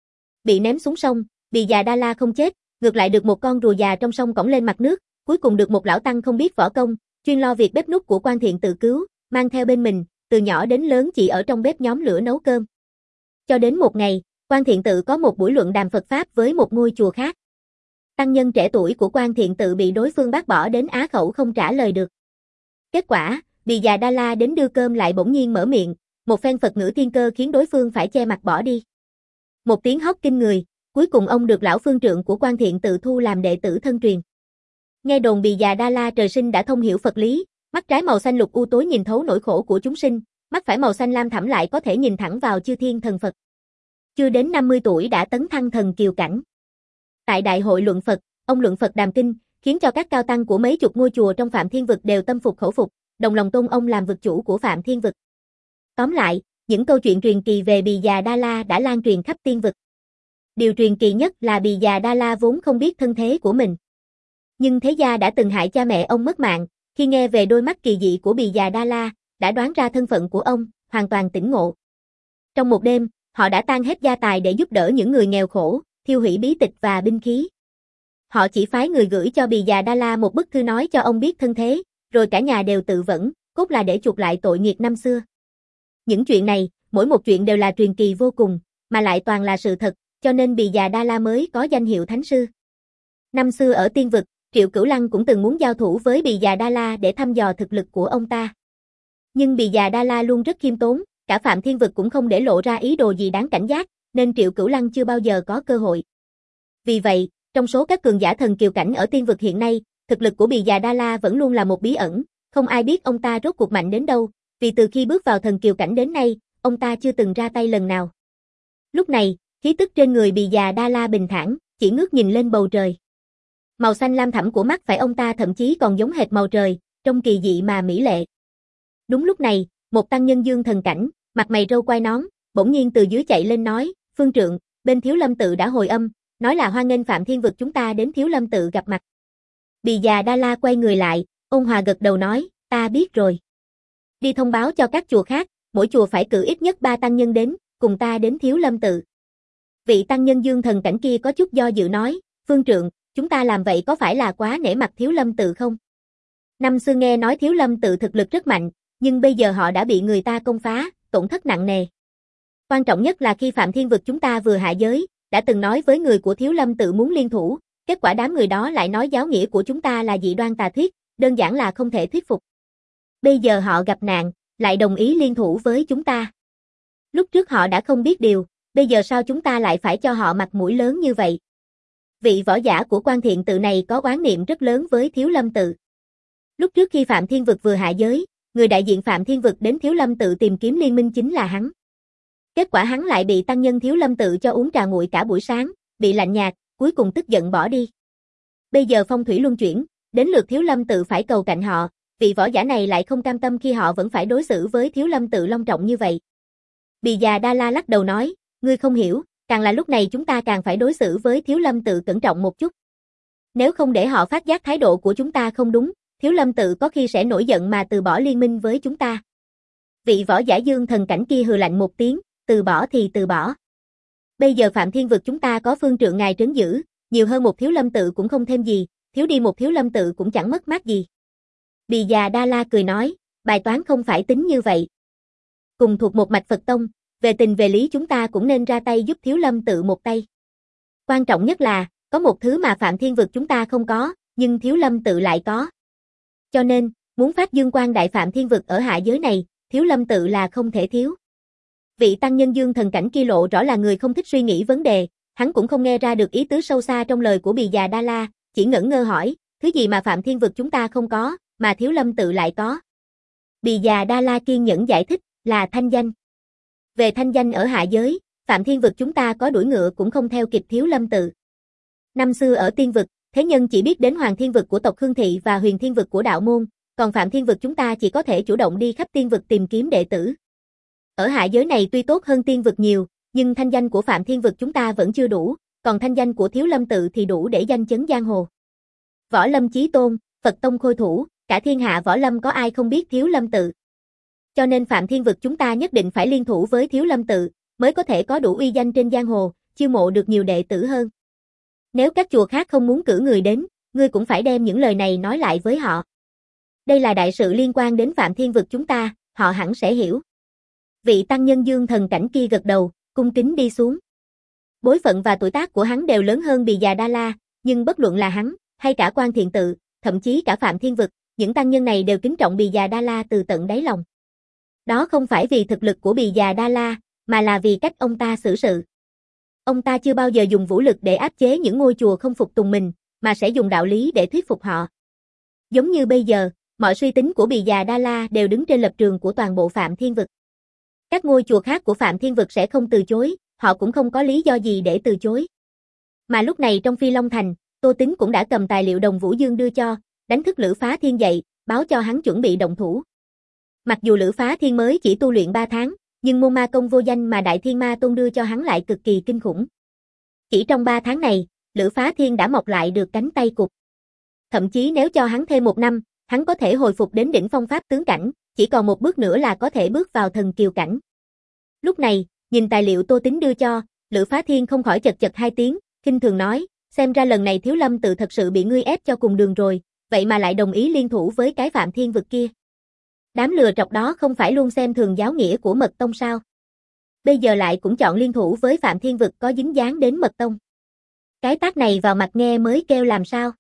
Bị ném xuống sông, Bì Già Đa La không chết, ngược lại được một con rùa già trong sông cõng lên mặt nước, cuối cùng được một lão tăng không biết võ công, chuyên lo việc bếp núc của Quan Thiện Tự cứu, mang theo bên mình, từ nhỏ đến lớn chỉ ở trong bếp nhóm lửa nấu cơm. Cho đến một ngày, Quan Thiện Tự có một buổi luận đàm Phật Pháp với một ngôi chùa khác. Tăng nhân trẻ tuổi của Quan Thiện Tự bị đối phương bác bỏ đến á khẩu không trả lời được. Kết quả, Bì Già Đa La đến đưa cơm lại bỗng nhiên mở miệng, một phen Phật ngữ thiên cơ khiến đối phương phải che mặt bỏ đi. Một tiếng hóc kinh người, cuối cùng ông được lão phương trượng của Quan Thiện Tự thu làm đệ tử thân truyền. Nghe đồn Bì Già Đa La trời sinh đã thông hiểu Phật lý, mắt trái màu xanh lục u tối nhìn thấu nỗi khổ của chúng sinh, mắt phải màu xanh lam thẳm lại có thể nhìn thẳng vào chư thiên thần Phật. Chưa đến năm mươi tuổi đã tấn thăng thần kiều cảnh. Tại đại hội luận Phật, ông luận Phật đàm kinh, khiến cho các cao tăng của mấy chục ngôi chùa trong Phạm Thiên Vực đều tâm phục khẩu phục, đồng lòng tôn ông làm vực chủ của Phạm Thiên Vực. Tóm lại, những câu chuyện truyền kỳ về Bì Già Đa La đã lan truyền khắp Tiên Vực. Điều truyền kỳ nhất là Bì Già Đa La vốn không biết thân thế của mình. Nhưng thế gia đã từng hại cha mẹ ông mất mạng, khi nghe về đôi mắt kỳ dị của Bì Già Đa La, đã đoán ra thân phận của ông, hoàn toàn tỉnh ngộ. Trong một đêm, họ đã tan hết gia tài để giúp đỡ những người nghèo khổ, thiêu hủy bí tịch và binh khí. Họ chỉ phái người gửi cho Bì Già Đa La một bức thư nói cho ông biết thân thế, rồi cả nhà đều tự vẫn, cốt là để chuộc lại tội nghiệp năm xưa. Những chuyện này, mỗi một chuyện đều là truyền kỳ vô cùng, mà lại toàn là sự thật, cho nên Bì Già Đa La mới có danh hiệu thánh sư. Năm xưa ở Tiên Vực, Triệu Cửu Lăng cũng từng muốn giao thủ với Bì Già Đa La để thăm dò thực lực của ông ta. Nhưng Bì Già Đa La luôn rất khiêm tốn, cả Phạm Thiên Vực cũng không để lộ ra ý đồ gì đáng cảnh giác, nên Triệu Cửu Lăng chưa bao giờ có cơ hội. Vì vậy, trong số các cường giả thần kiều cảnh ở Tiên Vực hiện nay, thực lực của Bì Già Đa La vẫn luôn là một bí ẩn, không ai biết ông ta rốt cuộc mạnh đến đâu, vì từ khi bước vào thần kiều cảnh đến nay, ông ta chưa từng ra tay lần nào. Lúc này, khí tức trên người Bì Già Đa La bình thản, chỉ ngước nhìn lên bầu trời. Màu xanh lam thẳm của mắt phải ông ta thậm chí còn giống hệt màu trời, trông kỳ dị mà mỹ lệ. Đúng lúc này, một tăng nhân dương thần cảnh, mặt mày râu quai nón, bỗng nhiên từ dưới chạy lên nói, phương trượng, bên Thiếu Lâm Tự đã hồi âm, nói là hoan nghênh Phạm Thiên Vực chúng ta đến Thiếu Lâm Tự gặp mặt. Bì Già Đa La quay người lại, ôn hòa gật đầu nói, ta biết rồi. Đi thông báo cho các chùa khác, mỗi chùa phải cử ít nhất ba tăng nhân đến, cùng ta đến Thiếu Lâm Tự. Vị tăng nhân dương thần cảnh kia có chút do dự nói, phương trượng, chúng ta làm vậy có phải là quá nể mặt Thiếu Lâm Tự không? Năm xưa nghe nói Thiếu Lâm Tự thực lực rất mạnh, nhưng bây giờ họ đã bị người ta công phá, tổn thất nặng nề. Quan trọng nhất là khi Phạm Thiên Vực chúng ta vừa hạ giới, đã từng nói với người của Thiếu Lâm Tự muốn liên thủ, kết quả đám người đó lại nói giáo nghĩa của chúng ta là dị đoan tà thuyết, đơn giản là không thể thuyết phục. Bây giờ họ gặp nạn, lại đồng ý liên thủ với chúng ta. Lúc trước họ đã không biết điều, bây giờ sao chúng ta lại phải cho họ mặt mũi lớn như vậy? Vị võ giả của Quan Thiện Tự này có oán niệm rất lớn với Thiếu Lâm Tự. Lúc trước khi Phạm Thiên Vực vừa hạ giới, người đại diện Phạm Thiên Vực đến Thiếu Lâm Tự tìm kiếm liên minh chính là hắn. Kết quả hắn lại bị tăng nhân Thiếu Lâm Tự cho uống trà nguội cả buổi sáng, bị lạnh nhạt, cuối cùng tức giận bỏ đi. Bây giờ phong thủy luân chuyển, đến lượt Thiếu Lâm Tự phải cầu cạnh họ, vị võ giả này lại không cam tâm khi họ vẫn phải đối xử với Thiếu Lâm Tự long trọng như vậy. Bì già Đa La lắc đầu nói, ngươi không hiểu, càng là lúc này chúng ta càng phải đối xử với Thiếu Lâm Tự cẩn trọng một chút. Nếu không để họ phát giác thái độ của chúng ta không đúng, Thiếu Lâm Tự có khi sẽ nổi giận mà từ bỏ liên minh với chúng ta. Vị võ giả dương thần cảnh kia hừ lạnh một tiếng, từ bỏ thì từ bỏ. Bây giờ Phạm Thiên Vực chúng ta có phương trượng ngài trấn giữ, nhiều hơn một Thiếu Lâm Tự cũng không thêm gì, thiếu đi một Thiếu Lâm Tự cũng chẳng mất mát gì. Bì già Đa La cười nói, bài toán không phải tính như vậy. Cùng thuộc một mạch Phật Tông, về tình về lý chúng ta cũng nên ra tay giúp Thiếu Lâm Tự một tay. Quan trọng nhất là, có một thứ mà Phạm Thiên Vực chúng ta không có, nhưng Thiếu Lâm Tự lại có. Cho nên, muốn phát dương quang đại Phạm Thiên Vực ở hạ giới này, Thiếu Lâm Tự là không thể thiếu. Vị tăng nhân dương thần cảnh kia lộ rõ là người không thích suy nghĩ vấn đề, hắn cũng không nghe ra được ý tứ sâu xa trong lời của Bì già Đa La, chỉ ngẩn ngơ hỏi, thứ gì mà Phạm Thiên Vực chúng ta không có, mà Thiếu Lâm Tự lại có. Bì già Đa La kiên nhẫn giải thích, là thanh danh. Về thanh danh ở hạ giới, Phạm Thiên Vực chúng ta có đuổi ngựa cũng không theo kịp Thiếu Lâm Tự. Năm xưa ở Tiên Vực, thế nhân chỉ biết đến Hoàng Thiên Vực của tộc Khương Thị và Huyền Thiên Vực của đạo môn, còn Phạm Thiên Vực chúng ta chỉ có thể chủ động đi khắp Tiên Vực tìm kiếm đệ tử. Ở hạ giới này tuy tốt hơn Tiên Vực nhiều, nhưng thanh danh của Phạm Thiên Vực chúng ta vẫn chưa đủ, còn thanh danh của Thiếu Lâm Tự thì đủ để danh chấn giang hồ. Võ Lâm Chí Tôn, Phật Tông Khôi Thủ, cả thiên hạ võ lâm có ai không biết Thiếu Lâm Tự. Cho nên Phạm Thiên Vực chúng ta nhất định phải liên thủ với Thiếu Lâm Tự, mới có thể có đủ uy danh trên giang hồ, chiêu mộ được nhiều đệ tử hơn. Nếu các chùa khác không muốn cử người đến, ngươi cũng phải đem những lời này nói lại với họ. Đây là đại sự liên quan đến Phạm Thiên Vực chúng ta, họ hẳn sẽ hiểu. Vị tăng nhân dương thần cảnh kia gật đầu, cung kính đi xuống. Bối phận và tuổi tác của hắn đều lớn hơn Bì già Đa La, nhưng bất luận là hắn, hay cả Quan Thiện Tự, thậm chí cả Phạm Thiên Vực, những tăng nhân này đều kính trọng Bì già Đa La từ tận đáy lòng. Đó không phải vì thực lực của Bì già Đa La, mà là vì cách ông ta xử sự. Ông ta chưa bao giờ dùng vũ lực để áp chế những ngôi chùa không phục tùng mình, mà sẽ dùng đạo lý để thuyết phục họ. Giống như bây giờ, mọi suy tính của Bì già Đa La đều đứng trên lập trường của toàn bộ Phạm Thiên Vực. Các ngôi chùa khác của Phạm Thiên Vực sẽ không từ chối, họ cũng không có lý do gì để từ chối. Mà lúc này trong Phi Long Thành, Tô Tín cũng đã cầm tài liệu Đồng Vũ Dương đưa cho, đánh thức Lữ Phá Thiên dậy, báo cho hắn chuẩn bị động thủ. Mặc dù Lữ Phá Thiên mới chỉ tu luyện ba tháng, nhưng môn ma công vô danh mà Đại Thiên Ma Tôn đưa cho hắn lại cực kỳ kinh khủng. Chỉ trong ba tháng này, Lữ Phá Thiên đã mọc lại được cánh tay cụt. Thậm chí nếu cho hắn thêm một năm, hắn có thể hồi phục đến đỉnh phong pháp tướng cảnh, chỉ còn một bước nữa là có thể bước vào thần kiều cảnh. Lúc này, nhìn tài liệu Tô Tín đưa cho, Lữ Phá Thiên không khỏi chật chật hai tiếng, khinh thường nói, xem ra lần này Thiếu Lâm Tự thật sự bị ngươi ép cho cùng đường rồi, vậy mà lại đồng ý liên thủ với cái Phạm Thiên Vực kia. Đám lừa trọc đó không phải luôn xem thường giáo nghĩa của Mật Tông sao? Bây giờ lại cũng chọn liên thủ với Phạm Thiên Vực có dính dáng đến Mật Tông. Cái tát này vào mặt nghe mới kêu làm sao?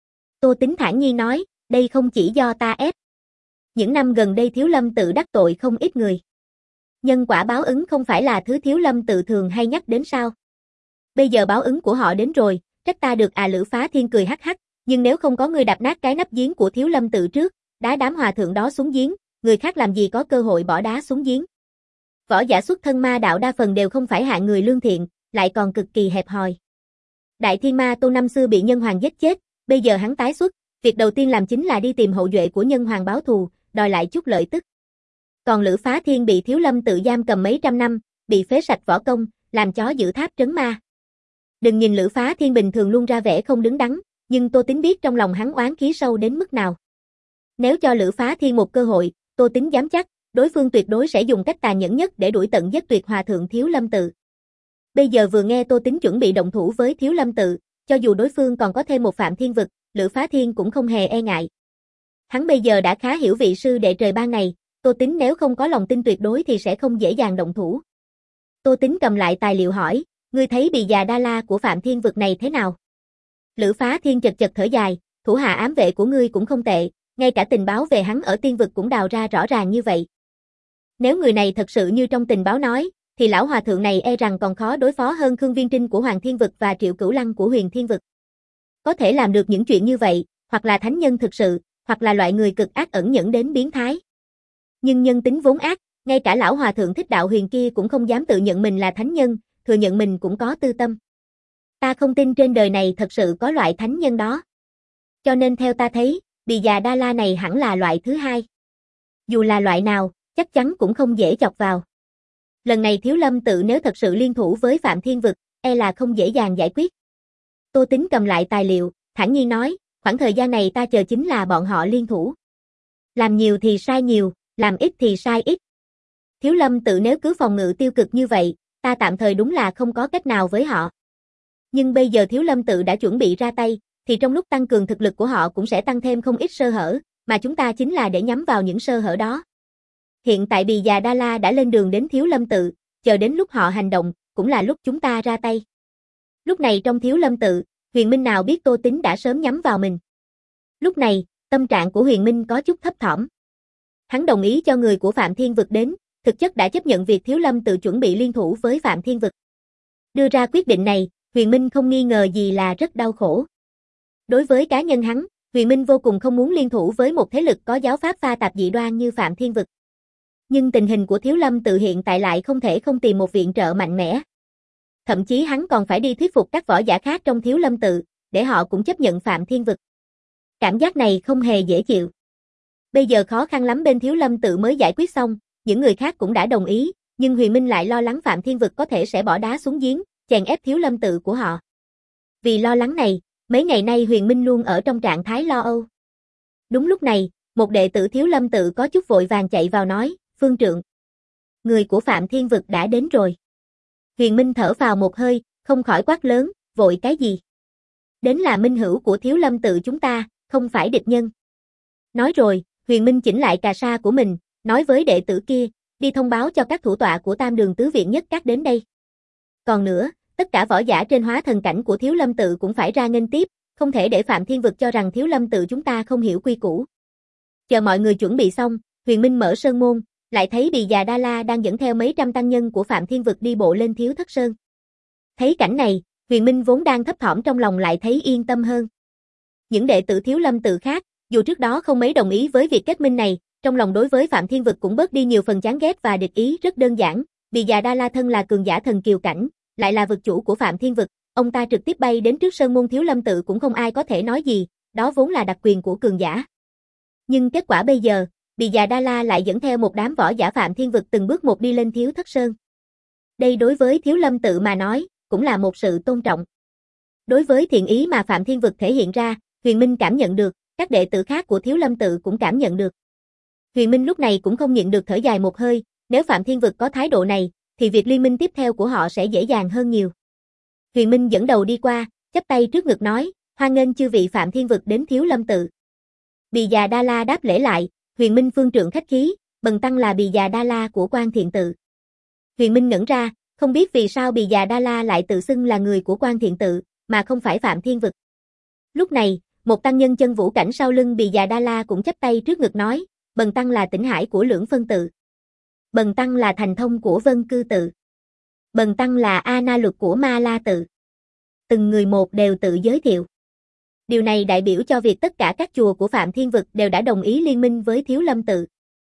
Tô Tín thản nhiên nói, đây không chỉ do ta ép. Những năm gần đây Thiếu Lâm Tự đắc tội không ít người. Nhân quả báo ứng không phải là thứ Thiếu Lâm Tự thường hay nhắc đến sao? Bây giờ báo ứng của họ đến rồi, trách ta được à? Lữ Phá Thiên cười hắc hắc, nhưng nếu không có người đạp nát cái nắp giếng của Thiếu Lâm Tự trước, đá đám hòa thượng đó xuống giếng, người khác làm gì có cơ hội bỏ đá xuống giếng. Võ giả xuất thân ma đạo đa phần đều không phải hạng người lương thiện, lại còn cực kỳ hẹp hòi. Đại Thiên Ma Tôn năm xưa bị Nhân Hoàng giết chết, bây giờ hắn tái xuất, việc đầu tiên làm chính là đi tìm hậu duệ của Nhân Hoàng báo thù, đòi lại chút lợi tức. Còn Lữ Phá Thiên bị Thiếu Lâm Tự giam cầm mấy trăm năm, bị phế sạch võ công, làm chó giữ tháp trấn ma. Đừng nhìn Lữ Phá Thiên bình thường luôn ra vẻ không đứng đắn, nhưng Tô Tín biết trong lòng hắn oán khí sâu đến mức nào. Nếu cho Lữ Phá Thiên một cơ hội, Tô Tín dám chắc, đối phương tuyệt đối sẽ dùng cách tàn nhẫn nhất để đuổi tận giết tuyệt hòa thượng Thiếu Lâm Tự. Bây giờ vừa nghe Tô Tín chuẩn bị động thủ với Thiếu Lâm Tự, cho dù đối phương còn có thêm một Phạm Thiên Vực, Lữ Phá Thiên cũng không hề e ngại. Hắn bây giờ đã khá hiểu vị sư đệ trời ban này, Tô Tín nếu không có lòng tin tuyệt đối thì sẽ không dễ dàng động thủ. Tô Tín cầm lại tài liệu hỏi, ngươi thấy Bì già Đa La của Phạm Thiên Vực này thế nào? Lữ Phá Thiên chật chật thở dài, thủ hạ ám vệ của ngươi cũng không tệ, ngay cả tình báo về hắn ở Tiên Vực cũng đào ra rõ ràng như vậy. Nếu người này thật sự như trong tình báo nói, thì lão hòa thượng này e rằng còn khó đối phó hơn Khương Viên Trinh của Hoàng Thiên Vực và Triệu Cửu Lăng của Huyền Thiên Vực. Có thể làm được những chuyện như vậy, hoặc là thánh nhân thực sự, hoặc là loại người cực ác ẩn nhẫn đến biến thái. Nhưng nhân tính vốn ác, ngay cả lão hòa thượng Thích Đạo Huyền kia cũng không dám tự nhận mình là thánh nhân, thừa nhận mình cũng có tư tâm. Ta không tin trên đời này thật sự có loại thánh nhân đó. Cho nên theo ta thấy, Bì già Đa La này hẳn là loại thứ hai. Dù là loại nào, chắc chắn cũng không dễ chọc vào. Lần này Thiếu Lâm tự nếu thật sự liên thủ với Phạm Thiên Vực, e là không dễ dàng giải quyết. Tô Tính cầm lại tài liệu, thản nhiên nói, khoảng thời gian này ta chờ chính là bọn họ liên thủ. Làm nhiều thì sai nhiều, làm ít thì sai ít. Thiếu Lâm tự nếu cứ phòng ngự tiêu cực như vậy, ta tạm thời đúng là không có cách nào với họ. Nhưng bây giờ Thiếu Lâm tự đã chuẩn bị ra tay, thì trong lúc tăng cường thực lực của họ cũng sẽ tăng thêm không ít sơ hở, mà chúng ta chính là để nhắm vào những sơ hở đó. Hiện tại Bì Già Đa La đã lên đường đến Thiếu Lâm tự, chờ đến lúc họ hành động, cũng là lúc chúng ta ra tay. Lúc này trong Thiếu Lâm tự, Huyền Minh nào biết Tô Tính đã sớm nhắm vào mình. Lúc này, tâm trạng của Huyền Minh có chút thấp thỏm. Hắn đồng ý cho người của Phạm Thiên Vực đến, thực chất đã chấp nhận việc Thiếu Lâm tự chuẩn bị liên thủ với Phạm Thiên Vực. Đưa ra quyết định này, Huyền Minh không nghi ngờ gì là rất đau khổ. Đối với cá nhân hắn, Huyền Minh vô cùng không muốn liên thủ với một thế lực có giáo pháp pha tạp dị đoan như Phạm Thiên Vực. Nhưng tình hình của Thiếu Lâm tự hiện tại lại không thể không tìm một viện trợ mạnh mẽ. Thậm chí hắn còn phải đi thuyết phục các võ giả khác trong Thiếu Lâm tự, để họ cũng chấp nhận Phạm Thiên Vực. Cảm giác này không hề dễ chịu. Bây giờ khó khăn lắm bên Thiếu Lâm tự mới giải quyết xong, những người khác cũng đã đồng ý, nhưng Huyền Minh lại lo lắng Phạm Thiên Vực có thể sẽ bỏ đá xuống giếng, chèn ép Thiếu Lâm tự của họ. Vì lo lắng này, mấy ngày nay Huyền Minh luôn ở trong trạng thái lo âu. Đúng lúc này, một đệ tử Thiếu Lâm tự có chút vội vàng chạy vào nói, Phương Trượng, người của Phạm Thiên Vực đã đến rồi. Huyền Minh thở phào một hơi, không khỏi quát lớn, vội cái gì? Đến là minh hữu của Thiếu Lâm tự chúng ta, không phải địch nhân. Nói rồi, Huyền Minh chỉnh lại cà sa của mình, nói với đệ tử kia, đi thông báo cho các thủ tọa của Tam Đường Tứ Viện Nhất Các đến đây. Còn nữa, tất cả võ giả trên hóa thần cảnh của Thiếu Lâm tự cũng phải ra nghênh tiếp, không thể để Phạm Thiên Vực cho rằng Thiếu Lâm tự chúng ta không hiểu quy củ. Chờ mọi người chuẩn bị xong, Huyền Minh mở sơn môn, lại thấy Bì Già Đa La đang dẫn theo mấy trăm tăng nhân của Phạm Thiên Vực đi bộ lên Thiếu Thất Sơn. Thấy cảnh này, Huyền Minh vốn đang thấp thỏm trong lòng lại thấy yên tâm hơn. Những đệ tử Thiếu Lâm tự khác, dù trước đó không mấy đồng ý với việc kết minh này, trong lòng đối với Phạm Thiên Vực cũng bớt đi nhiều phần chán ghét và địch ý rất đơn giản. Bì Già Đa La thân là cường giả thần kiều cảnh, lại là vực chủ của Phạm Thiên Vực, ông ta trực tiếp bay đến trước sơn môn Thiếu Lâm tự cũng không ai có thể nói gì, đó vốn là đặc quyền của cường giả. Nhưng kết quả bây giờ, Bì Già Đa La lại dẫn theo một đám võ giả Phạm Thiên Vực từng bước một đi lên Thiếu Thất Sơn. Đây đối với Thiếu Lâm tự mà nói, cũng là một sự tôn trọng. Đối với thiện ý mà Phạm Thiên Vực thể hiện ra, Huyền Minh cảm nhận được, các đệ tử khác của Thiếu Lâm tự cũng cảm nhận được. Huyền Minh lúc này cũng không nhịn được thở dài một hơi, nếu Phạm Thiên Vực có thái độ này, thì việc liên minh tiếp theo của họ sẽ dễ dàng hơn nhiều. Huyền Minh dẫn đầu đi qua, chắp tay trước ngực nói, hoan nghênh chư vị Phạm Thiên Vực đến Thiếu Lâm tự. Bì Già Đa La đáp lễ lại, Huyền Minh phương trượng khách khí, bần tăng là Bì Già Đa La của Quan Thiện tự. Huyền Minh ngẩn ra, không biết vì sao Bì Già Đa La lại tự xưng là người của Quan Thiện tự, mà không phải Phạm Thiên Vực. Lúc này, một tăng nhân chân vũ cảnh sau lưng Bì Già Đa La cũng chắp tay trước ngực nói, bần tăng là Tĩnh Hải của Lưỡng Phân tự. Bần tăng là Thành Thông của Vân Cư tự. Bần tăng là A Na Luật của Ma La tự. Từng người một đều tự giới thiệu. Điều này đại biểu cho việc tất cả các chùa của Phạm Thiên Vực đều đã đồng ý liên minh với Thiếu Lâm tự.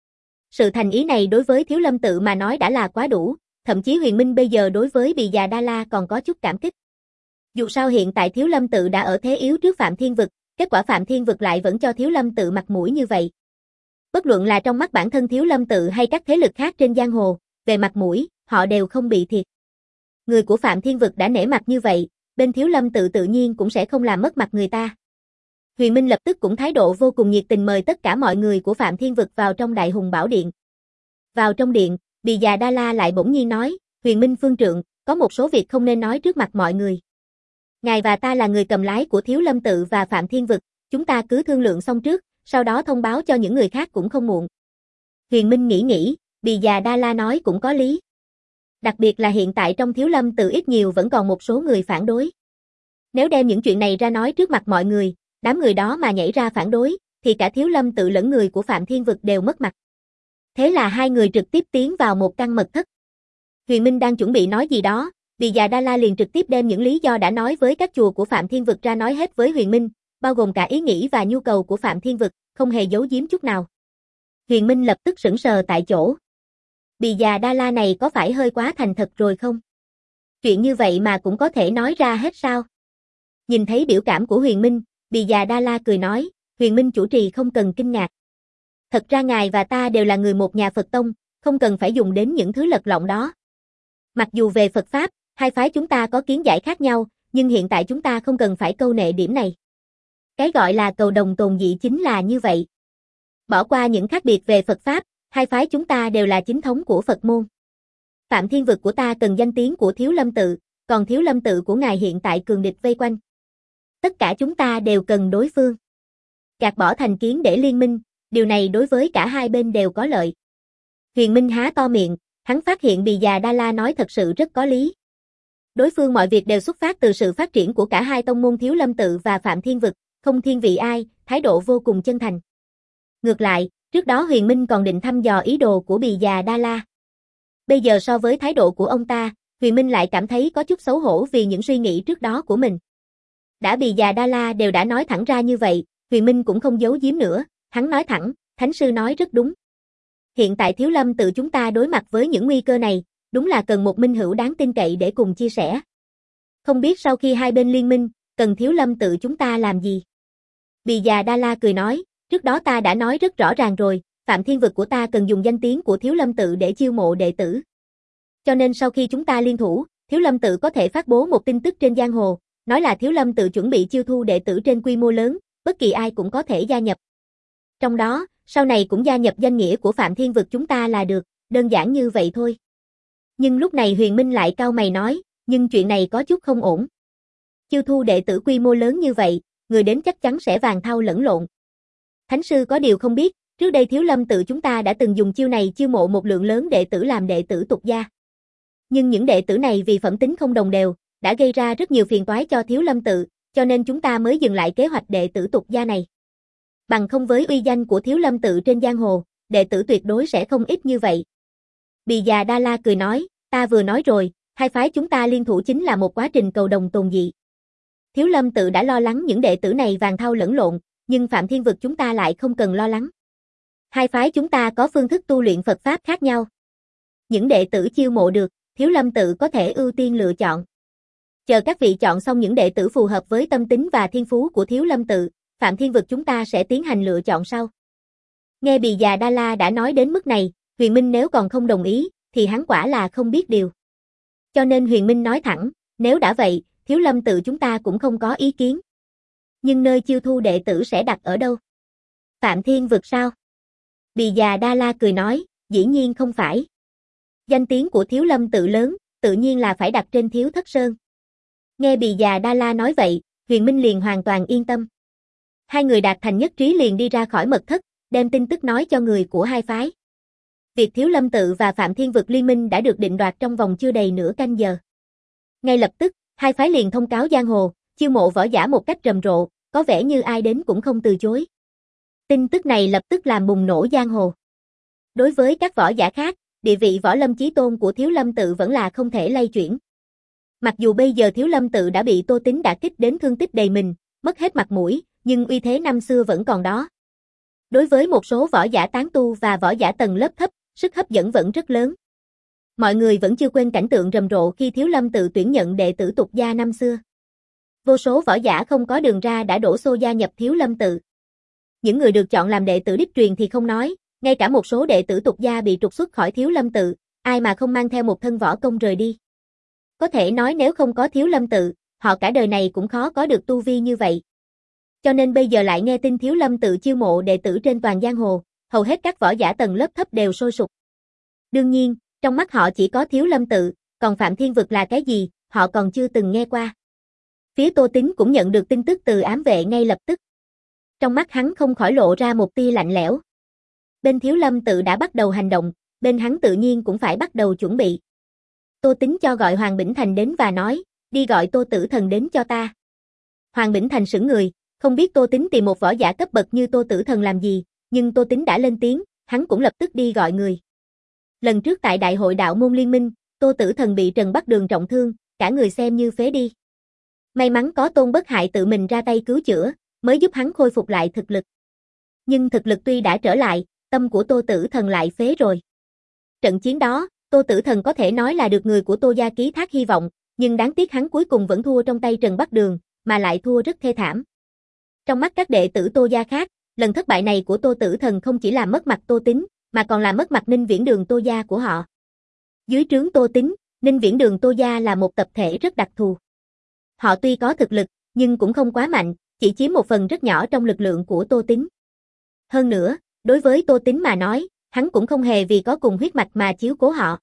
Sự thành ý này đối với Thiếu Lâm tự mà nói đã là quá đủ, thậm chí Huyền Minh bây giờ đối với Bì Già Đa La còn có chút cảm kích. Dù sao hiện tại Thiếu Lâm tự đã ở thế yếu trước Phạm Thiên Vực, kết quả Phạm Thiên Vực lại vẫn cho Thiếu Lâm tự mặt mũi như vậy. Bất luận là trong mắt bản thân Thiếu Lâm tự hay các thế lực khác trên giang hồ, về mặt mũi, họ đều không bị thiệt. Người của Phạm Thiên Vực đã nể mặt như vậy, bên Thiếu Lâm tự tự nhiên cũng sẽ không làm mất mặt người ta. Huyền Minh lập tức cũng thái độ vô cùng nhiệt tình mời tất cả mọi người của Phạm Thiên Vực vào trong Đại Hùng Bảo Điện. Vào trong điện, Bì Già Đa La lại bỗng nhiên nói, Huyền Minh phương trượng, có một số việc không nên nói trước mặt mọi người. Ngài và ta là người cầm lái của Thiếu Lâm tự và Phạm Thiên Vực, chúng ta cứ thương lượng xong trước, sau đó thông báo cho những người khác cũng không muộn. Huyền Minh nghĩ nghĩ, Bì Già Đa La nói cũng có lý. Đặc biệt là hiện tại trong Thiếu Lâm tự ít nhiều vẫn còn một số người phản đối. Nếu đem những chuyện này ra nói trước mặt mọi người, đám người đó mà nhảy ra phản đối, thì cả Thiếu Lâm tự lẫn người của Phạm Thiên Vực đều mất mặt. Thế là hai người trực tiếp tiến vào một căn mật thất. Huyền Minh đang chuẩn bị nói gì đó, Bì Già Đa La liền trực tiếp đem những lý do đã nói với các chùa của Phạm Thiên Vực ra nói hết với Huyền Minh, bao gồm cả ý nghĩ và nhu cầu của Phạm Thiên Vực, không hề giấu giếm chút nào. Huyền Minh lập tức sững sờ tại chỗ. Bì Già Đa La này có phải hơi quá thành thật rồi không? Chuyện như vậy mà cũng có thể nói ra hết sao? Nhìn thấy biểu cảm của Huyền Minh, Bì Già Đa La cười nói, Huyền Minh chủ trì không cần kinh ngạc. Thật ra ngài và ta đều là người một nhà Phật tông, không cần phải dùng đến những thứ lật lọng đó. Mặc dù về Phật Pháp, hai phái chúng ta có kiến giải khác nhau, nhưng hiện tại chúng ta không cần phải câu nệ điểm này. Cái gọi là cầu đồng tồn dị chính là như vậy. Bỏ qua những khác biệt về Phật Pháp, hai phái chúng ta đều là chính thống của Phật môn. Phạm Thiên Vực của ta cần danh tiếng của Thiếu Lâm Tự, còn Thiếu Lâm Tự của ngài hiện tại cường địch vây quanh. Tất cả chúng ta đều cần đối phương. Gạt bỏ thành kiến để liên minh, điều này đối với cả hai bên đều có lợi. Huyền Minh há to miệng, hắn phát hiện Bì Già Đa La nói thật sự rất có lý. Đối phương mọi việc đều xuất phát từ sự phát triển của cả hai tông môn Thiếu Lâm Tự và Phạm Thiên Vực, không thiên vị ai, thái độ vô cùng chân thành. Ngược lại, trước đó Huyền Minh còn định thăm dò ý đồ của Bì Già Đa La. Bây giờ so với thái độ của ông ta, Huyền Minh lại cảm thấy có chút xấu hổ vì những suy nghĩ trước đó của mình. Đã Bì Già Đa La đều đã nói thẳng ra như vậy, Huyền Minh cũng không giấu giếm nữa, hắn nói thẳng, Thánh sư nói rất đúng. Hiện tại Thiếu Lâm Tự chúng ta đối mặt với những nguy cơ này, đúng là cần một minh hữu đáng tin cậy để cùng chia sẻ. Không biết sau khi hai bên liên minh, cần Thiếu Lâm Tự chúng ta làm gì? Bì Già Đa La cười nói, trước đó ta đã nói rất rõ ràng rồi, Phạm Thiên Vực của ta cần dùng danh tiếng của Thiếu Lâm Tự để chiêu mộ đệ tử. Cho nên sau khi chúng ta liên thủ, Thiếu Lâm Tự có thể phát bố một tin tức trên giang hồ, nói là Thiếu Lâm Tự chuẩn bị chiêu thu đệ tử trên quy mô lớn, bất kỳ ai cũng có thể gia nhập. Trong đó, sau này cũng gia nhập danh nghĩa của Phạm Thiên Vực chúng ta là được, đơn giản như vậy thôi. Nhưng lúc này Huyền Minh lại cau mày nói, nhưng chuyện này có chút không ổn. Chiêu thu đệ tử quy mô lớn như vậy, người đến chắc chắn sẽ vàng thau lẫn lộn. Thánh sư có điều không biết, trước đây Thiếu Lâm Tự chúng ta đã từng dùng chiêu này chiêu mộ một lượng lớn đệ tử làm đệ tử tục gia. Nhưng những đệ tử này vì phẩm tính không đồng đều, đã gây ra rất nhiều phiền toái cho Thiếu Lâm Tự, cho nên chúng ta mới dừng lại kế hoạch đệ tử tục gia này. Bằng không với uy danh của Thiếu Lâm Tự trên giang hồ, đệ tử tuyệt đối sẽ không ít như vậy. Bì Già Đa La cười nói, ta vừa nói rồi, hai phái chúng ta liên thủ chính là một quá trình cầu đồng tồn dị. Thiếu Lâm Tự đã lo lắng những đệ tử này vàng thau lẫn lộn, nhưng Phạm Thiên Vực chúng ta lại không cần lo lắng. Hai phái chúng ta có phương thức tu luyện Phật Pháp khác nhau. Những đệ tử chiêu mộ được, Thiếu Lâm Tự có thể ưu tiên lựa chọn. Chờ các vị chọn xong những đệ tử phù hợp với tâm tính và thiên phú của Thiếu Lâm Tự, Phạm Thiên Vực chúng ta sẽ tiến hành lựa chọn sau. Nghe Bì Già Đa La đã nói đến mức này, Huyền Minh nếu còn không đồng ý, thì hắn quả là không biết điều. Cho nên Huyền Minh nói thẳng, nếu đã vậy, Thiếu Lâm Tự chúng ta cũng không có ý kiến. Nhưng nơi chiêu thu đệ tử sẽ đặt ở đâu? Phạm Thiên Vực sao? Bì Già Đa La cười nói, dĩ nhiên không phải. Danh tiếng của Thiếu Lâm Tự lớn, tự nhiên là phải đặt trên Thiếu Thất Sơn. Nghe Bì Già Đa La nói vậy, Huyền Minh liền hoàn toàn yên tâm. Hai người đạt thành nhất trí liền đi ra khỏi mật thất, đem tin tức nói cho người của hai phái. Việc Thiếu Lâm Tự và Phạm Thiên Vực liên minh đã được định đoạt trong vòng chưa đầy nửa canh giờ. Ngay lập tức, hai phái liền thông cáo giang hồ, chiêu mộ võ giả một cách rầm rộ, có vẻ như ai đến cũng không từ chối. Tin tức này lập tức làm bùng nổ giang hồ. Đối với các võ giả khác, địa vị võ lâm chí tôn của Thiếu Lâm Tự vẫn là không thể lay chuyển. Mặc dù bây giờ Thiếu Lâm Tự đã bị Tô Tín đả kích đến thương tích đầy mình, mất hết mặt mũi, nhưng uy thế năm xưa vẫn còn đó. Đối với một số võ giả tán tu và võ giả tầng lớp thấp, sức hấp dẫn vẫn rất lớn. Mọi người vẫn chưa quên cảnh tượng rầm rộ khi Thiếu Lâm Tự tuyển nhận đệ tử tục gia năm xưa. Vô số võ giả không có đường ra đã đổ xô gia nhập Thiếu Lâm Tự. Những người được chọn làm đệ tử đích truyền thì không nói, ngay cả một số đệ tử tục gia bị trục xuất khỏi Thiếu Lâm Tự, ai mà không mang theo một thân võ công rời đi. Có thể nói nếu không có Thiếu Lâm Tự, họ cả đời này cũng khó có được tu vi như vậy. Cho nên bây giờ lại nghe tin Thiếu Lâm Tự chiêu mộ đệ tử trên toàn giang hồ, hầu hết các võ giả tầng lớp thấp đều sôi sục. Đương nhiên, trong mắt họ chỉ có Thiếu Lâm Tự, còn Phạm Thiên Vực là cái gì, họ còn chưa từng nghe qua. Phía Tô Tín cũng nhận được tin tức từ ám vệ ngay lập tức. Trong mắt hắn không khỏi lộ ra một tia lạnh lẽo. Bên Thiếu Lâm Tự đã bắt đầu hành động, bên hắn tự nhiên cũng phải bắt đầu chuẩn bị. Tô Tín cho gọi Hoàng Bỉnh Thành đến và nói, đi gọi Tô Tử Thần đến cho ta. Hoàng Bỉnh Thành sững người, không biết Tô Tín tìm một võ giả cấp bậc như Tô Tử Thần làm gì, nhưng Tô Tín đã lên tiếng, hắn cũng lập tức đi gọi người. Lần trước tại Đại hội Đạo môn Liên minh, Tô Tử Thần bị Trần Bắc Đường trọng thương, cả người xem như phế đi. May mắn có Tôn Bất Hại tự mình ra tay cứu chữa, mới giúp hắn khôi phục lại thực lực. Nhưng thực lực tuy đã trở lại, tâm của Tô Tử Thần lại phế rồi. Trận chiến đó, Tô Tử Thần có thể nói là được người của Tô gia ký thác hy vọng, nhưng đáng tiếc hắn cuối cùng vẫn thua trong tay Trần Bắc Đường, mà lại thua rất thê thảm. Trong mắt các đệ tử Tô gia khác, lần thất bại này của Tô Tử Thần không chỉ làm mất mặt Tô Tín, mà còn làm mất mặt Ninh Viễn Đường Tô gia của họ. Dưới trướng Tô Tín, Ninh Viễn Đường Tô gia là một tập thể rất đặc thù. Họ tuy có thực lực, nhưng cũng không quá mạnh, chỉ chiếm một phần rất nhỏ trong lực lượng của Tô Tín. Hơn nữa, đối với Tô Tín mà nói, hắn cũng không hề vì có cùng huyết mạch mà chiếu cố họ.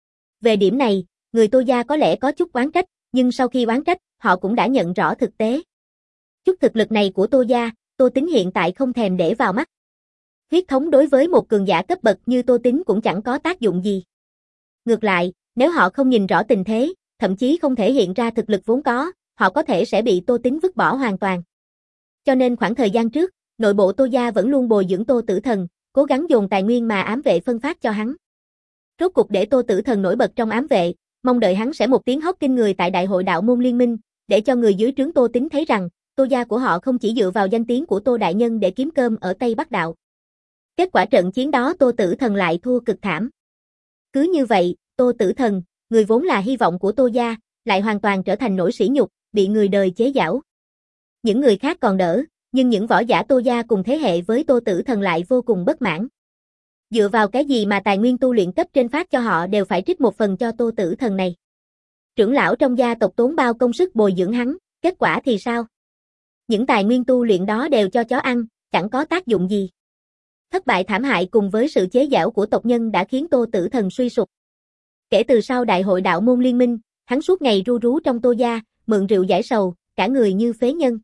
Về điểm này, người Tô gia có lẽ có chút oán trách, nhưng sau khi oán trách, họ cũng đã nhận rõ thực tế. Chút thực lực này của Tô gia, Tô Tín hiện tại không thèm để vào mắt. Huyết thống đối với một cường giả cấp bậc như Tô Tín cũng chẳng có tác dụng gì. Ngược lại, nếu họ không nhìn rõ tình thế, thậm chí không thể hiện ra thực lực vốn có, họ có thể sẽ bị Tô Tín vứt bỏ hoàn toàn. Cho nên khoảng thời gian trước, nội bộ Tô gia vẫn luôn bồi dưỡng Tô Tử Thần, cố gắng dồn tài nguyên mà ám vệ phân phát cho hắn. Rốt cục để Tô Tử Thần nổi bật trong ám vệ, mong đợi hắn sẽ một tiếng hót kinh người tại Đại hội Đạo môn Liên minh, để cho người dưới trướng Tô Tín thấy rằng, Tô gia của họ không chỉ dựa vào danh tiếng của Tô đại nhân để kiếm cơm ở Tây Bắc Đạo. Kết quả trận chiến đó Tô Tử Thần lại thua cực thảm. Cứ như vậy, Tô Tử Thần, người vốn là hy vọng của Tô gia, lại hoàn toàn trở thành nỗi sỉ nhục, bị người đời chế giễu. Những người khác còn đỡ, nhưng những võ giả Tô gia cùng thế hệ với Tô Tử Thần lại vô cùng bất mãn. Dựa vào cái gì mà tài nguyên tu luyện cấp trên phát cho họ đều phải trích một phần cho Tô Tử Thần này. Trưởng lão trong gia tộc tốn bao công sức bồi dưỡng hắn, kết quả thì sao? Những tài nguyên tu luyện đó đều cho chó ăn, chẳng có tác dụng gì. Thất bại thảm hại cùng với sự chế giễu của tộc nhân đã khiến Tô Tử Thần suy sụp. Kể từ sau Đại hội Đạo môn Liên minh, hắn suốt ngày ru rú trong Tô gia, mượn rượu giải sầu, cả người như phế nhân.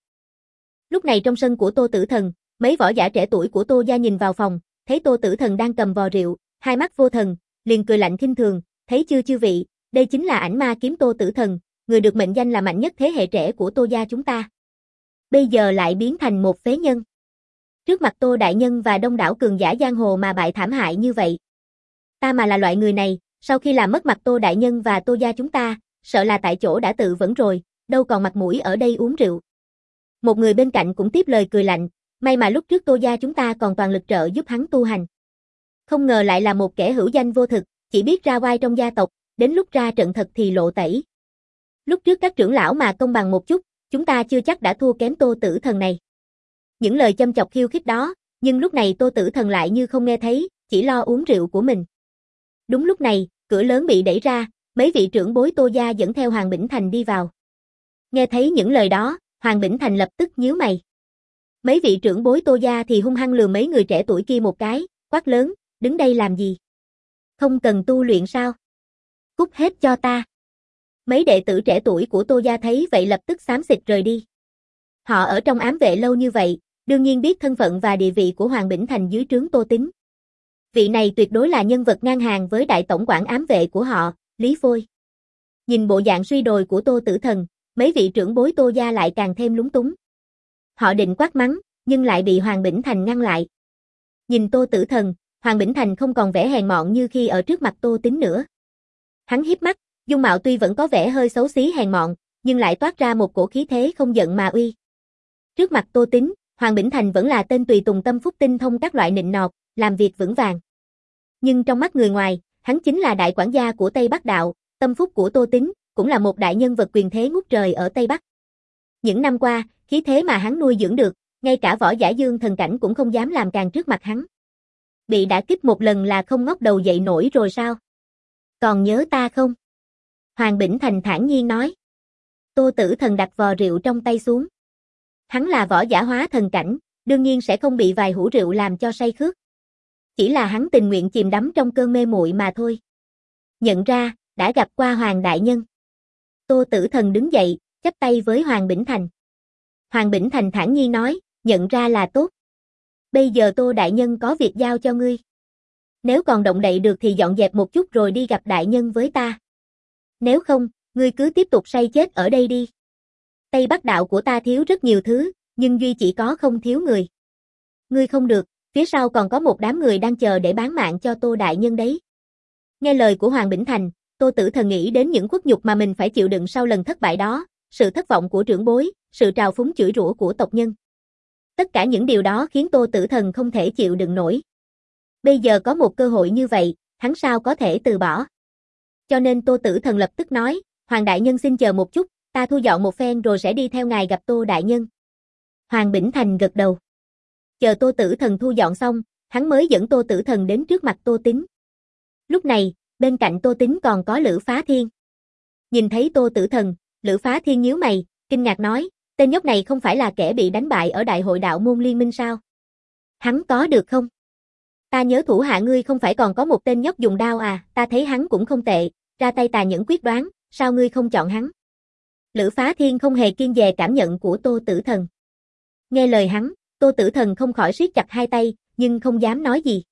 Lúc này trong sân của Tô Tử Thần, mấy võ giả trẻ tuổi của Tô gia nhìn vào phòng, thấy Tô Tử Thần đang cầm vò rượu, hai mắt vô thần, liền cười lạnh khinh thường, thấy chưa chư vị, đây chính là ảnh ma kiếm Tô Tử Thần, người được mệnh danh là mạnh nhất thế hệ trẻ của Tô gia chúng ta. Bây giờ lại biến thành một phế nhân. Trước mặt Tô đại nhân và đông đảo cường giả giang hồ mà bại thảm hại như vậy. Ta mà là loại người này, sau khi làm mất mặt Tô đại nhân và Tô gia chúng ta, sợ là tại chỗ đã tự vẫn rồi, đâu còn mặt mũi ở đây uống rượu. Một người bên cạnh cũng tiếp lời cười lạnh, may mà lúc trước Tô gia chúng ta còn toàn lực trợ giúp hắn tu hành. Không ngờ lại là một kẻ hữu danh vô thực, chỉ biết ra oai trong gia tộc, đến lúc ra trận thật thì lộ tẩy. Lúc trước các trưởng lão mà công bằng một chút, chúng ta chưa chắc đã thua kém Tô Tử Thần này. Những lời châm chọc khiêu khích đó, nhưng lúc này Tô Tử Thần lại như không nghe thấy, chỉ lo uống rượu của mình. Đúng lúc này, cửa lớn bị đẩy ra, mấy vị trưởng bối Tô gia dẫn theo Hoàng Bỉnh Thành đi vào. Nghe thấy những lời đó, Hoàng Bỉnh Thành lập tức nhíu mày. Mấy vị trưởng bối Tô gia thì hung hăng lườm mấy người trẻ tuổi kia một cái, quát lớn, đứng đây làm gì? Không cần tu luyện sao? Cút hết cho ta. Mấy đệ tử trẻ tuổi của Tô gia thấy vậy lập tức xám xịt rời đi. Họ ở trong ám vệ lâu như vậy, đương nhiên biết thân phận và địa vị của Hoàng Bỉnh Thành dưới trướng Tô Tín. Vị này tuyệt đối là nhân vật ngang hàng với đại tổng quản ám vệ của họ, Lý Phôi. Nhìn bộ dạng suy đồi của Tô Tử Thần, mấy vị trưởng bối Tô gia lại càng thêm lúng túng. Họ định quát mắng, nhưng lại bị Hoàng Bỉnh Thành ngăn lại. Nhìn Tô Tử Thần, Hoàng Bỉnh Thành không còn vẻ hèn mọn như khi ở trước mặt Tô Tín nữa. Hắn híp mắt, dung mạo tuy vẫn có vẻ hơi xấu xí hèn mọn, nhưng lại toát ra một cổ khí thế không giận mà uy. Trước mặt Tô Tín, Hoàng Bỉnh Thành vẫn là tên tùy tùng tâm phúc tinh thông các loại nịnh nọt, làm việc vững vàng. Nhưng trong mắt người ngoài, hắn chính là đại quản gia của Tây Bắc Đạo, tâm phúc của Tô Tín, cũng là một đại nhân vật quyền thế ngút trời ở Tây Bắc. Những năm qua, khí thế mà hắn nuôi dưỡng được, ngay cả võ giả dương thần cảnh cũng không dám làm càn trước mặt hắn. Bị đả kích một lần là không ngóc đầu dậy nổi rồi sao? Còn nhớ ta không? Hoàng Bỉnh Thành thản nhiên nói. Tô Tử Thần đặt vò rượu trong tay xuống. Hắn là võ giả hóa thần cảnh, đương nhiên sẽ không bị vài hũ rượu làm cho say khước. Chỉ là hắn tình nguyện chìm đắm trong cơn mê muội mà thôi. Nhận ra, đã gặp qua Hoàng đại nhân. Tô Tử Thần đứng dậy, chắp tay với Hoàng Bỉnh Thành. Hoàng Bỉnh Thành thản nhiên nói, nhận ra là tốt. Bây giờ Tô đại nhân có việc giao cho ngươi. Nếu còn động đậy được thì dọn dẹp một chút rồi đi gặp đại nhân với ta. Nếu không, ngươi cứ tiếp tục say chết ở đây đi. Tây Bắc Đạo của ta thiếu rất nhiều thứ, nhưng duy chỉ có không thiếu người. Ngươi không được, phía sau còn có một đám người đang chờ để bán mạng cho Tô đại nhân đấy. Nghe lời của Hoàng Bỉnh Thành, Tô Tử Thần nghĩ đến những khuất nhục mà mình phải chịu đựng sau lần thất bại đó, sự thất vọng của trưởng bối, sự trào phúng chửi rủa của tộc nhân. Tất cả những điều đó khiến Tô Tử Thần không thể chịu đựng nổi. Bây giờ có một cơ hội như vậy, hắn sao có thể từ bỏ. Cho nên Tô Tử Thần lập tức nói, Hoàng đại nhân xin chờ một chút, ta thu dọn một phen rồi sẽ đi theo ngài gặp Tô đại nhân. Hoàng Bỉnh Thành gật đầu. Chờ Tô Tử Thần thu dọn xong, hắn mới dẫn Tô Tử Thần đến trước mặt Tô Tín. Lúc này, bên cạnh Tô Tín còn có Lữ Phá Thiên. Nhìn thấy Tô Tử Thần, Lữ Phá Thiên nhíu mày, kinh ngạc nói, tên nhóc này không phải là kẻ bị đánh bại ở đại hội đạo môn liên minh sao? Hắn có được không? Ta nhớ thủ hạ ngươi không phải còn có một tên nhóc dùng đao à, ta thấy hắn cũng không tệ, ra tay tà nhẫn quyết đoán, sao ngươi không chọn hắn? Lữ Phá Thiên không hề kiêng dè cảm nhận của Tô Tử Thần. Nghe lời hắn, Tô Tử Thần không khỏi siết chặt hai tay, nhưng không dám nói gì.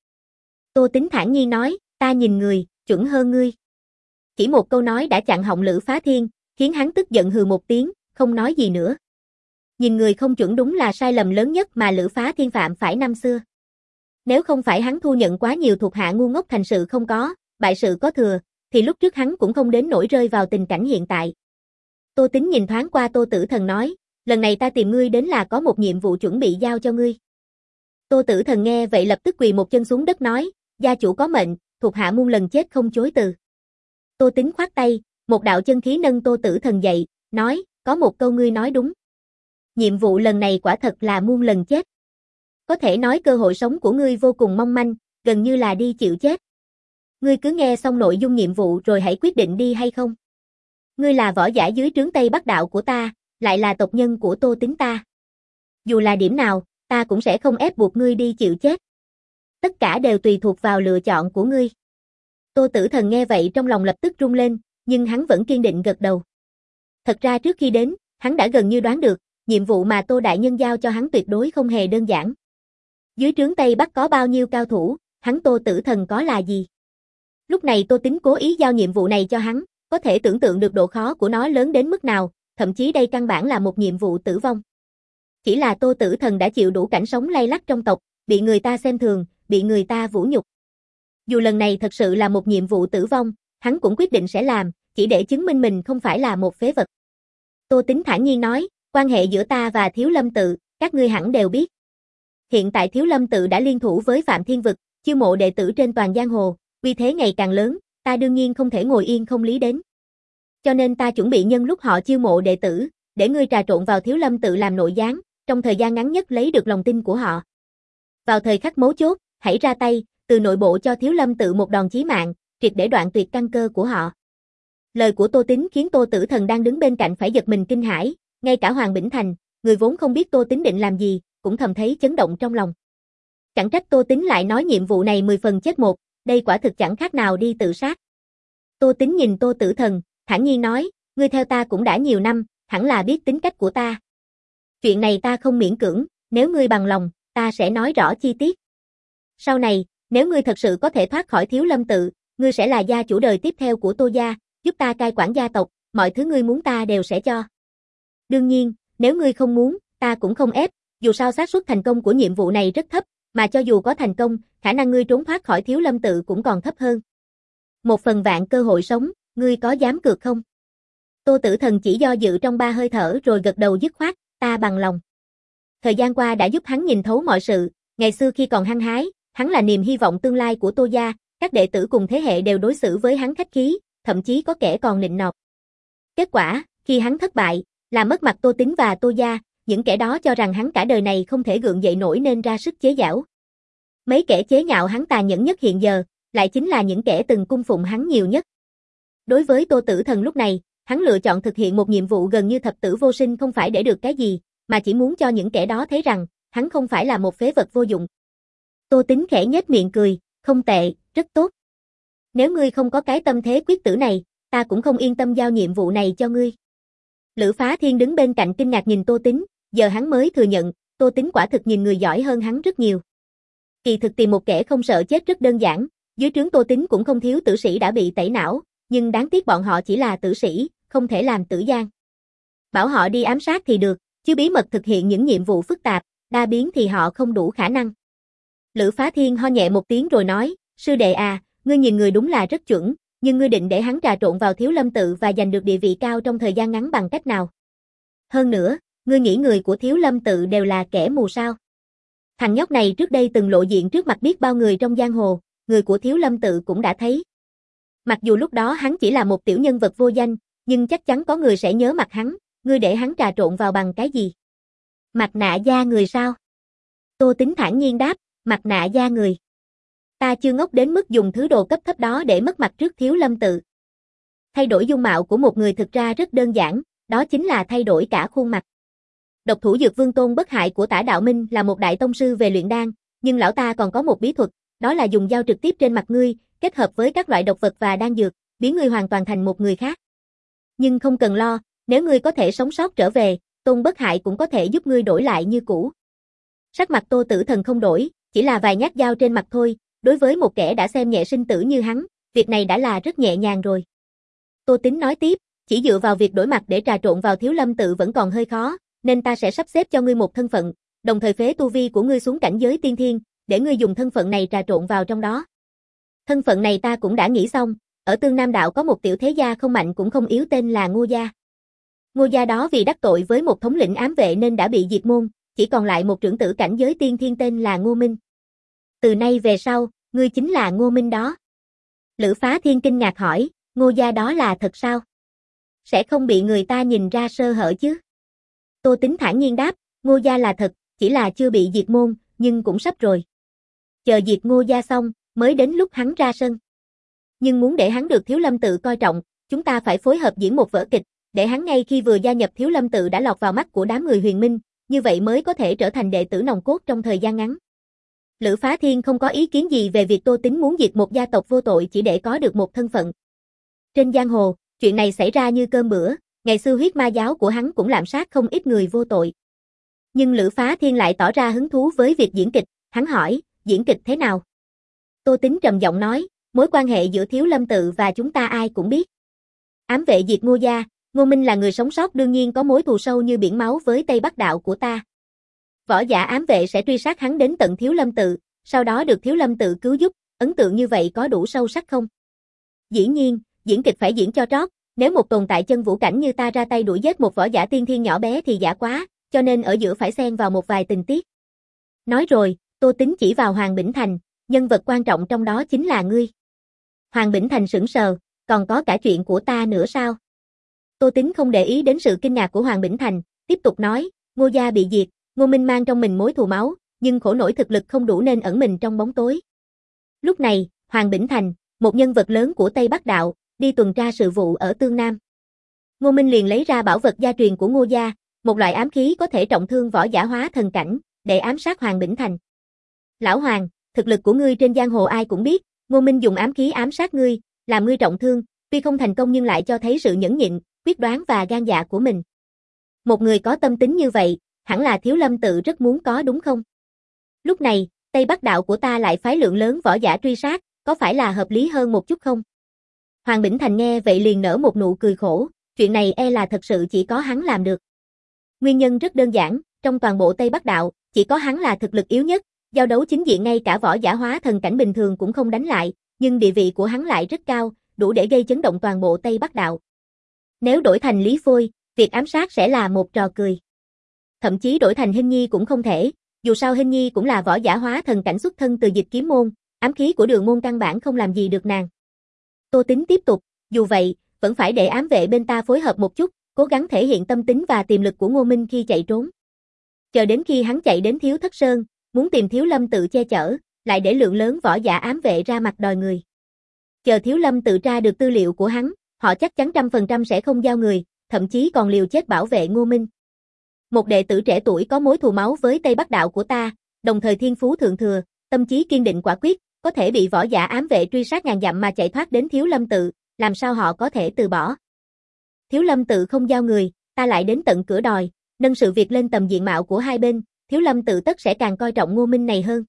Tô Tính thản nhiên nói, ta nhìn người, chuẩn hơn ngươi. Chỉ một câu nói đã chặn họng Lữ Phá Thiên, khiến hắn tức giận hừ một tiếng, không nói gì nữa. Nhìn người không chuẩn đúng là sai lầm lớn nhất mà Lữ Phá Thiên phạm phải năm xưa. Nếu không phải hắn thu nhận quá nhiều thuộc hạ ngu ngốc thành sự không có, bại sự có thừa, thì lúc trước hắn cũng không đến nỗi rơi vào tình cảnh hiện tại. Tô Tính nhìn thoáng qua Tô Tử Thần nói, lần này ta tìm ngươi đến là có một nhiệm vụ chuẩn bị giao cho ngươi. Tô Tử Thần nghe vậy lập tức quỳ một chân xuống đất nói, gia chủ có mệnh, thuộc hạ muôn lần chết không chối từ. Tô Tính khoát tay, một đạo chân khí nâng Tô Tử Thần dậy, nói, có một câu ngươi nói đúng. Nhiệm vụ lần này quả thật là muôn lần chết. Có thể nói cơ hội sống của ngươi vô cùng mong manh, gần như là đi chịu chết. Ngươi cứ nghe xong nội dung nhiệm vụ rồi hãy quyết định đi hay không. Ngươi là võ giả dưới trướng Tây Bắc đạo của ta, lại là tộc nhân của Tô Tính ta. Dù là điểm nào, ta cũng sẽ không ép buộc ngươi đi chịu chết. Tất cả đều tùy thuộc vào lựa chọn của ngươi. Tô Tử Thần nghe vậy trong lòng lập tức rung lên, nhưng hắn vẫn kiên định gật đầu. Thật ra trước khi đến, hắn đã gần như đoán được, nhiệm vụ mà Tô Đại Nhân giao cho hắn tuyệt đối không hề đơn giản. Dưới trướng Tây Bắc có bao nhiêu cao thủ, hắn Tô Tử Thần có là gì? Lúc này Tô Tính cố ý giao nhiệm vụ này cho hắn, có thể tưởng tượng được độ khó của nó lớn đến mức nào, thậm chí đây căn bản là một nhiệm vụ tử vong. Chỉ là Tô Tử Thần đã chịu đủ cảnh sống lay lắt trong tộc, bị người ta xem thường, bị người ta vũ nhục. Dù lần này thật sự là một nhiệm vụ tử vong, hắn cũng quyết định sẽ làm, chỉ để chứng minh mình không phải là một phế vật. Tô Tính thản nhiên nói, quan hệ giữa ta và Thiếu Lâm Tự, các ngươi hẳn đều biết. Hiện tại Thiếu Lâm Tự đã liên thủ với Phạm Thiên Vực, chiêu mộ đệ tử trên toàn giang hồ, uy thế ngày càng lớn, ta đương nhiên không thể ngồi yên không lý đến. Cho nên ta chuẩn bị nhân lúc họ chiêu mộ đệ tử, để ngươi trà trộn vào Thiếu Lâm Tự làm nội gián, trong thời gian ngắn nhất lấy được lòng tin của họ. Vào thời khắc mấu chốt, hãy ra tay, từ nội bộ cho Thiếu Lâm Tự một đòn chí mạng, triệt để đoạn tuyệt căn cơ của họ. Lời của Tô Tính khiến Tô Tử Thần đang đứng bên cạnh phải giật mình kinh hãi, ngay cả Hoàng Bỉnh Thành, người vốn không biết Tô Tính định làm gì, cũng thầm thấy chấn động trong lòng. Chẳng trách Tô Tính lại nói nhiệm vụ này mười phần chết một, đây quả thực chẳng khác nào đi tự sát. Tô Tính nhìn Tô Tử Thần, thản nhiên nói, ngươi theo ta cũng đã nhiều năm, hẳn là biết tính cách của ta. Chuyện này ta không miễn cưỡng, nếu ngươi bằng lòng, ta sẽ nói rõ chi tiết. Sau này, nếu ngươi thật sự có thể thoát khỏi Thiếu Lâm Tự, ngươi sẽ là gia chủ đời tiếp theo của Tô gia, giúp ta cai quản gia tộc, mọi thứ ngươi muốn ta đều sẽ cho. Đương nhiên, nếu ngươi không muốn, ta cũng không ép, dù sao xác suất thành công của nhiệm vụ này rất thấp, mà cho dù có thành công, khả năng ngươi trốn thoát khỏi Thiếu Lâm Tự cũng còn thấp hơn. Một phần vạn cơ hội sống, ngươi có dám cược không? Tô Tử Thần chỉ do dự trong ba hơi thở rồi gật đầu dứt khoát, ta bằng lòng. Thời gian qua đã giúp hắn nhìn thấu mọi sự, ngày xưa khi còn hăng hái, hắn là niềm hy vọng tương lai của Tô gia, các đệ tử cùng thế hệ đều đối xử với hắn khách khí, thậm chí có kẻ còn nịnh nọt. Kết quả, khi hắn thất bại, là mất mặt Tô Tính và Tô gia, những kẻ đó cho rằng hắn cả đời này không thể gượng dậy nổi nên ra sức chế giễu. Mấy kẻ chế nhạo hắn tàn nhẫn nhất hiện giờ, lại chính là những kẻ từng cung phụng hắn nhiều nhất. Đối với Tô Tử Thần lúc này, hắn lựa chọn thực hiện một nhiệm vụ gần như thập tử vô sinh không phải để được cái gì, mà chỉ muốn cho những kẻ đó thấy rằng, hắn không phải là một phế vật vô dụng. Tô Tính khẽ nhếch miệng cười, không tệ, rất tốt. Nếu ngươi không có cái tâm thế quyết tử này, ta cũng không yên tâm giao nhiệm vụ này cho ngươi. Lữ Phá Thiên đứng bên cạnh kinh ngạc nhìn Tô Tính, giờ hắn mới thừa nhận, Tô Tính quả thực nhìn người giỏi hơn hắn rất nhiều. Kỳ thực tìm một kẻ không sợ chết rất đơn giản, dưới trướng Tô Tính cũng không thiếu tử sĩ đã bị tẩy não, nhưng đáng tiếc bọn họ chỉ là tử sĩ, không thể làm tử giang. Bảo họ đi ám sát thì được, chứ bí mật thực hiện những nhiệm vụ phức tạp, đa biến thì họ không đủ khả năng. Lữ Phá Thiên ho nhẹ một tiếng rồi nói, sư đệ à, ngươi nhìn người đúng là rất chuẩn, nhưng ngươi định để hắn trà trộn vào Thiếu Lâm Tự và giành được địa vị cao trong thời gian ngắn bằng cách nào? Hơn nữa, ngươi nghĩ người của Thiếu Lâm Tự đều là kẻ mù sao? Thằng nhóc này trước đây từng lộ diện trước mặt biết bao người trong giang hồ, người của Thiếu Lâm Tự cũng đã thấy. Mặc dù lúc đó hắn chỉ là một tiểu nhân vật vô danh, nhưng chắc chắn có người sẽ nhớ mặt hắn, ngươi để hắn trà trộn vào bằng cái gì? Mặt nạ da người sao? Tô Tính thản nhiên đáp, mặt nạ da người. Ta chưa ngốc đến mức dùng thứ đồ cấp thấp đó để mất mặt trước Thiếu Lâm Tự. Thay đổi dung mạo của một người thực ra rất đơn giản, đó chính là thay đổi cả khuôn mặt. Độc thủ dược vương Tôn Bất Hại của Tả Đạo Minh là một đại tông sư về luyện đan, nhưng lão ta còn có một bí thuật, đó là dùng dao trực tiếp trên mặt ngươi, kết hợp với các loại độc vật và đan dược, biến ngươi hoàn toàn thành một người khác. Nhưng không cần lo, nếu ngươi có thể sống sót trở về, Tôn Bất Hại cũng có thể giúp ngươi đổi lại như cũ. Sắc mặt Tô Tử Thần không đổi, chỉ là vài nhát dao trên mặt thôi, đối với một kẻ đã xem nhẹ sinh tử như hắn, việc này đã là rất nhẹ nhàng rồi. Tô Tính nói tiếp, chỉ dựa vào việc đổi mặt để trà trộn vào Thiếu Lâm tự vẫn còn hơi khó, nên ta sẽ sắp xếp cho ngươi một thân phận, đồng thời phế tu vi của ngươi xuống cảnh giới tiên thiên, để ngươi dùng thân phận này trà trộn vào trong đó. Thân phận này ta cũng đã nghĩ xong, ở Tương Nam đạo có một tiểu thế gia không mạnh cũng không yếu tên là Ngô gia. Ngô gia đó vì đắc tội với một thống lĩnh ám vệ nên đã bị diệt môn, chỉ còn lại một trưởng tử cảnh giới tiên thiên tên là Ngô Minh. Từ nay về sau, ngươi chính là Ngô Minh đó. Lữ Phá Thiên kinh ngạc hỏi, Ngô gia đó là thật sao? Sẽ không bị người ta nhìn ra sơ hở chứ? Tô Tính thản nhiên đáp, Ngô gia là thật, chỉ là chưa bị diệt môn, nhưng cũng sắp rồi. Chờ diệt Ngô gia xong, mới đến lúc hắn ra sân. Nhưng muốn để hắn được Thiếu Lâm tự coi trọng, chúng ta phải phối hợp diễn một vở kịch, để hắn ngay khi vừa gia nhập Thiếu Lâm tự đã lọt vào mắt của đám người Huyền Minh, như vậy mới có thể trở thành đệ tử nòng cốt trong thời gian ngắn. Lữ Phá Thiên không có ý kiến gì về việc Tô Tính muốn diệt một gia tộc vô tội chỉ để có được một thân phận. Trên giang hồ, chuyện này xảy ra như cơm bữa, ngày xưa huyết ma giáo của hắn cũng lạm sát không ít người vô tội. Nhưng Lữ Phá Thiên lại tỏ ra hứng thú với việc diễn kịch, hắn hỏi, diễn kịch thế nào? Tô Tính trầm giọng nói, mối quan hệ giữa Thiếu Lâm tự và chúng ta ai cũng biết. Ám vệ diệt Ngô gia, Ngô Minh là người sống sót đương nhiên có mối thù sâu như biển máu với Tây Bắc đạo của ta. Võ giả ám vệ sẽ truy sát hắn đến tận Thiếu Lâm tự, sau đó được Thiếu Lâm tự cứu giúp, ấn tượng như vậy có đủ sâu sắc không? Dĩ nhiên, diễn kịch phải diễn cho trót, nếu một tồn tại chân vũ cảnh như ta ra tay đuổi giết một võ giả tiên thiên nhỏ bé thì giả quá, cho nên ở giữa phải xen vào một vài tình tiết. Nói rồi, Tô Tính chỉ vào Hoàng Bỉnh Thành, nhân vật quan trọng trong đó chính là ngươi. Hoàng Bỉnh Thành sững sờ, còn có cả chuyện của ta nữa sao? Tô Tính không để ý đến sự kinh ngạc của Hoàng Bỉnh Thành, tiếp tục nói, Ngô gia bị diệt, Ngô Minh mang trong mình mối thù máu, nhưng khổ nổi thực lực không đủ nên ẩn mình trong bóng tối. Lúc này, Hoàng Bỉnh Thành, một nhân vật lớn của Tây Bắc đạo, đi tuần tra sự vụ ở Tương Nam. Ngô Minh liền lấy ra bảo vật gia truyền của Ngô gia, một loại ám khí có thể trọng thương võ giả hóa thần cảnh, để ám sát Hoàng Bỉnh Thành. Lão Hoàng, thực lực của ngươi trên giang hồ ai cũng biết, Ngô Minh dùng ám khí ám sát ngươi, làm ngươi trọng thương, tuy không thành công nhưng lại cho thấy sự nhẫn nhịn, quyết đoán và gan dạ của mình. Một người có tâm tính như vậy, hẳn là Thiếu Lâm tự rất muốn có đúng không? Lúc này, Tây Bắc đạo của ta lại phái lượng lớn võ giả truy sát, có phải là hợp lý hơn một chút không? Hoàng Bỉnh Thành nghe vậy liền nở một nụ cười khổ, chuyện này e là thật sự chỉ có hắn làm được. Nguyên nhân rất đơn giản, trong toàn bộ Tây Bắc đạo, chỉ có hắn là thực lực yếu nhất, giao đấu chính diện ngay cả võ giả hóa thần cảnh bình thường cũng không đánh lại, nhưng địa vị của hắn lại rất cao, đủ để gây chấn động toàn bộ Tây Bắc đạo. Nếu đổi thành Lý Phôi, việc ám sát sẽ là một trò cười. Thậm chí đổi thành Hinh Nhi cũng không thể, dù sao Hinh Nhi cũng là võ giả hóa thần cảnh xuất thân từ Dịch Kiếm môn, ám khí của Đường môn căn bản không làm gì được nàng. Tô Tính tiếp tục, dù vậy, vẫn phải để ám vệ bên ta phối hợp một chút, cố gắng thể hiện tâm tính và tiềm lực của Ngô Minh khi chạy trốn. Chờ đến khi hắn chạy đến Thiếu Thất Sơn, muốn tìm Thiếu Lâm tự che chở, lại để lượng lớn võ giả ám vệ ra mặt đòi người. Chờ Thiếu Lâm tự tra được tư liệu của hắn, họ chắc chắn trăm phần trăm sẽ không giao người, thậm chí còn liều chết bảo vệ Ngô Minh. Một đệ tử trẻ tuổi có mối thù máu với Tây Bắc đạo của ta, đồng thời thiên phú thượng thừa, tâm trí kiên định quả quyết, có thể bị võ giả ám vệ truy sát ngàn dặm mà chạy thoát đến Thiếu Lâm tự, làm sao họ có thể từ bỏ? Thiếu Lâm tự không giao người, ta lại đến tận cửa đòi, nâng sự việc lên tầm diện mạo của hai bên, Thiếu Lâm tự tất sẽ càng coi trọng Ngô Minh này hơn.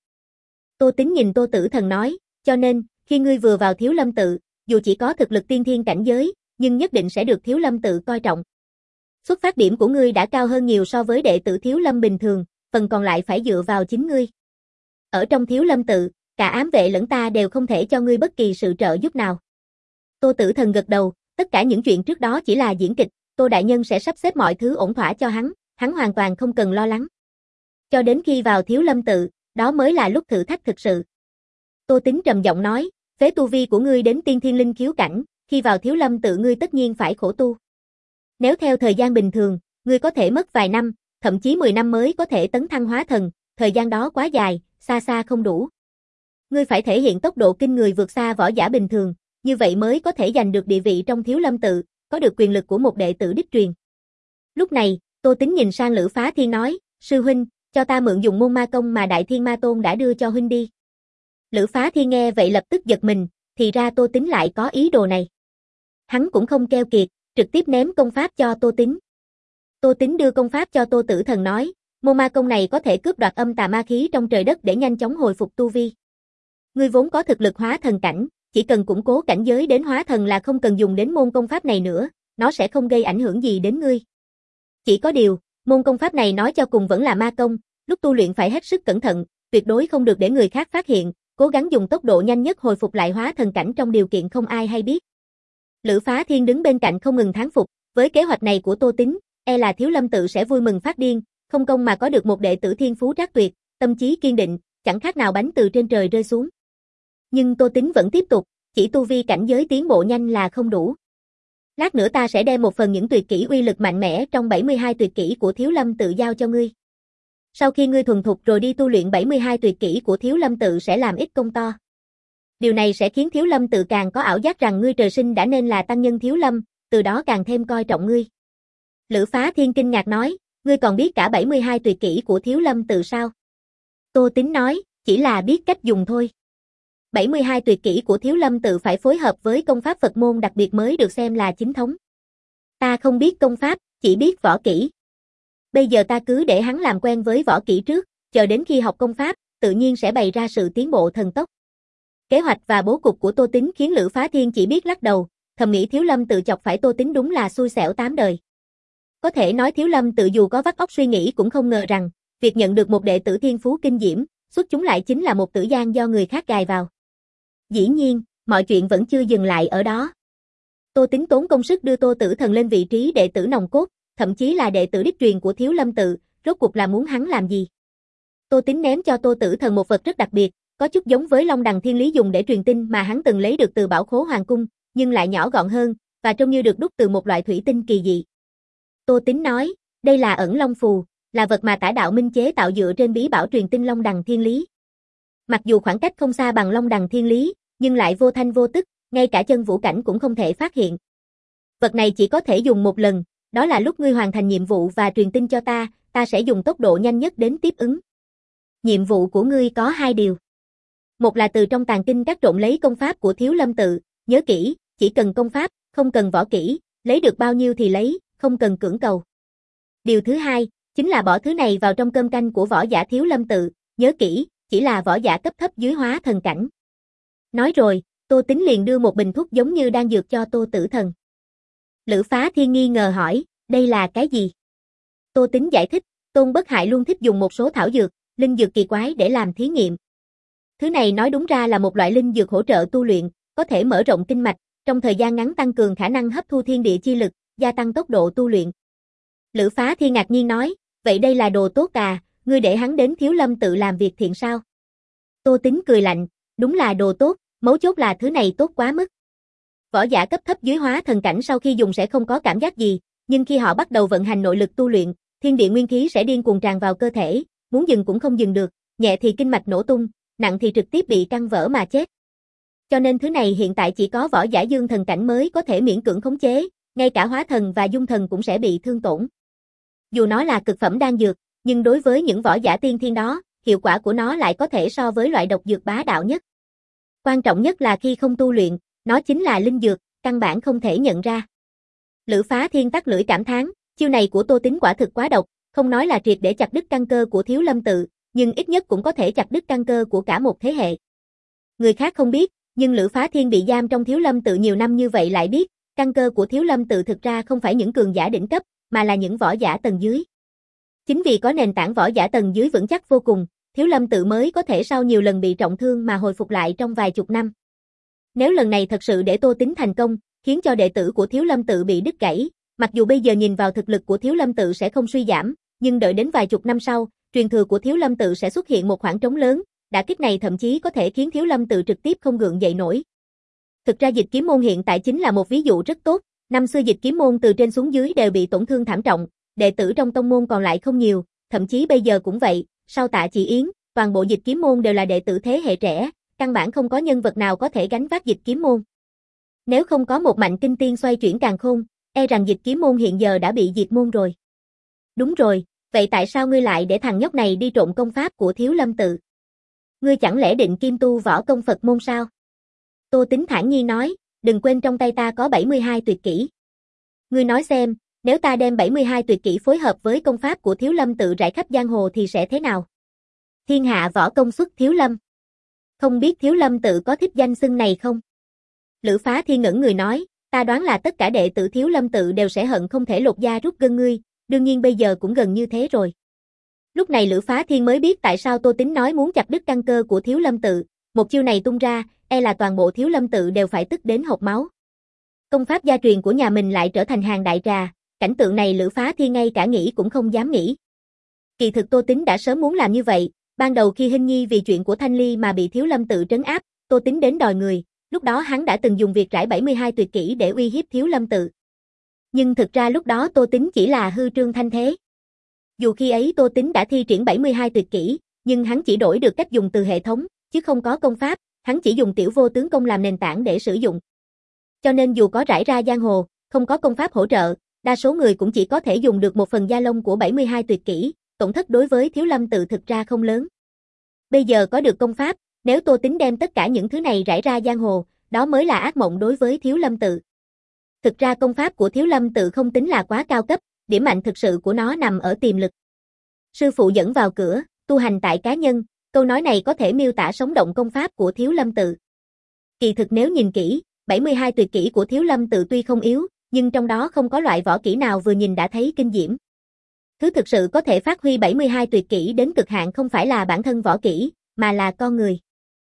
Tô Tính nhìn Tô Tử Thần nói, cho nên, khi ngươi vừa vào Thiếu Lâm tự, dù chỉ có thực lực tiên thiên cảnh giới, nhưng nhất định sẽ được Thiếu Lâm tự coi trọng. Xuất phát điểm của ngươi đã cao hơn nhiều so với đệ tử Thiếu Lâm bình thường, phần còn lại phải dựa vào chính ngươi. Ở trong Thiếu Lâm tự, cả ám vệ lẫn ta đều không thể cho ngươi bất kỳ sự trợ giúp nào. Tô Tử Thần gật đầu, tất cả những chuyện trước đó chỉ là diễn kịch, Tô đại nhân sẽ sắp xếp mọi thứ ổn thỏa cho hắn, hắn hoàn toàn không cần lo lắng. Cho đến khi vào Thiếu Lâm tự, đó mới là lúc thử thách thực sự. Tô Tính trầm giọng nói, phế tu vi của ngươi đến tiên thiên linh khiếu cảnh, khi vào Thiếu Lâm tự ngươi tất nhiên phải khổ tu. Nếu theo thời gian bình thường, ngươi có thể mất vài năm, thậm chí mười năm mới có thể tấn thăng hóa thần, thời gian đó quá dài, xa xa không đủ. Ngươi phải thể hiện tốc độ kinh người vượt xa võ giả bình thường, như vậy mới có thể giành được địa vị trong Thiếu Lâm tự, có được quyền lực của một đệ tử đích truyền. Lúc này, Tô Tính nhìn sang Lữ Phá Thiên nói, sư huynh, cho ta mượn dùng môn ma công mà Đại Thiên Ma Tôn đã đưa cho huynh đi. Lữ Phá Thiên nghe vậy lập tức giật mình, thì ra Tô Tính lại có ý đồ này. Hắn cũng không keo kiệt, trực tiếp ném công pháp cho Tô Tính. Tô Tính đưa công pháp cho Tô Tử Thần nói, môn ma công này có thể cướp đoạt âm tà ma khí trong trời đất để nhanh chóng hồi phục tu vi. Ngươi vốn có thực lực hóa thần cảnh, chỉ cần củng cố cảnh giới đến hóa thần là không cần dùng đến môn công pháp này nữa, nó sẽ không gây ảnh hưởng gì đến ngươi. Chỉ có điều, môn công pháp này nói cho cùng vẫn là ma công, lúc tu luyện phải hết sức cẩn thận, tuyệt đối không được để người khác phát hiện, cố gắng dùng tốc độ nhanh nhất hồi phục lại hóa thần cảnh trong điều kiện không ai hay biết. Lữ Phá Thiên đứng bên cạnh không ngừng thán phục, với kế hoạch này của Tô Tính, e là Thiếu Lâm tự sẽ vui mừng phát điên, không công mà có được một đệ tử thiên phú trác tuyệt, tâm trí kiên định, chẳng khác nào bánh từ trên trời rơi xuống. Nhưng Tô Tính vẫn tiếp tục, chỉ tu vi cảnh giới tiến bộ nhanh là không đủ. Lát nữa ta sẽ đem một phần những tuyệt kỹ uy lực mạnh mẽ trong bảy mươi hai tuyệt kỹ của Thiếu Lâm tự giao cho ngươi. Sau khi ngươi thuần thục rồi đi tu luyện bảy mươi hai tuyệt kỹ của Thiếu Lâm tự sẽ làm ít công to. Điều này sẽ khiến Thiếu Lâm tự càng có ảo giác rằng ngươi trời sinh đã nên là tăng nhân Thiếu Lâm, từ đó càng thêm coi trọng ngươi. Lữ Phá Thiên kinh ngạc nói, ngươi còn biết cả bảy mươi hai tuyệt kỹ của Thiếu Lâm tự sao? Tô Tính nói, chỉ là biết cách dùng thôi. bảy mươi hai tuyệt kỹ của Thiếu Lâm tự phải phối hợp với công pháp Phật môn đặc biệt mới được xem là chính thống. Ta không biết công pháp, chỉ biết võ kỹ. Bây giờ ta cứ để hắn làm quen với võ kỹ trước, chờ đến khi học công pháp, tự nhiên sẽ bày ra sự tiến bộ thần tốc. Kế hoạch và bố cục của Tô Tính khiến Lữ Phá Thiên chỉ biết lắc đầu, thầm nghĩ Thiếu Lâm tự chọc phải Tô Tính đúng là xui xẻo tám đời. Có thể nói Thiếu Lâm tự dù có vắt óc suy nghĩ cũng không ngờ rằng, việc nhận được một đệ tử thiên phú kinh diễm, xuất chúng lại chính là một tử gian do người khác gài vào. Dĩ nhiên, mọi chuyện vẫn chưa dừng lại ở đó. Tô Tính tốn công sức đưa Tô Tử Thần lên vị trí đệ tử nòng cốt, thậm chí là đệ tử đích truyền của Thiếu Lâm tự, rốt cuộc là muốn hắn làm gì? Tô Tính ném cho Tô Tử Thần một vật rất đặc biệt, có chút giống với Long Đằng Thiên Lý dùng để truyền tin mà hắn từng lấy được từ Bảo Khố Hoàng cung, nhưng lại nhỏ gọn hơn, và trông như được đúc từ một loại thủy tinh kỳ dị. Tô Tính nói, đây là ẩn long phù, là vật mà Tả Đạo Minh chế tạo dựa trên bí bảo truyền tin Long Đằng Thiên Lý. Mặc dù khoảng cách không xa bằng Long Đằng Thiên Lý, nhưng lại vô thanh vô tức, ngay cả chân vũ cảnh cũng không thể phát hiện. Vật này chỉ có thể dùng một lần, đó là lúc ngươi hoàn thành nhiệm vụ và truyền tin cho ta, ta sẽ dùng tốc độ nhanh nhất đến tiếp ứng. Nhiệm vụ của ngươi có hai điều. Một là từ trong tàng kinh các trộn lấy công pháp của Thiếu Lâm tự, nhớ kỹ, chỉ cần công pháp, không cần võ kỹ, lấy được bao nhiêu thì lấy, không cần cưỡng cầu. Điều thứ hai, chính là bỏ thứ này vào trong cơm canh của võ giả Thiếu Lâm tự, nhớ kỹ, chỉ là võ giả cấp thấp dưới hóa thần cảnh. Nói rồi, Tô Tính liền đưa một bình thuốc giống như đang dược cho Tô Tử Thần. Lữ Phá Thiên nghi ngờ hỏi, đây là cái gì? Tô Tính giải thích, Tôn Bất Hại luôn thích dùng một số thảo dược, linh dược kỳ quái để làm thí nghiệm. Thứ này nói đúng ra là một loại linh dược hỗ trợ tu luyện, có thể mở rộng kinh mạch, trong thời gian ngắn tăng cường khả năng hấp thu thiên địa chi lực, gia tăng tốc độ tu luyện. Lữ Phá Thiên ngạc nhiên nói, vậy đây là đồ tốt à, ngươi để hắn đến Thiếu Lâm tự làm việc thiện sao? Tô Tính cười lạnh, đúng là đồ tốt, mấu chốt là thứ này tốt quá mức. Võ giả cấp thấp dưới hóa thần cảnh sau khi dùng sẽ không có cảm giác gì, nhưng khi họ bắt đầu vận hành nội lực tu luyện, thiên địa nguyên khí sẽ điên cuồng tràn vào cơ thể, muốn dừng cũng không dừng được, nhẹ thì kinh mạch nổ tung, nặng thì trực tiếp bị căng vỡ mà chết. Cho nên thứ này hiện tại chỉ có võ giả dương thần cảnh mới có thể miễn cưỡng khống chế, ngay cả hóa thần và dung thần cũng sẽ bị thương tổn. Dù nó là cực phẩm đan dược, nhưng đối với những võ giả tiên thiên đó, hiệu quả của nó lại có thể so với loại độc dược bá đạo nhất. Quan trọng nhất là khi không tu luyện, nó chính là linh dược, căn bản không thể nhận ra. Lữ Phá Thiên tắt lưỡi cảm thán, chiêu này của Tô Tính quả thực quá độc, không nói là triệt để chặt đứt căn cơ của Thiếu Lâm tự, nhưng ít nhất cũng có thể chặt đứt căn cơ của cả một thế hệ. Người khác không biết, nhưng Lữ Phá Thiên bị giam trong Thiếu Lâm tự nhiều năm như vậy lại biết, căn cơ của Thiếu Lâm tự thực ra không phải những cường giả đỉnh cấp, mà là những võ giả tầng dưới. Chính vì có nền tảng võ giả tầng dưới vững chắc vô cùng, Thiếu Lâm tự mới có thể sau nhiều lần bị trọng thương mà hồi phục lại trong vài chục năm. Nếu lần này thật sự để Tô Tính thành công, khiến cho đệ tử của Thiếu Lâm tự bị đứt gãy, mặc dù bây giờ nhìn vào thực lực của Thiếu Lâm tự sẽ không suy giảm, nhưng đợi đến vài chục năm sau, truyền thừa của Thiếu Lâm tự sẽ xuất hiện một khoảng trống lớn, đả kích này thậm chí có thể khiến Thiếu Lâm tự trực tiếp không gượng dậy nổi. Thực ra Dịch Kiếm môn hiện tại chính là một ví dụ rất tốt, năm xưa Dịch Kiếm môn từ trên xuống dưới đều bị tổn thương thảm trọng, đệ tử trong tông môn còn lại không nhiều, thậm chí bây giờ cũng vậy, sau Tạ Chỉ Yến, toàn bộ Dịch Kiếm môn đều là đệ tử thế hệ trẻ, căn bản không có nhân vật nào có thể gánh vác Dịch Kiếm môn. Nếu không có một mạnh kinh tiên xoay chuyển càn khôn, e rằng Dịch Kiếm môn hiện giờ đã bị diệt môn rồi. Đúng rồi, vậy tại sao ngươi lại để thằng nhóc này đi trộn công pháp của Thiếu Lâm tự? Ngươi chẳng lẽ định kim tu võ công Phật môn sao? Tô Tính thản nhiên nói, đừng quên trong tay ta có bảy mươi hai tuyệt kỹ. Ngươi nói xem, nếu ta đem bảy mươi hai tuyệt kỹ phối hợp với công pháp của Thiếu Lâm tự rải khắp giang hồ thì sẽ thế nào? Thiên hạ võ công xuất Thiếu Lâm. Không biết Thiếu Lâm tự có thích danh xưng này không? Lữ Phá Thiên ngẩn người nói, ta đoán là tất cả đệ tử Thiếu Lâm tự đều sẽ hận không thể lột da rút gân ngươi, đương nhiên bây giờ cũng gần như thế rồi. Lúc này Lữ Phá Thiên mới biết tại sao Tô Tính nói muốn chặt đứt căn cơ của Thiếu Lâm tự, một chiêu này tung ra, e là toàn bộ Thiếu Lâm tự đều phải tức đến hộc máu. Công pháp gia truyền của nhà mình lại trở thành hàng đại trà, cảnh tượng này Lữ Phá Thiên ngay cả nghĩ cũng không dám nghĩ. Kỳ thực Tô Tính đã sớm muốn làm như vậy, ban đầu khi Hinh Nhi vì chuyện của Thanh Ly mà bị Thiếu Lâm tự trấn áp, Tô Tính đến đòi người, lúc đó hắn đã từng dùng việc rải bảy mươi hai tuyệt kỹ để uy hiếp Thiếu Lâm tự. Nhưng thực ra lúc đó Tô Tính chỉ là hư trương thanh thế. Dù khi ấy Tô Tính đã thi triển bảy mươi hai tuyệt kỹ, nhưng hắn chỉ đổi được cách dùng từ hệ thống, chứ không có công pháp, hắn chỉ dùng tiểu vô tướng công làm nền tảng để sử dụng. Cho nên dù có rải ra giang hồ, không có công pháp hỗ trợ, đa số người cũng chỉ có thể dùng được một phần da lông của bảy mươi hai tuyệt kỹ, tổn thất đối với Thiếu Lâm tự thực ra không lớn. Bây giờ có được công pháp, nếu Tô Tính đem tất cả những thứ này rải ra giang hồ, đó mới là ác mộng đối với Thiếu Lâm tự. Thực ra công pháp của Thiếu Lâm tự không tính là quá cao cấp, điểm mạnh thực sự của nó nằm ở tiềm lực. Sư phụ dẫn vào cửa, tu hành tại cá nhân, câu nói này có thể miêu tả sống động công pháp của Thiếu Lâm tự. Kỳ thực nếu nhìn kỹ, bảy mươi hai tuyệt kỹ của Thiếu Lâm tự tuy không yếu, nhưng trong đó không có loại võ kỹ nào vừa nhìn đã thấy kinh diễm. Thứ thực sự có thể phát huy bảy mươi hai tuyệt kỹ đến cực hạn không phải là bản thân võ kỹ, mà là con người.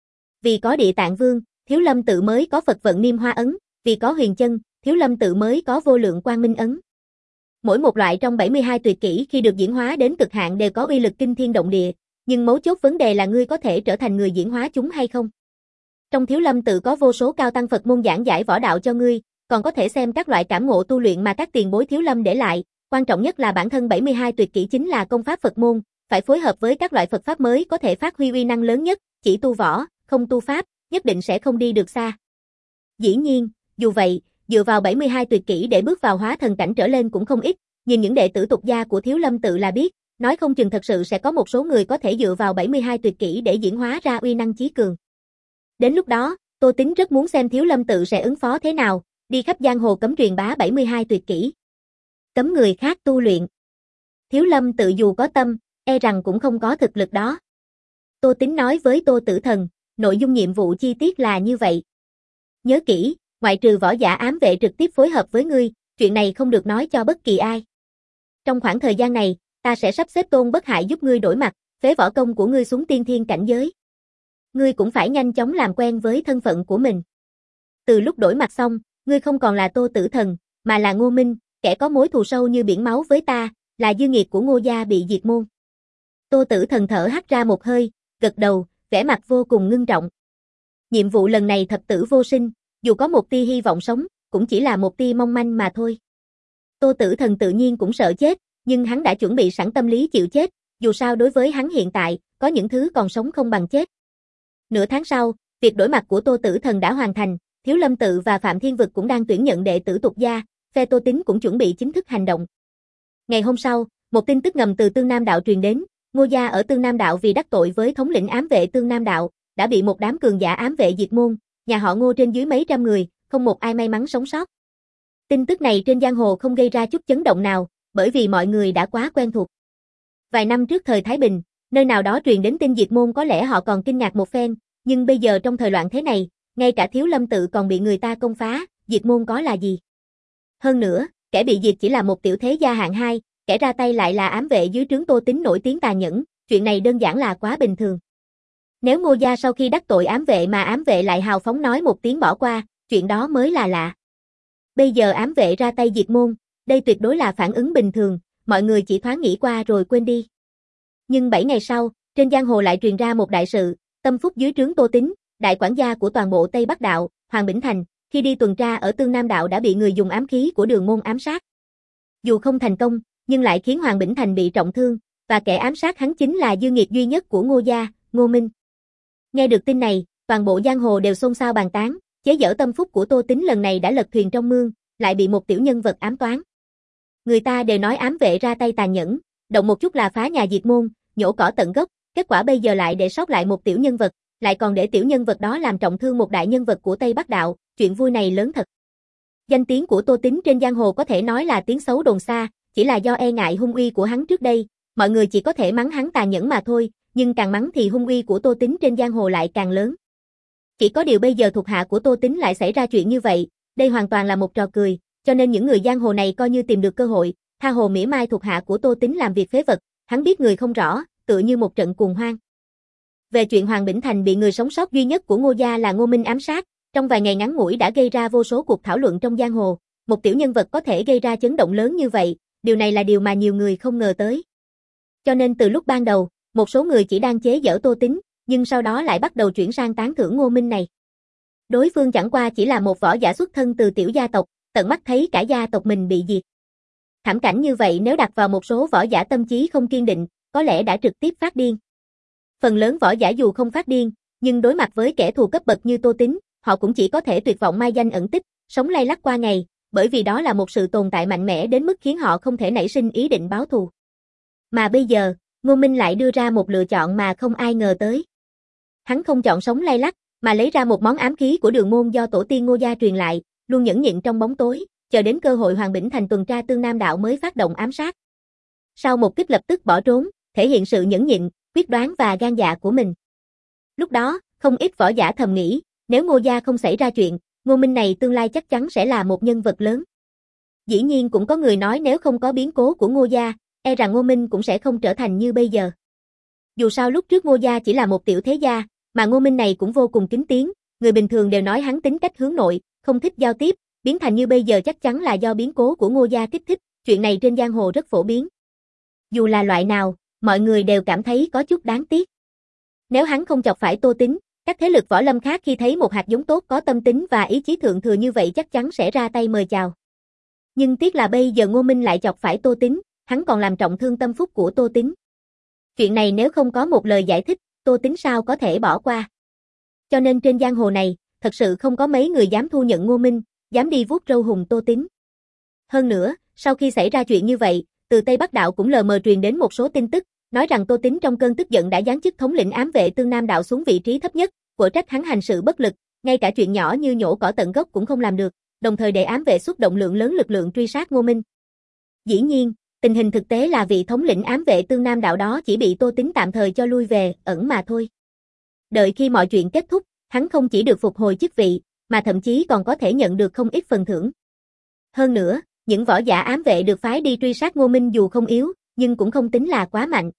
Vì có Địa Tạng Vương, Thiếu Lâm tự mới có Phật Vận Niêm Hoa ấn, vì có Huyền Chân, Thiếu Lâm tự mới có Vô Lượng Quang Minh ấn. Mỗi một loại trong bảy mươi hai tuyệt kỹ khi được diễn hóa đến cực hạn đều có uy lực kinh thiên động địa, nhưng mấu chốt vấn đề là ngươi có thể trở thành người diễn hóa chúng hay không. Trong Thiếu Lâm tự có vô số cao tăng Phật môn giảng giải võ đạo cho ngươi, còn có thể xem các loại cảm ngộ tu luyện mà các tiền bối Thiếu Lâm để lại, quan trọng nhất là bản thân bảy mươi hai tuyệt kỹ chính là công pháp Phật môn, phải phối hợp với các loại Phật pháp mới có thể phát huy uy năng lớn nhất, chỉ tu võ, không tu pháp, nhất định sẽ không đi được xa. Dĩ nhiên, dù vậy, dựa vào bảy mươi hai tuyệt kỹ để bước vào hóa thần cảnh trở lên cũng không ít, nhìn những đệ tử tục gia của Thiếu Lâm tự là biết, nói không chừng thật sự sẽ có một số người có thể dựa vào bảy mươi hai tuyệt kỹ để diễn hóa ra uy năng chí cường. Đến lúc đó, Tô Tính rất muốn xem Thiếu Lâm tự sẽ ứng phó thế nào, đi khắp giang hồ cấm truyền bá bảy mươi hai tuyệt kỹ. Cấm người khác tu luyện. Thiếu Lâm tự dù có tâm, e rằng cũng không có thực lực đó. Tô Tính nói với Tô Tử Thần, nội dung nhiệm vụ chi tiết là như vậy. Nhớ kỹ, ngoại trừ võ giả ám vệ trực tiếp phối hợp với ngươi, chuyện này không được nói cho bất kỳ ai. Trong khoảng thời gian này, ta sẽ sắp xếp Tôn Bất Hại giúp ngươi đổi mặt, phế võ công của ngươi xuống tiên thiên cảnh giới. Ngươi cũng phải nhanh chóng làm quen với thân phận của mình. Từ lúc đổi mặt xong, ngươi không còn là Tô Tử Thần, mà là Ngô Minh, kẻ có mối thù sâu như biển máu với ta, là dư nghiệt của Ngô gia bị diệt môn. Tô Tử Thần thở hắt ra một hơi, gật đầu, vẻ mặt vô cùng ngưng trọng. Nhiệm vụ lần này thập tử vô sinh, dù có một tia hy vọng sống, cũng chỉ là một tia mong manh mà thôi. Tô Tử Thần tự nhiên cũng sợ chết, nhưng hắn đã chuẩn bị sẵn tâm lý chịu chết, dù sao đối với hắn hiện tại, có những thứ còn sống không bằng chết. Nửa tháng sau, việc đổi mặt của Tô Tử Thần đã hoàn thành, Thiếu Lâm tự và Phạm Thiên Vực cũng đang tuyển nhận đệ tử tục gia, phe Tô Tính cũng chuẩn bị chính thức hành động. Ngày hôm sau, một tin tức ngầm từ Tương Nam đạo truyền đến, Ngô gia ở Tương Nam đạo vì đắc tội với thống lĩnh ám vệ Tương Nam đạo, đã bị một đám cường giả ám vệ diệt môn, nhà họ Ngô trên dưới mấy trăm người, không một ai may mắn sống sót. Tin tức này trên giang hồ không gây ra chút chấn động nào, bởi vì mọi người đã quá quen thuộc. Vài năm trước thời Thái Bình, nơi nào đó truyền đến tin diệt môn có lẽ họ còn kinh ngạc một phen, nhưng bây giờ trong thời loạn thế này, ngay cả Thiếu Lâm tự còn bị người ta công phá, diệt môn có là gì? Hơn nữa, kẻ bị diệt chỉ là một tiểu thế gia hạng hai, kẻ ra tay lại là ám vệ dưới trướng Tô Tính nổi tiếng tàn nhẫn, chuyện này đơn giản là quá bình thường. Nếu Ngô gia sau khi đắc tội ám vệ mà ám vệ lại hào phóng nói một tiếng bỏ qua, chuyện đó mới là lạ. Bây giờ ám vệ ra tay diệt môn, đây tuyệt đối là phản ứng bình thường, mọi người chỉ thoáng nghĩ qua rồi quên đi. Nhưng bảy ngày sau, trên giang hồ lại truyền ra một đại sự, tâm phúc dưới trướng Tô Tính, đại quản gia của toàn bộ Tây Bắc đạo, Hoàng Bỉnh Thành, khi đi tuần tra ở Tương Nam đạo đã bị người dùng ám khí của Đường môn ám sát. Dù không thành công, nhưng lại khiến Hoàng Bỉnh Thành bị trọng thương, và kẻ ám sát hắn chính là dư nghiệt duy nhất của Ngô gia, Ngô Minh. Nghe được tin này, toàn bộ giang hồ đều xôn xao bàn tán, Chế giễu tâm phúc của Tô Tính lần này đã lật thuyền trong mương, lại bị một tiểu nhân vật ám toán. Người ta đều nói ám vệ ra tay tàn nhẫn, động một chút là phá nhà diệt môn, nhổ cỏ tận gốc, kết quả bây giờ lại để sót lại một tiểu nhân vật, lại còn để tiểu nhân vật đó làm trọng thương một đại nhân vật của Tây Bắc Đạo, chuyện vui này lớn thật. Danh tiếng của Tô Tính trên giang hồ có thể nói là tiếng xấu đồn xa, chỉ là do e ngại hung uy của hắn trước đây, mọi người chỉ có thể mắng hắn tàn nhẫn mà thôi, nhưng càng mắng thì hung uy của Tô Tính trên giang hồ lại càng lớn. Chỉ có điều bây giờ thuộc hạ của Tô Tính lại xảy ra chuyện như vậy, đây hoàn toàn là một trò cười, cho nên những người giang hồ này coi như tìm được cơ hội, tha hồ mỉa mai thuộc hạ của Tô Tính làm việc phế vật, hắn biết người không rõ, tựa như một trận cuồng hoang. Về chuyện Hoàng Bỉnh Thành bị người sống sót duy nhất của Ngô gia là Ngô Minh ám sát, trong vài ngày ngắn ngủi đã gây ra vô số cuộc thảo luận trong giang hồ, một tiểu nhân vật có thể gây ra chấn động lớn như vậy, điều này là điều mà nhiều người không ngờ tới. Cho nên từ lúc ban đầu, một số người chỉ đang chế giễu Tô Tính, nhưng sau đó lại bắt đầu chuyển sang tán thưởng Ngô Minh này. Đối phương chẳng qua chỉ là một võ giả xuất thân từ tiểu gia tộc, tận mắt thấy cả gia tộc mình bị diệt. Thảm cảnh như vậy nếu đặt vào một số võ giả tâm trí không kiên định, có lẽ đã trực tiếp phát điên. Phần lớn võ giả dù không phát điên, nhưng đối mặt với kẻ thù cấp bậc như Tô Tính, họ cũng chỉ có thể tuyệt vọng mai danh ẩn tích, sống lay lắt qua ngày, bởi vì đó là một sự tồn tại mạnh mẽ đến mức khiến họ không thể nảy sinh ý định báo thù. Mà bây giờ, Ngô Minh lại đưa ra một lựa chọn mà không ai ngờ tới. Hắn không chọn sống lay lắt, mà lấy ra một món ám khí của Đường môn do tổ tiên Ngô gia truyền lại, luôn nhẫn nhịn trong bóng tối, chờ đến cơ hội Hoàng Bỉnh Thành tuần tra Tương Nam đạo mới phát động ám sát. Sau một kích lập tức bỏ trốn, thể hiện sự nhẫn nhịn, quyết đoán và gan dạ của mình. Lúc đó, không ít võ giả thầm nghĩ, nếu Ngô gia không xảy ra chuyện, Ngô Minh này tương lai chắc chắn sẽ là một nhân vật lớn. Dĩ nhiên cũng có người nói nếu không có biến cố của Ngô gia, e rằng Ngô Minh cũng sẽ không trở thành như bây giờ. Dù sao lúc trước Ngô gia chỉ là một tiểu thế gia, mà Ngô Minh này cũng vô cùng kín tiếng, người bình thường đều nói hắn tính cách hướng nội, không thích giao tiếp, biến thành như bây giờ chắc chắn là do biến cố của Ngô gia kích thích, chuyện này trên giang hồ rất phổ biến. Dù là loại nào, mọi người đều cảm thấy có chút đáng tiếc. Nếu hắn không chọc phải Tô Tính, các thế lực võ lâm khác khi thấy một hạt giống tốt có tâm tính và ý chí thượng thừa như vậy chắc chắn sẽ ra tay mời chào. Nhưng tiếc là bây giờ Ngô Minh lại chọc phải Tô Tính, hắn còn làm trọng thương tâm phúc của Tô Tính. Chuyện này nếu không có một lời giải thích, Tô Tính sao có thể bỏ qua. Cho nên trên giang hồ này, thật sự không có mấy người dám thu nhận Ngô Minh, dám đi vuốt râu hùng Tô Tính. Hơn nữa, sau khi xảy ra chuyện như vậy, từ Tây Bắc Đạo cũng lờ mờ truyền đến một số tin tức, nói rằng Tô Tính trong cơn tức giận đã giáng chức thống lĩnh ám vệ Tương Nam Đạo xuống vị trí thấp nhất, của trách hắn hành sự bất lực, ngay cả chuyện nhỏ như nhổ cỏ tận gốc cũng không làm được, đồng thời để ám vệ xuất động lượng lớn lực lượng truy sát Ngô Minh. Dĩ nhiên, tình hình thực tế là vị thống lĩnh ám vệ Tương Nam Đạo đó chỉ bị Tô Tính tạm thời cho lui về, ẩn mà thôi. Đợi khi mọi chuyện kết thúc, hắn không chỉ được phục hồi chức vị, mà thậm chí còn có thể nhận được không ít phần thưởng. Hơn nữa, những võ giả ám vệ được phái đi truy sát Ngô Minh dù không yếu, nhưng cũng không tính là quá mạnh.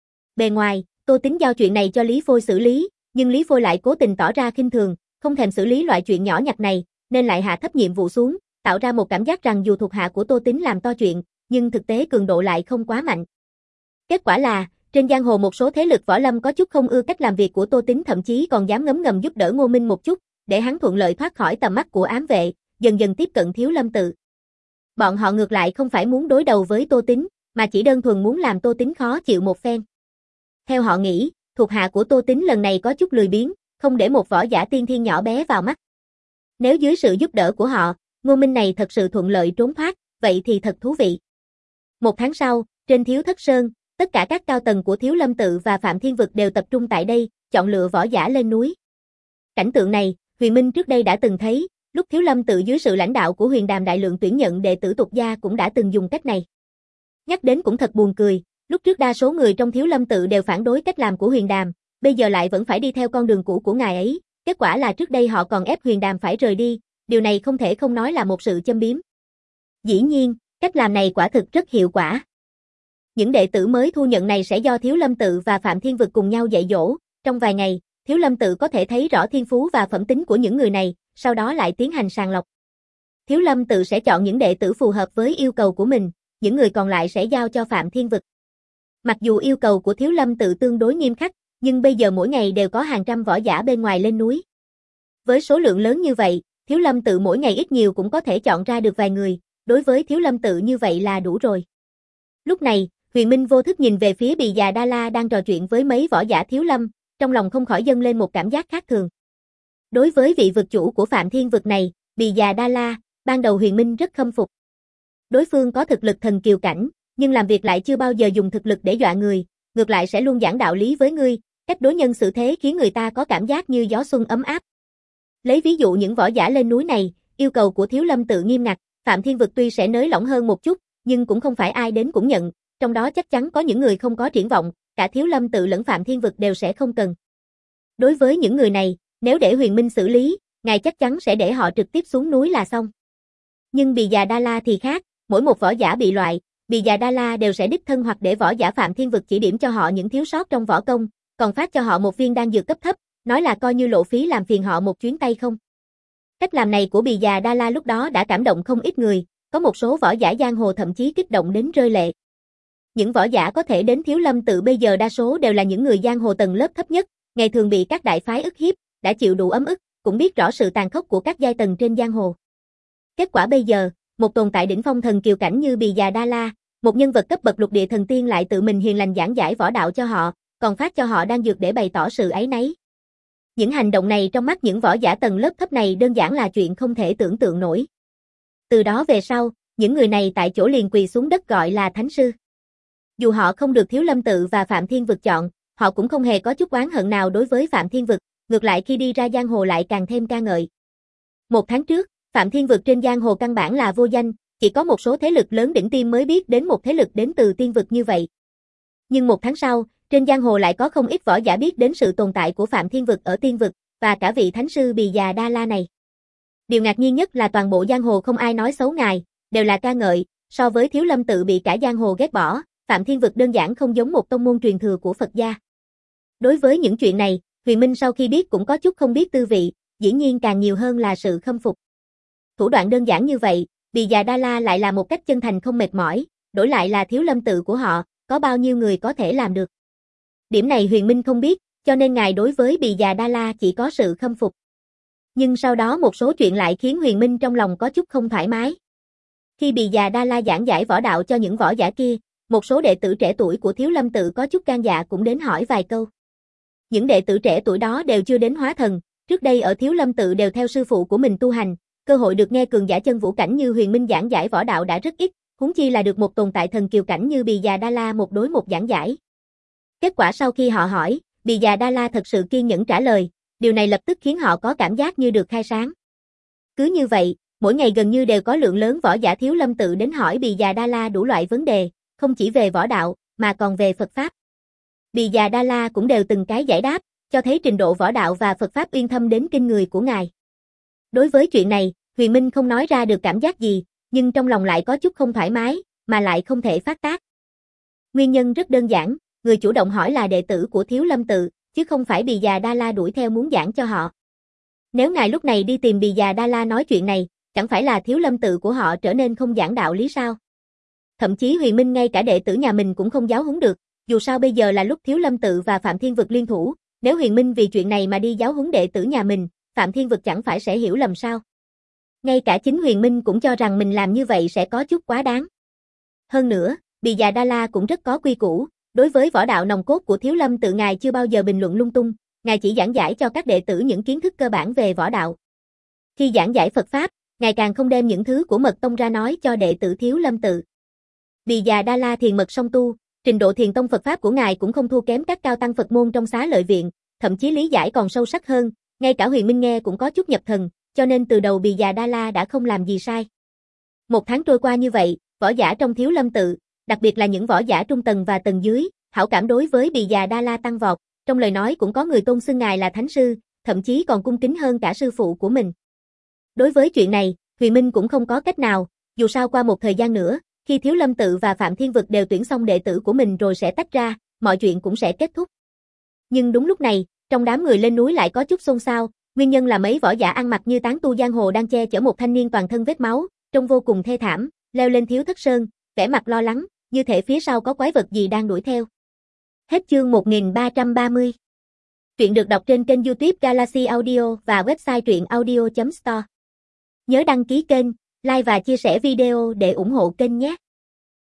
Bề ngoài, Tô Tính giao chuyện này cho Lý Phôi xử lý, nhưng Lý Phôi lại cố tình tỏ ra khinh thường, không thèm xử lý loại chuyện nhỏ nhặt này, nên lại hạ thấp nhiệm vụ xuống, tạo ra một cảm giác rằng dù thuộc hạ của Tô Tính làm to chuyện, nhưng thực tế cường độ lại không quá mạnh. Kết quả là, trên giang hồ một số thế lực võ lâm có chút không ưa cách làm việc của Tô Tính, thậm chí còn dám ngấm ngầm giúp đỡ Ngô Minh một chút, để hắn thuận lợi thoát khỏi tầm mắt của ám vệ, dần dần tiếp cận Thiếu Lâm Tự. Bọn họ ngược lại không phải muốn đối đầu với Tô Tính, mà chỉ đơn thuần muốn làm Tô Tính khó chịu một phen. Theo họ nghĩ, thuộc hạ của Tô Tính lần này có chút lười biếng, không để một võ giả tiên thiên nhỏ bé vào mắt. Nếu dưới sự giúp đỡ của họ, Ngô Minh này thật sự thuận lợi trốn thoát, vậy thì thật thú vị. Một tháng sau, trên Thiếu Thất Sơn, tất cả các cao tầng của Thiếu Lâm Tự và Phạm Thiên Vực đều tập trung tại đây, chọn lựa võ giả lên núi. Cảnh tượng này, Huyền Minh trước đây đã từng thấy, lúc Thiếu Lâm Tự dưới sự lãnh đạo của Huyền Đàm đại lượng tuyển nhận đệ tử tục gia cũng đã từng dùng cách này. Nhắc đến cũng thật buồn cười, lúc trước đa số người trong Thiếu Lâm Tự đều phản đối cách làm của Huyền Đàm, bây giờ lại vẫn phải đi theo con đường cũ của ngài ấy, kết quả là trước đây họ còn ép Huyền Đàm phải rời đi, điều này không thể không nói là một sự châm biếm. Dĩ nhiên, cách làm này quả thực rất hiệu quả. Những đệ tử mới thu nhận này sẽ do Thiếu Lâm Tự và Phạm Thiên Vực cùng nhau dạy dỗ, trong vài ngày, Thiếu Lâm Tự có thể thấy rõ thiên phú và phẩm tính của những người này, sau đó lại tiến hành sàng lọc. Thiếu Lâm Tự sẽ chọn những đệ tử phù hợp với yêu cầu của mình, những người còn lại sẽ giao cho Phạm Thiên Vực. Mặc dù yêu cầu của Thiếu Lâm Tự tương đối nghiêm khắc, nhưng bây giờ mỗi ngày đều có hàng trăm võ giả bên ngoài lên núi. Với số lượng lớn như vậy, Thiếu Lâm Tự mỗi ngày ít nhiều cũng có thể chọn ra được vài người, đối với Thiếu Lâm Tự như vậy là đủ rồi. Lúc này, Huyền Minh vô thức nhìn về phía Bì Già Đa La đang trò chuyện với mấy võ giả Thiếu Lâm, trong lòng không khỏi dâng lên một cảm giác khác thường. Đối với vị vực chủ của Phạm Thiên vực này, Bì Già Đa La, ban đầu Huyền Minh rất khâm phục. Đối phương có thực lực thần kiều cảnh, nhưng làm việc lại chưa bao giờ dùng thực lực để dọa người, ngược lại sẽ luôn giảng đạo lý với ngươi, cách đối nhân xử thế khiến người ta có cảm giác như gió xuân ấm áp. Lấy ví dụ những võ giả lên núi này, yêu cầu của Thiếu Lâm tự nghiêm ngặt, Phạm Thiên vực tuy sẽ nới lỏng hơn một chút, nhưng cũng không phải ai đến cũng nhận, trong đó chắc chắn có những người không có triển vọng, cả Thiếu Lâm tự lẫn Phạm Thiên vực đều sẽ không cần. Đối với những người này, nếu để Huyền Minh xử lý, ngài chắc chắn sẽ để họ trực tiếp xuống núi là xong. Nhưng Bì Già Đa La thì khác, mỗi một võ giả bị loại, Bì Già Đa La đều sẽ đích thân hoặc để võ giả Phạm Thiên vực chỉ điểm cho họ những thiếu sót trong võ công, còn phát cho họ một viên đan dược cấp thấp, nói là coi như lộ phí làm phiền họ một chuyến tay không. Cách làm này của Bì Già Đa La lúc đó đã cảm động không ít người, có một số võ giả giang hồ thậm chí kích động đến rơi lệ. Những võ giả có thể đến Thiếu Lâm tự bây giờ đa số đều là những người giang hồ tầng lớp thấp nhất, ngày thường bị các đại phái ức hiếp, đã chịu đủ ấm ức, cũng biết rõ sự tàn khốc của các giai tầng trên giang hồ. Kết quả bây giờ, một tồn tại đỉnh phong thần kiều cảnh như Bì Già Đa La, một nhân vật cấp bậc lục địa thần tiên lại tự mình hiền lành giảng giải võ đạo cho họ, còn phát cho họ đan dược để bày tỏ sự áy náy. Những hành động này trong mắt những võ giả tầng lớp thấp này đơn giản là chuyện không thể tưởng tượng nổi. Từ đó về sau, những người này tại chỗ liền quỳ xuống đất gọi là thánh sư. Dù họ không được Thiếu Lâm tự và Phạm Thiên vực chọn, họ cũng không hề có chút oán hận nào đối với Phạm Thiên vực, ngược lại khi đi ra giang hồ lại càng thêm ca ngợi. Một tháng trước, Phạm Thiên vực trên giang hồ căn bản là vô danh, chỉ có một số thế lực lớn đỉnh tiêm mới biết đến một thế lực đến từ tiên vực như vậy. Nhưng một tháng sau, trên giang hồ lại có không ít võ giả biết đến sự tồn tại của Phạm Thiên vực ở tiên vực, và cả vị thánh sư Bì Già Đa La này. Điều ngạc nhiên nhất là toàn bộ giang hồ không ai nói xấu ngài, đều là ca ngợi, so với Thiếu Lâm tự bị cả giang hồ ghét bỏ, Phạm Thiên vực đơn giản không giống một tông môn truyền thừa của Phật gia. Đối với những chuyện này, Huyền Minh sau khi biết cũng có chút không biết tư vị, dĩ nhiên càng nhiều hơn là sự khâm phục. Thủ đoạn đơn giản như vậy, Bì Già Đa La lại là một cách chân thành không mệt mỏi, đổi lại là Thiếu Lâm tự của họ, có bao nhiêu người có thể làm được. Điểm này Huyền Minh không biết, cho nên ngài đối với Bì Già Đa La chỉ có sự khâm phục. Nhưng sau đó một số chuyện lại khiến Huyền Minh trong lòng có chút không thoải mái. Khi Bì Già Đa La giảng giải võ đạo cho những võ giả kia, một số đệ tử trẻ tuổi của Thiếu Lâm tự có chút gan dạ cũng đến hỏi vài câu. Những đệ tử trẻ tuổi đó đều chưa đến hóa thần, trước đây ở Thiếu Lâm tự đều theo sư phụ của mình tu hành, cơ hội được nghe cường giả chân vũ cảnh như Huyền Minh giảng giải võ đạo đã rất ít, huống chi là được một tồn tại thần kiều cảnh như Bì Già Đa La một đối một giảng giải. Kết quả sau khi họ hỏi, Bì Già Đa La thật sự kiên nhẫn trả lời, điều này lập tức khiến họ có cảm giác như được khai sáng. Cứ như vậy, mỗi ngày gần như đều có lượng lớn võ giả Thiếu Lâm tự đến hỏi Bì Già Đa La đủ loại vấn đề, không chỉ về võ đạo, mà còn về Phật Pháp. Bì Già Đa La cũng đều từng cái giải đáp, cho thấy trình độ võ đạo và Phật Pháp uyên thâm đến kinh người của ngài. Đối với chuyện này, Huyền Minh không nói ra được cảm giác gì, nhưng trong lòng lại có chút không thoải mái, mà lại không thể phát tác. Nguyên nhân rất đơn giản, người chủ động hỏi là đệ tử của Thiếu Lâm tự, chứ không phải Bì Già Đa La đuổi theo muốn giảng cho họ. Nếu ngài lúc này đi tìm Bì Già Đa La nói chuyện này, chẳng phải là Thiếu Lâm tự của họ trở nên không giảng đạo lý sao? Thậm chí Huyền Minh ngay cả đệ tử nhà mình cũng không giáo huấn được, dù sao bây giờ là lúc Thiếu Lâm tự và Phạm Thiên vực liên thủ, nếu Huyền Minh vì chuyện này mà đi giáo huấn đệ tử nhà mình, Phạm Thiên vực chẳng phải sẽ hiểu lầm sao? Ngay cả chính Huyền Minh cũng cho rằng mình làm như vậy sẽ có chút quá đáng. Hơn nữa, Bì Già Đa La cũng rất có quy củ, đối với võ đạo nòng cốt của Thiếu Lâm tự ngài chưa bao giờ bình luận lung tung, ngài chỉ giảng giải cho các đệ tử những kiến thức cơ bản về võ đạo. Khi giảng giải Phật Pháp, ngài càng không đem những thứ của mật tông ra nói cho đệ tử Thiếu Lâm tự. Bì Già Đa La thiền mật song tu, trình độ thiền tông Phật Pháp của ngài cũng không thua kém các cao tăng Phật môn trong Xá Lợi Viện, thậm chí lý giải còn sâu sắc hơn, ngay cả Huyền Minh nghe cũng có chút nhập thần, cho nên từ đầu Bì Già Đa La đã không làm gì sai. Một tháng trôi qua như vậy, võ giả trong Thiếu Lâm tự, đặc biệt là những võ giả trung tầng và tầng dưới, hảo cảm đối với Bì Già Đa La tăng vọt, trong lời nói cũng có người tôn xưng ngài là thánh sư, thậm chí còn cung kính hơn cả sư phụ của mình. Đối với chuyện này, Huyền Minh cũng không có cách nào, dù sao qua một thời gian nữa, khi Thiếu Lâm tự và Phạm Thiên vực đều tuyển xong đệ tử của mình rồi sẽ tách ra, mọi chuyện cũng sẽ kết thúc. Nhưng đúng lúc này, trong đám người lên núi lại có chút xôn xao, nguyên nhân là mấy võ giả ăn mặc như tán tu giang hồ đang che chở một thanh niên toàn thân vết máu, trông vô cùng thê thảm, leo lên Thiếu Thất Sơn, vẻ mặt lo lắng, như thể phía sau có quái vật gì đang đuổi theo. Hết chương một nghìn ba trăm ba mươi. Truyện được đọc trên kênh YouTube Galaxy Audio và website truyện audio chấm store. Nhớ đăng ký kênh, like và chia sẻ video để ủng hộ kênh nhé.